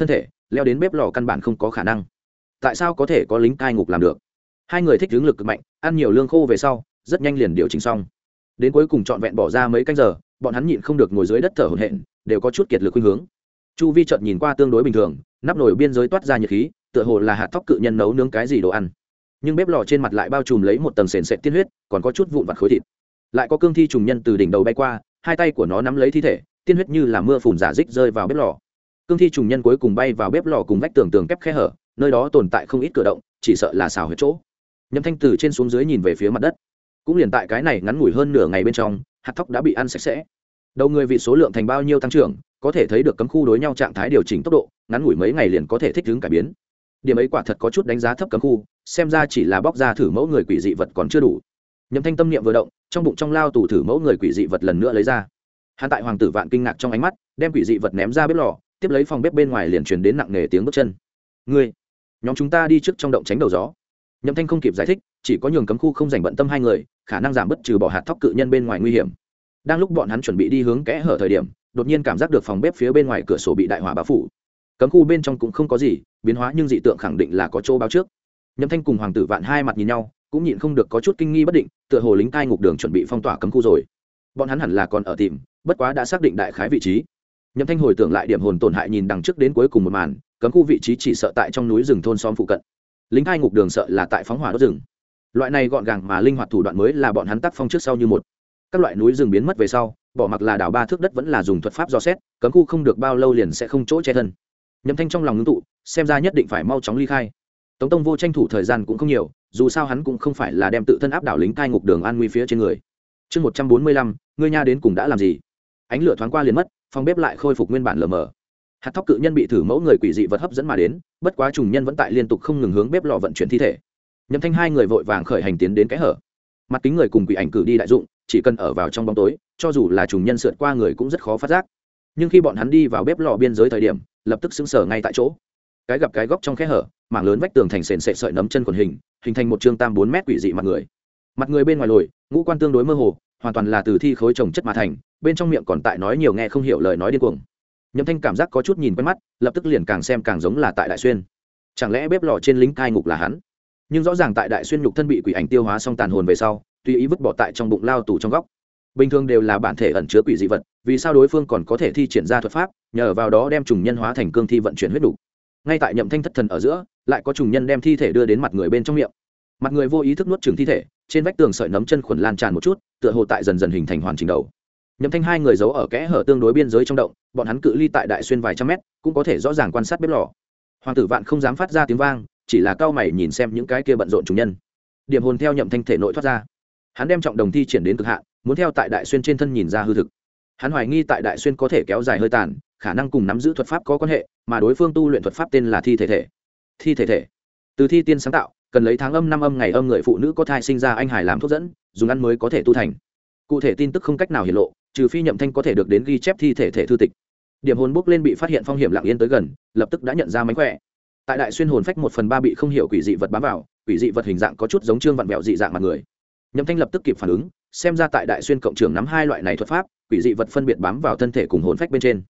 leo đến bếp lò căn bản không có khả năng. Tại sao có thể có lính cai ngục làm được? Hai người thích hướng lực cực mạnh, ăn nhiều lương khô về sau rất nhanh liền điều chỉnh xong. Đến cuối cùng trọn vẹn bỏ ra mấy canh giờ, bọn hắn nhịn không được ngồi dưới đất thở hổn hển, đều có chút kiệt lực khuynh hướng. Chu vi chợt nhìn qua tương đối bình thường, nắp nồi biên giới toát ra nhiệt khí, tựa hồ là hạt thóc cự nhân nấu nướng cái gì đồ ăn. Nhưng bếp lò trên mặt lại bao trùm lấy một tầng sền sệt tiên huyết, còn có chút vụn vặt khối thịt. Lại có cương thi trùng nhân từ đỉnh đầu bay qua, hai tay của nó nắm lấy thi thể, tiên huyết như là mưa phùn giả dích rơi vào bếp lò. Cương thi trùng nhân cuối cùng bay vào bếp lò cùng vách tường kép khe hở, nơi đó tồn tại không ít cửa động, chỉ sợ là xào huyệt chỗ. Nhâm Thanh từ trên xuống dưới nhìn về phía mặt đất, cũng liền tại cái này ngắn ngủi hơn nửa ngày bên trong, hạt thóc đã bị ăn sạch sẽ. Đầu người vị số lượng thành bao nhiêu tăng trưởng, có thể thấy được cấm khu đối nhau trạng thái điều chỉnh tốc độ, ngắn ngủi mấy ngày liền có thể thích ứng cải biến. Điểm ấy quả thật có chút đánh giá thấp cấm khu, xem ra chỉ là bóc ra thử mẫu người quỷ dị vật còn chưa đủ. Nhâm Thanh tâm niệm vừa động, trong bụng trong lao tủ thử mẫu người quỷ dị vật lần nữa lấy ra. Hắn tại Hoàng tử Vạn kinh ngạc trong ánh mắt, đem quỷ dị vật ném ra bếp lò, tiếp lấy phòng bếp bên ngoài liền truyền đến nặng nề tiếng bước chân. Ngươi, nhóm chúng ta đi trước trong động tránh đầu gió. Nhâm Thanh không kịp giải thích, chỉ có nhường cấm khu không dành bận tâm hai người, khả năng giảm bớt trừ bỏ hạt thóc cự nhân bên ngoài nguy hiểm. Đang lúc bọn hắn chuẩn bị đi hướng kẽ hở thời điểm, đột nhiên cảm giác được phòng bếp phía bên ngoài cửa sổ bị đại hỏa bao phủ. Cấm khu bên trong cũng không có gì biến hóa, nhưng dị tượng khẳng định là có chỗ báo trước. Nhâm Thanh cùng Hoàng tử Vạn hai mặt nhìn nhau, cũng nhịn không được có chút kinh nghi bất định, tựa hồ lính cai ngục đường chuẩn bị phong tỏa cấm khu rồi. Bọn hắn hẳn là còn ở tìm, bất quá đã xác định đại khái vị trí. Nhâm Thanh hồi tưởng lại điểm hồn tổn hại, nhìn đằng trước đến cuối cùng một màn, cấm khu vị trí chỉ sợ tại trong núi rừng thôn xóm phụ cận. Lính cai ngục đường sợ là tại phóng hỏa đốt rừng. Loại này gọn gàng mà linh hoạt thủ đoạn mới là bọn hắn tác phong trước sau như một. Các loại núi rừng biến mất về sau, bỏ mặc là đảo ba thước đất vẫn là dùng thuật pháp dò xét, cấm khu không được bao lâu liền sẽ không chỗ che thân. Nhâm Thanh trong lòng ngưng tụ, xem ra nhất định phải mau chóng ly khai. Tống Tông Vô tranh thủ thời gian cũng không nhiều, dù sao hắn cũng không phải là đem tự thân áp đảo lính cai ngục đường an nguy phía trên người. Chương 145, ngươi nha đến cùng đã làm gì? Ánh lửa thoáng qua liền mất, phòng bếp lại khôi phục nguyên bản lờ mờ. Hạt thóc cự nhân bị thử mẫu người quỷ dị vật hấp dẫn mà đến, bất quá trùng nhân vẫn tại liên tục không ngừng hướng bếp lò vận chuyển thi thể. Nhâm Thanh hai người vội vàng khởi hành tiến đến kẽ hở. Mặt kính người cùng quỷ ảnh cử đi đại dụng, chỉ cần ở vào trong bóng tối, cho dù là trùng nhân sượt qua người cũng rất khó phát giác. Nhưng khi bọn hắn đi vào bếp lò biên giới thời điểm, lập tức sững sờ ngay tại chỗ. Cái gặp cái góc trong kẽ hở, mảng lớn vách tường thành sền sệt sợi nấm chân quần hình thành một trương tam 4 mét quỷ dị mặt người. Mặt người bên ngoài lồi, ngũ quan tương đối mơ hồ, hoàn toàn là từ thi khối chồng chất mà thành, bên trong miệng còn tại nói nhiều nghe không hiểu lời nói điên cuồng. Nhâm Thanh cảm giác có chút nhìn quen mắt, lập tức liền càng xem càng giống là tại Đại Xuyên. Chẳng lẽ bếp lò trên lính cai ngục là hắn? Nhưng rõ ràng tại Đại Xuyên nhục thân bị quỷ ảnh tiêu hóa xong tàn hồn về sau, tùy ý vứt bỏ tại trong bụng lao tù trong góc. Bình thường đều là bản thể ẩn chứa quỷ dị vật, vì sao đối phương còn có thể thi triển ra thuật pháp, nhờ vào đó đem trùng nhân hóa thành cương thi vận chuyển huyết đủ. Ngay tại Nhậm Thanh thất thần ở giữa, lại có trùng nhân đem thi thể đưa đến mặt người bên trong miệng. Mặt người vô ý thức nuốt chửng thi thể, trên vách tường sợi nấm chân khuẩn lan tràn một chút, tựa hồ tại dần dần hình thành hoàn chỉnh đầu. Nhậm Thanh hai người giấu ở kẽ hở tương đối biên giới trong động, bọn hắn cự ly tại Đại Xuyên vài trăm mét, cũng có thể rõ ràng quan sát bếp lò. Hoàng tử Vạn không dám phát ra tiếng vang, chỉ là cao mày nhìn xem những cái kia bận rộn trùng nhân. Điểm hồn theo Nhậm Thanh thể nội thoát ra, hắn đem trọng đồng thi triển đến cực hạn, muốn theo tại Đại Xuyên trên thân nhìn ra hư thực. Hắn hoài nghi tại Đại Xuyên có thể kéo dài hơi tàn, khả năng cùng nắm giữ thuật pháp có quan hệ, mà đối phương tu luyện thuật pháp tên là thi thể thể. Thi thể thể, từ thi tiên sáng tạo, cần lấy tháng âm năm âm ngày âm người phụ nữ có thai sinh ra anh hải làm thuốc dẫn, dùng ăn mới có thể tu thành. Cụ thể tin tức không cách nào hiển lộ, trừ phi Nhậm Thanh có thể được đến ghi chép thi thể thể thư tịch. Điểm hồn bốc lên bị phát hiện phong hiểm lặng yên tới gần, lập tức đã nhận ra mánh khỏe. Tại Đại Xuyên hồn phách 1/3 bị không hiểu quỷ dị vật bám vào, quỷ dị vật hình dạng có chút giống trương vặn vẹo dị dạng mặt người. Nhậm Thanh lập tức kịp phản ứng, xem ra tại Đại Xuyên cộng trưởng nắm hai loại này thuật pháp, quỷ dị vật phân biệt bám vào thân thể cùng hồn phách bên trên.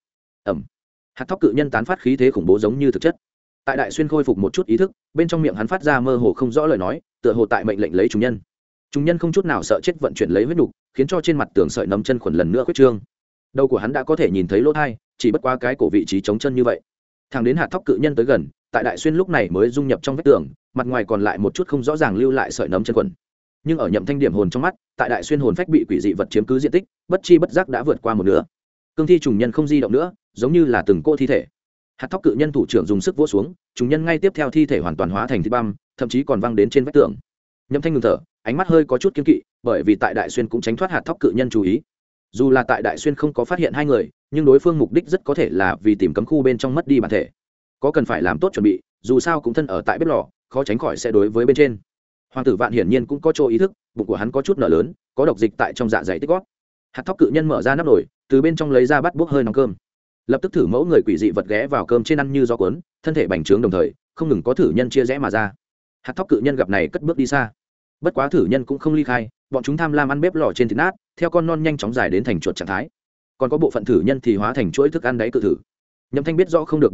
Hạt thóc cự nhân tán phát khí thế khủng bố giống như thực chất. Tại Đại Xuyên khôi phục một chút ý thức, bên trong miệng hắn phát ra mơ hồ không rõ lời nói, tựa hồ tại mệnh lệnh lấy chúng nhân. Chúng nhân không chút nào sợ chết vận chuyển lấy huyết nục, khiến cho trên mặt tường sợi nấm chân khuẩn lần nữa khuyết trương. Đầu của hắn đã có thể nhìn thấy lỗ thai, chỉ bất quá cái cổ vị trí trống chân như vậy. Thằng đến hạt thóc cự nhân tới gần, tại Đại Xuyên lúc này mới dung nhập trong vách tường, mặt ngoài còn lại một chút không rõ ràng lưu lại sợi nấm chân khuẩn. Nhưng ở Nhậm Thanh điểm hồn trong mắt, tại Đại Xuyên hồn phách bị quỷ dị vật chiếm cứ diện tích, bất chi bất giác đã vượt qua một nửa. Cương thi trùng nhân không di động nữa, giống như là từng cô thi thể. Hạt thóc cự nhân thủ trưởng dùng sức vỗ xuống, trùng nhân ngay tiếp theo thi thể hoàn toàn hóa thành thịt băm, thậm chí còn văng đến trên vách tường. Nhậm Thanh ngừng thở, ánh mắt hơi có chút kiêng kỵ, bởi vì tại Đại Xuyên cũng tránh thoát hạt thóc cự nhân chú ý. Dù là tại Đại Xuyên không có phát hiện hai người, nhưng đối phương mục đích rất có thể là vì tìm cấm khu bên trong mất đi bản thể. Có cần phải làm tốt chuẩn bị, dù sao cũng thân ở tại bếp lò, khó tránh khỏi sẽ đối với bên trên. Hoàng tử Vạn hiển nhiên cũng có chỗ ý thức, bụng của hắn có chút nở lớn, có độc dịch tại trong dạ dày tích gót. Hạt thóc cự nhân mở ra nắp nồi, từ bên trong lấy ra bát bốc hơi nóng cơm. Lập tức thử mẫu người quỷ dị vật ghé vào cơm trên ăn như gió cuốn, thân thể bành trướng đồng thời, không ngừng có thử nhân chia rẽ mà ra. Hạt thóc cự nhân gặp này cất bước đi xa. Bất quá thử nhân cũng không ly khai, bọn chúng tham lam ăn bếp lò trên thịt nát, theo con non nhanh chóng dài đến thành chuột trạng thái. Còn có bộ phận thử nhân thì hóa thành chuỗi thức ăn đáy cự thử. Nhậm Thanh biết rõ không được bao lâu,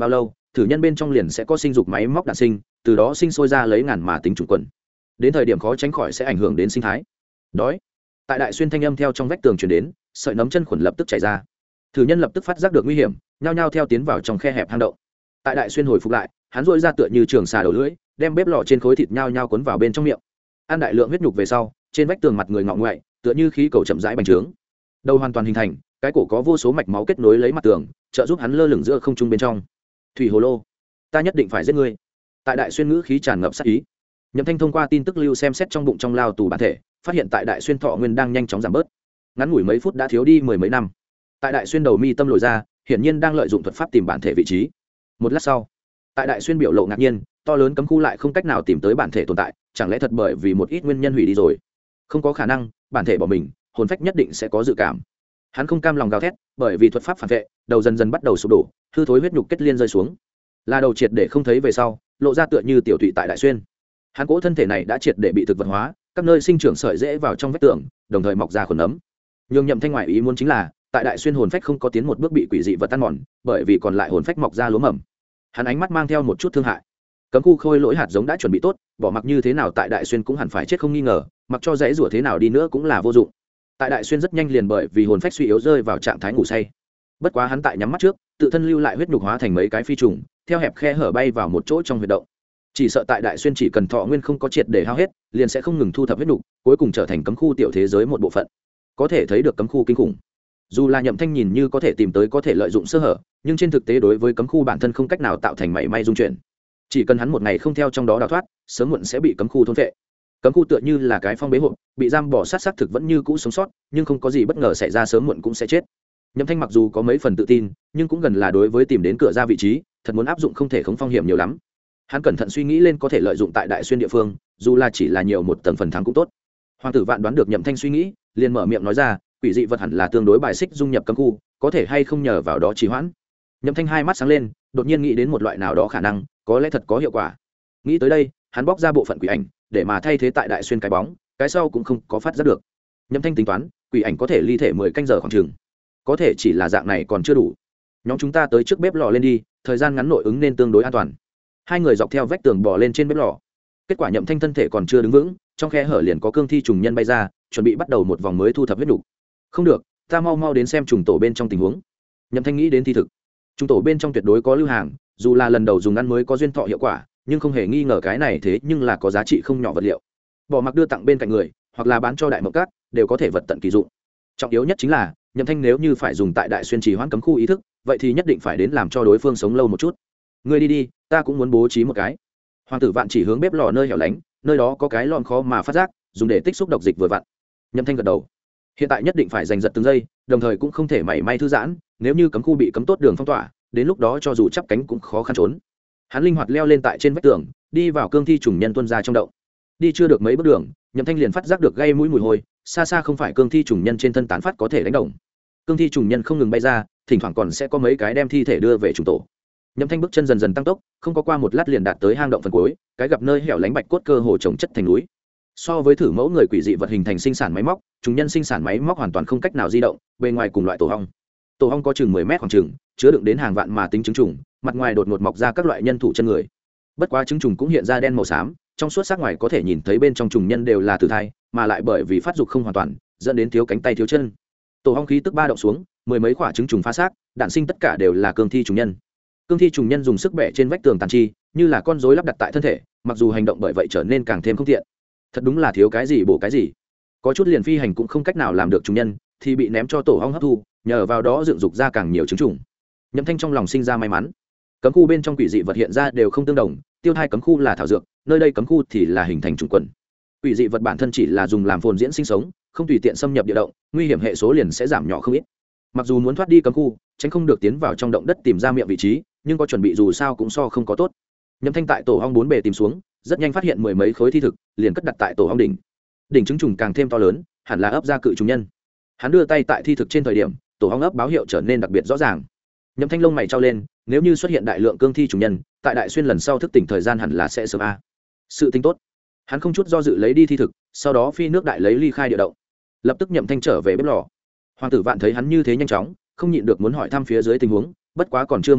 thử nhân bên trong liền sẽ có sinh dục máy móc đạn sinh, từ đó sinh sôi ra lấy ngàn mà tính chủng quần, đến thời điểm khó tránh khỏi sẽ ảnh hưởng đến sinh thái. Đói. Tại Đại Xuyên thanh âm theo trong vách tường truyền đến, sợi nấm chân khuẩn lập tức chảy ra. Thử nhân lập tức phát giác được nguy hiểm, nhao nhao theo tiến vào trong khe hẹp hang động. Tại Đại Xuyên hồi phục lại, hắn rỗi ra tựa như trường xà đầu lưỡi, đem bếp lò trên khối thịt nhao nhao cuốn vào bên trong miệng. Ăn đại lượng huyết nhục về sau, trên vách tường mặt người ngọ ngoại, tựa như khí cầu chậm rãi bành trướng. Đầu hoàn toàn hình thành, cái cổ có vô số mạch máu kết nối lấy mặt tường, trợ giúp hắn lơ lửng giữa không trung bên trong. Thủy hồ lô, ta nhất định phải giết ngươi. Tại Đại Xuyên ngữ khí tràn ngập sát ý. Nhậm Thanh thông qua tin tức lưu xem xét trong bụng trong lao tù bản thể, phát hiện tại Đại Xuyên thọ nguyên đang nhanh chóng giảm bớt, ngắn ngủi mấy phút đã thiếu đi mười mấy năm. Tại Đại Xuyên đầu mi tâm lồi ra, hiển nhiên đang lợi dụng thuật pháp tìm bản thể vị trí. Một lát sau, tại Đại Xuyên biểu lộ ngạc nhiên, to lớn cấm khu lại không cách nào tìm tới bản thể tồn tại, chẳng lẽ thật bởi vì một ít nguyên nhân hủy đi rồi? Không có khả năng, bản thể bỏ mình, hồn phách nhất định sẽ có dự cảm. Hắn không cam lòng gào thét, bởi vì thuật pháp phản vệ, đầu dần dần bắt đầu sụp đổ, hư thối huyết nhục kết liên rơi xuống. Là đầu triệt để không thấy về sau, lộ ra tựa như tiểu tụy tại Đại Xuyên. Hắn cỗ thân thể này đã triệt để bị thực vật hóa, các nơi sinh trưởng sợi rễ vào trong vách tường, đồng thời mọc ra khuẩn ấm. Nhưng Nhậm Thanh ngoại ý muốn chính là, tại Đại Xuyên hồn phách không có tiến một bước bị quỷ dị vật ăn mòn, bởi vì còn lại hồn phách mọc ra lúa mầm. Hắn ánh mắt mang theo một chút thương hại. Cấm khu khôi lỗi hạt giống đã chuẩn bị tốt, bỏ mặc như thế nào tại Đại Xuyên cũng hẳn phải chết không nghi ngờ, mặc cho dãy rủa thế nào đi nữa cũng là vô dụng. Tại Đại Xuyên rất nhanh liền bởi vì hồn phách suy yếu rơi vào trạng thái ngủ say. Bất quá hắn tại nhắm mắt trước, tự thân lưu lại huyết nhục hóa thành mấy cái phi trùng, theo hẹp khe hở bay vào một chỗ trong huyệt động. Chỉ sợ tại Đại Xuyên chỉ cần thọ nguyên không có triệt để hao hết, liền sẽ không ngừng thu thập huyết nhục, cuối cùng trở thành cấm khu tiểu thế giới một bộ phận. Có thể thấy được cấm khu kinh khủng. Dù là Nhậm Thanh nhìn như có thể tìm tới có thể lợi dụng sơ hở, nhưng trên thực tế đối với cấm khu bản thân không cách nào tạo thành mảy may dung chuyển. Chỉ cần hắn một ngày không theo trong đó đào thoát, sớm muộn sẽ bị cấm khu thôn phệ. Cấm khu tựa như là cái phong bế hộp, bị giam bỏ sát thực vẫn như cũ sống sót, nhưng không có gì bất ngờ xảy ra sớm muộn cũng sẽ chết. Nhậm Thanh mặc dù có mấy phần tự tin, nhưng cũng gần là đối với tìm đến cửa ra vị trí, thật muốn áp dụng không thể không phong hiểm nhiều lắm. Hắn cẩn thận suy nghĩ lên có thể lợi dụng tại Đại Xuyên địa phương, dù là chỉ là nhiều một tầng phần thắng cũng tốt. Hoàng tử Vạn đoán được Nhậm Thanh suy nghĩ, liền mở miệng nói ra, quỷ dị vật hẳn là tương đối bài xích dung nhập cấm khu, có thể hay không nhờ vào đó trì hoãn. Nhậm Thanh hai mắt sáng lên, đột nhiên nghĩ đến một loại nào đó khả năng, có lẽ thật có hiệu quả. Nghĩ tới đây, hắn bóc ra bộ phận quỷ ảnh, để mà thay thế tại Đại Xuyên cái bóng, cái sau cũng không có phát giác được. Nhậm Thanh tính toán, quỷ ảnh có thể ly thể 10 canh giờ khoảng chừng. Có thể chỉ là dạng này còn chưa đủ. Nhóm chúng ta tới trước bếp lò lên đi, thời gian ngắn nội ứng nên tương đối an toàn. Hai người dọc theo vách tường bò lên trên bếp lò. Kết quả Nhậm Thanh thân thể còn chưa đứng vững, trong khe hở liền có cương thi trùng nhân bay ra, chuẩn bị bắt đầu một vòng mới thu thập huyết nục. Không được, ta mau mau đến xem trùng tổ bên trong tình huống. Nhậm Thanh nghĩ đến thi thực. Trùng tổ bên trong tuyệt đối có lưu hàng, dù là lần đầu dùng ăn mới có duyên thọ hiệu quả, nhưng không hề nghi ngờ cái này thế nhưng là có giá trị không nhỏ vật liệu. Bỏ mặc đưa tặng bên cạnh người, hoặc là bán cho đại mộng cát, đều có thể vật tận kỳ dụng. Trọng yếu nhất chính là, Nhậm Thanh nếu như phải dùng tại Đại Xuyên trì hoãn cấm khu ý thức, vậy thì nhất định phải đến làm cho đối phương sống lâu một chút. Ngươi đi đi, ta cũng muốn bố trí một cái. Hoàng tử Vạn chỉ hướng bếp lò nơi hẻo lánh, nơi đó có cái lon khó mà phát giác, dùng để tích xúc độc dịch vừa vặn. Nhậm Thanh gật đầu. Hiện tại nhất định phải giành giật từng giây, đồng thời cũng không thể mảy may thư giãn, nếu như cấm khu bị cấm tốt đường phong tỏa, đến lúc đó cho dù chắp cánh cũng khó khăn trốn. Hắn linh hoạt leo lên tại trên vách tường, đi vào cương thi trùng nhân tuôn ra trong động. Đi chưa được mấy bước đường, Nhậm Thanh liền phát giác được gây mũi mùi hôi, xa xa không phải cương thi trùng nhân trên thân tán phát có thể đánh đồng. Cương thi trùng nhân không ngừng bay ra, thỉnh thoảng còn sẽ có mấy cái đem thi thể đưa về trùng tổ. Nhậm Thanh bước chân dần dần tăng tốc, không có qua một lát liền đạt tới hang động phần cuối, cái gặp nơi hẻo lánh bạch cốt cơ hồ chồng chất thành núi. So với thử mẫu người quỷ dị vật hình thành sinh sản máy móc, trùng nhân sinh sản máy móc hoàn toàn không cách nào di động, bề ngoài cùng loại tổ ong. Tổ ong có chừng 10 mét khoảng chừng, chứa đựng đến hàng vạn mà tính trứng trùng, mặt ngoài đột ngột mọc ra các loại nhân thủ chân người. Bất quá trứng trùng cũng hiện ra đen màu xám, trong suốt xác ngoài có thể nhìn thấy bên trong trùng nhân đều là tử thai, mà lại bởi vì phát dục không hoàn toàn, dẫn đến thiếu cánh tay thiếu chân. Tổ ong khí tức ba động xuống, mười mấy quả trứng trùng phá xác, đạn sinh tất cả đều là cương thi trùng nhân. Cương thi trùng nhân dùng sức bẻ trên vách tường tàn chi, như là con rối lắp đặt tại thân thể, mặc dù hành động bởi vậy trở nên càng thêm không tiện. Thật đúng là thiếu cái gì bổ cái gì. Có chút liền phi hành cũng không cách nào làm được trùng nhân, thì bị ném cho tổ ong hấp thu, nhờ vào đó dựng dục ra càng nhiều trứng trùng. Nhậm Thanh trong lòng sinh ra may mắn. Cấm khu bên trong quỷ dị vật hiện ra đều không tương đồng, tiêu thai cấm khu là thảo dược, nơi đây cấm khu thì là hình thành trùng quần. Quỷ dị vật bản thân chỉ là dùng làm phồn diễn sinh sống, không tùy tiện xâm nhập địa động, nguy hiểm hệ số liền sẽ giảm nhỏ không ít. Mặc dù muốn thoát đi cấm khu, tránh không được tiến vào trong động đất tìm ra miệng vị trí, nhưng có chuẩn bị dù sao cũng so không có tốt. Nhậm Thanh tại tổ ong 4 bề tìm xuống, rất nhanh phát hiện mười mấy khối thi thực, liền cất đặt tại tổ ong đỉnh. Đỉnh trứng trùng càng thêm to lớn, hẳn là ấp ra cự trùng nhân. Hắn đưa tay tại thi thực trên thời điểm, tổ ong ấp báo hiệu trở nên đặc biệt rõ ràng. Nhậm Thanh lông mày trao lên, nếu như xuất hiện đại lượng cương thi trùng nhân, tại Đại Xuyên lần sau thức tỉnh thời gian hẳn là sẽ sớm a. Sự tính tốt. Hắn không chút do dự lấy đi thi thực, sau đó phi nước đại lấy ly khai địa động. Lập tức Nhậm Thanh trở về bếp lò. Hoàng tử Vạn thấy hắn như thế nhanh chóng, không nhịn được muốn hỏi thăm phía dưới tình huống, bất quá còn chưa mở miệng,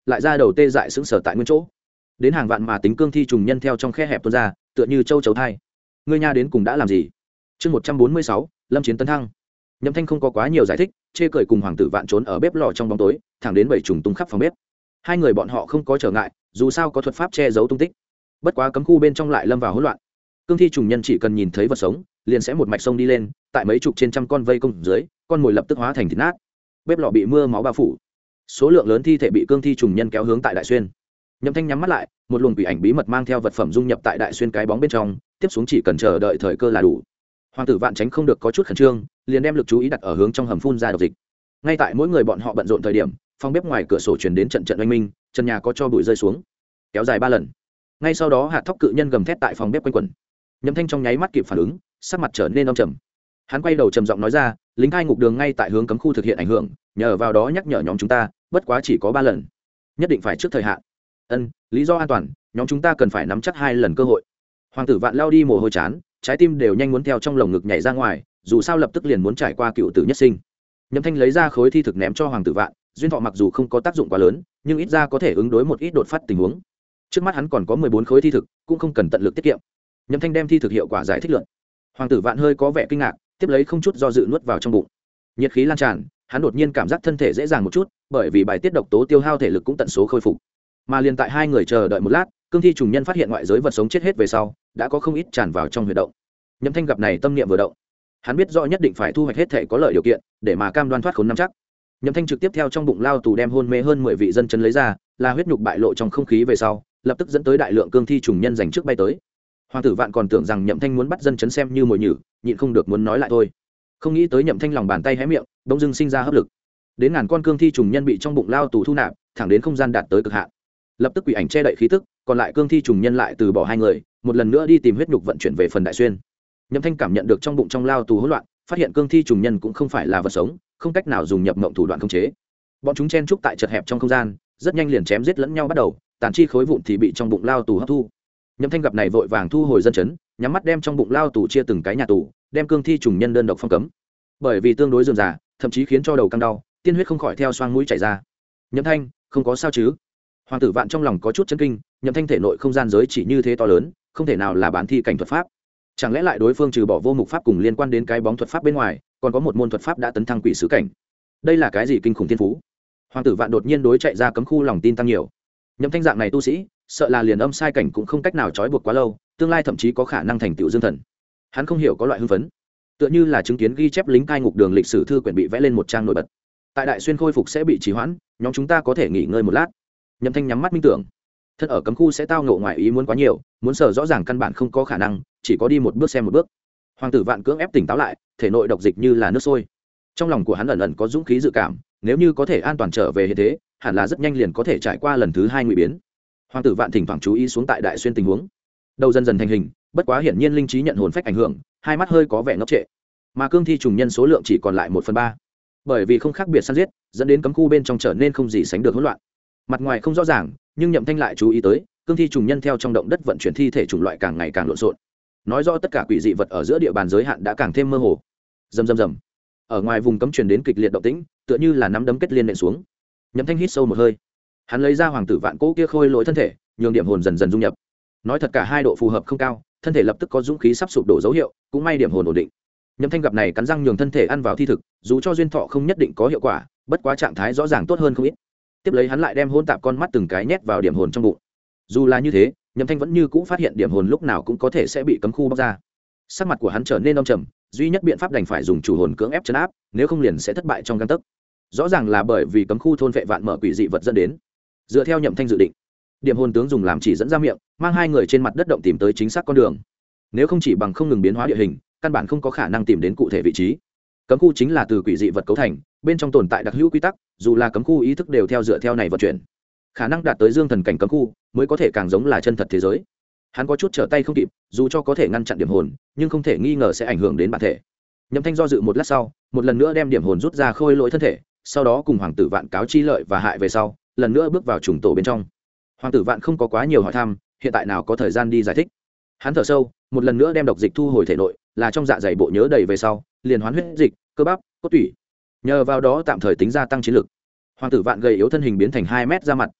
lại ra đầu tê dại sững sờ tại nguyên chỗ. Đến hàng vạn mà tính cương thi trùng nhân theo trong khe hẹp tuôn ra, tựa như châu chấu thai. Ngươi nha đến cùng đã làm gì? Chương 146, Lâm Chiến tấn thăng. Nhậm Thanh không có quá nhiều giải thích, chê cười cùng Hoàng tử Vạn trốn ở bếp lò trong bóng tối, thẳng đến bảy trùng tung khắp phòng bếp. Hai người bọn họ không có trở ngại, dù sao có thuật pháp che giấu tung tích. Bất quá cấm khu bên trong lại lâm vào hỗn loạn. Cương thi trùng nhân chỉ cần nhìn thấy vật sống, liền sẽ một mạch sông đi lên, tại mấy chục trên trăm con vây công dưới, con mồi lập tức hóa thành thịt nát. Bếp lò bị mưa máu bao phủ, số lượng lớn thi thể bị cương thi trùng nhân kéo hướng tại Đại Xuyên. Nhậm Thanh nhắm mắt lại, một luồng quỷ ảnh bí mật mang theo vật phẩm dung nhập tại Đại Xuyên cái bóng bên trong, tiếp xuống chỉ cần chờ đợi thời cơ là đủ. Hoàng tử Vạn tránh không được có chút khẩn trương, liền đem lực chú ý đặt ở hướng trong hầm phun ra độc dịch. Ngay tại mỗi người bọn họ bận rộn thời điểm, phòng bếp ngoài cửa sổ truyền đến trận trận oanh minh, trần nhà có cho bụi rơi xuống, kéo dài 3 lần. Ngay sau đó hạt thóc cự nhân gầm thét tại phòng bếp quanh quẩn. Nhậm Thanh trong nháy mắt kịp phản ứng, sắc mặt trở nên âm trầm. Hắn quay đầu trầm giọng nói ra, lính cai ngục đường ngay tại hướng cấm khu thực hiện ảnh hưởng, nhờ vào đó nhắc nhở nhóm chúng ta, bất quá chỉ có 3 lần, nhất định phải trước thời hạn. Lý do an toàn, nhóm chúng ta cần phải nắm chắc 2 lần cơ hội. Hoàng tử Vạn lao đi mồ hôi chán, trái tim đều nhanh muốn theo trong lồng ngực nhảy ra ngoài, dù sao lập tức liền muốn trải qua cựu tử nhất sinh. Nhậm Thanh lấy ra khối thi thực ném cho Hoàng tử Vạn, duyên thọ mặc dù không có tác dụng quá lớn, nhưng ít ra có thể ứng đối một ít đột phát tình huống. Trước mắt hắn còn có 14 khối thi thực, cũng không cần tận lực tiết kiệm. Nhậm Thanh đem thi thực hiệu quả giải thích luận. Hoàng tử Vạn hơi có vẻ kinh ngạc, tiếp lấy không chút do dự nuốt vào trong bụng. Nhiệt khí lan tràn, hắn đột nhiên cảm giác thân thể dễ dàng một chút, bởi vì bài tiết độc tố tiêu hao thể lực cũng tận số khôi phục. Mà liền tại hai người chờ đợi một lát, cương thi trùng nhân phát hiện ngoại giới vật sống chết hết về sau, đã có không ít tràn vào trong huyệt động. Nhậm Thanh gặp này tâm niệm vừa động, hắn biết rõ nhất định phải thu hoạch hết thể có lợi điều kiện, để mà cam đoan thoát khốn năm chắc. Nhậm Thanh trực tiếp theo trong bụng lao tù đem hôn mê hơn 10 vị dân chấn lấy ra, là huyết nhục bại lộ trong không khí về sau, lập tức dẫn tới đại lượng cương thi trùng nhân giành trước bay tới. Hoàng tử Vạn còn tưởng rằng Nhậm Thanh muốn bắt dân chấn xem như mồi nhử, nhịn không được muốn nói lại thôi. Không nghĩ tới Nhậm Thanh lòng bàn tay hé miệng, bỗng dưng sinh ra hấp lực. Đến ngàn con cương thi trùng nhân bị trong bụng lao tù thu nạp, thẳng đến không gian đạt tới cực hạn. Lập tức quỷ ảnh che đậy khí tức, còn lại cương thi trùng nhân lại từ bỏ hai người, một lần nữa đi tìm huyết nhục vận chuyển về phần Đại Xuyên. Nhậm Thanh cảm nhận được trong bụng trong lao tù hỗn loạn, phát hiện cương thi trùng nhân cũng không phải là vật sống, không cách nào dùng nhập mộng thủ đoạn khống chế. Bọn chúng chen trúc tại chật hẹp trong không gian, rất nhanh liền chém giết lẫn nhau bắt đầu, tàn chi khối vụn thì bị trong bụng lao tù hấp thu. Nhậm Thanh gặp này vội vàng thu hồi dân chấn, nhắm mắt đem trong bụng lao tù chia từng cái nhà tù, đem cương thi trùng nhân đơn độc phong cấm. Bởi vì tương đối rườm rà, thậm chí khiến cho đầu căng đau, tiên huyết không khỏi theo xoang mũi chảy ra. Nhậm Thanh, không có sao chứ? Hoàng tử Vạn trong lòng có chút chấn kinh, Nhậm Thanh thể nội không gian giới chỉ như thế to lớn, không thể nào là bán thi cảnh thuật pháp. Chẳng lẽ lại đối phương trừ bỏ vô mục pháp cùng liên quan đến cái bóng thuật pháp bên ngoài, còn có một môn thuật pháp đã tấn thăng quỷ sứ cảnh? Đây là cái gì kinh khủng thiên phú? Hoàng tử Vạn đột nhiên đối chạy ra cấm khu lòng tin tăng nhiều. Nhậm Thanh dạng này tu sĩ, sợ là liền âm sai cảnh cũng không cách nào trói buộc quá lâu, tương lai thậm chí có khả năng thành tựu dương thần. Hắn không hiểu có loại hưng phấn, tựa như là chứng kiến ghi chép lính cai ngục đường lịch sử thư quyển bị vẽ lên một trang nổi bật. Tại Đại Xuyên khôi phục sẽ bị trì hoãn, nhóm chúng ta có thể nghỉ ngơi một lát. Nhậm Thanh nhắm mắt minh tưởng, thân ở cấm khu sẽ tao ngộ ngoài ý muốn quá nhiều, muốn sở rõ ràng căn bản không có khả năng, chỉ có đi một bước xem một bước. Hoàng tử Vạn cưỡng ép tỉnh táo lại, thể nội độc dịch như là nước sôi. Trong lòng của hắn ẩn ẩn có dũng khí dự cảm, nếu như có thể an toàn trở về hiện thế, hẳn là rất nhanh liền có thể trải qua lần thứ 2 ngụy biến. Hoàng tử Vạn thỉnh thoảng chú ý xuống tại Đại Xuyên tình huống, đầu dần dần thành hình, bất quá hiển nhiên linh trí nhận hồn phách ảnh hưởng, hai mắt hơi có vẻ ngốc trệ. Mà cương thi trùng nhân số lượng chỉ còn lại 1/3, bởi vì không khác biệt săn giết, dẫn đến cấm khu bên trong trở nên không gì sánh được hỗn loạn. Mặt ngoài không rõ ràng, nhưng Nhậm Thanh lại chú ý tới, cương thi trùng nhân theo trong động đất vận chuyển thi thể chủng loại càng ngày càng lộn xộn, nói rõ tất cả quỷ dị vật ở giữa địa bàn giới hạn đã càng thêm mơ hồ. Rầm rầm rầm, ở ngoài vùng cấm truyền đến kịch liệt động tĩnh, tựa như là nắm đấm kết liên nện xuống. Nhậm Thanh hít sâu một hơi, hắn lấy ra Hoàng tử Vạn cỗ kia khôi lỗi thân thể, nhường điểm hồn dần dần dung nhập. Nói thật cả hai độ phù hợp không cao, thân thể lập tức có dũng khí sắp sụp đổ dấu hiệu, cũng may điểm hồn ổn định. Nhậm Thanh gặp này cắn răng nhường thân thể ăn vào thi thực, dù cho duyên thọ không nhất định có hiệu quả, bất quá trạng thái rõ ràng tốt hơn không ít. Tiếp lấy hắn lại đem hôn tạp con mắt từng cái nhét vào điểm hồn trong bụng. Dù là như thế, Nhậm Thanh vẫn như cũ phát hiện điểm hồn lúc nào cũng có thể sẽ bị cấm khu bóc ra. Sắc mặt của hắn trở nên âm trầm, duy nhất biện pháp đành phải dùng chủ hồn cưỡng ép trấn áp, nếu không liền sẽ thất bại trong gang tấc. Rõ ràng là bởi vì cấm khu thôn vệ vạn mở quỷ dị vật dẫn đến. Dựa theo Nhậm Thanh dự định, điểm hồn tướng dùng làm chỉ dẫn ra miệng, mang hai người trên mặt đất động tìm tới chính xác con đường. Nếu không chỉ bằng không ngừng biến hóa địa hình, căn bản không có khả năng tìm đến cụ thể vị trí. Cấm khu chính là từ quỷ dị vật cấu thành, bên trong tồn tại đặc hữu quy tắc, dù là cấm khu ý thức đều theo dựa theo này vận chuyển. Khả năng đạt tới dương thần cảnh cấm khu mới có thể càng giống là chân thật thế giới. Hắn có chút trở tay không kịp, dù cho có thể ngăn chặn điểm hồn, nhưng không thể nghi ngờ sẽ ảnh hưởng đến bản thể. Nhậm Thanh do dự một lát sau, một lần nữa đem điểm hồn rút ra khôi lỗi thân thể, sau đó cùng Hoàng tử Vạn cáo chi lợi và hại về sau, lần nữa bước vào trùng tổ bên trong. Hoàng tử Vạn không có quá nhiều hỏi thăm, hiện tại nào có thời gian đi giải thích. Hắn thở sâu, một lần nữa đem độc dịch thu hồi thể nội, là trong dạ dày bộ nhớ đầy về sau, liền hoán huyết dịch, cơ bắp, cốt tủy. Nhờ vào đó tạm thời tính gia tăng chiến lực. Hoàng tử Vạn gầy yếu thân hình biến thành 2 mét ra mặt,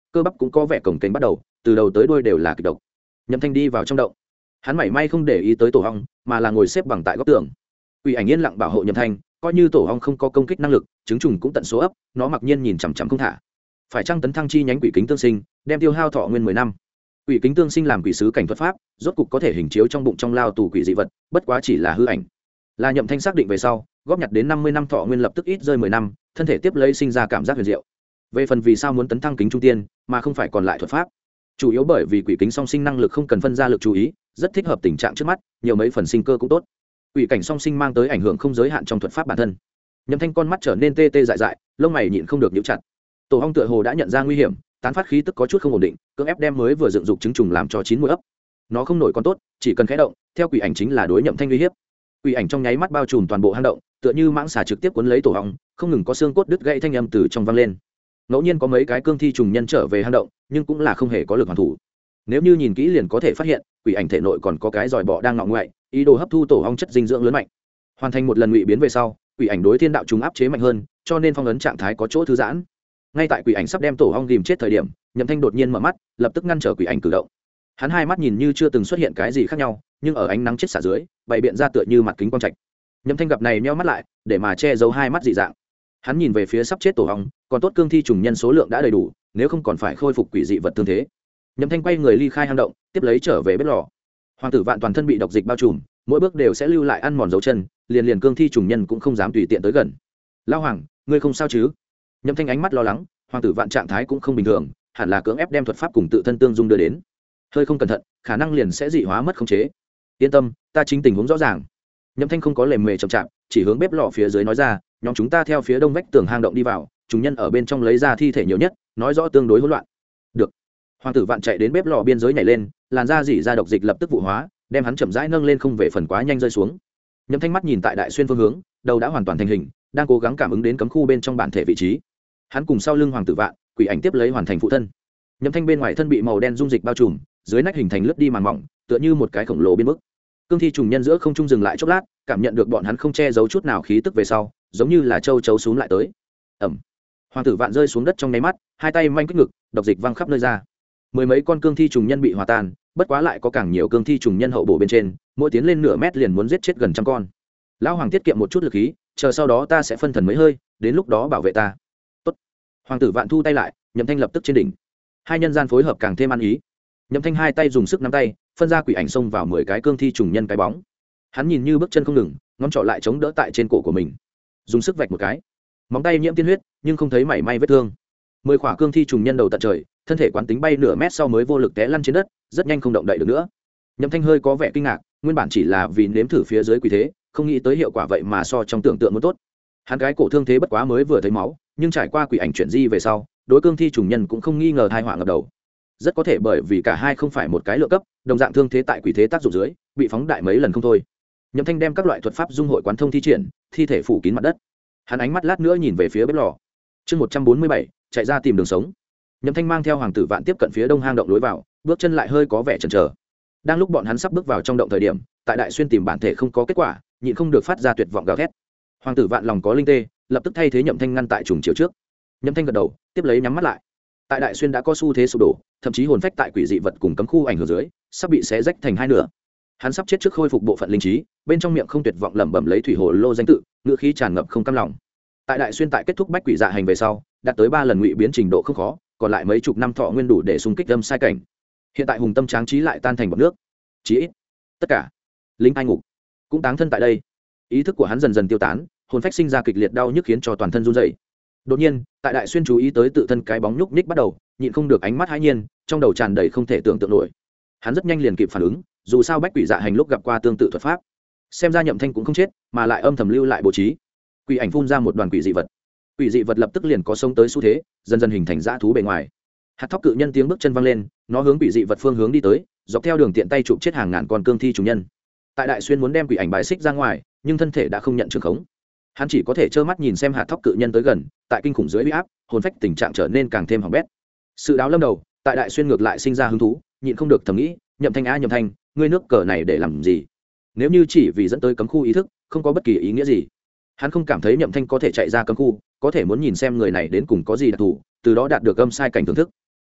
cơ bắp cũng có vẻ cồng kềnh bắt đầu, từ đầu tới đuôi đều là kịch độc. Nhậm Thanh đi vào trong động, hắn mảy may không để ý tới tổ ong, mà là ngồi xếp bằng tại góc tường. Quỷ ảnh yên lặng bảo hộ Nhậm Thanh, coi như tổ ong không có công kích năng lực, trứng trùng cũng tận số ấp, nó mặc nhiên nhìn chằm chằm không thả. Phải chăng tấn thăng chi nhánh quỷ kính tương sinh, đem tiêu hao thọ nguyên 10 năm. Quỷ kính tương sinh làm quỷ sứ cảnh thuật pháp, rốt cục có thể hình chiếu trong bụng trong lao tù quỷ dị vật, bất quá chỉ là hư ảnh. Là Nhậm Thanh xác định về sau, góp nhặt đến 50 năm thọ nguyên lập tức ít rơi 10 năm, thân thể tiếp lấy sinh ra cảm giác huyền diệu. Về phần vì sao muốn tấn thăng kính trung tiên, mà không phải còn lại thuật pháp, chủ yếu bởi vì quỷ kính song sinh năng lực không cần phân ra lực chú ý, rất thích hợp tình trạng trước mắt, nhiều mấy phần sinh cơ cũng tốt. Quỷ cảnh song sinh mang tới ảnh hưởng không giới hạn trong thuật pháp bản thân. Nhậm Thanh con mắt trở nên tê tê dại dại, lông mày nhịn không được nhíu chặt. Tổ ong tựa hồ đã nhận ra nguy hiểm, tán phát khí tức có chút không ổn định, cưỡng ép đem mới vừa dựng dục trứng trùng làm cho chín mũi ấp. Nó không nổi con tốt, chỉ cần khẽ động, theo quỷ ảnh chính là đối Nhậm Thanh uy hiếp. Quỷ ảnh trong nháy mắt bao trùm toàn bộ hang động, tựa như mãng xà trực tiếp cuốn lấy tổ ong, không ngừng có xương cốt đứt gãy thanh âm từ trong vang lên. Ngẫu nhiên có mấy cái cương thi trùng nhân trở về hang động, nhưng cũng là không hề có lực hoàn thủ. Nếu như nhìn kỹ liền có thể phát hiện, quỷ ảnh thể nội còn có cái giòi bọ đang ngọ ngoại, ý đồ hấp thu tổ ong chất dinh dưỡng lớn mạnh. Hoàn thành một lần ngụy biến về sau, quỷ ảnh đối thiên đạo chúng áp chế mạnh hơn, cho nên phong ấn trạng thái có chỗ thư giãn. Ngay tại quỷ ảnh sắp đem tổ ong ghìm chết thời điểm, Nhậm Thanh đột nhiên mở mắt, lập tức ngăn trở quỷ ảnh cử động. Hắn hai mắt nhìn như chưa từng xuất hiện cái gì khác nhau, nhưng ở ánh nắng chết xả dưới, bày biện ra tựa như mặt kính quang trạch. Nhậm Thanh gặp này nheo mắt lại, để mà che giấu hai mắt dị dạng. Hắn nhìn về phía sắp chết tổ ong, còn tốt cương thi trùng nhân số lượng đã đầy đủ, nếu không còn phải khôi phục quỷ dị vật tương thế. Nhậm Thanh quay người ly khai hang động, tiếp lấy trở về bếp lò. Hoàng tử Vạn toàn thân bị độc dịch bao trùm, mỗi bước đều sẽ lưu lại ăn mòn dấu chân, liền cương thi trùng nhân cũng không dám tùy tiện tới gần. Lão Hoàng, ngươi không sao chứ? Nhậm Thanh ánh mắt lo lắng, Hoàng tử Vạn trạng thái cũng không bình thường, hẳn là cưỡng ép đem thuật pháp cùng tự thân tương dung đưa đến. Hơi không cẩn thận, khả năng liền sẽ dị hóa mất khống chế. Yên tâm, ta chính tình huống rõ ràng. Nhậm Thanh không có lề mề chậm chạp, chỉ hướng bếp lò phía dưới nói ra, nhóm chúng ta theo phía đông vách tường hang động đi vào, chúng nhân ở bên trong lấy ra thi thể nhiều nhất, nói rõ tương đối hỗn loạn. Được. Hoàng tử Vạn chạy đến bếp lò biên giới nhảy lên, làn da dỉ ra độc dịch lập tức vụ hóa, đem hắn chậm rãi nâng lên không về phần quá nhanh rơi xuống. Nhậm Thanh mắt nhìn tại đại xuyên phương hướng, đầu đã hoàn toàn thành hình, đang cố gắng cảm ứng đến cấm khu bên trong bản thể vị trí. Hắn cùng sau lưng Hoàng tử Vạn, quỷ ảnh tiếp lấy hoàn thành phụ thân. Nhậm Thanh bên ngoài thân bị màu đen dung dịch bao trùm, dưới nách hình thành lướt đi màn mỏng, tựa như một cái khổng lồ biên bức. Cương thi trùng nhân giữa không trung dừng lại chốc lát, cảm nhận được bọn hắn không che giấu chút nào khí tức về sau, giống như là châu chấu xuống lại tới. Ầm. Hoàng tử Vạn rơi xuống đất trong nháy mắt, hai tay manh kích ngực, độc dịch văng khắp nơi ra. Mười mấy con cương thi trùng nhân bị hòa tan, bất quá lại có càng nhiều cương thi trùng nhân hậu bổ bên trên, mỗi tiến lên nửa mét liền muốn giết chết gần trăm con. Lão Hoàng tiết kiệm một chút lực khí, chờ sau đó ta sẽ phân thần mấy hơi, đến lúc đó bảo vệ ta. Tốt. Hoàng tử Vạn thu tay lại, Nhậm Thanh lập tức trên đỉnh. Hai nhân gian phối hợp càng thêm ăn ý. Nhậm Thanh hai tay dùng sức nắm tay, phân ra quỷ ảnh xông vào 10 cái cương thi trùng nhân cái bóng. Hắn nhìn như bước chân không ngừng, ngón trỏ lại chống đỡ tại trên cổ của mình, dùng sức vạch một cái, móng tay nhiễm tiên huyết, nhưng không thấy mảy may vết thương. 10 khỏa cương thi trùng nhân đầu tận trời, thân thể quán tính bay nửa mét sau mới vô lực té lăn trên đất, rất nhanh không động đậy được nữa. Nhậm Thanh hơi có vẻ kinh ngạc, nguyên bản chỉ là vì nếm thử phía dưới quỷ thế, không nghĩ tới hiệu quả vậy mà so trong tưởng tượng muốn tốt. Hắn cái cổ thương thế bất quá mới vừa thấy máu, nhưng trải qua quỷ ảnh chuyển di về sau, đối cương thi trùng nhân cũng không nghi ngờ tai họa ngập đầu. Rất có thể bởi vì cả hai không phải một cái lượng cấp, đồng dạng thương thế tại quỷ thế tác dụng dưới, bị phóng đại mấy lần không thôi. Nhậm Thanh đem các loại thuật pháp dung hội quán thông thi triển, thi thể phủ kín mặt đất. Hắn ánh mắt lát nữa nhìn về phía bếp lò. Chương 147, chạy ra tìm đường sống. Nhậm Thanh mang theo Hoàng tử Vạn tiếp cận phía đông hang động lối vào, bước chân lại hơi có vẻ chần chờ. Đang lúc bọn hắn sắp bước vào trong động thời điểm, tại đại xuyên tìm bản thể không có kết quả, nhịn không được phát ra tuyệt vọng gào thét. Hoàng tử Vạn lòng có linh tê, lập tức thay thế Nhậm Thanh ngăn tại trùng chiều trước. Nhậm Thanh gật đầu, tiếp lấy nhắm mắt lại. Tại đại xuyên đã có xu thế sụp đổ, thậm chí hồn phách tại quỷ dị vật cùng cấm khu ảnh hưởng dưới, sắp bị xé rách thành hai nửa. Hắn sắp chết trước khôi phục bộ phận linh trí, bên trong miệng không tuyệt vọng lẩm bẩm lấy thủy hồ lô danh tự, ngữ khí tràn ngập không cam lòng. Tại đại xuyên tại kết thúc bách quỷ dạ hành về sau, đạt tới 3 lần ngụy biến trình độ không khó, còn lại mấy chục năm thọ nguyên đủ để xung kích âm sai cảnh. Hiện tại hùng tâm tráng trí lại tan thành bọt nước. Chí ít, tất cả lính ai ngục cũng táng thân tại đây. Ý thức của hắn dần dần tiêu tán, hồn phách sinh ra kịch liệt đau nhức khiến cho toàn thân run rẩy. Đột nhiên, tại đại xuyên chú ý tới tự thân cái bóng nhúc nhích bắt đầu, nhịn không được ánh mắt hãi nhiên, trong đầu tràn đầy không thể tưởng tượng nổi. Hắn rất nhanh liền kịp phản ứng, dù sao bách quỷ dạ hành lúc gặp qua tương tự thuật pháp, xem ra Nhậm Thanh cũng không chết, mà lại âm thầm lưu lại bố trí. Quỷ ảnh phun ra một đoàn quỷ dị vật, quỷ dị vật lập tức liền có sống tới xu thế, dần dần hình thành dã thú bề ngoài. Hạt thóc cự nhân tiếng bước chân vang lên, nó hướng quỷ dị vật phương hướng đi tới, dọc theo đường tiện tay chụp chết hàng ngàn con cương thi chủ nhân. Tại đại xuyên muốn đem quỷ ảnh bài xích ra ngoài, nhưng thân thể đã không nhận trường khống. Hắn chỉ có thể trơ mắt nhìn xem hạt thóc cự nhân tới gần, tại kinh khủng dưới uy áp, hồn phách tình trạng trở nên càng thêm hỏng bét. Sự đáo lâm đầu, tại đại xuyên ngược lại sinh ra hứng thú, nhịn không được thầm nghĩ, Nhậm Thanh Nhậm Thanh, ngươi nước cờ này để làm gì? Nếu như chỉ vì dẫn tới cấm khu ý thức, không có bất kỳ ý nghĩa gì. Hắn không cảm thấy Nhậm Thanh có thể chạy ra cấm khu, có thể muốn nhìn xem người này đến cùng có gì đặc thù, từ đó đạt được âm sai cảnh thưởng thức.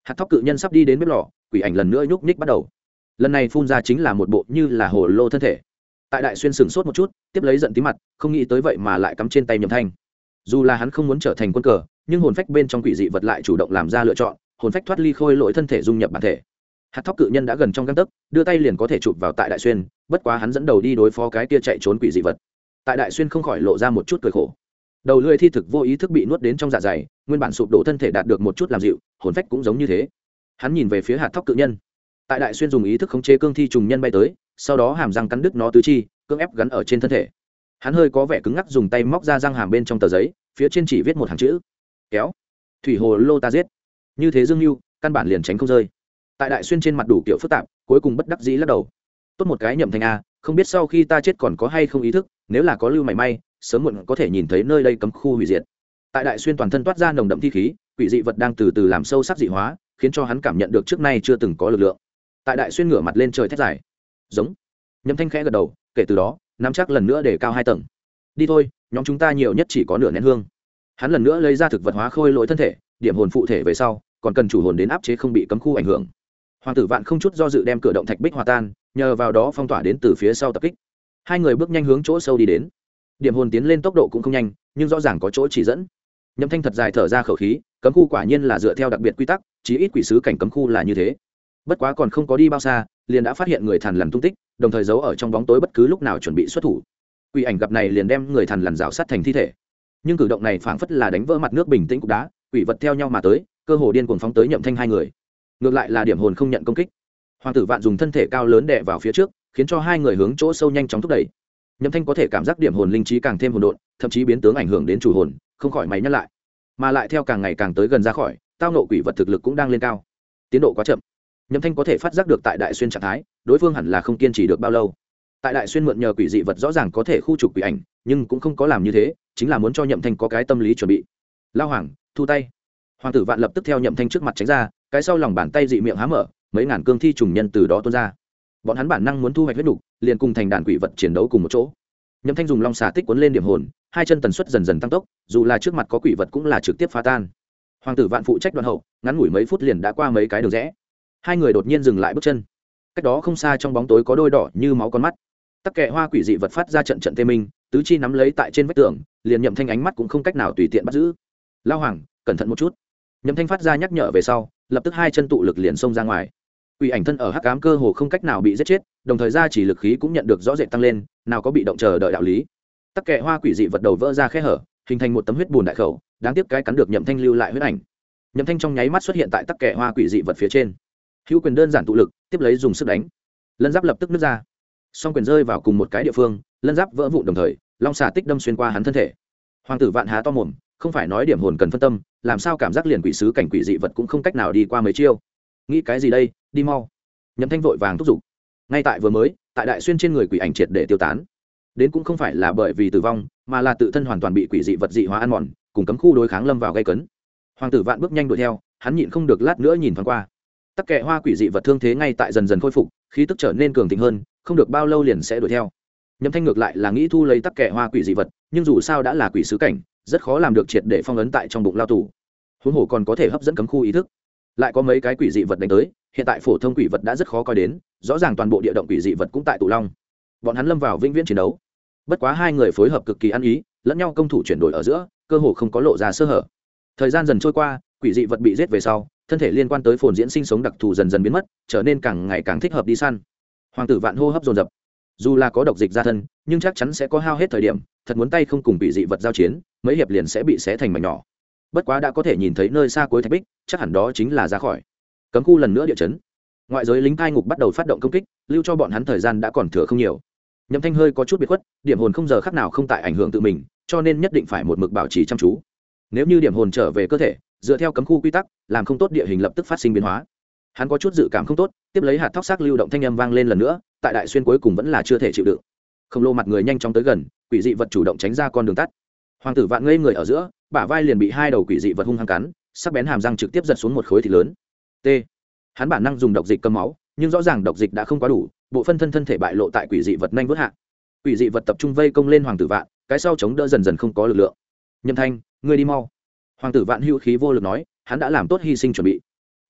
hạt thóc cự nhân sắp đi đến bếp lò, quỷ ảnh lần nữa nhúc nhích bắt đầu. Lần này phun ra chính là một bộ như là hồ lô thân thể. Tại Đại Xuyên sửng sốt một chút, tiếp lấy giận tí mặt, không nghĩ tới vậy mà lại cắm trên tay Nhậm Thanh. Dù là hắn không muốn trở thành quân cờ, nhưng hồn phách bên trong quỷ dị vật lại chủ động làm ra lựa chọn, hồn phách thoát ly khôi lỗi thân thể dung nhập bản thể. Hạt thóc cự nhân đã gần trong gang tấc, đưa tay liền có thể chụp vào tại Đại Xuyên, bất quá hắn dẫn đầu đi đối phó cái kia chạy trốn quỷ dị vật. Tại Đại Xuyên không khỏi lộ ra một chút cười khổ. Đầu lưỡi thi thực vô ý thức bị nuốt đến trong dạ dày, nguyên bản sụp đổ thân thể đạt được một chút làm dịu, hồn phách cũng giống như thế. Hắn nhìn về phía hạt thóc cự nhân. Tại Đại Xuyên dùng ý thức khống chế cương thi trùng nhân bay tới, sau đó hàm răng cắn đứt nó tứ chi, cưỡng ép gắn ở trên thân thể. Hắn hơi có vẻ cứng ngắc, dùng tay móc ra răng hàm bên trong tờ giấy, phía trên chỉ viết một hàng chữ: kéo. Thủy hồ lô ta giết. Như thế Dương Nưu, căn bản liền tránh không rơi. Tại Đại Xuyên trên mặt đủ kiểu phức tạp, cuối cùng bất đắc dĩ lắc đầu. Tốt một cái Nhậm Thanh a, không biết sau khi ta chết còn có hay không ý thức, nếu là có lưu mảy may, sớm muộn có thể nhìn thấy nơi đây cấm khu hủy diệt. Tại Đại Xuyên toàn thân toát ra nồng đậm thi khí, quỷ dị vật đang từ từ làm sâu sắc dị hóa, khiến cho hắn cảm nhận được trước nay chưa từng có lực lượng. Tại Đại Xuyên ngửa mặt lên trời thét dài, giống. Nhậm Thanh khẽ gật đầu, kể từ đó nắm chắc lần nữa để cao 2 tầng. Đi thôi, nhóm chúng ta nhiều nhất chỉ có nửa nén hương. Hắn lần nữa lấy ra thực vật hóa khôi lỗi thân thể, điểm hồn phụ thể về sau, còn cần chủ hồn đến áp chế không bị cấm khu ảnh hưởng. Hoàng tử Vạn không chút do dự đem cửa động thạch bích hòa tan, nhờ vào đó phong tỏa đến từ phía sau tập kích. Hai người bước nhanh hướng chỗ sâu đi đến. Điểm hồn tiến lên tốc độ cũng không nhanh, nhưng rõ ràng có chỗ chỉ dẫn. Nhậm Thanh thật dài thở ra khẩu khí, cấm khu quả nhiên là dựa theo đặc biệt quy tắc, chí ít quỷ sứ cảnh cấm khu là như thế. Bất quá còn không có đi bao xa, liền đã phát hiện người thằn lằn tung tích, đồng thời giấu ở trong bóng tối bất cứ lúc nào chuẩn bị xuất thủ. Quỷ ảnh gặp này liền đem người thằn lằn rào sát thành thi thể. Nhưng cử động này phảng phất là đánh vỡ mặt nước bình tĩnh cục đá, quỷ vật theo nhau mà tới, cơ hồ điên cuồng phóng tới Nhậm Thanh hai người. Ngược lại là điểm hồn không nhận công kích. Hoàng tử Vạn dùng thân thể cao lớn đè vào phía trước, khiến cho hai người hướng chỗ sâu nhanh chóng thúc đẩy. Nhậm Thanh có thể cảm giác điểm hồn linh trí càng thêm hỗn độn, thậm chí biến tướng ảnh hưởng đến chủ hồn, không khỏi mày nhắc lại. Mà lại theo càng ngày càng tới gần ra khỏi, tao nộ quỷ vật thực lực cũng đang lên cao. Tiến độ quá chậm. Nhậm Thanh có thể phát giác được tại Đại Xuyên trạng thái, đối phương hẳn là không kiên trì được bao lâu. Tại Đại Xuyên mượn nhờ quỷ dị vật rõ ràng có thể khu trục quỷ ảnh, nhưng cũng không có làm như thế, chính là muốn cho Nhậm Thanh có cái tâm lý chuẩn bị. Lao Hoàng, thu tay. Hoàng tử Vạn lập tức theo Nhậm Thanh trước mặt tránh ra, cái sau lòng bàn tay dị miệng há mở, mấy ngàn cương thi trùng nhân từ đó tuôn ra. Bọn hắn bản năng muốn thu hoạch huyết nục, liền cùng thành đàn quỷ vật chiến đấu cùng một chỗ. Nhậm Thanh dùng long xà tích cuốn lên điểm hồn, hai chân tần suất dần dần tăng tốc, dù là trước mặt có quỷ vật cũng là trực tiếp phá tan. Hoàng tử Vạn phụ trách đoạn hậu, ngắn ngủi mấy phút liền đã qua mấy cái đường rẽ. Hai người đột nhiên dừng lại bước chân. Cách đó không xa trong bóng tối có đôi đỏ như máu con mắt. Tắc kệ hoa quỷ dị vật phát ra trận trận tê minh, tứ chi nắm lấy tại trên vách tường, liền Nhậm Thanh ánh mắt cũng không cách nào tùy tiện bắt giữ. Lao Hoàng, cẩn thận một chút. Nhậm Thanh phát ra nhắc nhở về sau, lập tức hai chân tụ lực liền xông ra ngoài. Quỷ ảnh thân ở hắc ám cơ hồ không cách nào bị giết chết, đồng thời ra chỉ lực khí cũng nhận được rõ rệt tăng lên, nào có bị động chờ đợi đạo lý. Tắc kệ hoa quỷ dị vật đầu vỡ ra khe hở, hình thành một tấm huyết bùn đại khẩu, đáng tiếc cái cắn được Nhậm Thanh lưu lại huyết ảnh. Nhậm Thanh trong nháy mắt xuất hiện tại tắc kệ hoa quỷ dị vật phía trên. Hữu quyền đơn giản tụ lực, tiếp lấy dùng sức đánh. Lân giáp lập tức nứt ra. Song quyền rơi vào cùng một cái địa phương, lân giáp vỡ vụn đồng thời, long xà tích đâm xuyên qua hắn thân thể. Hoàng tử Vạn há to mồm, không phải nói điểm hồn cần phân tâm, làm sao cảm giác liền quỷ sứ cảnh quỷ dị vật cũng không cách nào đi qua mấy chiêu. Nghĩ cái gì đây, đi mau. Nhậm Thanh vội vàng thúc giục. Ngay tại vừa mới, tại Đại Xuyên trên người quỷ ảnh triệt để tiêu tán. Đến cũng không phải là bởi vì tử vong, mà là tự thân hoàn toàn bị quỷ dị vật dị hóa ăn mòn, cùng cấm khu đối kháng lâm vào gây cấn. Hoàng tử Vạn bước nhanh đuổi theo, hắn nhịn không được lát nữa nhìn thoáng qua. Tắc kệ hoa quỷ dị vật thương thế ngay tại dần dần khôi phục, khí tức trở nên cường thịnh hơn, không được bao lâu liền sẽ đuổi theo. Nhậm Thanh ngược lại là nghĩ thu lấy tắc kệ hoa quỷ dị vật, nhưng dù sao đã là quỷ sứ cảnh, rất khó làm được triệt để phong ấn tại trong bụng lao tù. Huống hồ còn có thể hấp dẫn cấm khu ý thức. Lại có mấy cái quỷ dị vật đánh tới, hiện tại phổ thông quỷ vật đã rất khó coi đến, rõ ràng toàn bộ địa động quỷ dị vật cũng tại tụ long. Bọn hắn lâm vào vĩnh viễn chiến đấu. Bất quá hai người phối hợp cực kỳ ăn ý, lẫn nhau công thủ chuyển đổi ở giữa, cơ hồ không có lộ ra sơ hở. Thời gian dần trôi qua, quỷ dị vật bị giết về sau, thân thể liên quan tới phồn diễn sinh sống đặc thù dần dần biến mất, trở nên càng ngày càng thích hợp đi săn. Hoàng tử Vạn hô hấp dồn dập. Dù là có độc dịch ra thân, nhưng chắc chắn sẽ có hao hết thời điểm, thật muốn tay không cùng quỷ dị vật giao chiến, mấy hiệp liền sẽ bị xé thành mảnh nhỏ. Bất quá đã có thể nhìn thấy nơi xa cuối thạch bích, chắc hẳn đó chính là ra khỏi cấm khu lần nữa địa chấn. Ngoại giới lính cai ngục bắt đầu phát động công kích, lưu cho bọn hắn thời gian đã còn thừa không nhiều. Nhậm Thanh hơi có chút biệt khuất, điểm hồn không giờ khắc nào không tại ảnh hưởng tự mình, cho nên nhất định phải một mực bảo trì chăm chú. Nếu như điểm hồn trở về cơ thể, dựa theo cấm khu quy tắc, làm không tốt địa hình lập tức phát sinh biến hóa. Hắn có chút dự cảm không tốt, tiếp lấy hạt thóc xác lưu động thanh âm vang lên lần nữa, tại Đại Xuyên cuối cùng vẫn là chưa thể chịu đựng. Không lô mặt người nhanh chóng tới gần, quỷ dị vật chủ động tránh ra con đường tắt. Hoàng tử Vạn ngây người ở giữa, bả vai liền bị hai đầu quỷ dị vật hung hăng cắn, sắc bén hàm răng trực tiếp giật xuống một khối thịt lớn. T. Hắn bản năng dùng độc dịch cầm máu, nhưng rõ ràng độc dịch đã không quá đủ, bộ phân thân thể bại lộ tại quỷ dị vật nhanh vớt hạ. Quỷ dị vật tập trung vây công lên Hoàng tử Vạn, cái sau chống đỡ dần dần không có lực lượng. Nhậm Thanh, ngươi đi mau. Hoàng tử Vạn hữu khí vô lực nói, hắn đã làm tốt hy sinh chuẩn bị.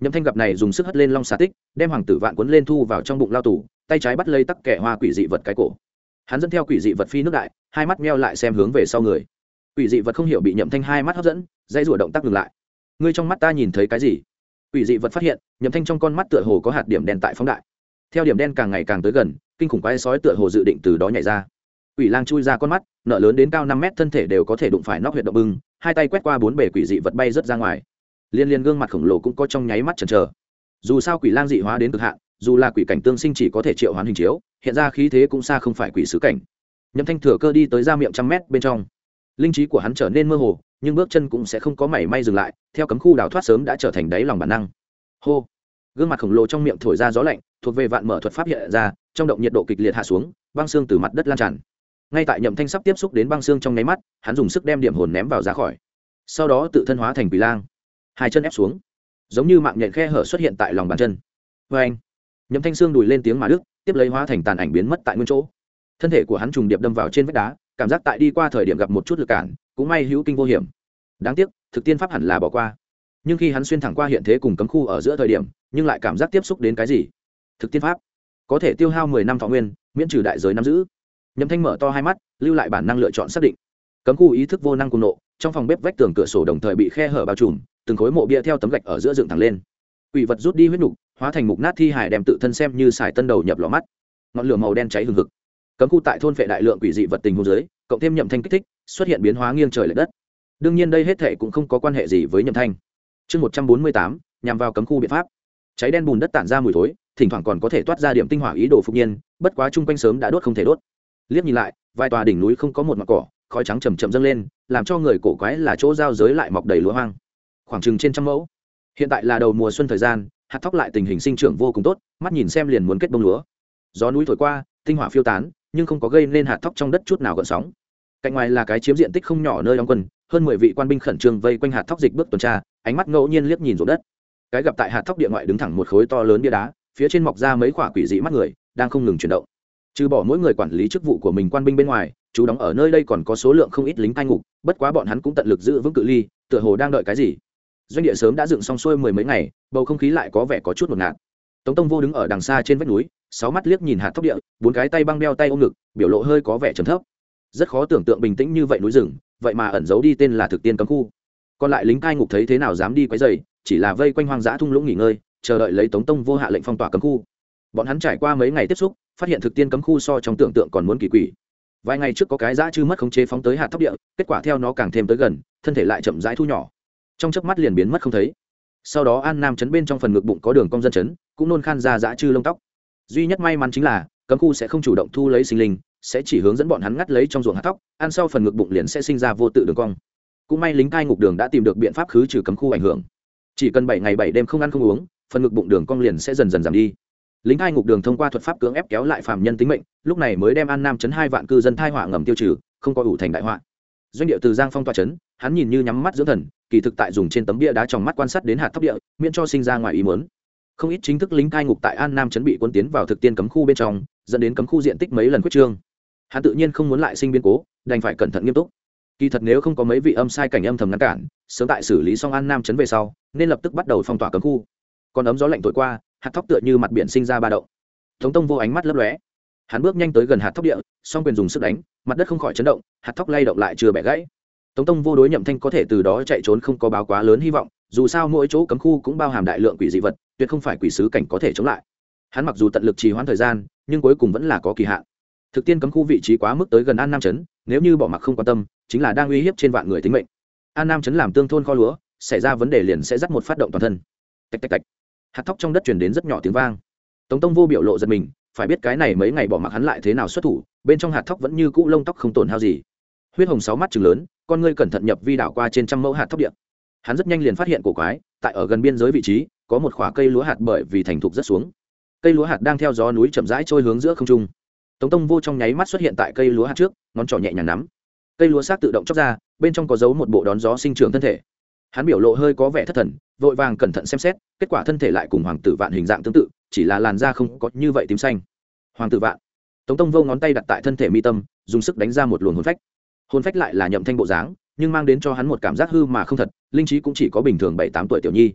Nhậm Thanh gặp này dùng sức hất lên long xà tích, đem hoàng tử vạn cuốn lên thu vào trong bụng lao tù, tay trái bắt lấy tắc kẻ hoa quỷ dị vật cái cổ. Hắn dẫn theo quỷ dị vật phi nước đại, hai mắt meo lại xem hướng về sau người. Quỷ dị vật không hiểu bị Nhậm Thanh hai mắt hấp dẫn, dây rủa động tác ngừng lại. Ngươi trong mắt ta nhìn thấy cái gì? Quỷ dị vật phát hiện, Nhậm Thanh trong con mắt tựa hồ có hạt điểm đen tại phóng đại. Theo điểm đen càng ngày càng tới gần, kinh khủng quái sói tựa hồ dự định từ đó nhảy ra. Quỷ lang chui ra con mắt, nợ lớn đến cao 5 mét thân thể đều có thể đụng phải nóc huyệt động bưng, hai tay quét qua bốn bề quỷ dị vật bay rất ra ngoài. Liên gương mặt khổng lồ cũng có trong nháy mắt chần chờ. Dù sao quỷ lang dị hóa đến cực hạn, dù là quỷ cảnh tương sinh chỉ có thể triệu hoán hình chiếu, hiện ra khí thế cũng xa không phải quỷ sứ cảnh. Nhậm Thanh thừa cơ đi tới ra miệng trăm mét bên trong, linh trí của hắn trở nên mơ hồ, nhưng bước chân cũng sẽ không có mảy may dừng lại, theo cấm khu đào thoát sớm đã trở thành đáy lòng bản năng. Hô, gương mặt khổng lồ trong miệng thổi ra gió lạnh, thuộc về vạn mở thuật pháp hiện ra, trong động nhiệt độ kịch liệt hạ xuống, băng xương từ mặt đất lan tràn. Ngay tại Nhậm Thanh sắp tiếp xúc đến băng xương trong nháy mắt, hắn dùng sức đem điểm hồn ném vào ra khỏi, sau đó tự thân hóa thành quỷ lang, hai chân ép xuống, giống như mạng nhện khe hở xuất hiện tại lòng bàn chân. Vê anh, Nhậm Thanh xương đùi lên tiếng mà đứt, tiếp lấy hóa thành tàn ảnh biến mất tại nguyên chỗ. Thân thể của hắn trùng điệp đâm vào trên vách đá, cảm giác tại đi qua thời điểm gặp một chút lực cản, cũng may hữu kinh vô hiểm. Đáng tiếc, thực tiên pháp hẳn là bỏ qua. Nhưng khi hắn xuyên thẳng qua hiện thế cùng cấm khu ở giữa thời điểm, nhưng lại cảm giác tiếp xúc đến cái gì? Thực tiên pháp có thể tiêu hao 10 năm thọ nguyên, miễn trừ đại giới nắm giữ. Nhậm Thanh mở to hai mắt, lưu lại bản năng lựa chọn xác định. Cấm khu ý thức vô năng cùng nộ, trong phòng bếp vách tường cửa sổ đồng thời bị khe hở bao trùm, từng khối mộ bia theo tấm gạch ở giữa dựng thẳng lên. Quỷ vật rút đi huyết nục, hóa thành mục nát thi hài đem tự thân xem như xài tân đầu nhập lò mắt. Ngọn lửa màu đen cháy hừng hực. Cấm khu tại thôn phệ đại lượng quỷ dị vật tình huống dưới, cộng thêm Nhậm Thanh kích thích, xuất hiện biến hóa nghiêng trời lệch đất. Đương nhiên đây hết thảy cũng không có quan hệ gì với Nhậm Thanh. Chương 148, nhằm vào cấm khu biện pháp. Cháy đen bùn đất tản ra mùi thối, thỉnh thoảng còn có thể toát ra điểm tinh hỏa ý đồ phục nhiên, bất quá chung quanh sớm đã đốt không thể đốt. Liếc nhìn lại, vài tòa đỉnh núi không có một mảng cỏ, khói trắng chầm chậm dâng lên, làm cho người cổ quái là chỗ giao giới lại mọc đầy lúa hoang. Khoảng chừng trên trăm mẫu. Hiện tại là đầu mùa xuân thời gian, hạt thóc lại tình hình sinh trưởng vô cùng tốt, mắt nhìn xem liền muốn kết bông lúa. Gió núi thổi qua, tinh hỏa phiêu tán, nhưng không có gây nên hạt thóc trong đất chút nào gợn sóng. Cạnh ngoài là cái chiếm diện tích không nhỏ nơi đóng quân, hơn 10 vị quan binh khẩn trương vây quanh hạt thóc dịch bước tuần tra, ánh mắt ngẫu nhiên liếc nhìn ruộng đất. Cái gặp tại hạt thóc địa ngoại đứng thẳng một khối to lớn bia đá, phía trên mọc ra mấy quả quỷ dị mắt người, đang không ngừng chuyển động. Trừ bỏ mỗi người quản lý chức vụ của mình quan binh bên ngoài, chú đóng ở nơi đây còn có số lượng không ít lính cai ngục, bất quá bọn hắn cũng tận lực giữ vững cự ly, tựa hồ đang đợi cái gì. Doanh địa sớm đã dựng xong xuôi 10 mấy ngày, bầu không khí lại có vẻ có chút ngột ngạt. Tống Tông Vô đứng ở đằng xa trên vách núi, sáu mắt liếc nhìn hạt thóc địa, bốn cái tay băng đeo tay ôm ngực, biểu lộ hơi có vẻ trầm thấp. Rất khó tưởng tượng bình tĩnh như vậy núi rừng, vậy mà ẩn giấu đi tên là thực tiên cấm khu. Còn lại lính cai ngục thấy thế nào dám đi quấy rầy, chỉ là vây quanh hoang dã thung lũng nghỉ ngơi, chờ đợi lấy Tống Tông Vô hạ lệnh phong tỏa cấm khu. Bọn hắn trải qua mấy ngày tiếp xúc, phát hiện thực tiên cấm khu so trong tưởng tượng còn muốn kỳ quỷ. Vài ngày trước có cái dã chư mất khống chế phóng tới hạt thóc địa, kết quả theo nó càng thêm tới gần, thân thể lại chậm rãi thu nhỏ, trong chớp mắt liền biến mất không thấy. Sau đó An Nam trấn bên trong phần ngực bụng có đường cong dân chấn, cũng nôn khan ra dã chư lông tóc. Duy nhất may mắn chính là cấm khu sẽ không chủ động thu lấy sinh linh, sẽ chỉ hướng dẫn bọn hắn ngắt lấy trong ruộng hạt thóc, ăn sau phần ngực bụng liền sẽ sinh ra vô tự đường cong. Cũng may lính cai ngục đường đã tìm được biện pháp khứ trừ cấm khu ảnh hưởng, chỉ cần 7 ngày 7 đêm không ăn không uống, phần ngực bụng đường cong liền sẽ dần dần giảm đi. Lính cai ngục đường thông qua thuật pháp cưỡng ép kéo lại phàm nhân tính mệnh, lúc này mới đem An Nam trấn 2 vạn cư dân thai họa ngầm tiêu trừ, không có ủ thành đại họa. Doanh địa Từ Giang Phong tọa trấn, hắn nhìn như nhắm mắt dưỡng thần, kỳ thực tại dùng trên tấm bia đá trong mắt quan sát đến hạt thóc địa, miễn cho sinh ra ngoài ý muốn. Không ít chính thức lính cai ngục tại An Nam trấn bị quân tiến vào thực tiên cấm khu bên trong, dẫn đến cấm khu diện tích mấy lần quyết trương. Hắn tự nhiên không muốn lại sinh biến cố, đành phải cẩn thận nghiêm túc. Kỳ thật nếu không có mấy vị âm sai cảnh âm thầm ngăn cản, sớm tại xử lý xong An Nam trấn về sau, nên lập tức bắt đầu phong tỏa cấm khu. Còn ấm gió lạnh thổi qua, hạt thóc tựa như mặt biển sinh ra ba động. Tống Tông Vô ánh mắt lấp lóe, hắn bước nhanh tới gần hạt thóc địa, song quyền dùng sức đánh, mặt đất không khỏi chấn động, hạt thóc lay động lại chưa bẻ gãy. Tống Tông Vô đối Nhậm Thanh có thể từ đó chạy trốn không có báo quá lớn hy vọng, dù sao mỗi chỗ cấm khu cũng bao hàm đại lượng quỷ dị vật, tuyệt không phải quỷ sứ cảnh có thể chống lại. Hắn mặc dù tận lực trì hoãn thời gian, nhưng cuối cùng vẫn là có kỳ hạn. Thực tiên cấm khu vị trí quá mức tới gần An Nam trấn, nếu như bỏ mặc không quan tâm, chính là đang uy hiếp trên vạn người tính mệnh. An Nam trấn làm tương thôn kho lúa, xảy ra vấn đề liền sẽ dắt một phát động toàn thân. Tạch tạch tạch. Hạt thóc trong đất truyền đến rất nhỏ tiếng vang. Tống Tông Vô biểu lộ giật mình, phải biết cái này mấy ngày bỏ mặc hắn lại thế nào xuất thủ, bên trong hạt thóc vẫn như cũ lông tóc không tổn hao gì. Huyết hồng 6 mắt trừng lớn, con ngươi cẩn thận nhập vi đảo qua trên trăm mẫu hạt thóc địa. Hắn rất nhanh liền phát hiện cổ quái, tại ở gần biên giới vị trí, có một quả cây lúa hạt bởi vì thành thục rất xuống. Cây lúa hạt đang theo gió núi chậm rãi trôi hướng giữa không trung. Tống Tông Vô trong nháy mắt xuất hiện tại cây lúa hạt trước, ngón trỏ nhẹ nhàng nắm. Cây lúa xác tự động chóc ra, bên trong có giấu một bộ đón gió sinh trưởng thân thể. Hắn biểu lộ hơi có vẻ thất thần, vội vàng cẩn thận xem xét, kết quả thân thể lại cùng hoàng tử vạn hình dạng tương tự, chỉ là làn da không có như vậy tím xanh. Hoàng tử vạn. Tống Tông Vô ngón tay đặt tại thân thể mi tâm, dùng sức đánh ra một luồng hồn phách. Hồn phách lại là Nhậm Thanh bộ dáng, nhưng mang đến cho hắn một cảm giác hư mà không thật, linh trí cũng chỉ có bình thường 7-8 tuổi tiểu nhi.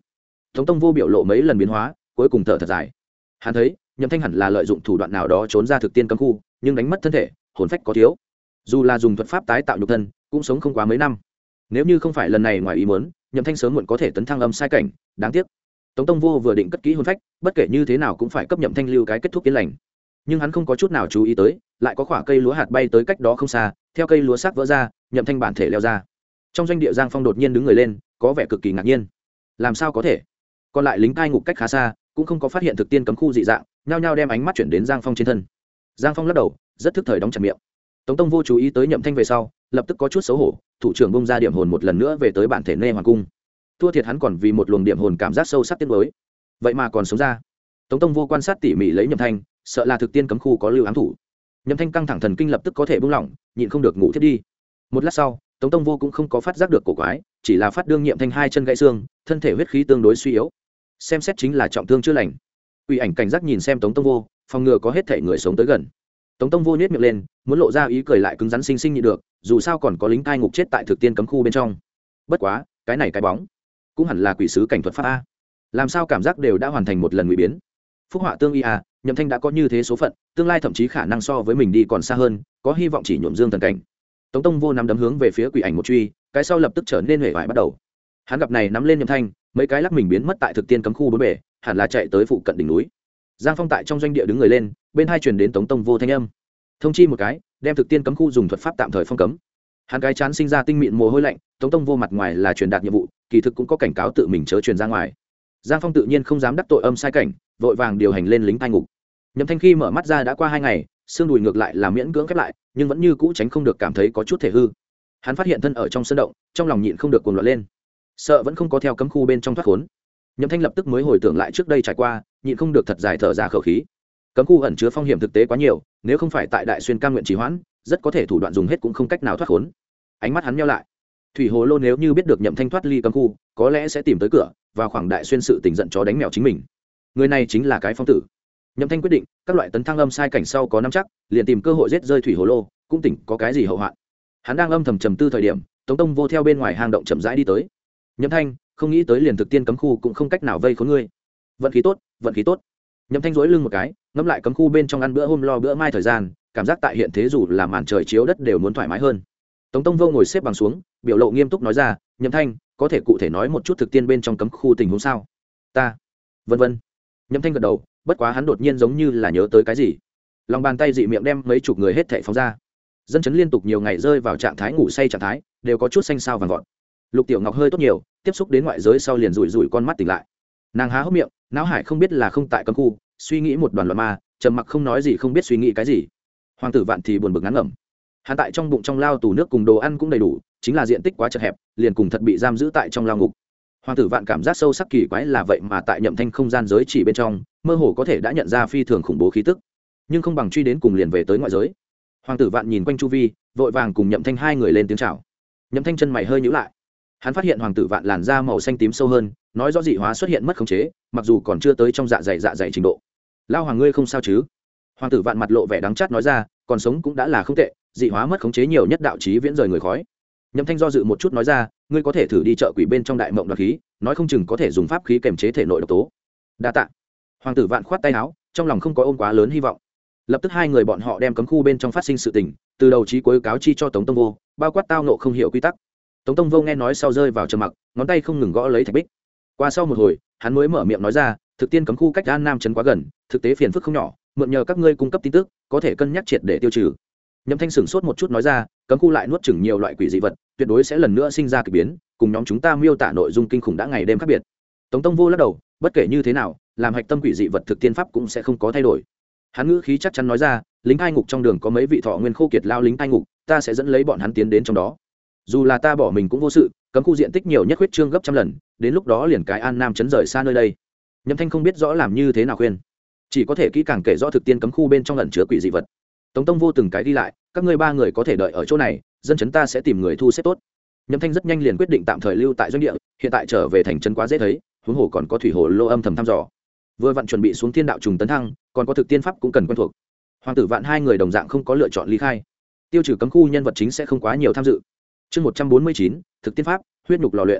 Tống Tông Vô biểu lộ mấy lần biến hóa, cuối cùng thở thật dài. Hắn thấy Nhậm Thanh hẳn là lợi dụng thủ đoạn nào đó trốn ra thực tiên cấm khu, nhưng đánh mất thân thể, hồn phách có thiếu. Dù là dùng thuật pháp tái tạo nhục thân, cũng sống không quá mấy năm. Nếu như không phải lần này ngoài ý muốn, Nhậm Thanh sớm muộn có thể tấn thăng âm sai cảnh, đáng tiếc. Tống Tông Vô vừa định cất kỹ hồn phách, bất kể như thế nào cũng phải cấp Nhậm Thanh lưu cái kết thúc yên lành. Nhưng hắn không có chút nào chú ý tới, lại có quả cây lúa hạt bay tới cách đó không xa, theo cây lúa xác vỡ ra, Nhậm Thanh bản thể leo ra. Trong doanh địa Giang Phong đột nhiên đứng người lên, có vẻ cực kỳ ngạc nhiên. Làm sao có thể? Còn lại lính cai ngục cách khá xa, cũng không có phát hiện thực tiên cấm khu dị dạng, nhao nhao đem ánh mắt chuyển đến Giang Phong trên thân. Giang Phong lắc đầu, rất thức thời đóng chặt miệng. Tống Tông Vô chú ý tới Nhậm Thanh về sau, lập tức có chút xấu hổ, thủ trưởng bung ra điểm hồn một lần nữa về tới bản thể Nê Hoàng cung. Thua thiệt hắn còn vì một luồng điểm hồn cảm giác sâu sắc tiếc nuối, vậy mà còn sống ra. Tống Tông Vô quan sát tỉ mỉ lấy Nhậm Thanh, sợ là thực tiên cấm khu có lưu ám thủ. Nhậm Thanh căng thẳng thần kinh lập tức có thể buông lỏng, nhịn không được ngủ thiết đi. Một lát sau, Tống Tông Vô cũng không có phát giác được cổ quái, chỉ là phát đương Nhậm Thanh hai chân gãy xương, thân thể huyết khí tương đối suy yếu, xem xét chính là trọng thương chưa lành. Ủy ảnh cảnh giác nhìn xem Tống Tông Vô, phòng ngừa có hết thể người sống tới gần. Tống Tông Vô nhếch miệng lên, muốn lộ ra ý cười lại cứng rắn sinh sinh nhịn được, dù sao còn có lính cai ngục chết tại thực tiên cấm khu bên trong. Bất quá, cái này cái bóng, cũng hẳn là quỷ sứ cảnh thuật pháp a. Làm sao cảm giác đều đã hoàn thành một lần ngụy biến. Phúc họa tương y a, Nhậm Thanh đã có như thế số phận, tương lai thậm chí khả năng so với mình đi còn xa hơn, có hy vọng chỉ nhuộm dương thần cảnh. Tống Tông Vô nắm đấm hướng về phía quỷ ảnh một truy, cái sau lập tức trở nên huệ vải bắt đầu. Hắn gặp này nắm lên Nhậm Thanh, mấy cái lắc mình biến mất tại thực tiên cấm khu bốn bể, hẳn là chạy tới phụ cận đỉnh núi. Giang Phong tại trong doanh địa đứng người lên, bên hai truyền đến Tống Tông Vô thanh âm, thông chi một cái, đem thực tiên cấm khu dùng thuật pháp tạm thời phong cấm. Hắn cái chán sinh ra tinh mịn mồ hôi lạnh, Tống Tông Vô mặt ngoài là truyền đạt nhiệm vụ, kỳ thực cũng có cảnh cáo tự mình chớ truyền ra ngoài. Giang Phong tự nhiên không dám đắc tội âm sai cảnh, vội vàng điều hành lên lính cai ngục. Nhậm Thanh khi mở mắt ra đã qua 2 ngày, xương đùi ngược lại là miễn cưỡng khép lại, nhưng vẫn như cũ tránh không được cảm thấy có chút thể hư. Hắn phát hiện thân ở trong sơn động, trong lòng nhịn không được cuồng loạn lên, sợ vẫn không có theo cấm khu bên trong thoát khốn. Nhậm Thanh lập tức mới hồi tưởng lại trước đây trải qua, nhịn không được thật dài thở ra khẩu khí. Cấm khu ẩn chứa phong hiểm thực tế quá nhiều, nếu không phải tại Đại Xuyên cam nguyện trì hoãn, rất có thể thủ đoạn dùng hết cũng không cách nào thoát khốn. Ánh mắt hắn nheo lại. Thủy Hồ Lô nếu như biết được Nhậm Thanh thoát ly cấm khu, có lẽ sẽ tìm tới cửa, vào khoảng Đại Xuyên sự tình giận chó đánh mèo chính mình. Người này chính là cái phong tử. Nhậm Thanh quyết định, các loại tấn thăng âm sai cảnh sau có nắm chắc, liền tìm cơ hội giết rơi Thủy Hồ Lô, cũng tỉnh có cái gì hậu hoạn. Hắn đang âm thầm trầm tư thời điểm, Tống Tông Vô theo bên ngoài hang động chậm rãi đi tới. Nhậm Thanh, không nghĩ tới liền thực tiên cấm khu cũng không cách nào vây khốn ngươi. Vận khí tốt, vận khí tốt. Nhậm Thanh duỗi lưng một cái, ngẫm lại cấm khu bên trong ăn bữa hôm lo bữa mai thời gian, cảm giác tại hiện thế dù là màn trời chiếu đất đều muốn thoải mái hơn. Tống Tông Vô ngồi xếp bằng xuống, biểu lộ nghiêm túc nói ra, Nhậm Thanh, có thể cụ thể nói một chút thực tiên bên trong cấm khu tình huống sao? Ta, vân vân. Nhậm Thanh gật đầu, bất quá hắn đột nhiên giống như là nhớ tới cái gì, lòng bàn tay dị miệng đem mấy chục người hết thảy phóng ra. Dân chấn liên tục nhiều ngày rơi vào trạng thái ngủ say trạng thái, đều có chút xanh xao vàng vọt. Lục Tiểu Ngọc hơi tốt nhiều, tiếp xúc đến ngoại giới sau liền rủi rủi con mắt tỉnh lại. Nàng há hốc miệng, não hải không biết là không tại cấm khu, suy nghĩ một đoàn loạn ma, trầm mặc không nói gì, không biết suy nghĩ cái gì. Hoàng tử Vạn thì buồn bực ngán ngẩm. Hắn tại trong bụng trong lao tù nước cùng đồ ăn cũng đầy đủ, chính là diện tích quá chật hẹp, liền cùng thật bị giam giữ tại trong lao ngục. Hoàng tử Vạn cảm giác sâu sắc kỳ quái là vậy mà tại Nhậm Thanh không gian giới chỉ bên trong, mơ hồ có thể đã nhận ra phi thường khủng bố khí tức, nhưng không bằng truy đến cùng liền về tới ngoại giới. Hoàng tử Vạn nhìn quanh chu vi, vội vàng cùng Nhậm Thanh hai người lên tiếng chào. Nhậm Thanh chân mày hơi nhíu lại. Hắn phát hiện Hoàng tử Vạn làn da màu xanh tím sâu hơn, nói rõ dị hóa xuất hiện mất khống chế, mặc dù còn chưa tới trong dạ dày trình độ. Lao Hoàng ngươi không sao chứ? Hoàng tử Vạn mặt lộ vẻ đắng chát nói ra, còn sống cũng đã là không tệ, dị hóa mất khống chế nhiều nhất đạo chí viễn rời người khói. Nhậm Thanh do dự một chút nói ra, ngươi có thể thử đi chợ quỷ bên trong đại mộng đoạt khí, nói không chừng có thể dùng pháp khí kiềm chế thể nội độc tố. Đa tạ. Hoàng tử Vạn khoát tay áo, trong lòng không có ôm quá lớn hy vọng. Lập tức hai người bọn họ đem cấm khu bên trong phát sinh sự tình, từ đầu chí cuối cáo chi cho Tống Tông Vô, bao quát tao nộ không hiểu quy tắc. Tống Tông Vô nghe nói sau rơi vào trầm mặc, ngón tay không ngừng gõ lấy thạch bích. Qua sau một hồi, hắn mới mở miệng nói ra, thực tiên cấm khu cách An Nam trấn quá gần, thực tế phiền phức không nhỏ, mượn nhờ các ngươi cung cấp tin tức, có thể cân nhắc triệt để tiêu trừ. Nhậm Thanh sửng sốt một chút nói ra, cấm khu lại nuốt chửng nhiều loại quỷ dị vật, tuyệt đối sẽ lần nữa sinh ra kỳ biến, cùng nhóm chúng ta miêu tả nội dung kinh khủng đã ngày đêm khác biệt. Tống Tông Vô lắc đầu, bất kể như thế nào, làm hạch tâm quỷ dị vật thực tiên pháp cũng sẽ không có thay đổi. Hắn ngữ khí chắc chắn nói ra, lính cai ngục trong đường có mấy vị thọ nguyên khô kiệt lao lính cai ngục, ta sẽ dẫn lấy bọn hắn tiến đến trong đó. Dù là ta bỏ mình cũng vô sự, cấm khu diện tích nhiều nhất huyết trương gấp trăm lần, đến lúc đó liền cái An Nam trấn rời xa nơi đây. Nhậm Thanh không biết rõ làm như thế nào khuyên, chỉ có thể kỹ càng kể rõ thực tiên cấm khu bên trong ẩn chứa quỷ dị vật. Tống Tông Vô từng cái đi lại, các ngươi ba người có thể đợi ở chỗ này, dân chấn ta sẽ tìm người thu xếp tốt. Nhậm Thanh rất nhanh liền quyết định tạm thời lưu tại doanh địa, hiện tại trở về thành trấn quá dễ thấy, huống hồ còn có Thủy Hồ Lô âm thầm thăm dò. Vừa vặn chuẩn bị xuống Thiên Đạo trùng tấn thăng, còn có thực tiên pháp cũng cần quen thuộc. Hoàng tử Vạn hai người đồng dạng không có lựa chọn ly khai. Tiêu trừ cấm khu nhân vật chính sẽ không quá nhiều tham dự. Chương 149, thực tiên pháp, huyết nhục lò luyện.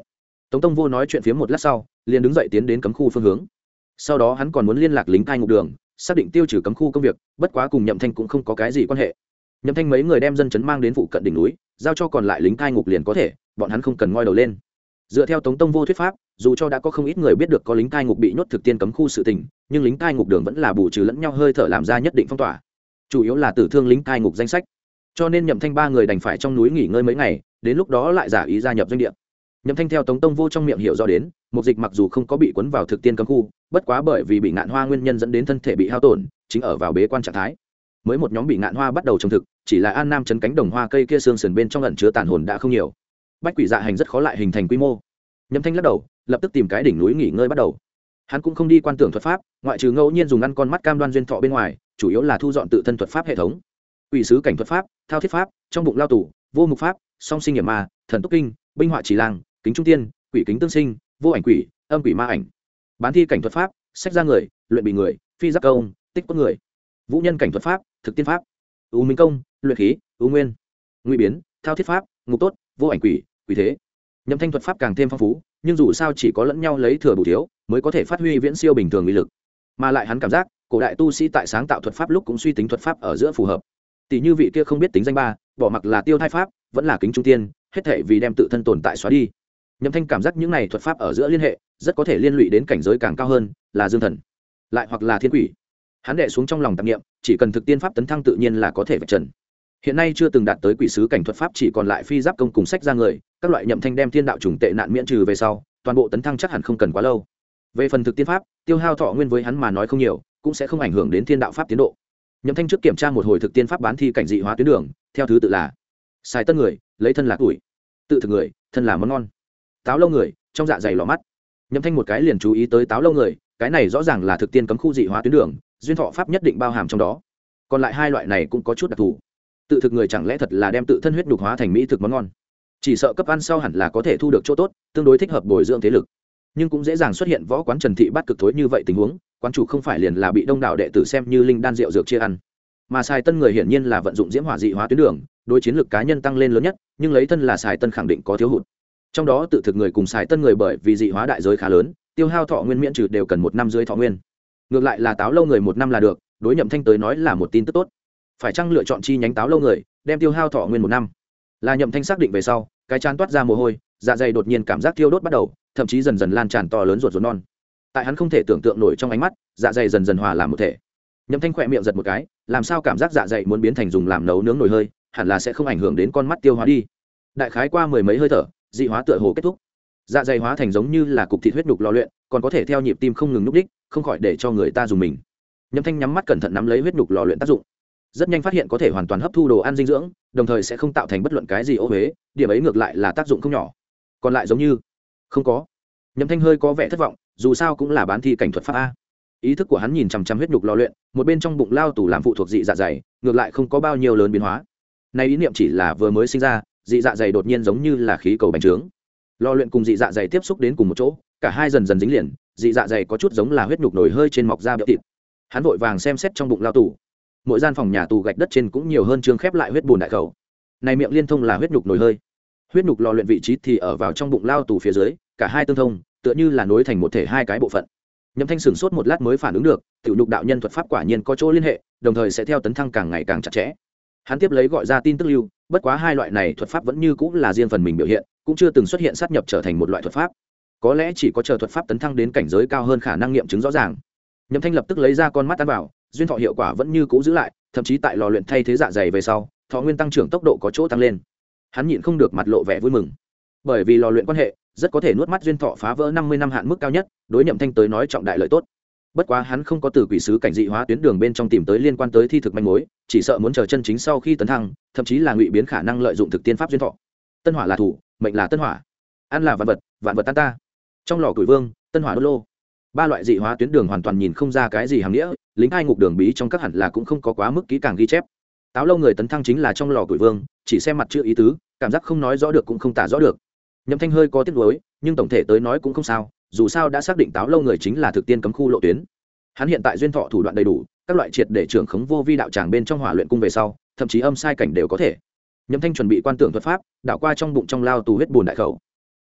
Tống Tông Vô nói chuyện phía một lát sau liền đứng dậy tiến đến cấm khu phương hướng. Sau đó hắn còn muốn liên lạc lính cai ngục đường xác định tiêu trừ cấm khu công việc, bất quá cùng Nhậm Thanh cũng không có cái gì quan hệ. Nhậm Thanh mấy người đem dân chấn mang đến phụ cận đỉnh núi, giao cho còn lại lính cai ngục liền có thể, bọn hắn không cần ngoi đầu lên. Dựa theo Tống Tông Vô thuyết pháp, dù cho đã có không ít người biết được có lính cai ngục bị nhốt thực tiên cấm khu sự tình, nhưng lính cai ngục đường vẫn là bù trừ lẫn nhau hơi thở làm ra nhất định phong tỏa, chủ yếu là tử thương lính cai ngục danh sách. Cho nên Nhậm Thanh ba người đành phải trong núi nghỉ ngơi mấy ngày, đến lúc đó lại giả ý gia nhập doanh địa. Nhậm Thanh theo Tống Tông Vô trong miệng hiểu rõ đến, Mục Dịch mặc dù không có bị cuốn vào thực tiên cấm khu, bất quá bởi vì bị ngạn hoa nguyên nhân dẫn đến thân thể bị hao tổn, chính ở vào bế quan trạng thái. Mới một nhóm bị ngạn hoa bắt đầu trồng thực, chỉ là An Nam trấn cánh đồng hoa cây kia xương sườn bên trong ẩn chứa tàn hồn đã không nhiều. Bách quỷ dạ hành rất khó lại hình thành quy mô. Nhậm Thanh lắc đầu, lập tức tìm cái đỉnh núi nghỉ ngơi bắt đầu. Hắn cũng không đi quan tưởng thuật pháp, ngoại trừ ngẫu nhiên dùng ăn con mắt cam đoan duyên thọ bên ngoài, chủ yếu là thu dọn tự thân thuật pháp hệ thống. Quỷ sứ cảnh thuật pháp, thao thiết pháp, trong bụng lao tù, vô mục pháp, song sinh hiểm ma, thần túc kinh, binh họa chỉ lang, kính trung tiên, quỷ kính tương sinh, vô ảnh quỷ, âm quỷ ma ảnh. Bán thi cảnh thuật pháp, sách ra người, luyện bị người, phi giáp công, tích cốt người. Vũ nhân cảnh thuật pháp, thực tiên pháp, u minh công, luyện khí, u nguyên, ngụy biến, thao thiết pháp, ngục tốt, vô ảnh quỷ, quỷ thế. Nhậm Thanh thuật pháp càng thêm phong phú, nhưng dù sao chỉ có lẫn nhau lấy thừa bù thiếu, mới có thể phát huy viễn siêu bình thường uy lực. Mà lại hắn cảm giác, cổ đại tu sĩ tại sáng tạo thuật pháp lúc cũng suy tính thuật pháp ở giữa phù hợp. Tỷ như vị kia không biết tính danh ba, bỏ mặc là tiêu thai pháp, vẫn là kính trung tiên, hết thảy vì đem tự thân tồn tại xóa đi. Nhậm Thanh cảm giác những này thuật pháp ở giữa liên hệ, rất có thể liên lụy đến cảnh giới càng cao hơn, là dương thần, lại hoặc là thiên quỷ. Hắn đệ xuống trong lòng tạp niệm, chỉ cần thực tiên pháp tấn thăng tự nhiên là có thể vạch trần. Hiện nay chưa từng đạt tới quỷ sứ cảnh thuật pháp chỉ còn lại phi giáp công cùng sách ra người, các loại Nhậm Thanh đem thiên đạo trùng tệ nạn miễn trừ về sau, toàn bộ tấn thăng chắc hẳn không cần quá lâu. Về phần thực tiên pháp, tiêu hao thọ nguyên với hắn mà nói không nhiều, cũng sẽ không ảnh hưởng đến thiên đạo pháp tiến độ. Nhậm Thanh trước kiểm tra một hồi thực tiên pháp bán thi cảnh dị hóa tuyến đường, theo thứ tự là: xài tân người, lấy thân là tuổi; tự thực người, thân là món ngon; táo lâu người, trong dạ dày lò mắt. Nhậm Thanh một cái liền chú ý tới táo lâu người, cái này rõ ràng là thực tiên cấm khu dị hóa tuyến đường, duyên thọ pháp nhất định bao hàm trong đó. Còn lại hai loại này cũng có chút đặc thù. Tự thực người chẳng lẽ thật là đem tự thân huyết nhục hóa thành mỹ thực món ngon? Chỉ sợ cấp ăn sau hẳn là có thể thu được chỗ tốt, tương đối thích hợp bồi dưỡng thế lực, nhưng cũng dễ dàng xuất hiện võ quán Trần Thị bắt cực thối như vậy tình huống, quán chủ không phải liền là bị đông đảo đệ tử xem như linh đan rượu dược chia ăn. Mà xài tân người hiển nhiên là vận dụng diễm hỏa dị hóa tuyến đường, đối chiến lược cá nhân tăng lên lớn nhất, nhưng lấy thân là xài tân khẳng định có thiếu hụt. Trong đó tự thực người cùng xài tân người bởi vì dị hóa đại giới khá lớn, tiêu hao thọ nguyên miễn trừ đều cần 1 năm dưới thọ nguyên. Ngược lại là táo lâu người 1 năm là được, đối Nhậm Thanh tới nói là một tin tức tốt. Phải chăng lựa chọn chi nhánh táo lâu người, đem tiêu hao thọ nguyên 1 năm? Là Nhậm Thanh xác định về sau, cái chán toát ra mồ hôi, dạ dày đột nhiên cảm giác thiêu đốt bắt đầu, thậm chí dần dần lan tràn to lớn ruột non. Tại hắn không thể tưởng tượng nổi trong ánh mắt, dạ dày dần dần hòa làm một thể. Nhậm Thanh khỏe miệng giật một cái, làm sao cảm giác dạ dày muốn biến thành dùng làm nấu nướng nồi hơi, hẳn là sẽ không ảnh hưởng đến con mắt tiêu hóa đi. Đại khái qua 10 mấy hơi thở, dị hóa tựa hồ kết thúc. Dạ dày hóa thành giống như là cục thịt huyết nhục lò luyện, còn có thể theo nhịp tim không ngừng núc đích, không khỏi để cho người ta dùng mình. Nhậm Thanh nhắm mắt cẩn thận nắm lấy huyết nhục lò luyện tác dụng, rất nhanh phát hiện có thể hoàn toàn hấp thu đồ ăn dinh dưỡng, đồng thời sẽ không tạo thành bất luận cái gì ô huế, điểm ấy ngược lại là tác dụng không nhỏ. Còn lại giống như không có. Nhậm Thanh hơi có vẻ thất vọng, dù sao cũng là bán thi cảnh thuật pháp a. Ý thức của hắn nhìn chằm chằm huyết nhục lò luyện, một bên trong bụng lao tù làm phụ thuộc dị dạ dày, ngược lại không có bao nhiêu lớn biến hóa. Này ý niệm chỉ là vừa mới sinh ra, dị dạ dày đột nhiên giống như là khí cầu bành trướng. Lò luyện cùng dị dạ dày tiếp xúc đến cùng một chỗ, cả hai dần dần dính liền, dị dạ dày có chút giống là huyết nhục nổi hơi trên mọc ra béo thịt. Hắn vội vàng xem xét trong bụng lao tù. Mỗi gian phòng nhà tù gạch đất trên cũng nhiều hơn chương khép lại huyết bùn đại khẩu. Này miệng liên thông là huyết nhục nổi hơi. Huyết nhục lò luyện vị trí thì ở vào trong bụng lao tù phía dưới, cả hai tương thông, tựa như là nối thành một thể hai cái bộ phận. Nhậm Thanh sửng sốt một lát mới phản ứng được, tiểu nhục đạo nhân thuật pháp quả nhiên có chỗ liên hệ, đồng thời sẽ theo tấn thăng càng ngày càng chặt chẽ. Hắn tiếp lấy gọi ra tin tức lưu, bất quá hai loại này thuật pháp vẫn như cũng là riêng phần mình biểu hiện, cũng chưa từng xuất hiện sát nhập trở thành một loại thuật pháp. Có lẽ chỉ có chờ thuật pháp tấn thăng đến cảnh giới cao hơn khả năng nghiệm chứng rõ ràng. Nhậm Thanh lập tức lấy ra con mắt ăn vào, duyên thọ hiệu quả vẫn như cũ giữ lại, thậm chí tại lò luyện thay thế dạ dày về sau, thọ nguyên tăng trưởng tốc độ có chỗ tăng lên. Hắn nhịn không được mặt lộ vẻ vui mừng, bởi vì lò luyện quan hệ rất có thể nuốt mắt duyên thọ phá vỡ 50 năm hạn mức cao nhất, đối Nhậm Thanh tới nói trọng đại lợi tốt. Bất quá hắn không có từ quỷ sứ cảnh dị hóa tuyến đường bên trong tìm tới liên quan tới thi thực manh mối, chỉ sợ muốn chờ chân chính sau khi tấn thăng, thậm chí là ngụy biến khả năng lợi dụng thực tiên pháp duyên thọ. Tân hỏa là thủ, mệnh là tân hỏa, ăn là vạn vật tan ta. Trong lò củi vương, tân hỏa đốt lô. Ba loại dị hóa tuyến đường hoàn toàn nhìn không ra cái gì hàm nghĩa, lính hai ngục đường bí trong các hẳn là cũng không có quá mức kỹ càng ghi chép. Táo lâu người tấn thăng chính là trong lò củi vương, chỉ xem mặt chữ ý tứ, cảm giác không nói rõ được cũng không tả rõ được. Nhậm Thanh hơi có tiếc nuối, nhưng tổng thể tới nói cũng không sao, dù sao đã xác định táo lâu người chính là thực tiên cấm khu lộ tuyến. Hắn hiện tại duyên thọ thủ đoạn đầy đủ, các loại triệt để trưởng khống vô vi đạo tràng bên trong hỏa luyện cung về sau, thậm chí âm sai cảnh đều có thể. Nhậm Thanh chuẩn bị quan tưởng thuật pháp, đảo qua trong bụng trong lao tù huyết bùn đại khẩu.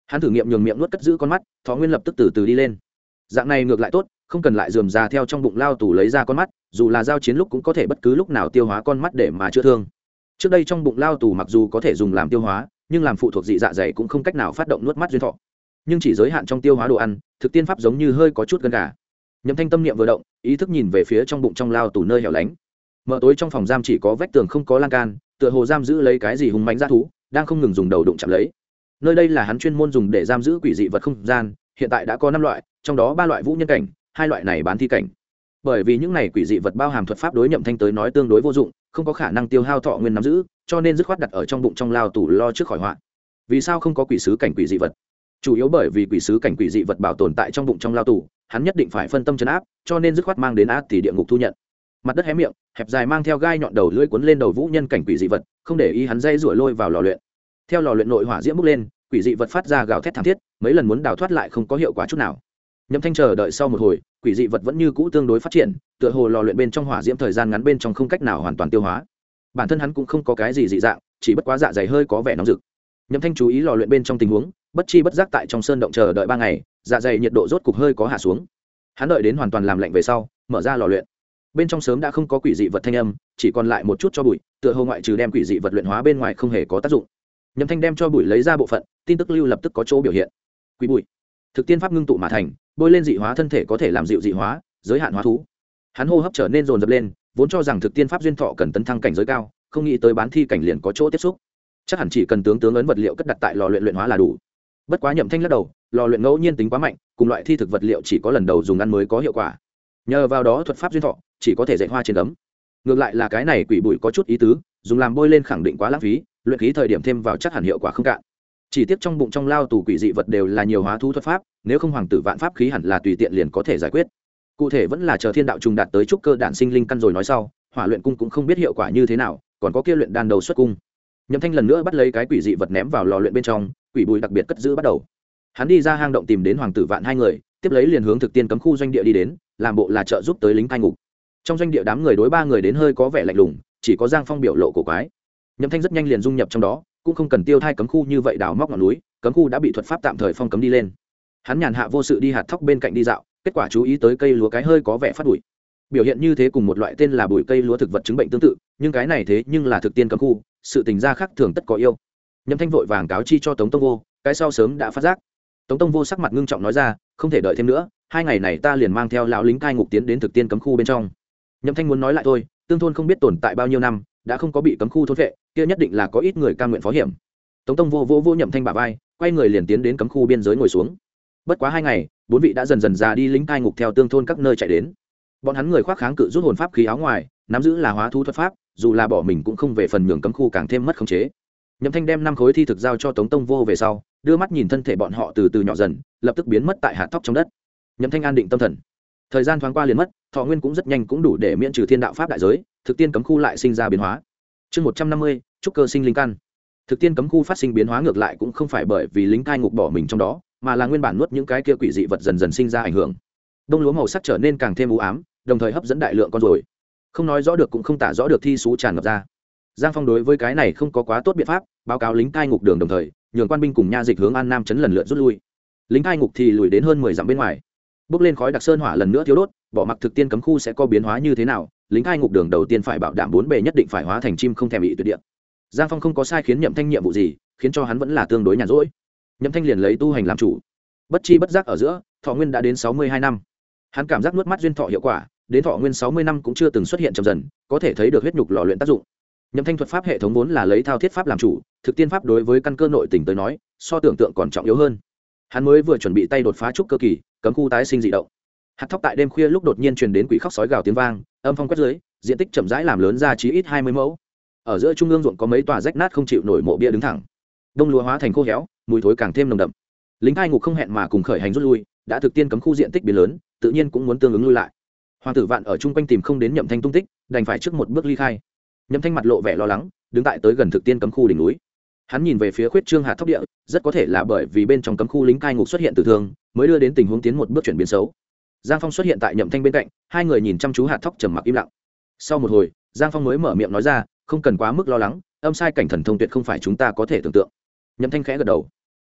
Hắn thử nghiệm nhường miệng nuốt cất giữ con mắt, Thọ Nguyên lập tức từ từ đi lên. Dạng này ngược lại tốt, không cần lại rườm rà theo trong bụng lao tù lấy ra con mắt, dù là giao chiến lúc cũng có thể bất cứ lúc nào tiêu hóa con mắt để mà chữa thương. Trước đây trong bụng lao tù mặc dù có thể dùng làm tiêu hóa, nhưng làm phụ thuộc dị dạ dày cũng không cách nào phát động nuốt mắt duyên thọ. Nhưng chỉ giới hạn trong tiêu hóa đồ ăn, thực tiên pháp giống như hơi có chút gần gà. Nhậm Thanh tâm niệm vừa động, ý thức nhìn về phía trong bụng trong lao tù nơi hẻo lánh. Mở tối trong phòng giam chỉ có vách tường không có lan can, tựa hồ giam giữ lấy cái gì hùng mãnh dã thú, đang không ngừng dùng đầu đụng chạm lấy. Nơi đây là hắn chuyên môn dùng để giam giữ quỷ dị vật không gian, hiện tại đã có 5 loại, trong đó 3 loại vũ nhân cảnh, 2 loại này bán thi cảnh. Bởi vì những này quỷ dị vật bao hàm thuật pháp đối Nhậm Thanh tới nói tương đối vô dụng, không có khả năng tiêu hao thọ nguyên nắm giữ, cho nên dứt khoát đặt ở trong bụng trong lao tù lo trước khỏi họa. Vì sao không có quỷ sứ cảnh quỷ dị vật? Chủ yếu bởi vì quỷ sứ cảnh quỷ dị vật bảo tồn tại trong bụng trong lao tù, hắn nhất định phải phân tâm trấn áp, cho nên dứt khoát mang đến ác thì địa ngục thu nhận. Mặt đất hé miệng, hẹp dài mang theo gai nhọn đầu lưỡi cuốn lên đầu vũ nhân cảnh quỷ dị vật, không để ý hắn dây rủa lôi vào lò luyện. Theo lò luyện nội hỏa diễm bốc lên, quỷ dị vật phát ra gào thét thảm thiết, mấy lần muốn đào thoát lại không có hiệu quả chút nào. Nhậm Thanh chờ đợi sau một hồi, quỷ dị vật vẫn như cũ tương đối phát triển, tựa hồ lò luyện bên trong hỏa diễm thời gian ngắn bên trong không cách nào hoàn toàn tiêu hóa. Bản thân hắn cũng không có cái gì dị dạng, chỉ bất quá dạ dày hơi có vẻ nóng rực. Nhậm Thanh chú ý lò luyện bên trong tình huống, bất chi bất giác tại trong sơn động chờ đợi 3 ngày, dạ dày nhiệt độ rốt cục hơi có hạ xuống. Hắn đợi đến hoàn toàn làm lạnh về sau, mở ra lò luyện. Bên trong sớm đã không có quỷ dị vật thanh âm, chỉ còn lại một chút cho bụi, tựa hồ ngoại trừ đem quỷ dị vật luyện hóa bên ngoài không hề có tác dụng. Nhậm Thanh đem cho bụi lấy ra bộ phận, tin tức lưu lập tức có chỗ biểu hiện. Quỷ bụi, thực tiên pháp ngưng tụ mà thành, bôi lên dị hóa thân thể có thể làm dịu dị hóa, giới hạn hóa thú. Hắn hô hấp trở nên dồn dập lên, vốn cho rằng thực tiên pháp duyên thọ cần tấn thăng cảnh giới cao, không nghĩ tới bán thi cảnh liền có chỗ tiếp xúc. Chắc hẳn chỉ cần tướng ấn vật liệu cất đặt tại lò luyện luyện hóa là đủ. Bất quá Nhậm Thanh lắc đầu, lò luyện ngẫu nhiên tính quá mạnh, cùng loại thi thực vật liệu chỉ có lần đầu dùng ăn mới có hiệu quả. Nhờ vào đó thuật pháp duyên thọ chỉ có thể dạy hoa trên gấm. Ngược lại là cái này quỷ bụi có chút ý tứ, dùng làm bôi lên khẳng định quá lãng phí, luyện khí thời điểm thêm vào chắc hẳn hiệu quả không cạn. Chỉ tiếc trong bụng trong lao tù quỷ dị vật đều là nhiều hóa thú thuật pháp, nếu không hoàng tử vạn pháp khí hẳn là tùy tiện liền có thể giải quyết. Cụ thể vẫn là chờ thiên đạo trùng đạt tới trúc cơ đản sinh linh căn rồi nói sau, hỏa luyện cung cũng không biết hiệu quả như thế nào, còn có kia luyện đan đầu xuất cung. Nhậm Thanh lần nữa bắt lấy cái quỷ dị vật ném vào lò luyện bên trong, quỷ bụi đặc biệt cất giữ bắt đầu. Hắn đi ra hang động tìm đến hoàng tử vạn hai người, tiếp lấy liền hướng thực tiên cấm khu doanh địa đi đến, làm bộ là trợ giúp tới lính cai ngục. Trong doanh địa đám người đối 3 người đến hơi có vẻ lạnh lùng, chỉ có Giang Phong biểu lộ cổ quái. Nhậm Thanh rất nhanh liền dung nhập trong đó, cũng không cần tiêu thai cấm khu như vậy đào móc ngọn núi, cấm khu đã bị thuật pháp tạm thời phong cấm đi lên. Hắn nhàn hạ vô sự đi hạt thóc bên cạnh đi dạo, kết quả chú ý tới cây lúa cái hơi có vẻ phát bụi. Biểu hiện như thế cùng một loại tên là bụi cây lúa thực vật chứng bệnh tương tự, nhưng cái này thế nhưng là thực tiên cấm khu, sự tình gia khác thường tất có yêu. Nhậm Thanh vội vàng cáo chi cho Tống Tông Vô, cái sau sớm đã phát giác. Tống Tông Vô sắc mặt ngưng trọng nói ra, không thể đợi thêm nữa, 2 ngày này ta liền mang theo lão lính cai ngục tiến đến thực tiên cấm khu bên trong. Nhậm Thanh muốn nói lại thôi, tương thôn không biết tồn tại bao nhiêu năm, đã không có bị cấm khu thôn vệ, kia nhất định là có ít người cam nguyện phó hiểm. Tống Tông vô Nhậm Thanh bả vai, quay người liền tiến đến cấm khu biên giới ngồi xuống. Bất quá 2 ngày, 4 vị đã dần dần già đi lính cai ngục theo tương thôn các nơi chạy đến. Bọn hắn người khoác kháng cự rút hồn pháp khí áo ngoài, nắm giữ là hóa thú thuật pháp, dù là bỏ mình cũng không về phần nhường cấm khu càng thêm mất khống chế. Nhậm Thanh đem 5 khối thi thực giao cho Tống Tông Vô về sau, đưa mắt nhìn thân thể bọn họ từ từ nhỏ dần, lập tức biến mất tại hạt thóc trong đất. Nhậm Thanh an định tâm thần. Thời gian thoáng qua liền mất, thọ nguyên cũng rất nhanh cũng đủ để miễn trừ thiên đạo pháp đại giới, thực tiên cấm khu lại sinh ra biến hóa. Chương 150, trúc cơ sinh linh căn. Thực tiên cấm khu phát sinh biến hóa ngược lại cũng không phải bởi vì lính cai ngục bỏ mình trong đó, mà là nguyên bản nuốt những cái kia quỷ dị vật dần dần sinh ra ảnh hưởng. Đông lúa màu sắc trở nên càng thêm u ám, đồng thời hấp dẫn đại lượng con ruồi. Không nói rõ được cũng không tả rõ được thi số tràn ngập ra. Giang Phong đối với cái này không có quá tốt biện pháp, báo cáo lính cai ngục đường đồng thời, nhường quan binh cùng nha dịch hướng An Nam trấn lần lượt rút lui. Lính cai ngục thì lùi đến hơn 10 dặm bên ngoài. Bốc lên khói đặc sơn hỏa lần nữa thiếu đốt, bỏ mặc thực tiên cấm khu sẽ có biến hóa như thế nào, lính cai ngục đường đầu tiên phải bảo đảm 4 bề nhất định phải hóa thành chim không thèm bị tuyệt địa. Giang Phong không có sai khiến Nhậm Thanh nhiệm vụ gì, khiến cho hắn vẫn là tương đối nhàn rỗi. Nhậm Thanh liền lấy tu hành làm chủ. Bất chi bất giác ở giữa, thọ nguyên đã đến 62 năm. Hắn cảm giác nuốt mắt duyên thọ hiệu quả, đến thọ nguyên 60 năm cũng chưa từng xuất hiện chậm dần, có thể thấy được huyết nhục lò luyện tác dụng. Nhậm Thanh thuật pháp hệ thống vốn là lấy thao thiết pháp làm chủ, thực tiên pháp đối với căn cơ nội tình tới nói, so tưởng tượng còn trọng yếu hơn. Hắn mới vừa chuẩn bị tay đột phá trúc cơ kỳ, cấm khu tái sinh dị động. Hạt thóc tại đêm khuya lúc đột nhiên truyền đến quỷ khóc sói gào tiếng vang, âm phong quét dưới, diện tích chậm rãi làm lớn ra chí ít 20 mẫu. Ở giữa trung ương ruộng có mấy tòa rách nát không chịu nổi mộ bia đứng thẳng. Đông lúa hóa thành khô héo, mùi thối càng thêm nồng đậm. Lính cai ngục không hẹn mà cùng khởi hành rút lui, đã thực tiên cấm khu diện tích biến lớn, tự nhiên cũng muốn tương ứng lui lại. Hoàng tử Vạn ở chung quanh tìm không đến Nhậm Thanh tung tích, đành phải trước một bước ly khai. Nhậm Thanh mặt lộ vẻ lo lắng, đứng tại tới gần thực tiên cấm khu đỉnh núi. Hắn nhìn về phía khuyết trương hạt thóc địa, rất có thể là bởi vì bên trong cấm khu lính cai ngục xuất hiện tử thương, mới đưa đến tình huống tiến một bước chuyển biến xấu. Giang Phong xuất hiện tại Nhậm Thanh bên cạnh, hai người nhìn chăm chú hạt thóc trầm mặc im lặng. Sau một hồi, Giang Phong mới mở miệng nói ra, không cần quá mức lo lắng, âm sai cảnh thần thông tuyệt không phải chúng ta có thể tưởng tượng. Nhậm Thanh khẽ gật đầu.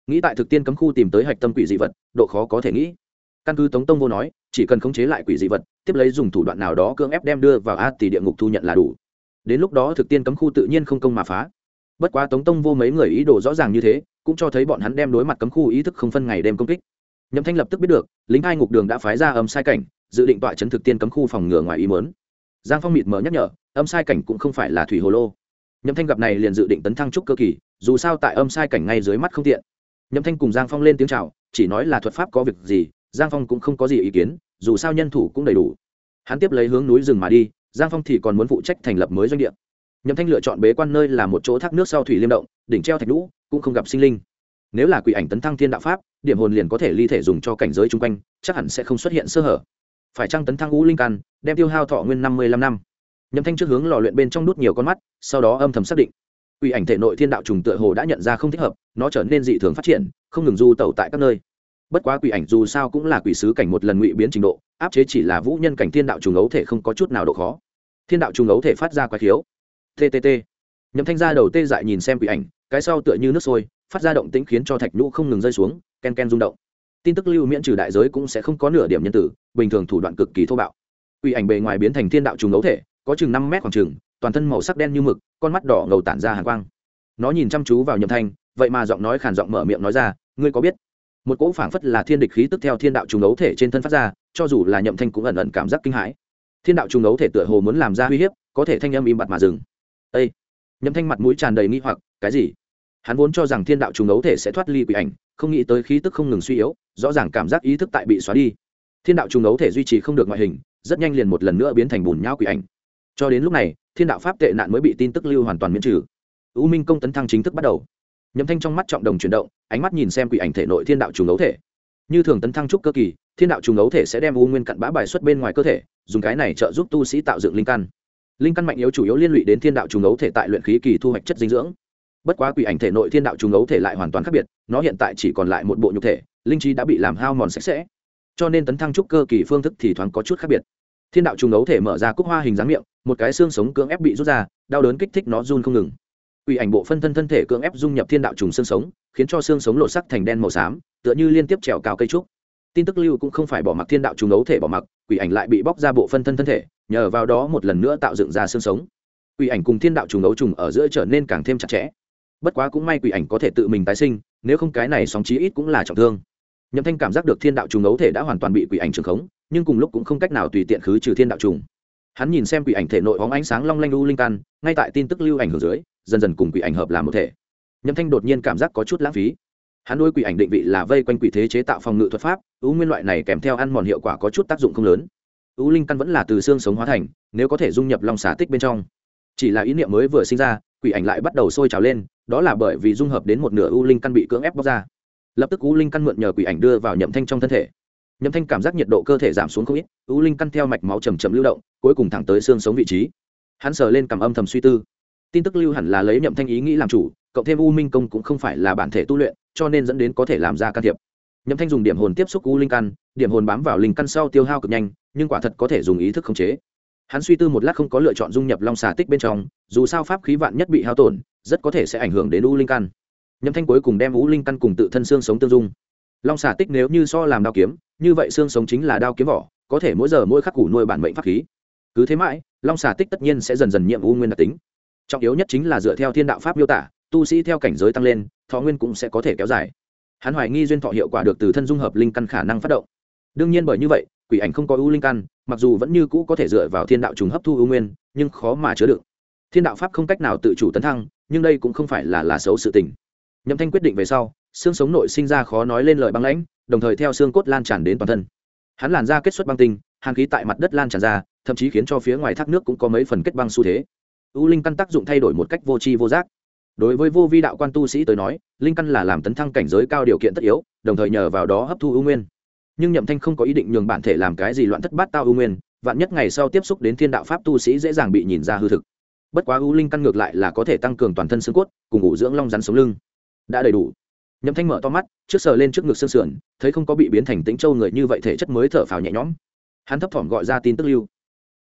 nghĩ tại thực tiên cấm khu tìm tới hạch tâm quỷ dị vật độ khó có thể nghĩ. Căn cứ Tống Tông Vô nói, chỉ cần khống chế lại quỷ dị vật, tiếp lấy dùng thủ đoạn nào đó cưỡng ép đem đưa vào A Tỷ địa ngục thu nhận là đủ. Đến lúc đó thực tiên cấm khu tự nhiên không công mà phá. Bất quá Tống Tông Vô mấy người ý đồ rõ ràng như thế, cũng cho thấy bọn hắn đem đối mặt cấm khu ý thức không phân ngày đêm công kích. Nhậm Thanh lập tức biết được, lính hai ngục đường đã phái ra âm sai cảnh, dự định tọa trấn thực tiên cấm khu phòng ngừa ngoài ý muốn. Giang Phong mịt mờ nhắc nhở, âm sai cảnh cũng không phải là thủy hồ lô. Nhậm Thanh gặp này liền dự định tấn thăng trúc cơ kỳ, dù sao tại âm sai cảnh ngay dưới mắt không tiện. Nhậm Thanh cùng Giang Phong lên tiếng chào, chỉ nói là thuật pháp có việc gì, Giang Phong cũng không có gì ý kiến, dù sao nhân thủ cũng đầy đủ. Hắn tiếp lấy hướng núi rừng mà đi, Giang Phong thì còn muốn phụ trách thành lập mới doanh địa. Nhậm Thanh lựa chọn bế quan nơi là một chỗ thác nước sau thủy liêm động, đỉnh treo thạch lũ, cũng không gặp sinh linh. Nếu là quỷ ảnh tấn thăng thiên đạo pháp, điểm hồn liền có thể ly thể dùng cho cảnh giới chung quanh, chắc hẳn sẽ không xuất hiện sơ hở. Phải chăng tấn thăng ngũ linh căn, đem tiêu hao thọ nguyên 55 năm. Nhậm Thanh trước hướng lò luyện bên trong đút nhiều con mắt, sau đó âm thầm xác định, quỷ ảnh thể nội thiên đạo trùng tựa hồ đã nhận ra không thích hợp, nó trở nên dị thường phát triển, không ngừng du tẩu tại các nơi. Bất quá quỷ ảnh dù sao cũng là quỷ sứ cảnh một lần ngụy biến trình độ, áp chế chỉ là vũ nhân cảnh thiên đạo trùng ấu thể không có chút nào độ khó. Thiên đạo trùng ấu thể phát ra quái khiếu. TTT. Nhậm Thanh ra đầu tê dại nhìn xem quỷ ảnh, cái sau tựa như nước sôi, phát ra động tĩnh khiến cho thạch nhũ không ngừng rơi xuống, ken ken rung động. Tin tức lưu miễn trừ đại giới cũng sẽ không có nửa điểm nhân tử, bình thường thủ đoạn cực kỳ thô bạo. Quỷ ảnh bề ngoài biến thành thiên đạo trùng ấu thể, có chừng 5 mét khoảng chừng, toàn thân màu sắc đen như mực, con mắt đỏ ngầu tản ra hàn quang. Nó nhìn chăm chú vào Nhậm Thanh, vậy mà giọng nói khàn giọng mở miệng nói ra, ngươi có biết? Một cỗ phảng phất là thiên địch khí tức theo thiên đạo trùng ấu thể trên thân phát ra, cho dù là Nhậm Thanh cũng ẩn ẩn cảm giác kinh hãi. Thiên đạo trùng ấu thể tựa hồ muốn làm ra uy hiếp, có thể thanh âm im bặt mà dừng. Ê! Nhậm Thanh mặt mũi tràn đầy nghi hoặc, cái gì? Hắn vốn cho rằng thiên đạo trùng ấu thể sẽ thoát ly quỷ ảnh, không nghĩ tới khí tức không ngừng suy yếu, rõ ràng cảm giác ý thức tại bị xóa đi. Thiên đạo trùng ấu thể duy trì không được ngoại hình, rất nhanh liền một lần nữa biến thành bùn nhão quỷ ảnh. Cho đến lúc này, thiên đạo pháp tệ nạn mới bị tin tức lưu hoàn toàn miễn trừ. U Minh công tấn thăng chính thức bắt đầu. Nhậm Thanh trong mắt trọng đồng chuyển động, ánh mắt nhìn xem quỷ ảnh thể nội thiên đạo trùng ấu thể. Như thường tấn thăng trúc cơ kỳ, thiên đạo trùng ấu thể sẽ đem u nguyên cặn bã bài xuất bên ngoài cơ thể, dùng cái này trợ giúp tu sĩ tạo dựng linh căn. Linh căn mạnh yếu chủ yếu liên lụy đến thiên đạo trùng ấu thể tại luyện khí kỳ thu hoạch chất dinh dưỡng. Bất quá quỷ ảnh thể nội thiên đạo trùng ấu thể lại hoàn toàn khác biệt, nó hiện tại chỉ còn lại một bộ nhục thể, linh trí đã bị làm hao mòn sạch sẽ. Cho nên tấn thăng trúc cơ kỳ phương thức thì thoáng có chút khác biệt. Thiên đạo trùng ấu thể mở ra cúc hoa hình dáng miệng, một cái xương sống cưỡng ép bị rút ra, đau đớn kích thích nó run không ngừng. Quỷ ảnh bộ phân thân thể cưỡng ép dung nhập thiên đạo trùng xương sống, khiến cho xương sống lộ sắc thành đen màu xám, tựa như liên tiếp trèo cao cây trúc. Tin tức lưu cũng không phải bỏ mặc thiên đạo trùng ấu thể bỏ mặc, quỷ ảnh lại bị bóc ra bộ phân thân thể, nhờ vào đó một lần nữa tạo dựng ra xương sống. Quỷ ảnh cùng thiên đạo trùng ấu trùng ở giữa trở nên càng thêm chặt chẽ. Bất quá cũng may quỷ ảnh có thể tự mình tái sinh, nếu không cái này sóng chí ít cũng là trọng thương. Nhậm Thanh cảm giác được thiên đạo trùng ấu thể đã hoàn toàn bị quỷ ảnh trường khống, nhưng cùng lúc cũng không cách nào tùy tiện khứ trừ thiên đạo trùng. Hắn nhìn xem quỷ ảnh thể nội bóng ánh sáng long lanh u linh căn, ngay tại tin tức lưu ảnh hưởng dưới, dần dần cùng quỷ ảnh hợp làm một thể. Nhậm Thanh đột nhiên cảm giác có chút lãng phí. Hắn nuôi quỷ ảnh định vị là vây quanh quỷ thế chế tạo phòng ngự thuật pháp, u nguyên loại này kèm theo ăn mòn hiệu quả có chút tác dụng không lớn. U linh căn vẫn là từ xương sống hóa thành, nếu có thể dung nhập long xà tích bên trong. Chỉ là ý niệm mới vừa sinh ra, quỷ ảnh lại bắt đầu sôi trào lên, đó là bởi vì dung hợp đến một nửa u linh căn bị cưỡng ép bóc ra. Lập tức u linh căn mượn nhờ quỷ ảnh đưa vào Nhậm Thanh trong thân thể. Nhậm Thanh cảm giác nhiệt độ cơ thể giảm xuống không ít, u linh căn theo mạch máu chậm chậm lưu động, cuối cùng thẳng tới xương sống vị trí. Hắn sờ lên cằm âm thầm suy tư. Tin tức lưu hẳn là lấy Nhậm Thanh ý nghĩ làm chủ, cộng thêm u minh công cũng không phải là bản thể tu luyện, cho nên dẫn đến có thể làm ra can thiệp. Nhậm Thanh dùng điểm hồn tiếp xúc u linh căn, điểm hồn bám vào linh căn sau tiêu hao cực nhanh, nhưng quả thật có thể dùng ý thức khống chế. Hắn suy tư một lát không có lựa chọn dung nhập long xà tích bên trong, dù sao pháp khí vạn nhất bị hao tổn, rất có thể sẽ ảnh hưởng đến u linh căn. Nhậm Thanh cuối cùng đem u linh căn cùng tự thân xương sống tương dung. Long xà tích nếu như so làm đao kiếm, như vậy xương sống chính là đao kiếm vỏ, có thể mỗi giờ mỗi khắc củ nuôi bản mệnh pháp khí. Cứ thế mãi, long xà tích tất nhiên sẽ dần dần nhiệm u nguyên đặc tính. Trọng yếu nhất chính là dựa theo thiên đạo pháp miêu tả, tu sĩ theo cảnh giới tăng lên, thọ nguyên cũng sẽ có thể kéo dài. Hắn hoài nghi duyên thọ hiệu quả được từ thân dung hợp linh căn khả năng phát động. Đương nhiên bởi như vậy, quỷ ảnh không có u linh căn, mặc dù vẫn như cũ có thể dựa vào thiên đạo trùng hấp thu u nguyên, nhưng khó mà chứa đựng. Thiên đạo pháp không cách nào tự chủ tấn thăng, nhưng đây cũng không phải là xấu sự tình. Nhậm Thanh quyết định về sau, xương sống nội sinh ra khó nói lên lời băng lãnh, đồng thời theo xương cốt lan tràn đến toàn thân. Hắn làn da kết xuất băng tinh, hàn khí tại mặt đất lan tràn ra, thậm chí khiến cho phía ngoài thác nước cũng có mấy phần kết băng xu thế. U linh căn tác dụng thay đổi một cách vô tri vô giác. Đối với vô vi đạo quan tu sĩ tới nói, linh căn là làm tấn thăng cảnh giới cao điều kiện tất yếu, đồng thời nhờ vào đó hấp thu u nguyên. Nhưng Nhậm Thanh không có ý định nhường bản thể làm cái gì loạn thất bát tao u nguyên, vạn nhất ngày sau tiếp xúc đến thiên đạo pháp tu sĩ dễ dàng bị nhìn ra hư thực. Bất quá u linh căn ngược lại là có thể tăng cường toàn thân xương cốt, cùng ngủ dưỡng long rắn sống lưng. Đã đầy đủ. Nhậm Thanh mở to mắt, trước sờ lên trước ngực xương sườn, thấy không có bị biến thành tĩnh châu người như vậy thể chất mới thở phào nhẹ nhõm. Hắn thấp thỏm gọi ra tin tức lưu.